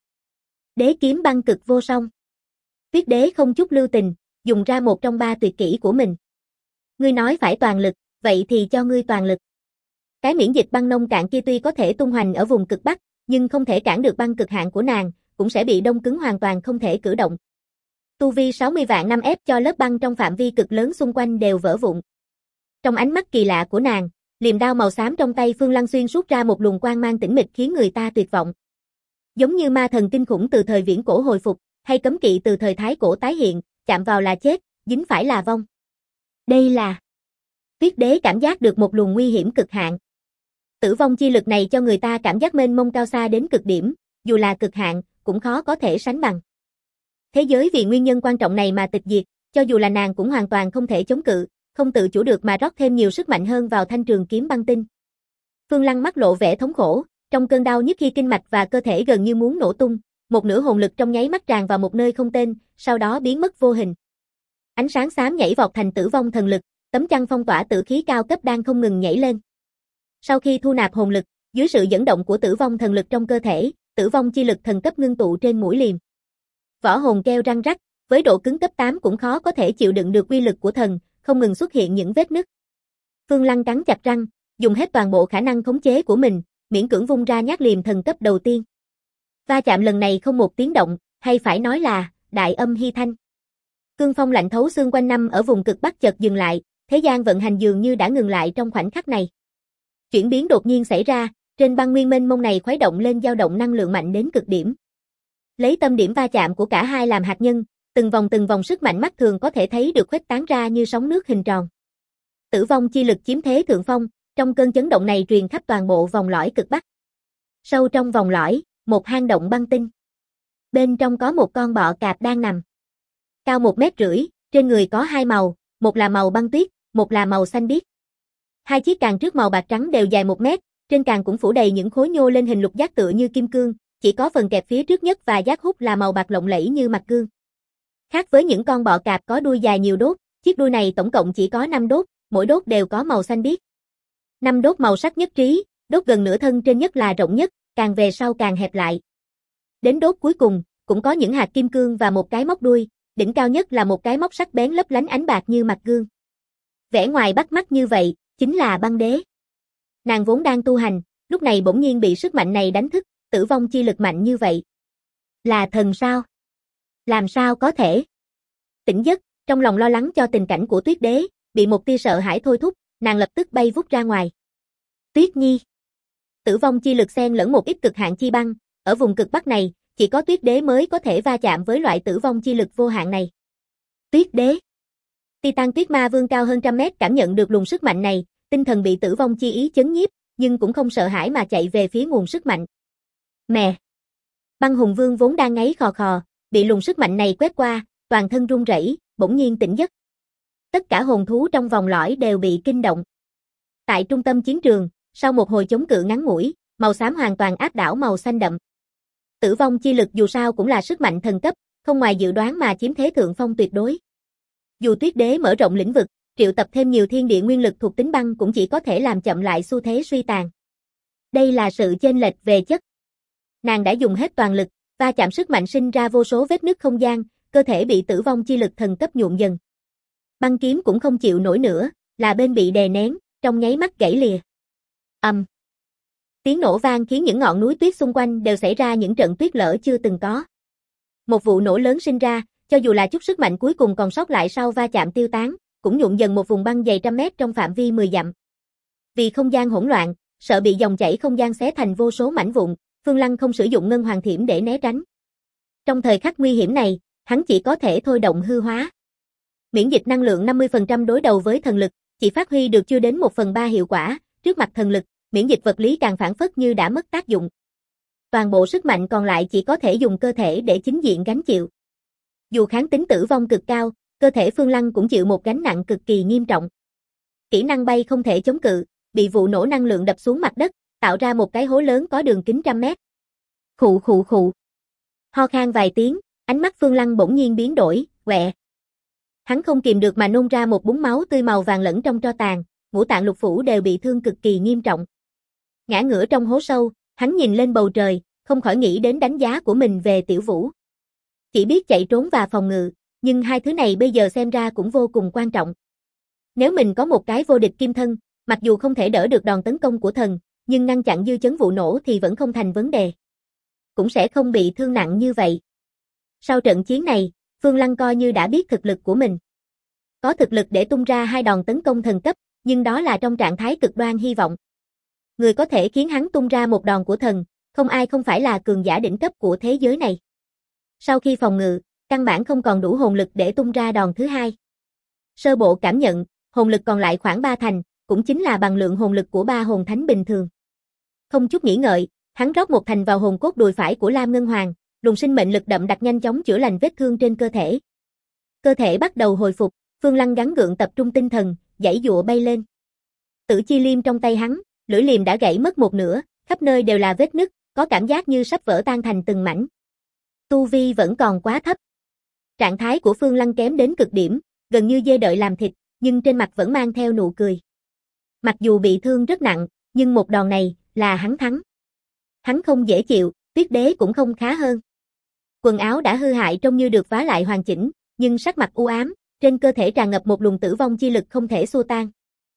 Đế kiếm băng cực vô song. Tuyết đế không chút lưu tình, dùng ra một trong 3 tuyệt kỹ của mình. Ngươi nói phải toàn lực, vậy thì cho ngươi toàn lực. Cái miễn dịch băng nông cạn kia tuy có thể tung hoành ở vùng cực Bắc, nhưng không thể cản được băng cực hạn của nàng, cũng sẽ bị đông cứng hoàn toàn không thể cử động. Tu vi 60 vạn năm ép cho lớp băng trong phạm vi cực lớn xung quanh đều vỡ vụn. Trong ánh mắt kỳ lạ của nàng, liềm đao màu xám trong tay Phương Lăng xuyên suốt ra một luồng quang mang tĩnh mịch khiến người ta tuyệt vọng. Giống như ma thần kinh khủng từ thời viễn cổ hồi phục, hay cấm kỵ từ thời thái cổ tái hiện, chạm vào là chết, dính phải là vong. Đây là... Tuyết đế cảm giác được một luồng nguy hiểm cực hạn. Tử vong chi lực này cho người ta cảm giác mênh mông cao xa đến cực điểm, dù là cực hạn, cũng khó có thể sánh bằng. Thế giới vì nguyên nhân quan trọng này mà tịch diệt, cho dù là nàng cũng hoàn toàn không thể chống cự, không tự chủ được mà rót thêm nhiều sức mạnh hơn vào thanh trường kiếm băng tinh. Phương Lăng mắt lộ vẻ thống khổ, trong cơn đau nhức khi kinh mạch và cơ thể gần như muốn nổ tung, một nửa hồn lực trong nháy mắt tràn vào một nơi không tên, sau đó biến mất vô hình. Ánh sáng xám nhảy vọt thành tử vong thần lực, tấm chăn phong tỏa tử khí cao cấp đang không ngừng nhảy lên. Sau khi thu nạp hồn lực, dưới sự dẫn động của tử vong thần lực trong cơ thể, tử vong chi lực thần cấp ngưng tụ trên mũi liềm. Võ hồn keo răng rắc, với độ cứng cấp 8 cũng khó có thể chịu đựng được uy lực của thần, không ngừng xuất hiện những vết nứt. Phương Lăng cắn chặt răng, dùng hết toàn bộ khả năng khống chế của mình, miễn cưỡng vung ra nhát liềm thần cấp đầu tiên. Va chạm lần này không một tiếng động, hay phải nói là đại âm hy thanh. Cương phong lạnh thấu xương quanh năm ở vùng cực Bắc chợt dừng lại, thế gian vận hành dường như đã ngừng lại trong khoảnh khắc này. Chuyển biến đột nhiên xảy ra, trên băng nguyên mênh mông này khuấy động lên dao động năng lượng mạnh đến cực điểm. Lấy tâm điểm va chạm của cả hai làm hạt nhân, từng vòng sức mạnh mắt thường có thể thấy được khuếch tán ra như sóng nước hình tròn. Tử vong chi lực chiếm thế thượng phong, trong cơn chấn động này truyền khắp toàn bộ vòng lõi cực Bắc. Sâu trong vòng lõi, một hang động băng tinh. Bên trong có một con bọ cạp đang nằm. Cao 1,5 mét, trên người có hai màu, một là màu băng tuyết, một là màu xanh biếc. Hai chiếc càng trước màu bạc trắng đều dài 1 mét, trên càng cũng phủ đầy những khối nhô lên hình lục giác tựa như kim cương, chỉ có phần kẹp phía trước nhất và giác hút là màu bạc lộng lẫy như mặt gương. Khác với những con bọ cạp có đuôi dài nhiều đốt, chiếc đuôi này tổng cộng chỉ có 5 đốt, mỗi đốt đều có màu xanh biếc. 5 đốt màu sắc nhất trí, đốt gần nửa thân trên nhất là rộng nhất, càng về sau càng hẹp lại. Đến đốt cuối cùng, cũng có những hạt kim cương và một cái móc đuôi, đỉnh cao nhất là một cái móc sắc bén lấp lánh ánh bạc như mặt gương. Vẻ ngoài bắt mắt như vậy, chính là băng đế. Nàng vốn đang tu hành, lúc này bỗng nhiên bị sức mạnh này đánh thức, tử vong chi lực mạnh như vậy. Là thần sao? Làm sao có thể? Tỉnh giấc, trong lòng lo lắng cho tình cảnh của Tuyết đế, bị một tia sợ hãi thôi thúc, nàng lập tức bay vút ra ngoài. Tuyết Nhi. Tử vong chi lực xen lẫn một ít cực hạn chi băng, ở vùng cực Bắc này, chỉ có Tuyết đế mới có thể va chạm với loại tử vong chi lực vô hạn này. Tuyết đế. Titan Tuyết Ma Vương cao hơn 100 mét cảm nhận được luồng sức mạnh này, tinh thần bị tử vong chi ý chấn nhiếp, nhưng cũng không sợ hãi mà chạy về phía nguồn sức mạnh. Mẹ! Băng Hùng Vương vốn đang ngáy khò khò, bị luồng sức mạnh này quét qua, toàn thân run rẩy, bỗng nhiên tỉnh giấc. Tất cả hồn thú trong vòng lõi đều bị kinh động. Tại trung tâm chiến trường, sau một hồi chống cự ngắn ngủi, màu xám hoàn toàn áp đảo màu xanh đậm. Tử vong chi lực dù sao cũng là sức mạnh thần cấp, không ngoài dự đoán mà chiếm thế thượng phong tuyệt đối. Dù Tuyết đế mở rộng lĩnh vực, triệu tập thêm nhiều thiên địa nguyên lực thuộc tính băng cũng chỉ có thể làm chậm lại xu thế suy tàn. Đây là sự chênh lệch về chất. Nàng đã dùng hết toàn lực, va chạm sức mạnh sinh ra vô số vết nứt không gian, cơ thể bị tử vong chi lực thần cấp nhuộm dần. Băng kiếm cũng không chịu nổi nữa, là bên bị đè nén, trong nháy mắt gãy lìa. Tiếng nổ vang khiến những ngọn núi tuyết xung quanh đều xảy ra những trận tuyết lở chưa từng có. Một vụ nổ lớn sinh ra, cho dù là chút sức mạnh cuối cùng còn sót lại sau va chạm tiêu tán, cũng nhuộm dần một vùng băng dày trăm mét trong phạm vi 10 dặm. Vì không gian hỗn loạn, sợ bị dòng chảy không gian xé thành vô số mảnh vụn, Phương Lăng không sử dụng ngân hoàng thiểm để né tránh. Trong thời khắc nguy hiểm này, hắn chỉ có thể thôi động hư hóa. Miễn dịch năng lượng 50% đối đầu với thần lực, chỉ phát huy được chưa đến 1/3 hiệu quả, trước mặt thần lực, miễn dịch vật lý càng phản phất như đã mất tác dụng. Toàn bộ sức mạnh còn lại chỉ có thể dùng cơ thể để chính diện gánh chịu. Dù kháng tính tử vong cực cao, cơ thể Phương Lăng cũng chịu một gánh nặng cực kỳ nghiêm trọng. Kỹ năng bay không thể chống cự, bị vụ nổ năng lượng đập xuống mặt đất, tạo ra một cái hố lớn có đường kính 100 mét. Khụ khụ khụ. Ho khan vài tiếng, ánh mắt Phương Lăng bỗng nhiên biến đổi, quẹ. Hắn không kìm được mà nôn ra một búng máu tươi màu vàng lẫn trong tro tàn, ngũ tạng lục phủ đều bị thương cực kỳ nghiêm trọng. Ngã ngửa trong hố sâu, hắn nhìn lên bầu trời, không khỏi nghĩ đến đánh giá của mình về Tiểu Vũ. Chỉ biết chạy trốn và phòng ngự, nhưng hai thứ này bây giờ xem ra cũng vô cùng quan trọng. Nếu mình có một cái vô địch kim thân, Mặc dù không thể đỡ được đòn tấn công của thần, nhưng ngăn chặn dư chấn vụ nổ thì vẫn không thành vấn đề. Cũng sẽ không bị thương nặng như vậy. Sau trận chiến này, Phương Lăng coi như đã biết thực lực của mình. Có thực lực để tung ra 2 đòn tấn công thần cấp, nhưng đó là trong trạng thái cực đoan hy vọng. Người có thể khiến hắn tung ra một đòn của thần, không ai không phải là cường giả đỉnh cấp của thế giới này. Sau khi phòng ngự, căn bản không còn đủ hồn lực để tung ra đòn thứ 2. Sơ bộ cảm nhận, hồn lực còn lại khoảng 3 thành, cũng chính là bằng lượng hồn lực của 3 hồn thánh bình thường. Không chút nghĩ ngợi, hắn rót 1 thành vào hồn cốt đùi phải của Lam Ngân Hoàng, luồng sinh mệnh lực đậm đặc nhanh chóng chữa lành vết thương trên cơ thể. Cơ thể bắt đầu hồi phục, Phương Lăng gắng gượng tập trung tinh thần, giãy giụa bay lên. Tử chi liêm trong tay hắn, lưỡi liềm đã gãy mất một nửa, khắp nơi đều là vết nứt, có cảm giác như sắp vỡ tan thành từng mảnh. Tu vi vẫn còn quá thấp. Trạng thái của Phương Lăng kém đến cực điểm, gần như dê đợi làm thịt, nhưng trên mặt vẫn mang theo nụ cười. Mặc dù bị thương rất nặng, nhưng một đòn này là hắn thắng. Hắn không dễ chịu, Tuyết Đế cũng không khá hơn. Quần áo đã hư hại trông như được vá lại hoàn chỉnh, nhưng sắc mặt u ám, trên cơ thể tràn ngập một luồng tử vong chi lực không thể xua tan.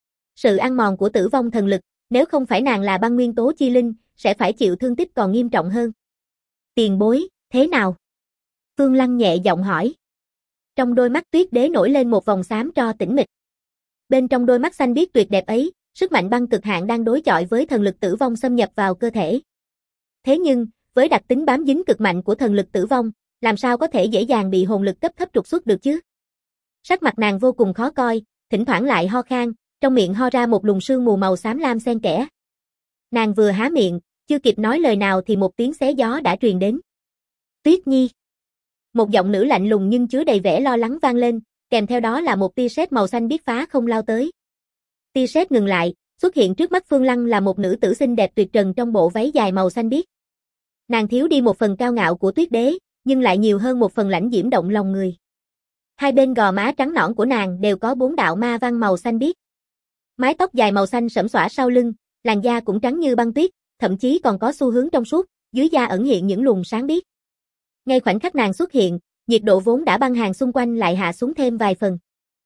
Sự ăn mòn của tử vong thần lực, nếu không phải nàng là băng nguyên tố chi linh, sẽ phải chịu thương tích còn nghiêm trọng hơn. Tiền bối, thế nào? Phương Lăng nhẹ giọng hỏi. Trong đôi mắt Tuyết Đế nổi lên một vòng xám tro tĩnh mịch. Bên trong đôi mắt xanh biếc tuyệt đẹp ấy, sức mạnh băng cực hạn đang đối chọi với thần lực tử vong xâm nhập vào cơ thể. Thế nhưng, với đặc tính bám dính cực mạnh của thần lực tử vong, làm sao có thể dễ dàng bị hồn lực cấp thấp trục xuất được chứ? Sắc mặt nàng vô cùng khó coi, thỉnh thoảng lại ho khan, trong miệng ho ra một luồng sương mù màu xám lam xen kẽ. Nàng vừa há miệng, chưa kịp nói lời nào thì một tiếng xé gió đã truyền đến. Tuyết Nhi. Một giọng nữ lạnh lùng nhưng chứa đầy vẻ lo lắng vang lên, kèm theo đó là một tia sét màu xanh biếc phá không lao tới. Tia sét ngừng lại, xuất hiện trước mắt Phương Lăng là một nữ tử xinh đẹp tuyệt trần trong bộ váy dài màu xanh biếc. Nàng thiếu đi một phần cao ngạo của Tuyết Đế, nhưng lại nhiều hơn một phần lãnh diễm động lòng người. Hai bên gò má trắng nõn của nàng đều có 4 đạo ma văn màu xanh biếc. Mái tóc dài màu xanh sẫm xõa sau lưng, làn da cũng trắng như băng tuyết, thậm chí còn có xu hướng trong suốt, dưới da ẩn hiện những luồng sáng biếc. Ngay khoảnh khắc nàng xuất hiện, nhiệt độ vốn đã băng hàn xung quanh lại hạ xuống thêm vài phần.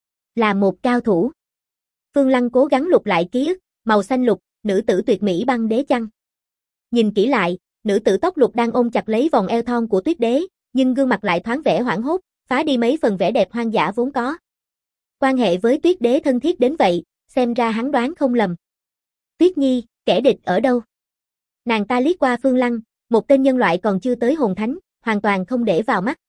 Là một cao thủ. Phương Lăng cố gắng lục lại ký ức, màu xanh lục, nữ tử tuyệt mỹ băng đế chăng? Nhìn kỹ lại, nữ tử tóc lục đang ôm chặt lấy vòng eo thon của Tuyết Đế, nhưng gương mặt lại thoáng vẻ hoảng hốt, phá đi mấy phần vẻ đẹp hoang dã vốn có. Quan hệ với Tuyết Đế thân thiết đến vậy, xem ra hắn đoán không lầm. Tuyết Nhi, kẻ địch ở đâu? Nàng ta liếc qua Phương Lăng, một tên nhân loại còn chưa tới hồn thánh, hoàn toàn không để vào mắt.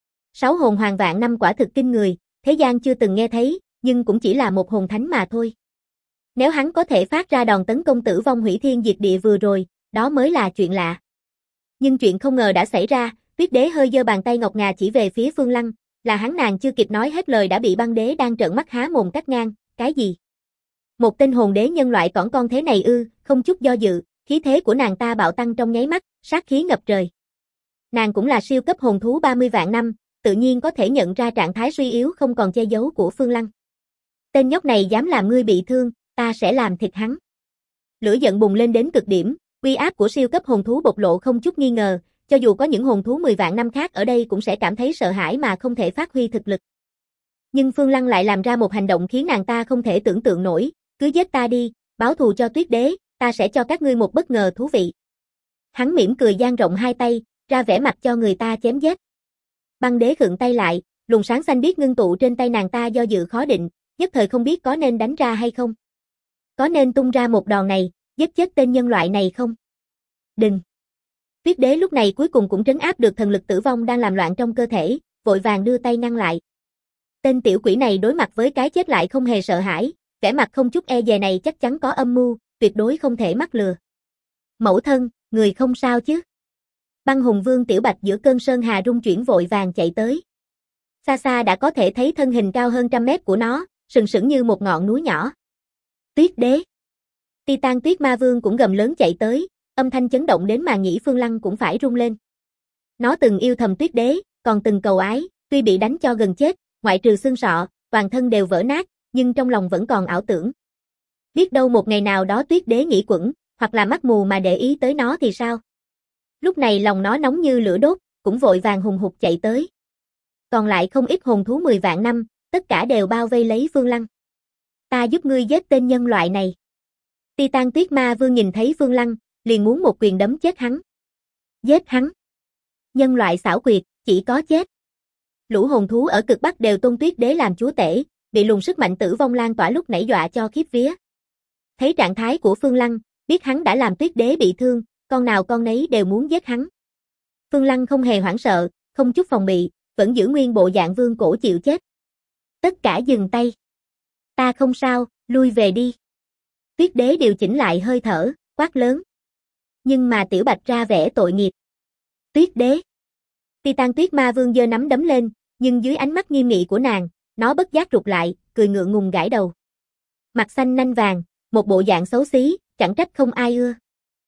6 hồn hoàng vạn năm quả thực kinh người, thế gian chưa từng nghe thấy, nhưng cũng chỉ là một hồn thánh mà thôi. Nếu hắn có thể phát ra đòn tấn công tử vong hủy thiên diệt địa vừa rồi, đó mới là chuyện lạ. Nhưng chuyện không ngờ đã xảy ra, Tuyết Đế hơi giơ bàn tay ngọc ngà chỉ về phía Phương Lăng, là hắn nàng chưa kịp nói hết lời đã bị băng đế đang trợn mắt há mồm cắt ngang, cái gì? Một tên hồn đế nhân loại cỏn con thế này ư? Không chút do dự, khí thế của nàng ta bạo tăng trong nháy mắt, sát khí ngập trời. Nàng cũng là siêu cấp hồn thú 30 vạn năm, tự nhiên có thể nhận ra trạng thái suy yếu không còn che giấu của Phương Lăng. Tên nhóc này dám làm ngươi bị thương, ta sẽ làm thịt hắn. Lửa giận bùng lên đến cực điểm, uy áp của siêu cấp hồn thú bộc lộ không chút nghi ngờ, cho dù có những hồn thú 10 vạn năm khác ở đây cũng sẽ cảm thấy sợ hãi mà không thể phát huy thực lực. Nhưng Phương Lăng lại làm ra một hành động khiến nàng ta không thể tưởng tượng nổi, cứ giết ta đi, báo thù cho Tuyết Đế, ta sẽ cho các ngươi một bất ngờ thú vị. Hắn mỉm cười dang rộng hai tay, ra vẻ mặt cho người ta chém giết. Băng đế khựng tay lại, luồng sáng xanh biếc ngưng tụ trên tay nàng ta do dự khó định, nhất thời không biết có nên đánh ra hay không. Có nên tung ra một đòn này, giết chết tên nhân loại này không? Đừng! Tuyết Đế lúc này cuối cùng cũng trấn áp được thần lực tử vong đang làm loạn trong cơ thể, vội vàng đưa tay ngăn lại. Tên tiểu quỷ này đối mặt với cái chết lại không hề sợ hãi, vẻ mặt không chút e dè này chắc chắn có âm mưu, tuyệt đối không thể mắc lừa. Mẫu thân, người không sao chứ? Băng hùng vương Tiểu Bạch giữa cơn sơn hà rung chuyển vội vàng chạy tới. Xa xa đã có thể thấy thân hình cao hơn 100 mét của nó, sừng sững như một ngọn núi nhỏ. Tuyết Đế. Titan Tuyết Ma Vương cũng gầm lớn chạy tới, âm thanh chấn động đến màng nhĩ Phương Lăng cũng phải rung lên. Nó từng yêu thầm Tuyết Đế, còn từng cầu ái, tuy bị đánh cho gần chết, ngoại trừ xương sọ, toàn thân đều vỡ nát, nhưng trong lòng vẫn còn ảo tưởng. Biết đâu một ngày nào đó Tuyết Đế nghĩ quẩn, hoặc là mắt mù mà để ý tới nó thì sao? Lúc này lòng nó nóng như lửa đốt, cũng vội vàng hùng hục chạy tới. Còn lại không ít hồn thú 10 vạn năm, tất cả đều bao vây lấy Phương Lăng. Ta giúp ngươi giết tên nhân loại này. Titan Tuyết Ma Vương nhìn thấy Phương Lăng, liền muốn một quyền đấm chết hắn. Giết hắn. Nhân loại xảo quyệt, chỉ có chết. Lũ hồn thú ở cực Bắc đều tôn Tuyết Đế làm chúa tể, bị luồng sức mạnh tử vong lan tỏa lúc nãy dọa cho khiếp vía. Thấy trạng thái của Phương Lăng, biết hắn đã làm Tuyết Đế bị thương, con nào con nấy đều muốn giết hắn. Phương Lăng không hề hoảng sợ, không chút phòng bị, vẫn giữ nguyên bộ dạng vương cổ chịu chết. Tất cả dừng tay. Ta không sao, lui về đi. Tuyết Đế điều chỉnh lại hơi thở, quát lớn. Nhưng mà Tiểu Bạch ra vẻ tội nghiệp. Tuyết Đế. Titan Tuyết Ma Vương giơ nắm đấm lên, nhưng dưới ánh mắt nghiêm nghị của nàng, nó bất giác rụt lại, cười ngượng ngùng gãi đầu. Mặt xanh nanh vàng, một bộ dạng xấu xí, chẳng trách không ai ưa.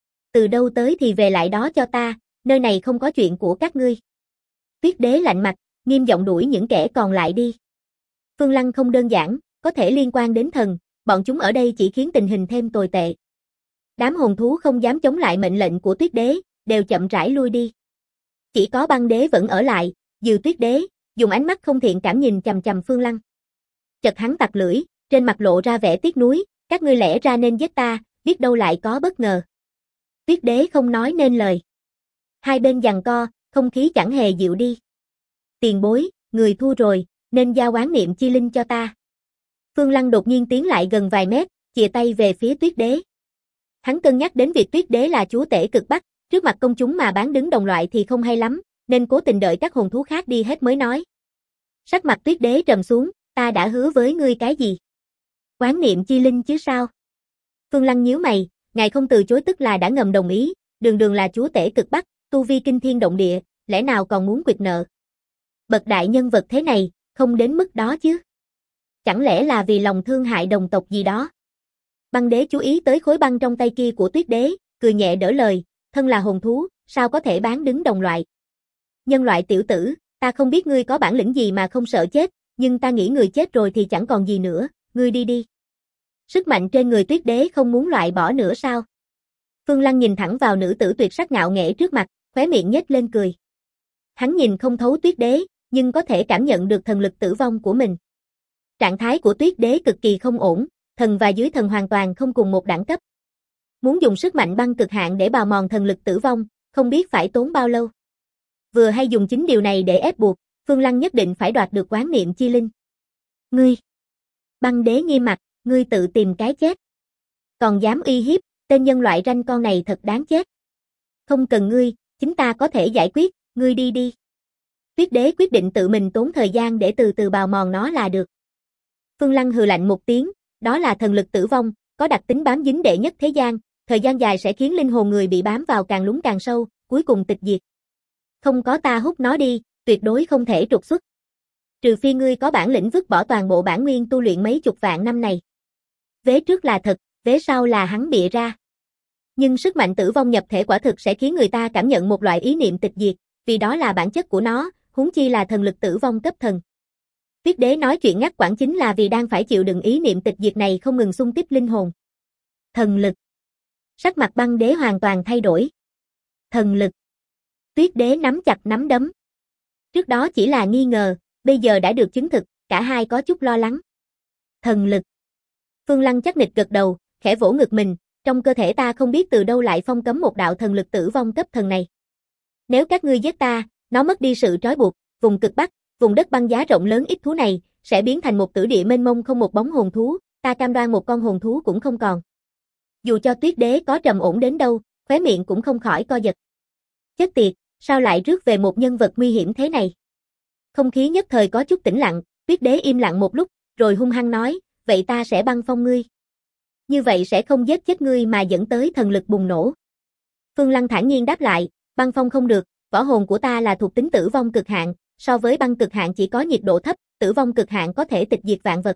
Từ đâu tới thì về lại đó cho ta, nơi này không có chuyện của các ngươi. Tuyết Đế lạnh mặt, nghiêm giọng đuổi những kẻ còn lại đi. Phương Lăng không đơn giản, có thể liên quan đến thần, bọn chúng ở đây chỉ khiến tình hình thêm tồi tệ. Đám hồn thú không dám chống lại mệnh lệnh của Tuyết Đế, đều chậm rãi lui đi. Chỉ có Băng Đế vẫn ở lại, dìu Tuyết Đế, dùng ánh mắt không thiện cảm nhìn chằm chằm Phương Lăng. Chợt hắn tặc lưỡi, trên mặt lộ ra vẻ tiếc nuối, các ngươi lẽ ra nên giết ta, biết đâu lại có bất ngờ. Tuyết Đế không nói nên lời. Hai bên giằng co, không khí chẳng hề dịu đi. Tiền bối, người thua rồi, nên giao oán niệm chi linh cho ta. Phương Lăng đột nhiên tiến lại gần vài mét, chìa tay về phía Tuyết Đế. Hắn cân nhắc đến việc Tuyết Đế là chúa tể cực Bắc, trước mặt công chúng mà bán đứng đồng loại thì không hay lắm, nên cố tình đợi các hồn thú khác đi hết mới nói. Sắc mặt Tuyết Đế trầm xuống, ta đã hứa với ngươi cái gì? Oán niệm chi linh chứ sao? Phương Lăng nhíu mày, ngài không từ chối tức là đã ngầm đồng ý, đường đường là chúa tể cực Bắc, tu vi kinh thiên động địa, lẽ nào còn muốn quyệt nợ? Bậc đại nhân vật thế này, không đến mức đó chứ. Chẳng lẽ là vì lòng thương hại đồng tộc gì đó? Băng Đế chú ý tới khối băng trong tay kia của Tuyết Đế, cười nhẹ đỡ lời, thân là hồn thú, sao có thể bán đứng đồng loại? Nhân loại tiểu tử, ta không biết ngươi có bản lĩnh gì mà không sợ chết, nhưng ta nghĩ người chết rồi thì chẳng còn gì nữa, ngươi đi đi. Sức mạnh trên người Tuyết Đế không muốn loại bỏ nữa sao? Phương Lăng nhìn thẳng vào nữ tử tuyệt sắc ngạo nghễ trước mặt, khóe miệng nhếch lên cười. Hắn nhìn không thấu Tuyết Đế, nhưng có thể cảm nhận được thần lực tử vong của mình. Trạng thái của Tuyết Đế cực kỳ không ổn, thần và dưới thần hoàn toàn không cùng một đẳng cấp. Muốn dùng sức mạnh băng cực hạn để bào mòn thần lực tử vong, không biết phải tốn bao lâu. Vừa hay dùng chính điều này để ép buộc, Phương Lăng nhất định phải đoạt được oán niệm chi linh. Ngươi! Băng Đế nghiêm mặt, ngươi tự tìm cái chết. Còn dám uy hiếp, tên nhân loại ranh con này thật đáng chết. Không cần ngươi, chính ta có thể giải quyết, ngươi đi đi. Tuyết Đế quyết định tự mình tốn thời gian để từ từ bào mòn nó là được. Phương Lăng hừ lạnh một tiếng, đó là thần lực tử vong, có đặc tính bám dính đệ nhất thế gian, thời gian dài sẽ khiến linh hồn người bị bám vào càng lún càng sâu, cuối cùng tịch diệt. Không có ta hút nó đi, tuyệt đối không thể trục xuất. Trừ phi ngươi có bản lĩnh vứt bỏ toàn bộ bản nguyên tu luyện mấy chục vạn năm này. Vế trước là thật, vế sau là hắn bịa ra. Nhưng sức mạnh tử vong nhập thể quả thực sẽ khiến người ta cảm nhận một loại ý niệm tịch diệt, vì đó là bản chất của nó, huống chi là thần lực tử vong cấp thần. Tuyết Đế nói chuyện ngắt quãng chính là vì đang phải chịu đựng ý niệm tịch diệt này không ngừng xung kích linh hồn. Thần lực. Sắc mặt Băng Đế hoàn toàn thay đổi. Thần lực. Tuyết Đế nắm chặt nắm đấm. Trước đó chỉ là nghi ngờ, bây giờ đã được chứng thực, cả hai có chút lo lắng. Thần lực. Phương Lăng chắc nịch gật đầu, khẽ vỗ ngực mình, trong cơ thể ta không biết từ đâu lại phong cấm một đạo thần lực tử vong cấp thần này. Nếu các ngươi giết ta, nó mất đi sự trói buộc, vùng cực Bắc, vùng đất băng giá rộng lớn ít thú này, sẽ biến thành một tử địa mênh mông không một bóng hồn thú, ta cam đoan một con hồn thú cũng không còn. Dù cho Tuyết Đế có trầm ổn đến đâu, khóe miệng cũng không khỏi co giật. Chết tiệt, sao lại rước về một nhân vật nguy hiểm thế này? Không khí nhất thời có chút tĩnh lặng, Tuyết Đế im lặng một lúc, rồi hung hăng nói, vậy ta sẽ băng phong ngươi. Như vậy sẽ không giết chết ngươi mà dẫn tới thần lực bùng nổ. Phương Lăng thản nhiên đáp lại, băng phong không được, võ hồn của ta là thuộc tính tử vong cực hạn, so với băng cực hạn chỉ có nhiệt độ thấp, tử vong cực hạn có thể tịch diệt vạn vật.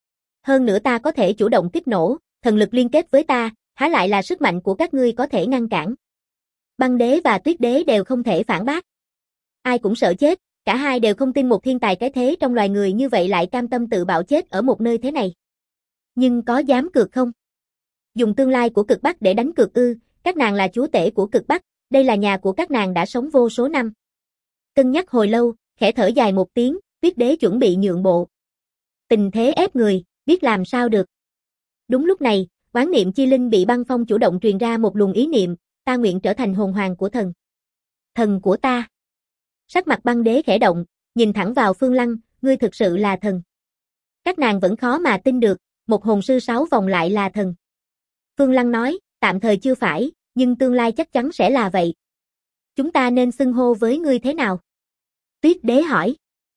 Hơn nữa ta có thể chủ động kích nổ, thần lực liên kết với ta, há lại là sức mạnh của các ngươi có thể ngăn cản. Băng Đế và Tuyết Đế đều không thể phản bác. Ai cũng sợ chết, cả hai đều không tin một thiên tài cái thế trong loài người như vậy lại cam tâm tự bạo chết ở một nơi thế này. Nhưng có dám cược không? Dùng tương lai của cực Bắc để đánh cược ư? Các nàng là chúa tể của cực Bắc, đây là nhà của các nàng đã sống vô số năm. Cân nhắc hồi lâu, khẽ thở dài một tiếng, Tuyết Đế chuẩn bị nhượng bộ. Tình thế ép người, biết làm sao được. Đúng lúc này, Quán niệm chi linh bị băng phong chủ động truyền ra một luồng ý niệm, ta nguyện trở thành hồn hoàng của thần. Thần của ta. Sắc mặt băng đế khẽ động, nhìn thẳng vào Phương Lăng, ngươi thực sự là thần. Các nàng vẫn khó mà tin được, một hồn sư 6 vòng lại là thần. Phương Lăng nói, tạm thời chưa phải, nhưng tương lai chắc chắn sẽ là vậy. Chúng ta nên xưng hô với ngươi thế nào? Tuyết đế hỏi.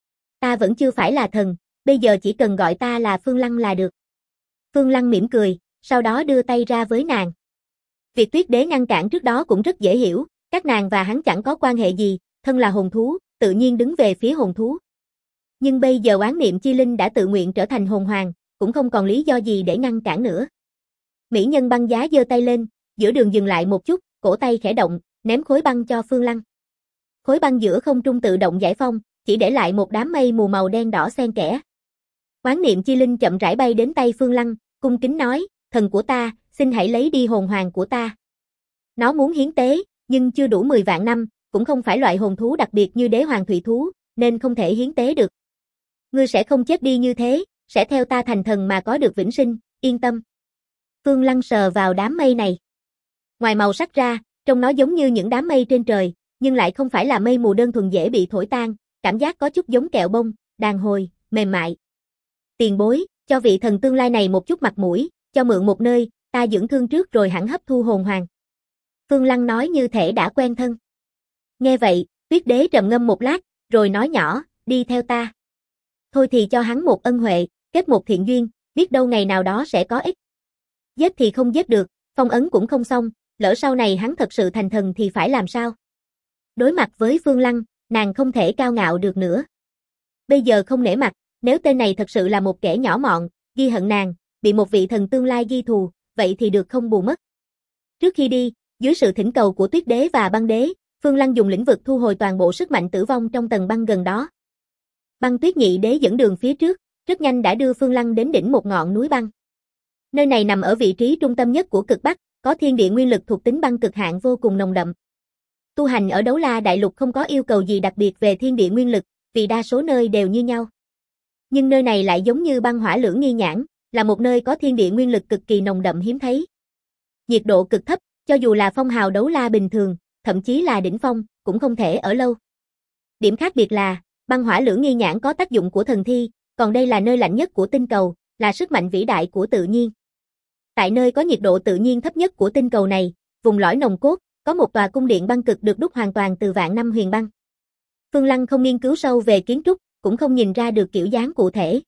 Ta vẫn chưa phải là thần, bây giờ chỉ cần gọi ta là Phương Lăng là được. Phương Lăng mỉm cười, sau đó đưa tay ra với nàng. Việc Tuyết đế ngăn cản trước đó cũng rất dễ hiểu, các nàng và hắn chẳng có quan hệ gì, thân là hồn thú, tự nhiên đứng về phía hồn thú. Nhưng bây giờ oán niệm chi linh đã tự nguyện trở thành hồn hoàng, cũng không còn lý do gì để ngăn cản nữa. Mỹ nhân băng giá giơ tay lên, giữa đường dừng lại một chút, cổ tay khẽ động, ném khối băng cho Phương Lăng. Khối băng giữa không trung tự động giải phong, chỉ để lại một đám mây mù màu đen đỏ xen kẽ. Oán niệm chi linh chậm rãi bay đến tay Phương Lăng, cung kính nói, thần của ta, xin hãy lấy đi hồn hoàng của ta. Nó muốn hiến tế, nhưng chưa đủ 10 vạn năm, cũng không phải loại hồn thú đặc biệt như đế hoàng thủy thú, nên không thể hiến tế được. Ngươi sẽ không chết đi như thế, sẽ theo ta thành thần mà có được vĩnh sinh, yên tâm. Phương Lăng sờ vào đám mây này. Ngoài màu sắc ra, trông nó giống như những đám mây trên trời, nhưng lại không phải là mây mù đơn thuần dễ bị thổi tan, cảm giác có chút giống kẹo bông, đàn hồi, mềm mại. Tiền bối, cho vị thần tương lai này một chút mặt mũi, cho mượn một nơi, ta dưỡng thương trước rồi hẳn hấp thu hồn hoàng. Phương Lăng nói như thể đã quen thân. Nghe vậy, Tuyết đế trầm ngâm một lát, rồi nói nhỏ, đi theo ta. Thôi thì cho hắn một ân huệ, kết một thiện duyên, biết đâu ngày nào đó sẽ có ích. Giết thì không giết được, phong ấn cũng không xong, lỡ sau này hắn thật sự thành thần thì phải làm sao? Đối mặt với Phương Lăng, nàng không thể cao ngạo được nữa. Bây giờ không nể mặt, nếu tên này thật sự là một kẻ nhỏ mọn, ghi hận nàng, bị một vị thần tương lai ghi thù, vậy thì được không bù mất. Trước khi đi, dưới sự thỉnh cầu của Tuyết đế và băng đế, Phương Lăng dùng lĩnh vực thu hồi toàn bộ sức mạnh tử vong trong tầng băng gần đó. Băng Tuyết nhị đế dẫn đường phía trước, rất nhanh đã đưa Phương Lăng đến đỉnh một ngọn núi băng. Nơi này nằm ở vị trí trung tâm nhất của cực Bắc, có thiên địa nguyên lực thuộc tính băng cực hạn vô cùng nồng đậm. Tu hành ở Đấu La Đại Lục không có yêu cầu gì đặc biệt về thiên địa nguyên lực, vì đa số nơi đều như nhau. Nhưng nơi này lại giống như băng hỏa lưỡng nghi nhãn, là một nơi có thiên địa nguyên lực cực kỳ nồng đậm hiếm thấy. Nhiệt độ cực thấp, cho dù là phong hào đấu la bình thường, thậm chí là đỉnh phong, cũng không thể ở lâu. Điểm khác biệt là, băng hỏa lưỡng nghi nhãn có tác dụng của thần thi, còn đây là nơi lạnh nhất của tinh cầu, là sức mạnh vĩ đại của tự nhiên. Tại nơi có nhiệt độ tự nhiên thấp nhất của tinh cầu này, vùng lõi nòng cốt, có một tòa cung điện băng cực được đúc hoàn toàn từ vạn năm huyền băng. Phương Lăng không nghiên cứu sâu về kiến trúc, cũng không nhìn ra được kiểu dáng cụ thể.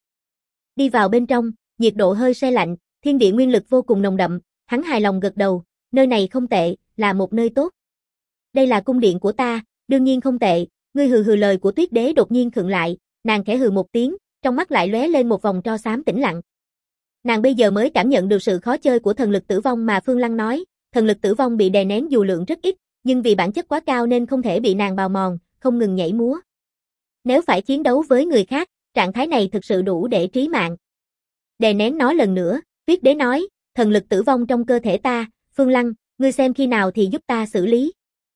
Đi vào bên trong, nhiệt độ hơi se lạnh, thiên địa nguyên lực vô cùng nồng đậm, hắn hài lòng gật đầu, nơi này không tệ, là một nơi tốt. Đây là cung điện của ta, đương nhiên không tệ, ngươi hừ hừ. Lời của Tuyết đế đột nhiên khựng lại, nàng khẽ hừ một tiếng, trong mắt lại lóe lên một vòng tro xám tĩnh lặng. Nàng bây giờ mới cảm nhận được sự khó chơi của thần lực tử vong mà Phương Lăng nói, thần lực tử vong bị đè nén dù lượng rất ít, nhưng vì bản chất quá cao nên không thể bị nàng bào mòn, không ngừng nhảy múa. Nếu phải chiến đấu với người khác, trạng thái này thực sự đủ để trí mạng. Đè nén nó lần nữa, Tuyết đế nói, thần lực tử vong trong cơ thể ta, Phương Lăng, ngươi xem khi nào thì giúp ta xử lý.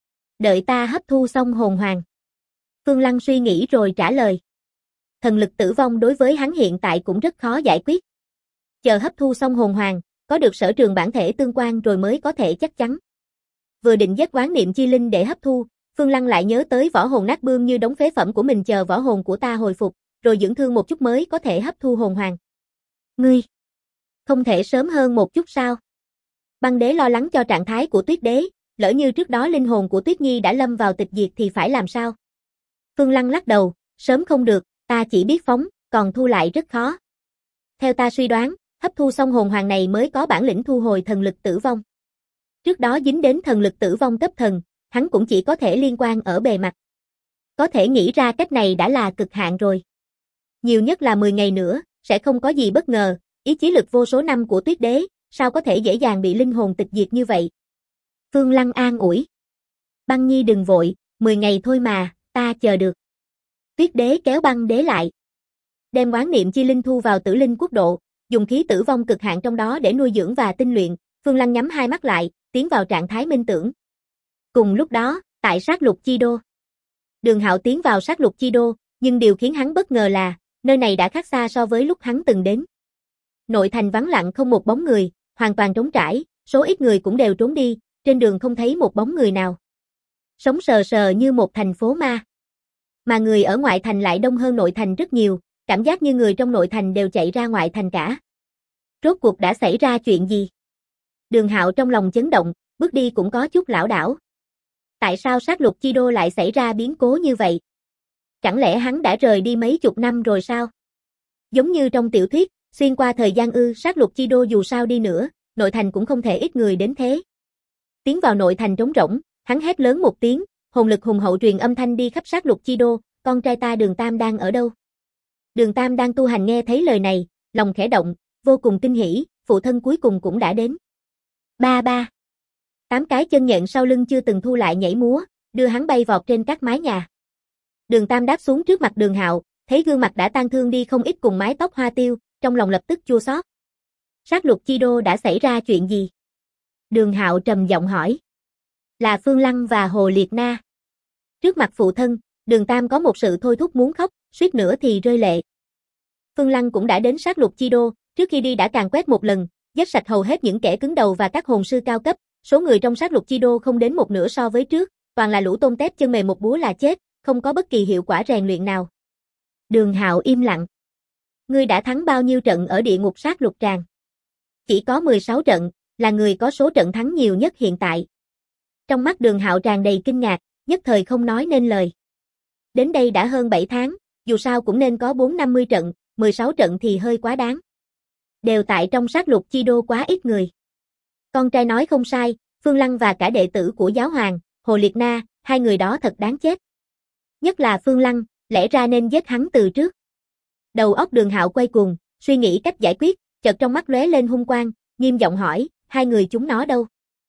Đợi ta hấp thu xong hồn hoàng. Phương Lăng suy nghĩ rồi trả lời. Thần lực tử vong đối với hắn hiện tại cũng rất khó giải quyết. Chờ hấp thu xong hồn hoàng, có được sở trường bản thể tương quan rồi mới có thể chắc chắn. Vừa định giết oán niệm chi linh để hấp thu, Phương Lăng lại nhớ tới võ hồn nát bươm như đống phế phẩm của mình, chờ võ hồn của ta hồi phục, rồi dưỡng thương một chút mới có thể hấp thu hồn hoàng. Ngươi, không thể sớm hơn một chút sao? Băng đế lo lắng cho trạng thái của Tuyết đế, lỡ như trước đó linh hồn của Tuyết Nhi đã lâm vào tịch diệt thì phải làm sao? Phương Lăng lắc đầu, sớm không được, ta chỉ biết phóng, còn thu lại rất khó. Theo ta suy đoán, hấp thu xong hồn hoàng này mới có bản lĩnh thu hồi thần lực tử vong. Trước đó dính đến thần lực tử vong cấp thần, hắn cũng chỉ có thể liên quan ở bề mặt. Có thể nghĩ ra cách này đã là cực hạn rồi. Nhiều nhất là 10 ngày nữa, sẽ không có gì bất ngờ, ý chí lực vô số năm của Tuyết đế, sao có thể dễ dàng bị linh hồn tịch diệt như vậy? Phương Lăng an ủi. Băng Nhi đừng vội, 10 ngày thôi mà, ta chờ được. Tuyết đế kéo băng đế lại. Đem oán niệm chi linh thu vào tử linh quốc độ, dùng khí tử vong cực hạn trong đó để nuôi dưỡng và tinh luyện, Phương Lăng nhắm hai mắt lại, tiến vào trạng thái minh tưởng. Cùng lúc đó, tại sát lục chi đô. Đường Hạo tiến vào sát lục chi đô, nhưng điều khiến hắn bất ngờ là, nơi này đã khác xa so với lúc hắn từng đến. Nội thành vắng lặng không một bóng người, hoàn toàn trống trải, số ít người cũng đều trốn đi, trên đường không thấy một bóng người nào. Sống sờ sờ như một thành phố ma. Mà người ở ngoại thành lại đông hơn nội thành rất nhiều, cảm giác như người trong nội thành đều chạy ra ngoại thành cả. Rốt cuộc đã xảy ra chuyện gì? Đường Hạo trong lòng chấn động, bước đi cũng có chút lảo đảo. Tại sao sát lục chi đô lại xảy ra biến cố như vậy? Chẳng lẽ hắn đã rời đi mấy chục năm rồi sao? Giống như trong tiểu thuyết, xuyên qua thời gian sát lục chi đô dù sao đi nữa, nội thành cũng không thể ít người đến thế. Tiến vào nội thành trống rỗng, hắn hét lớn một tiếng, hồn lực hùng hậu truyền âm thanh đi khắp sát lục chi đô, con trai ta Đường Tam đang ở đâu? Đường Tam đang tu hành nghe thấy lời này, lòng khẽ động, vô cùng kinh hỉ, phụ thân cuối cùng cũng đã đến. Ba ba. 8 cái chân nhện sau lưng chưa từng thu lại nhảy múa, đưa hắn bay vọt trên các mái nhà. Đường Tam đáp xuống trước mặt Đường Hạo, thấy gương mặt đã tan thương đi không ít cùng mái tóc hoa tiêu, trong lòng lập tức chua xót. Sát lục chi đô đã xảy ra chuyện gì? Đường Hạo trầm giọng hỏi. Là Phương Lăng và Hồ Liệt Na. Trước mặt phụ thân, Đường Tam có một sự thôi thúc muốn khóc, suýt nữa thì rơi lệ. Phương Lăng cũng đã đến sát lục chi đô, trước khi đi đã càn quét một lần, giết sạch hầu hết những kẻ cứng đầu và các hồn sư cao cấp, số người trong sát lục chi đô không đến một nửa so với trước, toàn là lũ tôm tép chân mềm một búa là chết, không có bất kỳ hiệu quả rèn luyện nào. Đường Hạo im lặng. Ngươi đã thắng bao nhiêu trận ở địa ngục sát lục tràng? Chỉ có 16 trận, là người có số trận thắng nhiều nhất hiện tại. Trong mắt Đường Hạo tràn đầy kinh ngạc, nhất thời không nói nên lời. Đến đây đã hơn 7 tháng, dù sao cũng nên có 4-50 trận, 16 trận thì hơi quá đáng. Đều tại trong sát lục chi đô quá ít người. Con trai nói không sai, Phương Lăng và cả đệ tử của giáo hoàng, Hồ Liệt Na, hai người đó thật đáng chết. Nhất là Phương Lăng, lẽ ra nên giết hắn từ trước. Đầu óc Đường Hạo quay cuồng, suy nghĩ cách giải quyết, chợt trong mắt lóe lên hung quang, nghiêm giọng hỏi, hai người chúng nó đâu?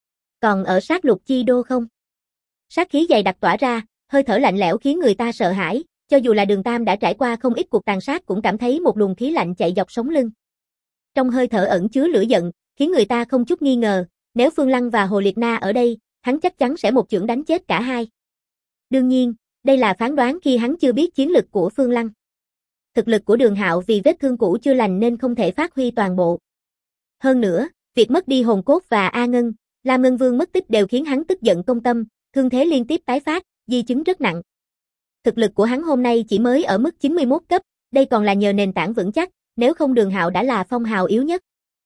Còn ở sát lục chi đô không? Sát khí dày đặc tỏa ra, hơi thở lạnh lẽo khiến người ta sợ hãi, cho dù là Đường Tam đã trải qua không ít cuộc tàn sát cũng cảm thấy một luồng khí lạnh chạy dọc sống lưng. Trong hơi thở ẩn chứa lửa giận, khiến người ta không chút nghi ngờ, nếu Phương Lăng và Hồ Liệt Na ở đây, hắn chắc chắn sẽ một chưởng đánh chết cả hai. Đương nhiên, đây là phán đoán khi hắn chưa biết chiến lực của Phương Lăng. Thực lực của Đường Hạo vì vết thương cũ chưa lành nên không thể phát huy toàn bộ. Hơn nữa, việc mất đi hồn cốt và A Ngân, Lam Ngân Vương mất tích đều khiến hắn tức giận công tâm, thương thế liên tiếp tái phát, di chứng rất nặng. Thực lực của hắn hôm nay chỉ mới ở mức 91 cấp, đây còn là nhờ nền tảng vững chắc, nếu không Đường Hạo đã là phong hào yếu nhất.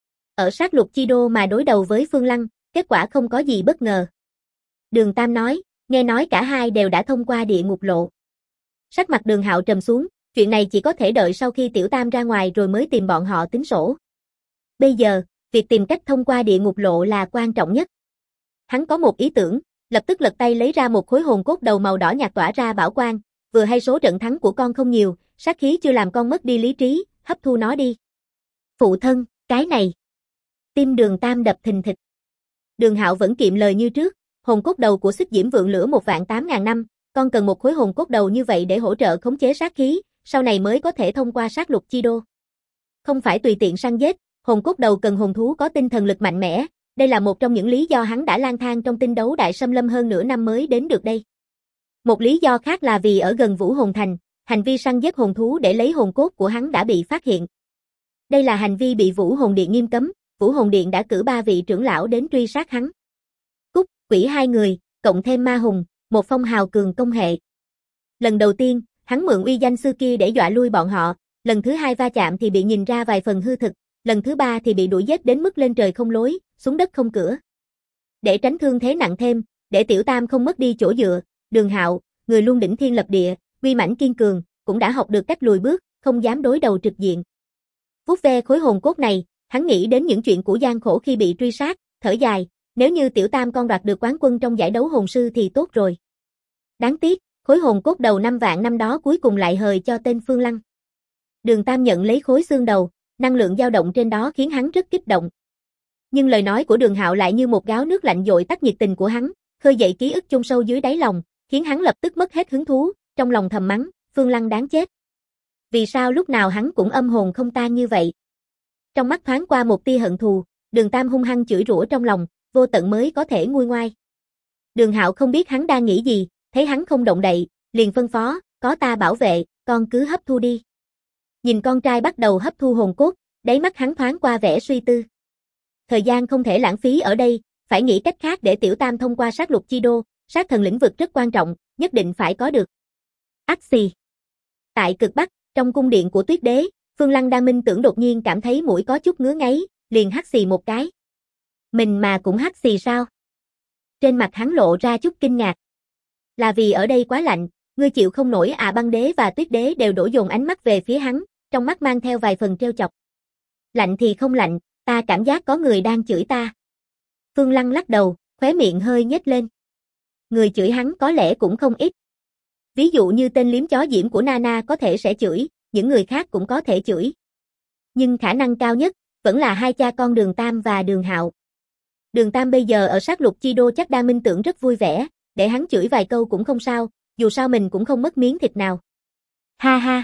Ở sát lục chi đô mà đối đầu với Phương Lăng, kết quả không có gì bất ngờ. Đường Tam nói, nghe nói cả hai đều đã thông qua địa ngục lộ. Sắc mặt Đường Hạo trầm xuống, chuyện này chỉ có thể đợi sau khi Tiểu Tam ra ngoài rồi mới tìm bọn họ tính sổ. Bây giờ, việc tìm cách thông qua địa ngục lộ là quan trọng nhất. Hắn có một ý tưởng, lập tức lật tay lấy ra một khối hồn cốt đầu màu đỏ nhạt tỏa ra bảo quang, vừa hay số trận thắng của con không nhiều, sát khí chưa làm con mất đi lý trí, hấp thu nó đi. Phụ thân, cái này. Tim Đường Tam đập thình thịch. Đường Hạo vẫn kiệm lời như trước, hồn cốt đầu của Xích Diễm Vượng Lửa 18000 năm, con cần một khối hồn cốt đầu như vậy để hỗ trợ khống chế sát khí, sau này mới có thể thông qua sát lục chi đô. Không phải tùy tiện săn giết, hồn cốt đầu cần hồn thú có tinh thần lực mạnh mẽ, đây là một trong những lý do hắn đã lang thang trong tinh đấu đại xâm lâm hơn nửa năm mới đến được đây. Một lý do khác là vì ở gần Vũ Hồn Thành, hành vi săn giết hồn thú để lấy hồn cốt của hắn đã bị phát hiện. Đây là hành vi bị Vũ Hồn Điện nghiêm cấm, Vũ Hồn Điện đã cử 3 vị trưởng lão đến truy sát hắn. Cúc, Quỷ hai người, cộng thêm Ma Hùng, một phong hào cường công hệ. Lần đầu tiên, hắn mượn uy danh xưa kia để dọa lui bọn họ, lần thứ hai va chạm thì bị nhìn ra vài phần hư thực, lần thứ ba thì bị đuổi giết đến mức lên trời không lối, xuống đất không cửa. Để tránh thương thế nặng thêm, để Tiểu Tam không mất đi chỗ dựa, Đường Hạo, người luôn đỉnh thiên lập địa, uy mãnh kiên cường, cũng đã học được cách lùi bước, không dám đối đầu trực diện. Vuốt ve khối hồn cốt này, hắn nghĩ đến những chuyện của gian khổ khi bị truy sát, thở dài, nếu như Tiểu Tam con đoạt được quán quân trong giải đấu hồn sư thì tốt rồi. Đáng tiếc, khối hồn cốt đầu 5 vạn năm đó cuối cùng lại hời cho tên Phương Lăng. Đường Tam nhận lấy khối xương đầu, năng lượng dao động trên đó khiến hắn rất kích động. Nhưng lời nói của Đường Hạo lại như một gáo nước lạnh dội tắt nhiệt tình của hắn, khơi dậy ký ức chôn sâu dưới đáy lòng, khiến hắn lập tức mất hết hứng thú, trong lòng thầm mắng, Phương Lăng đáng chết. Vì sao lúc nào hắn cũng âm hồn không tan như vậy? Trong mắt thoáng qua một tia hận thù, Đường Tam hung hăng chửi rủa trong lòng, vô tận mới có thể nguôi ngoai. Đường Hạo không biết hắn đang nghĩ gì, thấy hắn không động đậy, liền phân phó, có ta bảo vệ, con cứ hấp thu đi. Nhìn con trai bắt đầu hấp thu hồn cốt, đáy mắt hắn thoáng qua vẻ suy tư. Thời gian không thể lãng phí ở đây, phải nghĩ cách khác để Tiểu Tam thông qua sát lục chi đô, sát thần lĩnh vực rất quan trọng, nhất định phải có được. Ác xì. Tại cực Bắc, trong cung điện của Tuyết Đế, Phương Lăng đang minh tưởng đột nhiên cảm thấy mũi có chút ngứa ngáy, liền hắt xì một cái. Mình mà cũng hắt xì sao? Trên mặt hắn lộ ra chút kinh ngạc. Là vì ở đây quá lạnh, ngươi chịu không nổi à? Băng Đế và Tuyết Đế đều đổ dồn ánh mắt về phía hắn, trong mắt mang theo vài phần trêu chọc. Lạnh thì không lạnh, ta cảm giác có người đang chửi ta. Phương Lăng lắc đầu, khóe miệng hơi nhếch lên. Người chửi hắn có lẽ cũng không ít. Ví dụ như tên liếm chó Diễm của Nana có thể sẽ chửi, những người khác cũng có thể chửi. Nhưng khả năng cao nhất, vẫn là hai cha con Đường Tam và Đường Hạo. Đường Tam bây giờ ở sát lục chi đô chắc đang minh tưởng rất vui vẻ, để hắn chửi vài câu cũng không sao, dù sao mình cũng không mất miếng thịt nào. Ha ha.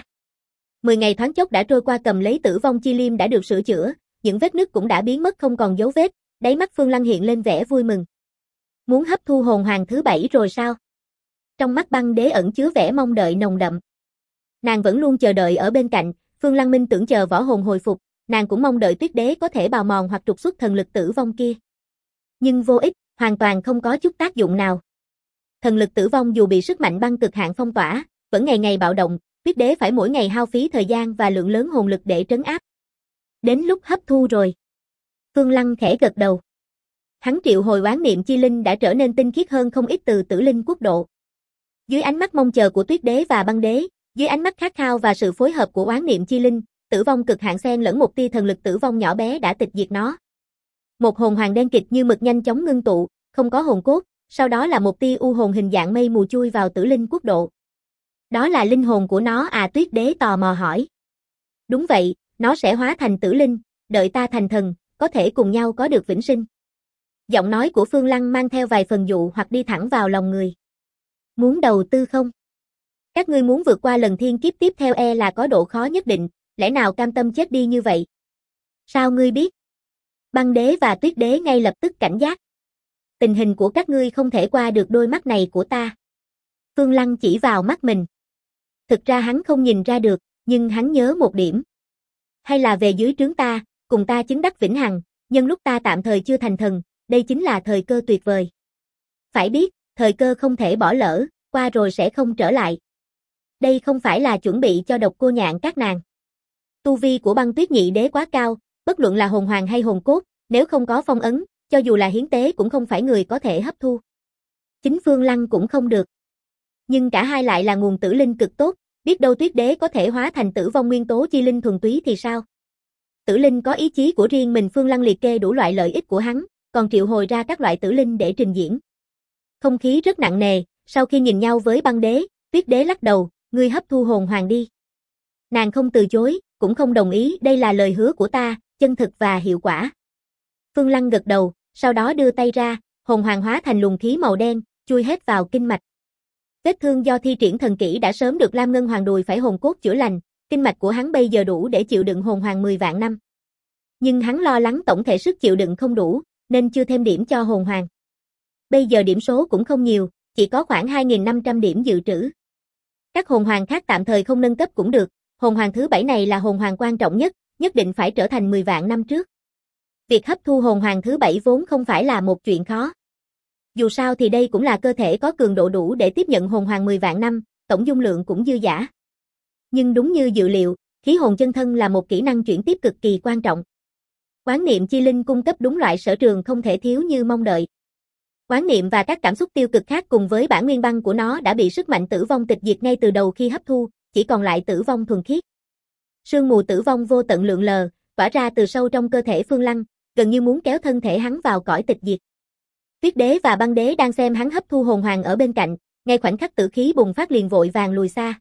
10 ngày thoáng chốc đã trôi qua, cầm lấy Tử Vong Chi Liêm đã được sửa chữa, những vết nứt cũng đã biến mất không còn dấu vết, đáy mắt Phương Lăng hiện lên vẻ vui mừng. Muốn hấp thu hồn hoàng thứ 7 rồi sao? Trong mắt Băng Đế ẩn chứa vẻ mong đợi nồng đậm. Nàng vẫn luôn chờ đợi ở bên cạnh, Phương Lăng minh tưởng chờ võ hồn hồi phục, nàng cũng mong đợi Tuyết Đế có thể bào mòn hoặc trục xuất thần lực tử vong kia. Nhưng vô ích, hoàn toàn không có chút tác dụng nào. Thần lực tử vong dù bị sức mạnh băng cực hạn phong tỏa, vẫn ngày ngày bạo động, Tuyết Đế phải mỗi ngày hao phí thời gian và lượng lớn hồn lực để trấn áp. Đến lúc hấp thu rồi. Phương Lăng khẽ gật đầu. Hắn triệu hồi oán niệm chi linh đã trở nên tinh khiết hơn không ít từ Tử Linh quốc độ. Dưới ánh mắt mong chờ của Tuyết Đế và Băng Đế, dưới ánh mắt khát khao và sự phối hợp của oán niệm chi linh, tử vong cực hạn xen lẫn một tia thần lực tử vong nhỏ bé đã tịch diệt nó. Một hồn hoàng đen kịt như mực nhanh chóng ngưng tụ, không có hồn cốt, sau đó là một tia u hồn hình dạng mây mù chui vào Tử Linh quốc độ. Đó là linh hồn của nó à? Tuyết Đế tò mò hỏi. Đúng vậy, nó sẽ hóa thành tử linh, đợi ta thành thần, có thể cùng nhau có được vĩnh sinh. Giọng nói của Phương Lăng mang theo vài phần dụ hoặc đi thẳng vào lòng người. Muốn đầu tư không? Các ngươi muốn vượt qua lần thiên kiếp tiếp theo là có độ khó nhất định, lẽ nào cam tâm chết đi như vậy? Sao ngươi biết? Băng Đế và Tuyết Đế ngay lập tức cảnh giác. Tình hình của các ngươi không thể qua được đôi mắt này của ta. Phương Lăng chỉ vào mắt mình. Thực ra hắn không nhìn ra được, nhưng hắn nhớ một điểm. Hay là về dưới trướng ta, cùng ta chứng đắc vĩnh hằng, nhân lúc ta tạm thời chưa thành thần, đây chính là thời cơ tuyệt vời. Phải biết, thời cơ không thể bỏ lỡ, qua rồi sẽ không trở lại. Đây không phải là chuẩn bị cho Độc Cô Nhạn các nàng. Tu vi của Băng Tuyết Nhị Đế quá cao, bất luận là hồn hoàng hay hồn cốt, nếu không có phong ấn, cho dù là hiến tế cũng không phải người có thể hấp thu. Chính Phương Lăng cũng không được. Nhưng cả hai lại là nguồn tử linh cực tốt, biết đâu Tuyết Đế có thể hóa thành tử vong nguyên tố chi linh thuần túy thì sao? Tử linh có ý chí của riêng mình. Phương Lăng liệt kê đủ loại lợi ích của hắn, còn triệu hồi ra các loại tử linh để trình diễn. Không khí rất nặng nề, sau khi nhìn nhau với Băng Đế, Tuyết Đế lắc đầu, ngươi hấp thu hồn hoàng đi. Nàng không từ chối, cũng không đồng ý, đây là lời hứa của ta, chân thực và hiệu quả. Phương Lăng gật đầu, sau đó đưa tay ra, hồn hoàng hóa thành luồng khí màu đen, chui hết vào kinh mạch. Vết thương do thi triển thần kỹ đã sớm được Lam Ngân Hoàng đùi phải hồn cốt chữa lành, kinh mạch của hắn bây giờ đủ để chịu đựng hồn hoàng 10 vạn năm. Nhưng hắn lo lắng tổng thể sức chịu đựng không đủ, nên chưa thêm điểm cho hồn hoàng. Bây giờ điểm số cũng không nhiều, chỉ có khoảng 2.500 điểm dự trữ. Các hồn hoàng khác tạm thời không nâng cấp cũng được, hồn hoàng thứ 7 này là hồn hoàng quan trọng nhất định phải trở thành 10 vạn năm trước. Việc hấp thu hồn hoàng thứ 7 vốn không phải là một chuyện khó. Dù sao thì đây cũng là cơ thể có cường độ đủ để tiếp nhận hồn hoàng 10 vạn năm, tổng dung lượng cũng dư dả. Nhưng đúng như dự liệu, khí hồn chân thân là một kỹ năng chuyển tiếp cực kỳ quan trọng. Oán niệm chi linh cung cấp đúng loại sở trường không thể thiếu như mong đợi. Oán niệm và các cảm xúc tiêu cực khác cùng với bản nguyên băng của nó đã bị sức mạnh tử vong tịch diệt ngay từ đầu khi hấp thu, chỉ còn lại tử vong thuần khiết. Sương mù tử vong vô tận lượn lờ, tỏa ra từ sâu trong cơ thể Phương Lăng, gần như muốn kéo thân thể hắn vào cõi tịch diệt. Tuyết Đế và Băng Đế đang xem hắn hấp thu hồn hoàng ở bên cạnh, ngay khoảnh khắc tử khí bùng phát liền vội vàng lùi xa.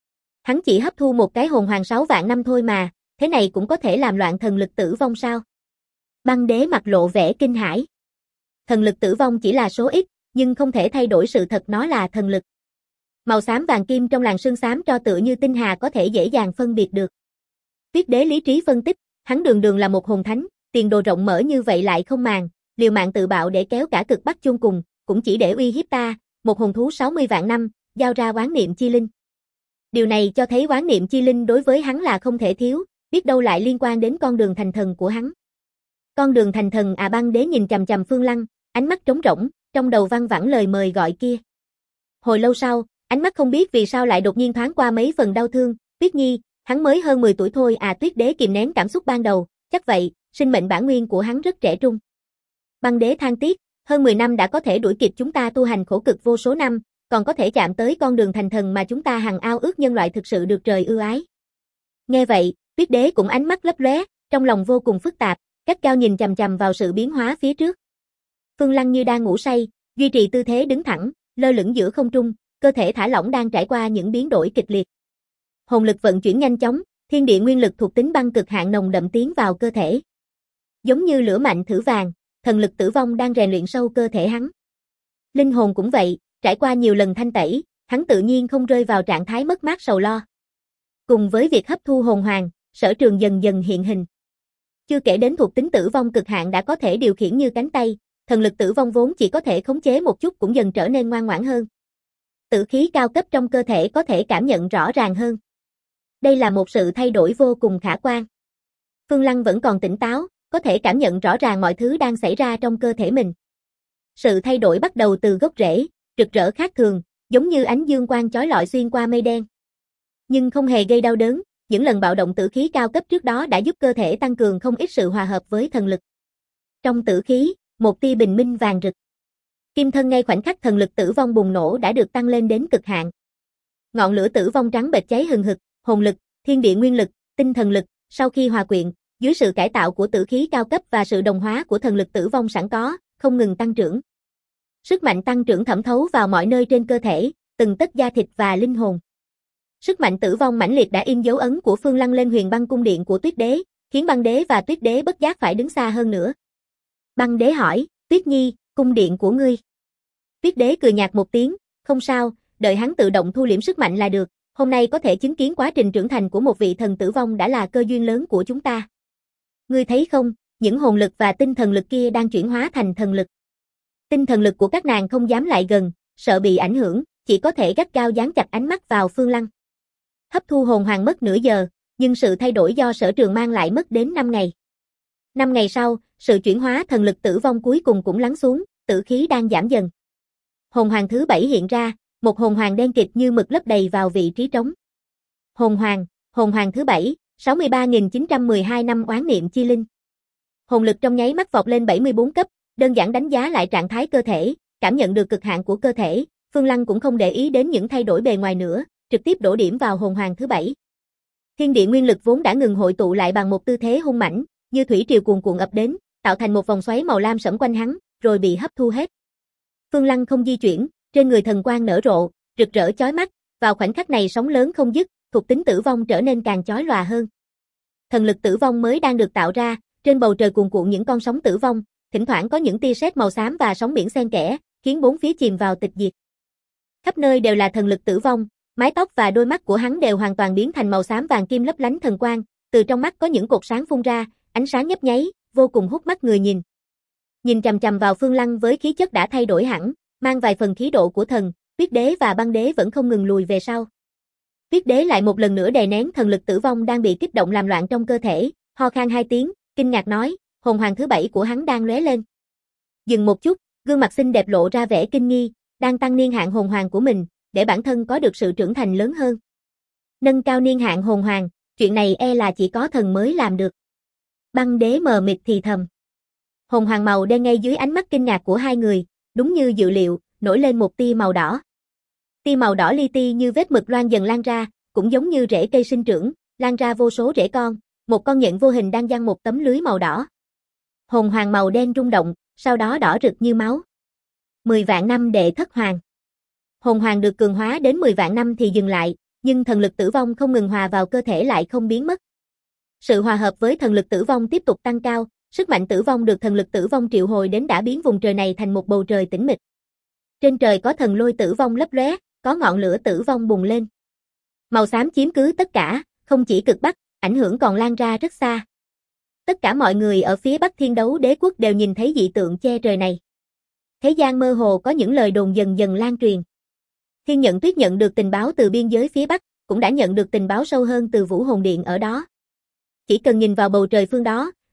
Hắn chỉ hấp thu một cái hồn hoàng 6 vạn năm thôi mà, thế này cũng có thể làm loạn thần lực tử vong sao? Băng Đế mặt lộ vẻ kinh hãi. Thần lực tử vong chỉ là số ít, nhưng không thể thay đổi sự thật nó là thần lực. Màu xám vàng kim trong làn sương xám tro tựa như tinh hà có thể dễ dàng phân biệt được. Tuyết Đế lý trí phân tích, hắn đường đường là một hồn thánh, tiền đồ rộng mở như vậy lại không màng, liều mạng tự bạo để kéo cả cực Bắc chung cùng, cũng chỉ để uy hiếp ta, một hồn thú 60 vạn năm, giao ra oán niệm chi linh. Điều này cho thấy oán niệm chi linh đối với hắn là không thể thiếu, biết đâu lại liên quan đến con đường thành thần của hắn. Con đường thành thần à, băng đế nhìn chằm chằm Phương Lăng, ánh mắt trống rỗng, trong đầu văng vẳng lời mời gọi kia. Hồi lâu sau, ánh mắt không biết vì sao lại đột nhiên thoáng qua mấy phần đau thương, Tuyết Nhi, hắn mới hơn 10 tuổi thôi à. Tuyết đế kìm nén cảm xúc ban đầu, chắc vậy, sinh mệnh bản nguyên của hắn rất trẻ trung. Băng đế than tiếc, hơn 10 năm đã có thể đuổi kịp chúng ta tu hành khổ cực vô số năm, còn có thể chạm tới con đường thành thần mà chúng ta hằng ao ước nhân loại thực sự được trời ưu ái. Nghe vậy, Tuyết đế cũng ánh mắt lấp lóe, trong lòng vô cùng phức tạp, gắt gao nhìn chằm chằm vào sự biến hóa phía trước. Phương Lăng như đang ngủ say, duy trì tư thế đứng thẳng, lơ lửng giữa không trung, cơ thể thả lỏng đang trải qua những biến đổi kịch liệt. Hồn lực vận chuyển nhanh chóng, thiên địa nguyên lực thuộc tính băng cực hạn nồng đậm tiến vào cơ thể. Giống như lửa mạnh thử vàng, thần lực tử vong đang rèn luyện sâu cơ thể hắn. Linh hồn cũng vậy, trải qua nhiều lần thanh tẩy, hắn tự nhiên không rơi vào trạng thái mất mát sầu lo. Cùng với việc hấp thu hồn hoàng, Sở Trường dần dần hiện hình. Chưa kể đến thuộc tính tử vong cực hạn đã có thể điều khiển như cánh tay, thần lực tử vong vốn chỉ có thể khống chế một chút cũng dần trở nên ngoan ngoãn hơn. Tử khí cao cấp trong cơ thể có thể cảm nhận rõ ràng hơn. Đây là một sự thay đổi vô cùng khả quan. Phương Lăng vẫn còn tỉnh táo, có thể cảm nhận rõ ràng mọi thứ đang xảy ra trong cơ thể mình. Sự thay đổi bắt đầu từ gốc rễ, rực rỡ khác thường, giống như ánh dương quang chói lọi xuyên qua mây đen. Nhưng không hề gây đau đớn, những lần bạo động tử khí cao cấp trước đó đã giúp cơ thể tăng cường không ít sự hòa hợp với thần lực. Trong tử khí, một tia bình minh vàng rực. Kim thân ngay khoảnh khắc thần lực tử vong bùng nổ đã được tăng lên đến cực hạn. Ngọn lửa tử vong trắng bệch cháy hừng hực, hồn lực, thiên địa nguyên lực, tinh thần lực, sau khi hòa quyện, dưới sự cải tạo của tử khí cao cấp và sự đồng hóa của thần lực tử vong sẵn có, không ngừng tăng trưởng. Sức mạnh tăng trưởng thẩm thấu vào mọi nơi trên cơ thể, từng tấc da thịt và linh hồn. Sức mạnh tử vong mãnh liệt đã in dấu ấn của Phương Lăng lên Huyền Băng cung điện của Tuyết đế, khiến băng đế và Tuyết đế bất giác phải đứng xa hơn nữa. Băng đế hỏi, Tuyết Nhi, cung điện của ngươi. Tuyết đế cười nhạt một tiếng, không sao, đợi hắn tự động thu liễm sức mạnh là được, hôm nay có thể chứng kiến quá trình trưởng thành của một vị thần tử vong đã là cơ duyên lớn của chúng ta. Ngươi thấy không, những hồn lực và tinh thần lực kia đang chuyển hóa thành thần lực. Tinh thần lực của các nàng không dám lại gần, sợ bị ảnh hưởng, chỉ có thể gắt gao dán chặt ánh mắt vào Phương Lăng. Hấp thu hồn hoàng mất nửa giờ, nhưng sự thay đổi do Sở Trường mang lại mất đến 5 ngày. 5 ngày sau, sự chuyển hóa thần lực tử vong cuối cùng cũng lắng xuống, tử khí đang giảm dần. Hồn hoàng thứ 7 hiện ra, một hồn hoàng đen kịt như mực lấp đầy vào vị trí trống. Hồn hoàng thứ 7, 63.912 năm oán niệm chi linh. Hồn lực trong nháy mắt vọt lên 74 cấp, đơn giản đánh giá lại trạng thái cơ thể, cảm nhận được cực hạn của cơ thể, Phương Lăng cũng không để ý đến những thay đổi bề ngoài nữa, trực tiếp đổ điểm vào hồn hoàng thứ 7. Thiên địa nguyên lực vốn đã ngừng hội tụ lại bằng một tư thế hung mãnh, như thủy triều cuồn cuộn ập đến, tạo thành một vòng xoáy màu lam sẫm quanh hắn, rồi bị hấp thu hết. Phương Lăng không di chuyển, trên người thần quang nở rộ, rực rỡ chói mắt, vào khoảnh khắc này sóng lớn không dứt, thuộc tính tử vong trở nên càng chói lòa hơn. Thần lực tử vong mới đang được tạo ra, trên bầu trời cuồn cuộn những con sóng tử vong, thỉnh thoảng có những tia sét màu xám và sóng biển xen kẽ, khiến bốn phía chìm vào tịch diệt. Khắp nơi đều là thần lực tử vong, mái tóc và đôi mắt của hắn đều hoàn toàn biến thành màu xám vàng kim lấp lánh thần quang, từ trong mắt có những cột sáng phun ra, ánh sáng nhấp nháy, vô cùng hút mắt người nhìn. Nhìn chằm chằm vào Phương Lăng với khí chất đã thay đổi hẳn, mang vài phần khí độ của thần, Tuyết đế và băng đế vẫn không ngừng lùi về sau. Tuyết đế lại một lần nữa đè nén thần lực tử vong đang bị kích động làm loạn trong cơ thể, ho khan 2 tiếng, kinh ngạc nói, hồn hoàng thứ 7 của hắn đang lóe lên. Dừng một chút, gương mặt xinh đẹp lộ ra vẻ kinh nghi, đang tăng niên hạn hồn hoàng của mình, để bản thân có được sự trưởng thành lớn hơn. Nâng cao niên hạn hồn hoàng, chuyện này e là chỉ có thần mới làm được. Băng đế mờ mịt thì thầm. Hồn hoàng màu đen ngay dưới ánh mắt kinh ngạc của hai người, đúng như dự liệu, nổi lên một tia màu đỏ. Tia màu đỏ li ti như vết mực loang dần lan ra, cũng giống như rễ cây sinh trưởng, lan ra vô số rễ con, một con nhện vô hình đang giăng một tấm lưới màu đỏ. Hồn hoàng màu đen rung động, sau đó đỏ rực như máu. 10 vạn năm đệ thất hoàng. Hồn hoàng được cường hóa đến 10 vạn năm thì dừng lại, nhưng thần lực tử vong không ngừng hòa vào cơ thể lại không biến mất. Sự hòa hợp với thần lực tử vong tiếp tục tăng cao, sức mạnh tử vong được thần lực tử vong triệu hồi đến đã biến vùng trời này thành một bầu trời tĩnh mịch. Trên trời có thần lôi tử vong lấp lóe, có ngọn lửa tử vong bùng lên. Màu xám chiếm cứ tất cả, không chỉ cực Bắc, ảnh hưởng còn lan ra rất xa. Tất cả mọi người ở phía Bắc Thiên Đấu Đế quốc đều nhìn thấy dị tượng che trời này. Thế gian mơ hồ có những lời đồn dần dần lan truyền. Thiên Nhận Tuyết nhận được tình báo từ biên giới phía Bắc, cũng đã nhận được tình báo sâu hơn từ Vũ Hồn Điện ở đó. Chỉ cần nhìn vào bầu trời phương đó,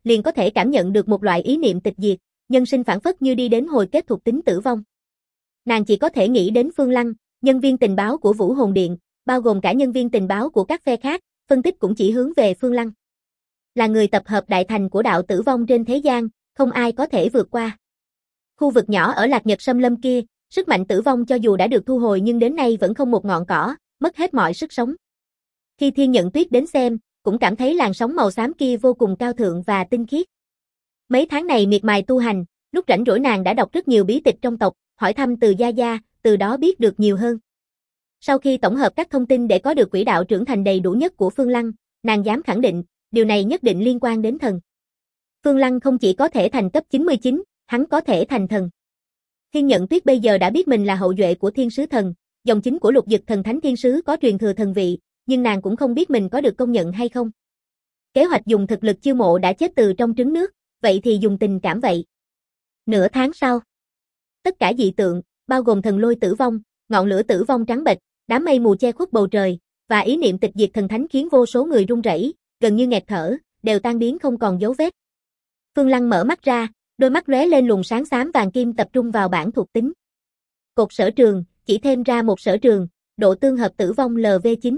liền có thể cảm nhận được một loại ý niệm tịch diệt, nhân sinh phản phất như đi đến hồi kết thuộc tính tử vong. Nàng chỉ có thể nghĩ đến Phương Lăng, nhân viên tình báo của Vũ Hồn Điện, bao gồm cả nhân viên tình báo của các phe khác, phân tích cũng chỉ hướng về Phương Lăng. Là người tập hợp đại thành của đạo tử vong trên thế gian, không ai có thể vượt qua. Khu vực nhỏ ở Lạc Nhật Xâm Lâm kia, sức mạnh tử vong cho dù đã được thu hồi nhưng đến nay vẫn không một ngọn cỏ, mất hết mọi sức sống. Khi Thiên Nhận Tuyết đến xem, cũng cảm thấy làn sóng màu xám kia vô cùng cao thượng và tinh khiết. Mấy tháng này miệt mài tu hành, lúc rảnh rỗi nàng đã đọc rất nhiều bí tịch trong tộc, hỏi thăm từ Gia Gia, từ đó biết được nhiều hơn. Sau khi tổng hợp các thông tin để có được quỹ đạo trưởng thành đầy đủ nhất của Phương Lăng, nàng dám khẳng định, điều này nhất định liên quan đến thần. Phương Lăng không chỉ có thể thành cấp 99, hắn có thể thành thần. Thiên Nhận Tuyết bây giờ đã biết mình là hậu duệ của Thiên Sứ Thần, dòng chính của Lục Dực Thần Thánh Thiên Sứ có truyền thừa thần vị, nhưng nàng cũng không biết mình có được công nhận hay không. Kế hoạch dùng thực lực chiêu mộ đã chết từ trong trứng nước, vậy thì dùng tình cảm vậy. Nửa tháng sau, tất cả dị tượng, bao gồm thần lôi tử vong, ngọn lửa tử vong trắng bệch, đám mây mù che khuất bầu trời, và ý niệm tịch diệt thần thánh khiến vô số người run rẩy, gần như nghẹt thở, đều tan biến không còn dấu vết. Phương Lăng mở mắt ra, đôi mắt lóe lên luồng sáng xám vàng kim tập trung vào bảng thuộc tính. Cột sở trường, chỉ thêm ra một sở trường, độ tương hợp tử vong LV9.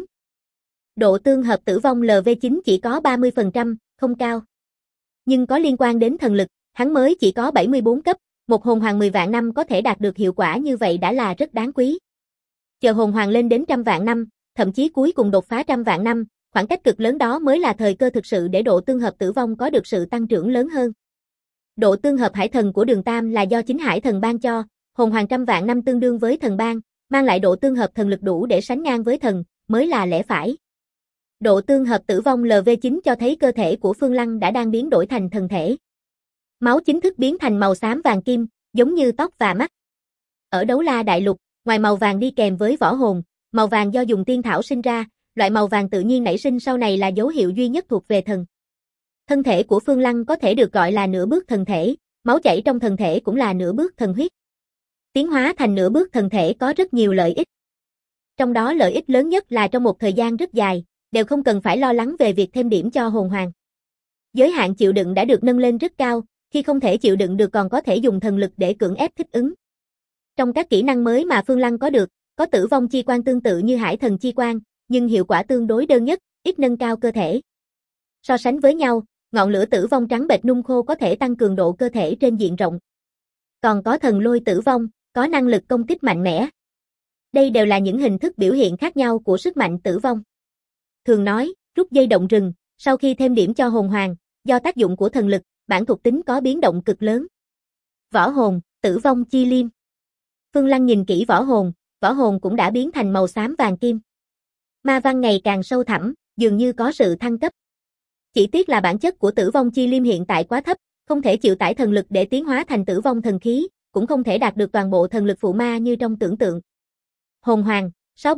Độ tương hợp tử vong LV9 chỉ có 30%, không cao. Nhưng có liên quan đến thần lực, hắn mới chỉ có 74 cấp, một hồn hoàng 10 vạn năm có thể đạt được hiệu quả như vậy đã là rất đáng quý. Chờ hồn hoàng lên đến 100 vạn năm, thậm chí cuối cùng đột phá 100 vạn năm, khoảng cách cực lớn đó mới là thời cơ thực sự để độ tương hợp tử vong có được sự tăng trưởng lớn hơn. Độ tương hợp hải thần của Đường Tam là do chính hải thần ban cho, hồn hoàng 100 vạn năm tương đương với thần ban, mang lại độ tương hợp thần lực đủ để sánh ngang với thần, mới là lẽ phải. Độ tương hợp tử vong LV9 cho thấy cơ thể của Phương Lăng đã đang biến đổi thành thần thể. Máu chính thức biến thành màu xám vàng kim, giống như tóc và mắt. Ở Đấu La Đại Lục, ngoài màu vàng đi kèm với võ hồn, màu vàng do dùng tiên thảo sinh ra, loại màu vàng tự nhiên nảy sinh sau này là dấu hiệu duy nhất thuộc về thần. Thân thể của Phương Lăng có thể được gọi là nửa bước thần thể, máu chảy trong thần thể cũng là nửa bước thần huyết. Tiến hóa thành nửa bước thần thể có rất nhiều lợi ích. Trong đó lợi ích lớn nhất là trong một thời gian rất dài, đều không cần phải lo lắng về việc thêm điểm cho hồn hoàng. Giới hạn chịu đựng đã được nâng lên rất cao, khi không thể chịu đựng được còn có thể dùng thần lực để cưỡng ép thích ứng. Trong các kỹ năng mới mà Phương Lăng có được, có tử vong chi quan tương tự như hải thần chi quan, nhưng hiệu quả tương đối đơn nhất, ít nâng cao cơ thể. So sánh với nhau, ngọn lửa tử vong trắng bệch nung khô có thể tăng cường độ cơ thể trên diện rộng. Còn có thần lôi tử vong, có năng lực công kích mạnh mẽ. Đây đều là những hình thức biểu hiện khác nhau của sức mạnh tử vong. Thường nói, rút dây động rừng, sau khi thêm điểm cho hồn hoàng, do tác dụng của thần lực, bản thuộc tính có biến động cực lớn. Võ hồn, tử vong chi liêm. Phương Lăng nhìn kỹ võ hồn cũng đã biến thành màu xám vàng kim. Ma văn ngày càng sâu thẳm, dường như có sự thăng cấp. Chỉ tiếc là bản chất của tử vong chi liêm hiện tại quá thấp, không thể chịu tải thần lực để tiến hóa thành tử vong thần khí, cũng không thể đạt được toàn bộ thần lực phụ ma như trong tưởng tượng. Hồn hoàng,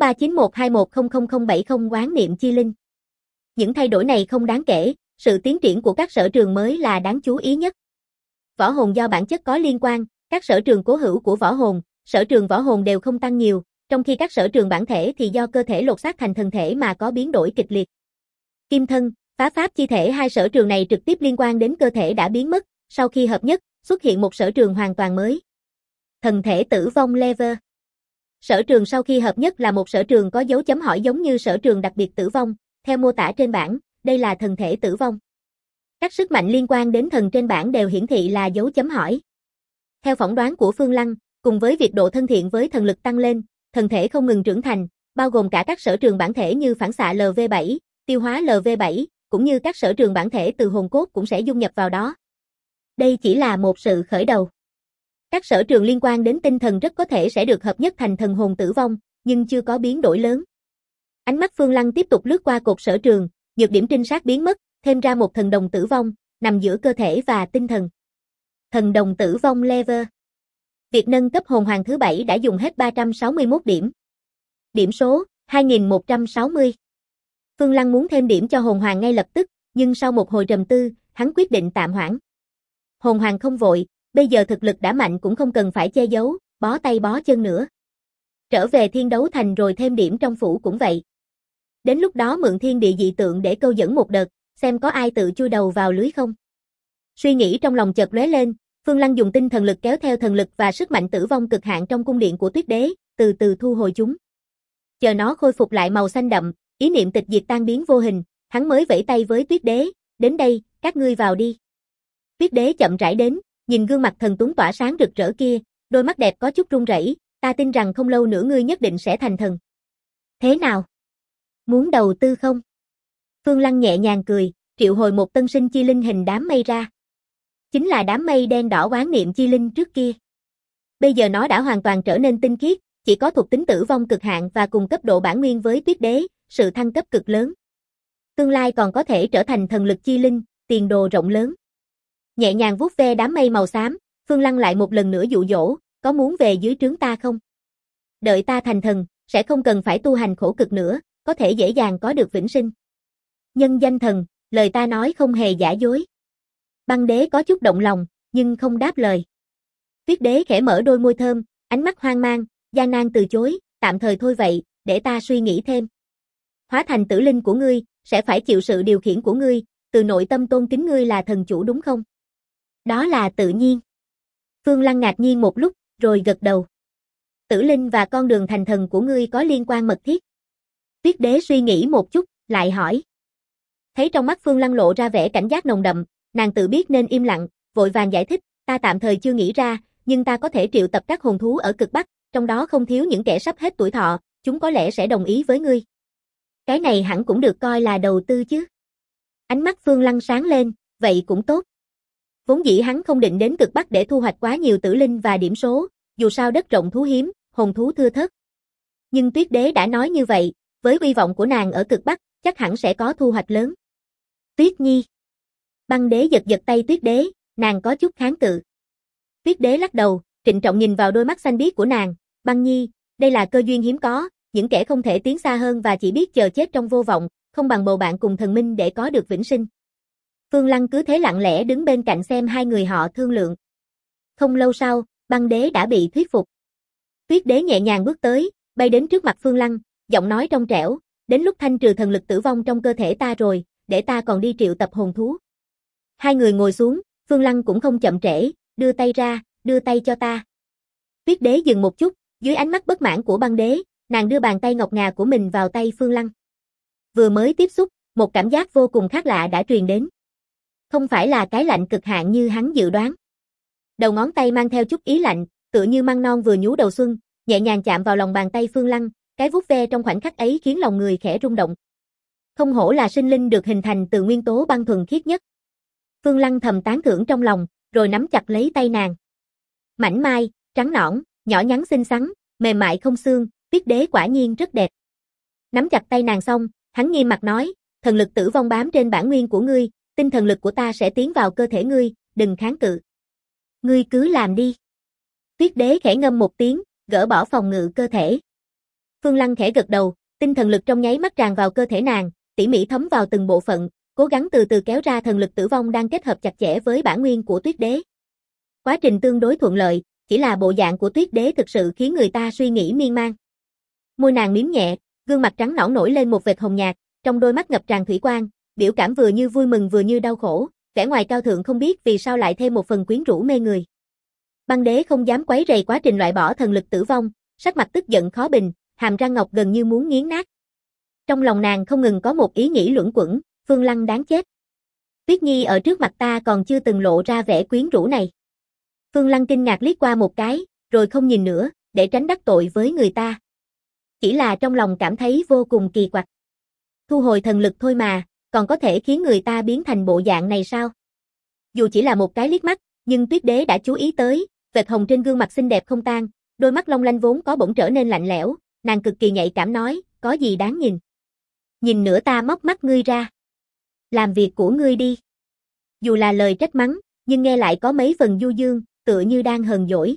6391210070 oán niệm chi linh. Những thay đổi này không đáng kể, sự tiến triển của các sở trường mới là đáng chú ý nhất. Võ hồn do bản chất có liên quan, các sở trường cố hữu của võ hồn, sở trường võ hồn đều không tăng nhiều, trong khi các sở trường bản thể thì do cơ thể lột xác thành thần thể mà có biến đổi kịch liệt. Kim thân, phá pháp chi thể, hai sở trường này trực tiếp liên quan đến cơ thể đã biến mất, sau khi hợp nhất, xuất hiện một sở trường hoàn toàn mới. Thần thể tử vong level. Sở trường sau khi hợp nhất là một sở trường có dấu chấm hỏi giống như sở trường đặc biệt tử vong, theo mô tả trên bảng, đây là thần thể tử vong. Các sức mạnh liên quan đến thần trên bảng đều hiển thị là dấu chấm hỏi. Theo phỏng đoán của Phương Lăng, cùng với việc độ thân thiện với thần lực tăng lên, thần thể không ngừng trưởng thành, bao gồm cả các sở trường bản thể như phản xạ LV7, tiêu hóa LV7, cũng như các sở trường bản thể từ hồn cốt cũng sẽ dung nhập vào đó. Đây chỉ là một sự khởi đầu. Các sở trường liên quan đến tinh thần rất có thể sẽ được hợp nhất thành thần hồn tử vong, nhưng chưa có biến đổi lớn. Ánh mắt Phương Lăng tiếp tục lướt qua cột sở trường, nhược điểm trinh sát biến mất, thêm ra một thần đồng tử vong, nằm giữa cơ thể và tinh thần. Thần đồng tử vong level. Việc nâng cấp hồn hoàng thứ 7 đã dùng hết 361 điểm. Điểm số, 2160. Phương Lăng muốn thêm điểm cho hồn hoàng ngay lập tức, nhưng sau một hồi trầm tư, hắn quyết định tạm hoãn. Hồn hoàng không vội, bây giờ thực lực đã mạnh cũng không cần phải che giấu, bó tay bó chân nữa. Trở về thiên đấu thành rồi thêm điểm trong phủ cũng vậy. Đến lúc đó mượn thiên địa dị tượng để câu dẫn một đợt, xem có ai tự chui đầu vào lưới không. Suy nghĩ trong lòng chợt lóe lên, Phương Lăng dùng tinh thần lực kéo theo thần lực và sức mạnh tử vong cực hạn trong cung điện của Tuyết Đế, từ từ thu hồi chúng. Chờ nó khôi phục lại màu xanh đậm, ý niệm tịch diệt tan biến vô hình, hắn mới vẫy tay với Tuyết Đế, đến đây, các ngươi vào đi. Tuyết Đế chậm rãi đến, nhìn gương mặt thần tuấn tỏa sáng rực rỡ kia, đôi mắt đẹp có chút run rẩy, ta tin rằng không lâu nữa ngươi nhất định sẽ thành thần. Thế nào? Muốn đầu tư không? Phương Lăng nhẹ nhàng cười, triệu hồi một tân sinh chi linh hình đám mây ra. Chính là đám mây đen đỏ oán niệm chi linh trước kia. Bây giờ nó đã hoàn toàn trở nên tinh khiết, chỉ có thuộc tính tử vong cực hạn và cùng cấp độ bản nguyên với Tuyết Đế, sự thăng cấp cực lớn. Tương lai còn có thể trở thành thần lực chi linh, tiền đồ rộng lớn. Nhẹ nhàng vuốt ve đám mây màu xám, Phương Lăng lại một lần nữa dụ dỗ, có muốn về dưới trướng ta không? Đợi ta thành thần, sẽ không cần phải tu hành khổ cực nữa, có thể dễ dàng có được vĩnh sinh. Nhân danh thần, lời ta nói không hề giả dối. Băng Đế có chút động lòng, nhưng không đáp lời. Tuyết Đế khẽ mở đôi môi thơm, ánh mắt hoang mang, gian nan từ chối, tạm thời thôi vậy, để ta suy nghĩ thêm. Hóa thành tử linh của ngươi, sẽ phải chịu sự điều khiển của ngươi, từ nội tâm tôn kính ngươi là thần chủ đúng không? Đó là tự nhiên. Phương Lăng ngạc nhiên một lúc, rồi gật đầu. Tử linh và con đường thành thần của ngươi có liên quan mật thiết. Tuyết Đế suy nghĩ một chút, lại hỏi. Thấy trong mắt Phương Lăng lộ ra vẻ cảnh giác nồng đậm, nàng tự biết nên im lặng, vội vàng giải thích, ta tạm thời chưa nghĩ ra, nhưng ta có thể triệu tập các hồn thú ở cực Bắc, trong đó không thiếu những kẻ sắp hết tuổi thọ, chúng có lẽ sẽ đồng ý với ngươi. Cái này hẳn cũng được coi là đầu tư chứ. Ánh mắt Phương Lăng sáng lên, vậy cũng tốt. Vốn dĩ hắn không định đến cực Bắc để thu hoạch quá nhiều tử linh và điểm số, dù sao đất rộng thú hiếm, hồn thú thưa thớt. Nhưng Tuyết Đế đã nói như vậy, với uy vọng của nàng ở cực Bắc, chắc hẳn sẽ có thu hoạch lớn. Tuyết Nhi. Băng Đế giật giật tay Tuyết Đế, nàng có chút kháng cự. Tuyết Đế lắc đầu, trịnh trọng nhìn vào đôi mắt xanh biếc của nàng, Băng Nhi, đây là cơ duyên hiếm có, những kẻ không thể tiến xa hơn và chỉ biết chờ chết trong vô vọng, không bằng bầu bạn cùng thần minh để có được vĩnh sinh. Phương Lăng cứ thế lặng lẽ đứng bên cạnh xem hai người họ thương lượng. Không lâu sau, Băng Đế đã bị thuyết phục. Tuyết Đế nhẹ nhàng bước tới, bay đến trước mặt Phương Lăng, giọng nói trong trẻo, đến lúc thanh trừ thần lực tử vong trong cơ thể ta rồi, để ta còn đi triệu tập hồn thú. Hai người ngồi xuống, Phương Lăng cũng không chậm trễ, đưa tay ra, đưa tay cho ta. Tuyết Đế dừng một chút, dưới ánh mắt bất mãn của Băng Đế, nàng đưa bàn tay ngọc ngà của mình vào tay Phương Lăng. Vừa mới tiếp xúc, một cảm giác vô cùng khác lạ đã truyền đến. Không phải là cái lạnh cực hạn như hắn dự đoán. Đầu ngón tay mang theo chút ý lạnh, tựa như măng non vừa nhú đầu xuân, nhẹ nhàng chạm vào lòng bàn tay Phương Lăng, cái vuốt ve trong khoảnh khắc ấy khiến lòng người khẽ rung động. Không hổ là sinh linh được hình thành từ nguyên tố băng thuần khiết nhất. Phương Lăng thầm tán thưởng trong lòng, rồi nắm chặt lấy tay nàng. Mảnh mai, trắng nõn, nhỏ nhắn xinh xắn, mềm mại không xương, Tuyết Đế quả nhiên rất đẹp. Nắm chặt tay nàng xong, hắn nghiêm mặt nói, thần lực tử vong bám trên bản nguyên của ngươi, tinh thần lực của ta sẽ tiến vào cơ thể ngươi, đừng kháng cự. Ngươi cứ làm đi. Tuyết Đế khẽ ngâm một tiếng, gỡ bỏ phòng ngự cơ thể. Phương Lăng khẽ gật đầu, tinh thần lực trong nháy mắt tràn vào cơ thể nàng, tỉ mỉ thấm vào từng bộ phận, cố gắng từ từ kéo ra thần lực tử vong đang kết hợp chặt chẽ với bản nguyên của Tuyết Đế. Quá trình tương đối thuận lợi, chỉ là bộ dạng của Tuyết Đế thực sự khiến người ta suy nghĩ miên man. Môi nàng mím nhẹ, gương mặt trắng nõn nổi lên một vệt hồng nhạt, trong đôi mắt ngập tràn thủy quang, biểu cảm vừa như vui mừng vừa như đau khổ, vẻ ngoài cao thượng không biết vì sao lại thêm một phần quyến rũ mê người. Băng Đế không dám quấy rầy quá trình loại bỏ thần lực tử vong, sắc mặt tức giận khó bình, hàm răng ngọc gần như muốn nghiến nát. Trong lòng nàng không ngừng có một ý nghĩ luẩn quẩn, Phương Lăng đáng chết. Tuyết Nhi ở trước mặt ta còn chưa từng lộ ra vẻ quyến rũ này. Phương Lăng kinh ngạc liếc qua một cái, rồi không nhìn nữa, để tránh đắc tội với người ta. Chỉ là trong lòng cảm thấy vô cùng kỳ quặc. Thu hồi thần lực thôi mà, còn có thể khiến người ta biến thành bộ dạng này sao? Dù chỉ là một cái liếc mắt, nhưng Tuyết Đế đã chú ý tới, vệt hồng trên gương mặt xinh đẹp không tan, đôi mắt long lanh vốn có bỗng trở nên lạnh lẽo, nàng cực kỳ nhạy cảm nói, có gì đáng nhìn. Nhìn nữa ta móc mắt ngươi ra. Làm việc của ngươi đi. Dù là lời trách mắng, nhưng nghe lại có mấy phần du dương, tựa như đang hờn dỗi.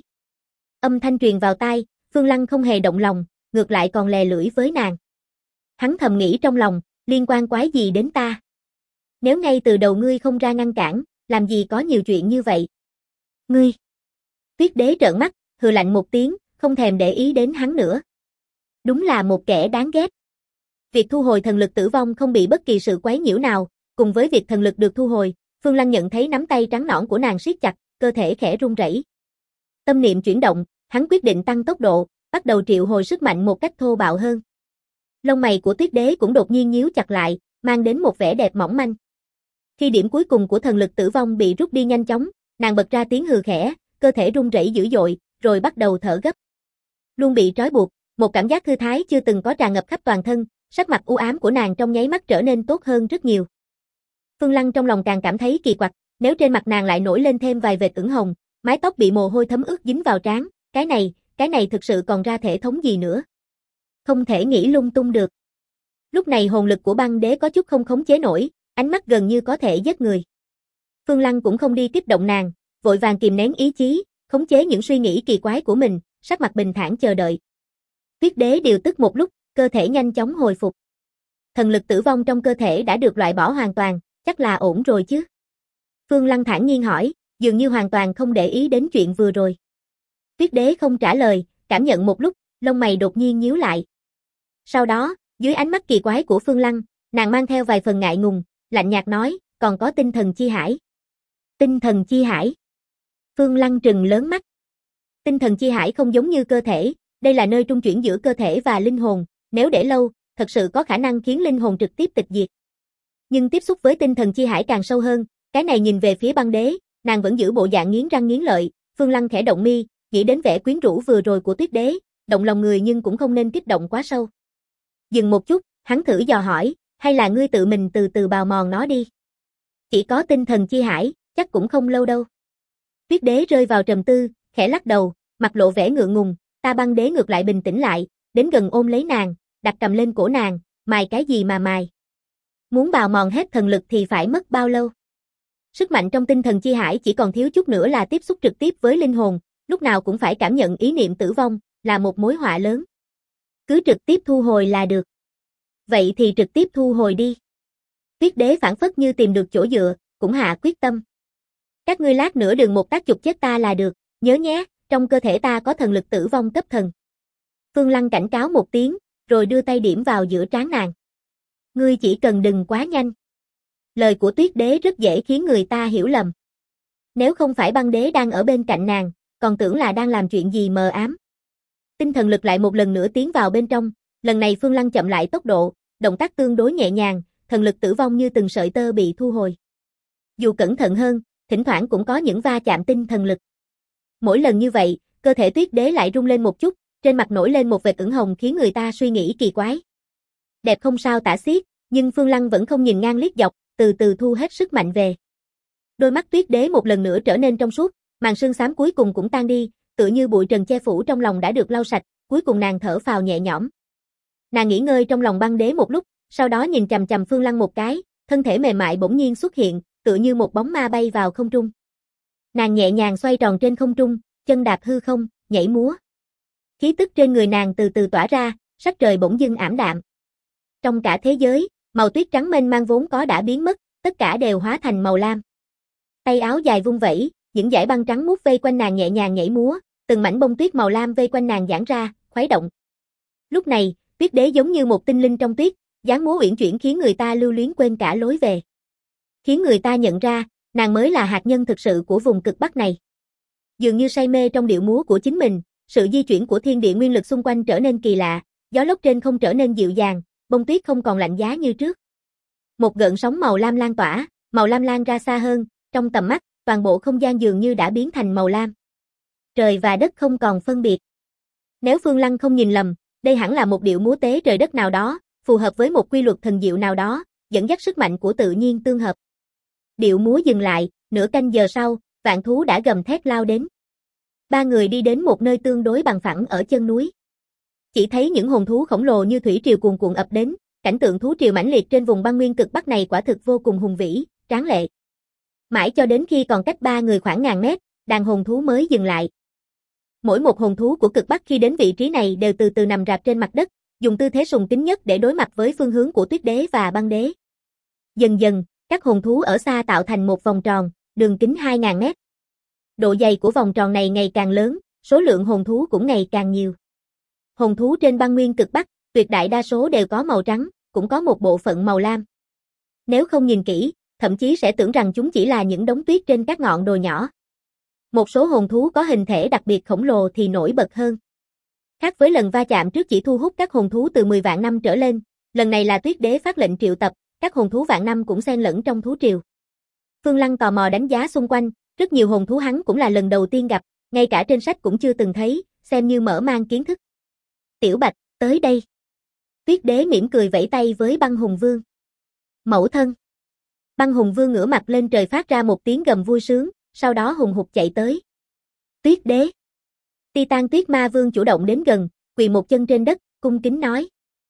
Âm thanh truyền vào tai, Phương Lăng không hề động lòng, ngược lại còn lè lưỡi với nàng. Hắn thầm nghĩ trong lòng, liên quan quái gì đến ta? Nếu ngay từ đầu ngươi không ra ngăn cản, làm gì có nhiều chuyện như vậy? Ngươi! Tuyết Đế trợn mắt, hừ lạnh một tiếng, không thèm để ý đến hắn nữa. Đúng là một kẻ đáng ghét. Việc thu hồi thần lực tử vong không bị bất kỳ sự quấy nhiễu nào, cùng với việc thần lực được thu hồi, Phương Lăng nhận thấy nắm tay trắng nõn của nàng siết chặt, cơ thể khẽ run rẩy. Tâm niệm chuyển động, hắn quyết định tăng tốc độ, bắt đầu triệu hồi sức mạnh một cách thô bạo hơn. Lông mày của Tuyết Đế cũng đột nhiên nhíu chặt lại, mang đến một vẻ đẹp mỏng manh. Khi điểm cuối cùng của thần lực tử vong bị rút đi nhanh chóng, nàng bật ra tiếng hừ khẽ, cơ thể run rẩy dữ dội, rồi bắt đầu thở gấp. Luôn bị trói buộc, một cảm giác thư thái chưa từng có tràn ngập khắp toàn thân, sắc mặt u ám của nàng trong nháy mắt trở nên tốt hơn rất nhiều. Phương Lăng trong lòng càng cảm thấy kỳ quặc, nếu trên mặt nàng lại nổi lên thêm vài vệt ửng hồng, mái tóc bị mồ hôi thấm ướt dính vào trán, cái này thực sự còn ra thể thống gì nữa. Không thể nghĩ lung tung được. Lúc này hồn lực của băng đế có chút không khống chế nổi, ánh mắt gần như có thể giết người. Phương Lăng cũng không đi kích động nàng, vội vàng kìm nén ý chí, khống chế những suy nghĩ kỳ quái của mình, sắc mặt bình thản chờ đợi. Tuyết Đế điều tức một lúc, cơ thể nhanh chóng hồi phục. Thần lực tử vong trong cơ thể đã được loại bỏ hoàn toàn, chắc là ổn rồi chứ? Phương Lăng thản nhiên hỏi, dường như hoàn toàn không để ý đến chuyện vừa rồi. Tuyết Đế không trả lời, cảm nhận một lúc, lông mày đột nhiên nhíu lại. Sau đó, dưới ánh mắt kỳ quái của Phương Lăng, nàng mang theo vài phần ngại ngùng, lạnh nhạt nói, còn có tinh thần chi hải. Tinh thần chi hải. Phương Lăng trừng lớn mắt. Tinh thần chi hải không giống như cơ thể, đây là nơi trung chuyển giữa cơ thể và linh hồn, nếu để lâu, thật sự có khả năng khiến linh hồn trực tiếp tịch diệt. Nhưng tiếp xúc với tinh thần chi hải càng sâu hơn, cái này nhìn về phía băng đế, nàng vẫn giữ bộ dạng nghiến răng nghiến lợi, Phương Lăng khẽ động mi, nghĩ đến vẻ quyến rũ vừa rồi của Tuyết Đế, động lòng người nhưng cũng không nên kích động quá sâu. Dừng một chút, hắn thử dò hỏi, hay là ngươi tự mình từ từ bào mòn nó đi. Chỉ có tinh thần chi hải, chắc cũng không lâu đâu. Tuyết Đế rơi vào trầm tư, khẽ lắc đầu, mặt lộ vẻ ngượng ngùng, ta băng đế ngược lại bình tĩnh lại, đến gần ôm lấy nàng, đặt cầm lên cổ nàng, mài cái gì mà mài. Muốn bào mòn hết thần lực thì phải mất bao lâu? Sức mạnh trong tinh thần chi hải chỉ còn thiếu chút nữa là tiếp xúc trực tiếp với linh hồn, lúc nào cũng phải cảm nhận ý niệm tử vong, là một mối họa lớn. Cứ trực tiếp thu hồi là được. Vậy thì trực tiếp thu hồi đi. Tuyết Đế phảng phất như tìm được chỗ dựa, cũng hạ quyết tâm. Các ngươi lát nữa đừng một tác chụp chết ta là được, nhớ nhé, trong cơ thể ta có thần lực tử vong cấp thần. Phương Lăng cảnh cáo một tiếng, rồi đưa tay điểm vào giữa trán nàng. Ngươi chỉ cần đừng quá nhanh. Lời của Tuyết Đế rất dễ khiến người ta hiểu lầm. Nếu không phải băng đế đang ở bên cạnh nàng, còn tưởng là đang làm chuyện gì mờ ám. Tinh thần lực lại một lần nữa tiến vào bên trong, lần này Phương Lăng chậm lại tốc độ, động tác tương đối nhẹ nhàng, thần lực tử vong như từng sợi tơ bị thu hồi. Dù cẩn thận hơn, thỉnh thoảng cũng có những va chạm tinh thần lực. Mỗi lần như vậy, cơ thể Tuyết Đế lại rung lên một chút, trên mặt nổi lên một vệt ửng hồng khiến người ta suy nghĩ kỳ quái. Đẹp không sao tả xiết, nhưng Phương Lăng vẫn không nhìn ngang liếc dọc, từ từ thu hết sức mạnh về. Đôi mắt Tuyết Đế một lần nữa trở nên trong suốt, màn sương xám cuối cùng cũng tan đi, tựa như bụi trần che phủ trong lòng đã được lau sạch, cuối cùng nàng thở phào nhẹ nhõm. Nàng nghỉ ngơi trong lòng băng đế một lúc, sau đó nhìn chằm chằm Phương Lăng một cái, thân thể mềm mại bỗng nhiên xuất hiện, tựa như một bóng ma bay vào không trung. Nàng nhẹ nhàng xoay tròn trên không trung, chân đạp hư không, nhảy múa. Khí tức trên người nàng từ từ tỏa ra, sắc trời bỗng dưng ảm đạm. Trong cả thế giới, màu tuyết trắng mênh mang vốn có đã biến mất, tất cả đều hóa thành màu lam. Tay áo dài vung vẩy, những dải băng trắng mút vây quanh nàng nhẹ nhàng nhảy múa, từng mảnh bông tuyết màu lam vây quanh nàng giãn ra, khuấy động. Lúc này, Tuyết Đế giống như một tinh linh trong tuyết, dáng múa uyển chuyển khiến người ta lưu luyến quên cả lối về. Khiến người ta nhận ra, nàng mới là hạt nhân thực sự của vùng cực Bắc này. Dường như say mê trong điệu múa của chính mình, sự di chuyển của thiên địa nguyên lực xung quanh trở nên kỳ lạ, gió lốc trên không trở nên dịu dàng, bông tuyết không còn lạnh giá như trước. Một gợn sóng màu lam lan tỏa, màu lam lan ra xa hơn, trong tầm mắt, toàn bộ không gian dường như đã biến thành màu lam. Trời và đất không còn phân biệt. Nếu Phương Lăng không nhìn lầm, đây hẳn là một điệu múa tế trời đất nào đó, phù hợp với một quy luật thần diệu nào đó, dẫn dắt sức mạnh của tự nhiên tương hợp. Điệu múa dừng lại, nửa canh giờ sau, vạn thú đã gầm thét lao đến. Ba người đi đến một nơi tương đối bằng phẳng ở chân núi. Chỉ thấy những hồn thú khổng lồ như thủy triều cuồn cuộn ập đến, cảnh tượng thú triều mãnh liệt trên vùng băng nguyên cực Bắc này quả thực vô cùng hùng vĩ, tráng lệ. Mãi cho đến khi còn cách ba người khoảng ngàn mét, đàn hồn thú mới dừng lại. Mỗi một hồn thú của cực Bắc khi đến vị trí này đều từ từ nằm rạp trên mặt đất, dùng tư thế sùng kính nhất để đối mặt với phương hướng của Tuyết Đế và băng đế. Dần dần, các hồn thú ở xa tạo thành một vòng tròn, đường kính 2000 mét. Độ dày của vòng tròn này ngày càng lớn, số lượng hồn thú cũng ngày càng nhiều. Hồn thú trên băng nguyên cực Bắc, tuyệt đại đa số đều có màu trắng, cũng có một bộ phận màu lam. Nếu không nhìn kỹ, thậm chí sẽ tưởng rằng chúng chỉ là những đống tuyết trên các ngọn đồi nhỏ. Một số hồn thú có hình thể đặc biệt khổng lồ thì nổi bật hơn. Khác với lần va chạm trước chỉ thu hút các hồn thú từ 10 vạn năm trở lên, lần này là Tuyết Đế phát lệnh triệu tập, các hồn thú vạn năm cũng xen lẫn trong thú triều. Phương Lăng tò mò đánh giá xung quanh, rất nhiều hồn thú hắn cũng là lần đầu tiên gặp, ngay cả trên sách cũng chưa từng thấy, xem như mở mang kiến thức. Tiểu Bạch, tới đây. Tuyết Đế mỉm cười vẫy tay với Băng Hùng Vương. Mẫu thân. Băng Hùng Vương ngửa mặt lên trời phát ra một tiếng gầm vui sướng, sau đó hùng hục chạy tới. Tuyết Đế. Titan Tuyết Ma Vương chủ động đến gần, quỳ một chân trên đất, cung kính nói.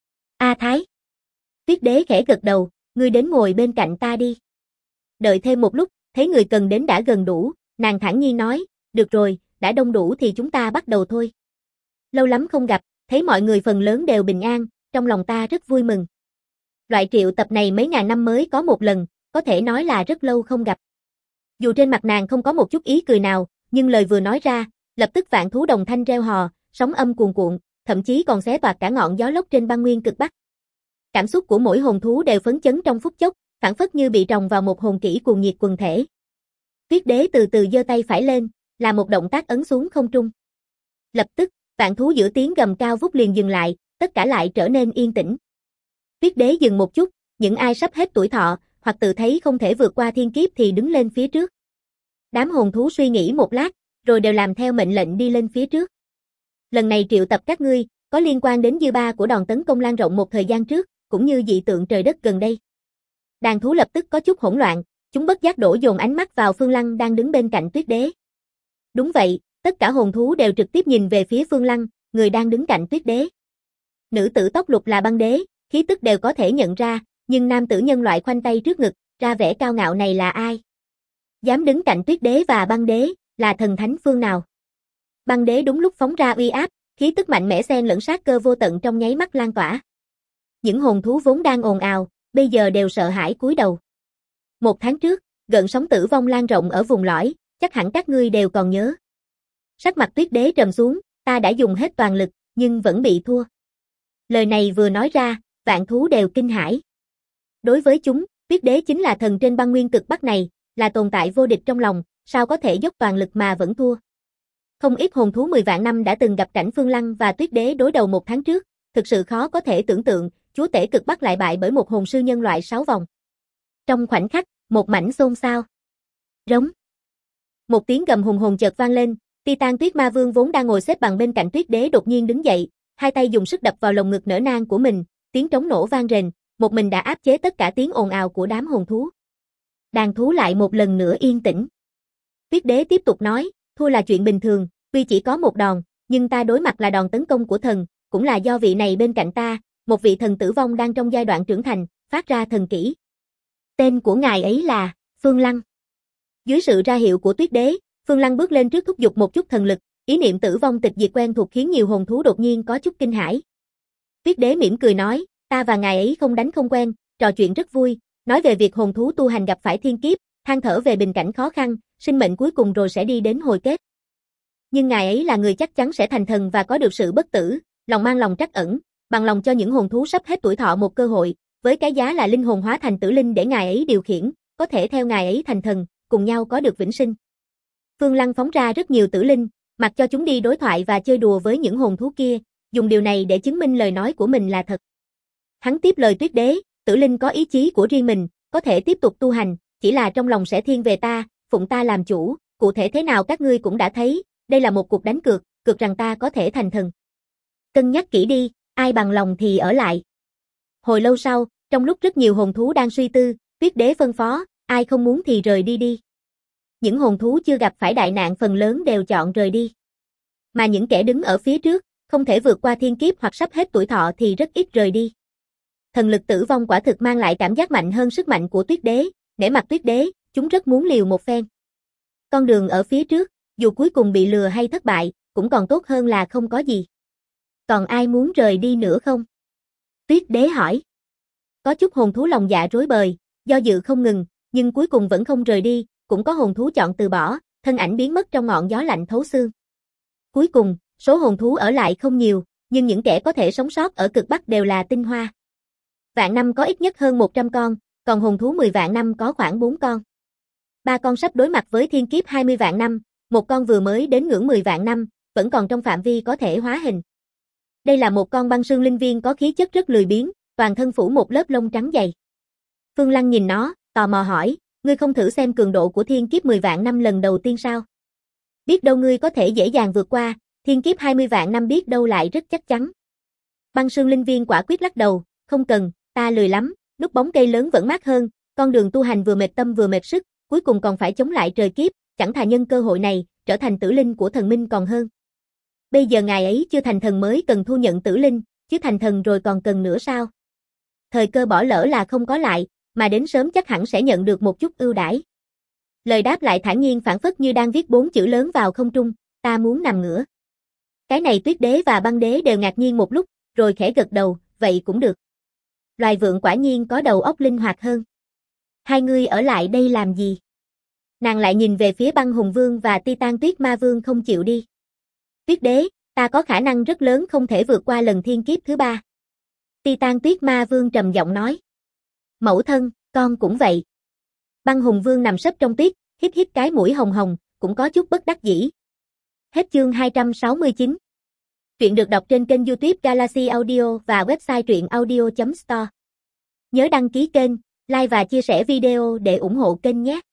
A Thái. Tuyết Đế khẽ gật đầu, ngươi đến ngồi bên cạnh ta đi. Đợi thêm một lúc, thấy người cần đến đã gần đủ, nàng thản nhiên nói, được rồi, đã đông đủ thì chúng ta bắt đầu thôi. Lâu lắm không gặp, thấy mọi người phần lớn đều bình an, trong lòng ta rất vui mừng. Loại triệu tập này mấy ngàn năm mới có một lần, có thể nói là rất lâu không gặp. Dù trên mặt nàng không có một chút ý cười nào, nhưng lời vừa nói ra, lập tức vạn thú đồng thanh reo hò, sóng âm cuồn cuộn, thậm chí còn xé toạc cả ngọn gió lốc trên băng nguyên cực bắc. Cảm xúc của mỗi hồn thú đều phấn chấn trong phút chốc, phảng phất như bị tròng vào một hồn kỹ cuồng nhiệt quần thể. Tuyết Đế từ từ giơ tay phải lên, là một động tác ấn xuống không trung. Lập tức, vạn thú giữa tiếng gầm cao vút liền dừng lại, tất cả lại trở nên yên tĩnh. Tuyết Đế dừng một chút, những ai sắp hết tuổi thọ, hoặc tự thấy không thể vượt qua thiên kiếp thì đứng lên phía trước. Đám hồn thú suy nghĩ một lát, rồi đều làm theo mệnh lệnh đi lên phía trước. Lần này triệu tập các ngươi, có liên quan đến dư ba của đòn tấn công lan rộng một thời gian trước, cũng như dị tượng trời đất gần đây. Đàn thú lập tức có chút hỗn loạn, chúng bất giác đổ dồn ánh mắt vào Phương Lăng đang đứng bên cạnh Tuyết Đế. Đúng vậy, tất cả hồn thú đều trực tiếp nhìn về phía Phương Lăng, người đang đứng cạnh Tuyết Đế. Nữ tử tóc lục là Băng Đế, khí tức đều có thể nhận ra, nhưng nam tử nhân loại khoanh tay trước ngực, ra vẻ cao ngạo này là ai? Dám đứng cạnh Tuyết Đế và Băng Đế, là thần thánh phương nào? Băng Đế đúng lúc phóng ra uy áp, khí tức mạnh mẽ xen lẫn sát cơ vô tận trong nháy mắt lan tỏa. Những hồn thú vốn đang ồn ào, bây giờ đều sợ hãi cúi đầu. Một tháng trước, gợn sóng tử vong lan rộng ở vùng lõi, chắc hẳn các ngươi đều còn nhớ. Sắc mặt Tuyết Đế trầm xuống, ta đã dùng hết toàn lực, nhưng vẫn bị thua. Lời này vừa nói ra, vạn thú đều kinh hãi. Đối với chúng, Tuyết Đế chính là thần trên băng nguyên cực bắc này, là tồn tại vô địch trong lòng, sao có thể dốc toàn lực mà vẫn thua. Không ít hồn thú 10 vạn năm đã từng gặp cảnh Phương Lăng và Tuyết Đế đối đầu một tháng trước, thực sự khó có thể tưởng tượng, chúa tể cực bắc lại bại bởi một hồn sư nhân loại 6 vòng. Trong khoảnh khắc, một mảnh xôn xao. Rống. Một tiếng gầm hùng hồn chợt vang lên, Titan Tuyết Ma Vương vốn đang ngồi xếp bằng bên cạnh Tuyết Đế đột nhiên đứng dậy, hai tay dùng sức đập vào lồng ngực nở nang của mình, tiếng trống nổ vang rền, một mình đã áp chế tất cả tiếng ồn ào của đám hồn thú. Đàn thú lại một lần nữa yên tĩnh. Tuyết Đế tiếp tục nói, thua là chuyện bình thường, tuy chỉ có một đòn, nhưng ta đối mặt là đòn tấn công của thần, cũng là do vị này bên cạnh ta, một vị thần tử vong đang trong giai đoạn trưởng thành, phát ra thần kỹ. Tên của ngài ấy là Phương Lăng. Dưới sự ra hiệu của Tuyết Đế, Phương Lăng bước lên trước thúc giục một chút thần lực, ý niệm tử vong tịch diệt quen thuộc khiến nhiều hồn thú đột nhiên có chút kinh hãi. Tuyết Đế mỉm cười nói, ta và ngài ấy không đánh không quen, trò chuyện rất vui, nói về việc hồn thú tu hành gặp phải thiên kiếp, than thở về bình cảnh khó khăn, sinh mệnh cuối cùng rồi sẽ đi đến hồi kết. Nhưng ngài ấy là người chắc chắn sẽ thành thần và có được sự bất tử, lòng mang lòng trắc ẩn, bằng lòng cho những hồn thú sắp hết tuổi thọ một cơ hội, với cái giá là linh hồn hóa thành tử linh để ngài ấy điều khiển, có thể theo ngài ấy thành thần, cùng nhau có được vĩnh sinh. Phương Lăng phóng ra rất nhiều tử linh, mặc cho chúng đi đối thoại và chơi đùa với những hồn thú kia, dùng điều này để chứng minh lời nói của mình là thật. Hắn tiếp lời Tuyết Đế, tử linh có ý chí của riêng mình, có thể tiếp tục tu hành, chỉ là trong lòng sẽ thiên về ta, phụng ta làm chủ, cụ thể thế nào các ngươi cũng đã thấy, đây là một cuộc đánh cược, cược rằng ta có thể thành thần. Cân nhắc kỹ đi, ai bằng lòng thì ở lại. Hồi lâu sau, trong lúc rất nhiều hồn thú đang suy tư, Tuyết Đế phân phó, ai không muốn thì rời đi đi. Những hồn thú chưa gặp phải đại nạn phần lớn đều chọn rời đi. Mà những kẻ đứng ở phía trước, không thể vượt qua thiên kiếp hoặc sắp hết tuổi thọ thì rất ít rời đi. Thần lực tử vong quả thực mang lại cảm giác mạnh hơn sức mạnh của Tuyết Đế, nể mặt Tuyết Đế, chúng rất muốn liều một phen. Con đường ở phía trước, dù cuối cùng bị lừa hay thất bại, cũng còn tốt hơn là không có gì. Còn ai muốn rời đi nữa không? Tuyết Đế hỏi. Có chút hồn thú lòng dạ rối bời, do dự không ngừng, nhưng cuối cùng vẫn không rời đi, cũng có hồn thú chọn từ bỏ, thân ảnh biến mất trong ngọn gió lạnh thấu xương. Cuối cùng, số hồn thú ở lại không nhiều, nhưng những kẻ có thể sống sót ở cực Bắc đều là tinh hoa. Vạn năm có ít nhất hơn 100 con, còn hồn thú 10 vạn năm có khoảng 4 con. 3 con sắp đối mặt với thiên kiếp 20 vạn năm, một con vừa mới đến ngưỡng 10 vạn năm, vẫn còn trong phạm vi có thể hóa hình. Đây là một con băng sương linh viên có khí chất rất lười biếng, toàn thân phủ một lớp lông trắng dày. Phương Lăng nhìn nó, tò mò hỏi, ngươi không thử xem cường độ của thiên kiếp 10 vạn năm lần đầu tiên sao? Biết đâu ngươi có thể dễ dàng vượt qua, thiên kiếp 20 vạn năm biết đâu lại rất chắc chắn. Băng sương linh viên quả quyết lắc đầu, không cần, ta lười lắm, núp bóng cây lớn vẫn mát hơn, con đường tu hành vừa mệt tâm vừa mệt sức, cuối cùng còn phải chống lại trời kiếp, chẳng thà nhân cơ hội này, trở thành tử linh của thần minh còn hơn. Bây giờ ngài ấy chưa thành thần mới cần thu nhận tử linh, chứ thành thần rồi còn cần nữa sao? Thời cơ bỏ lỡ là không có lại, mà đến sớm chắc hẳn sẽ nhận được một chút ưu đãi. Lời đáp lại thản nhiên phảng phất như đang viết 4 chữ lớn vào không trung, ta muốn nằm ngửa. Cái này Tuyết Đế và Băng Đế đều ngạc nhiên một lúc, rồi khẽ gật đầu, vậy cũng được. Loài vượn quả nhiên có đầu óc linh hoạt hơn. Hai ngươi ở lại đây làm gì? Nàng lại nhìn về phía Băng Hùng Vương và Titan Tuyết Ma Vương không chịu đi. Tuyết Đế, ta có khả năng rất lớn không thể vượt qua lần thiên kiếp thứ 3. Titan Tuyết Ma Vương trầm giọng nói. Mẫu thân, con cũng vậy. Băng Hùng Vương nằm sấp trong tuyết, hít hít cái mũi hồng hồng, cũng có chút bất đắc dĩ. Hết chương 269. Truyện được đọc trên kênh YouTube Galaxy Audio và website truyệnaudio.store. Nhớ đăng ký kênh, like và chia sẻ video để ủng hộ kênh nhé.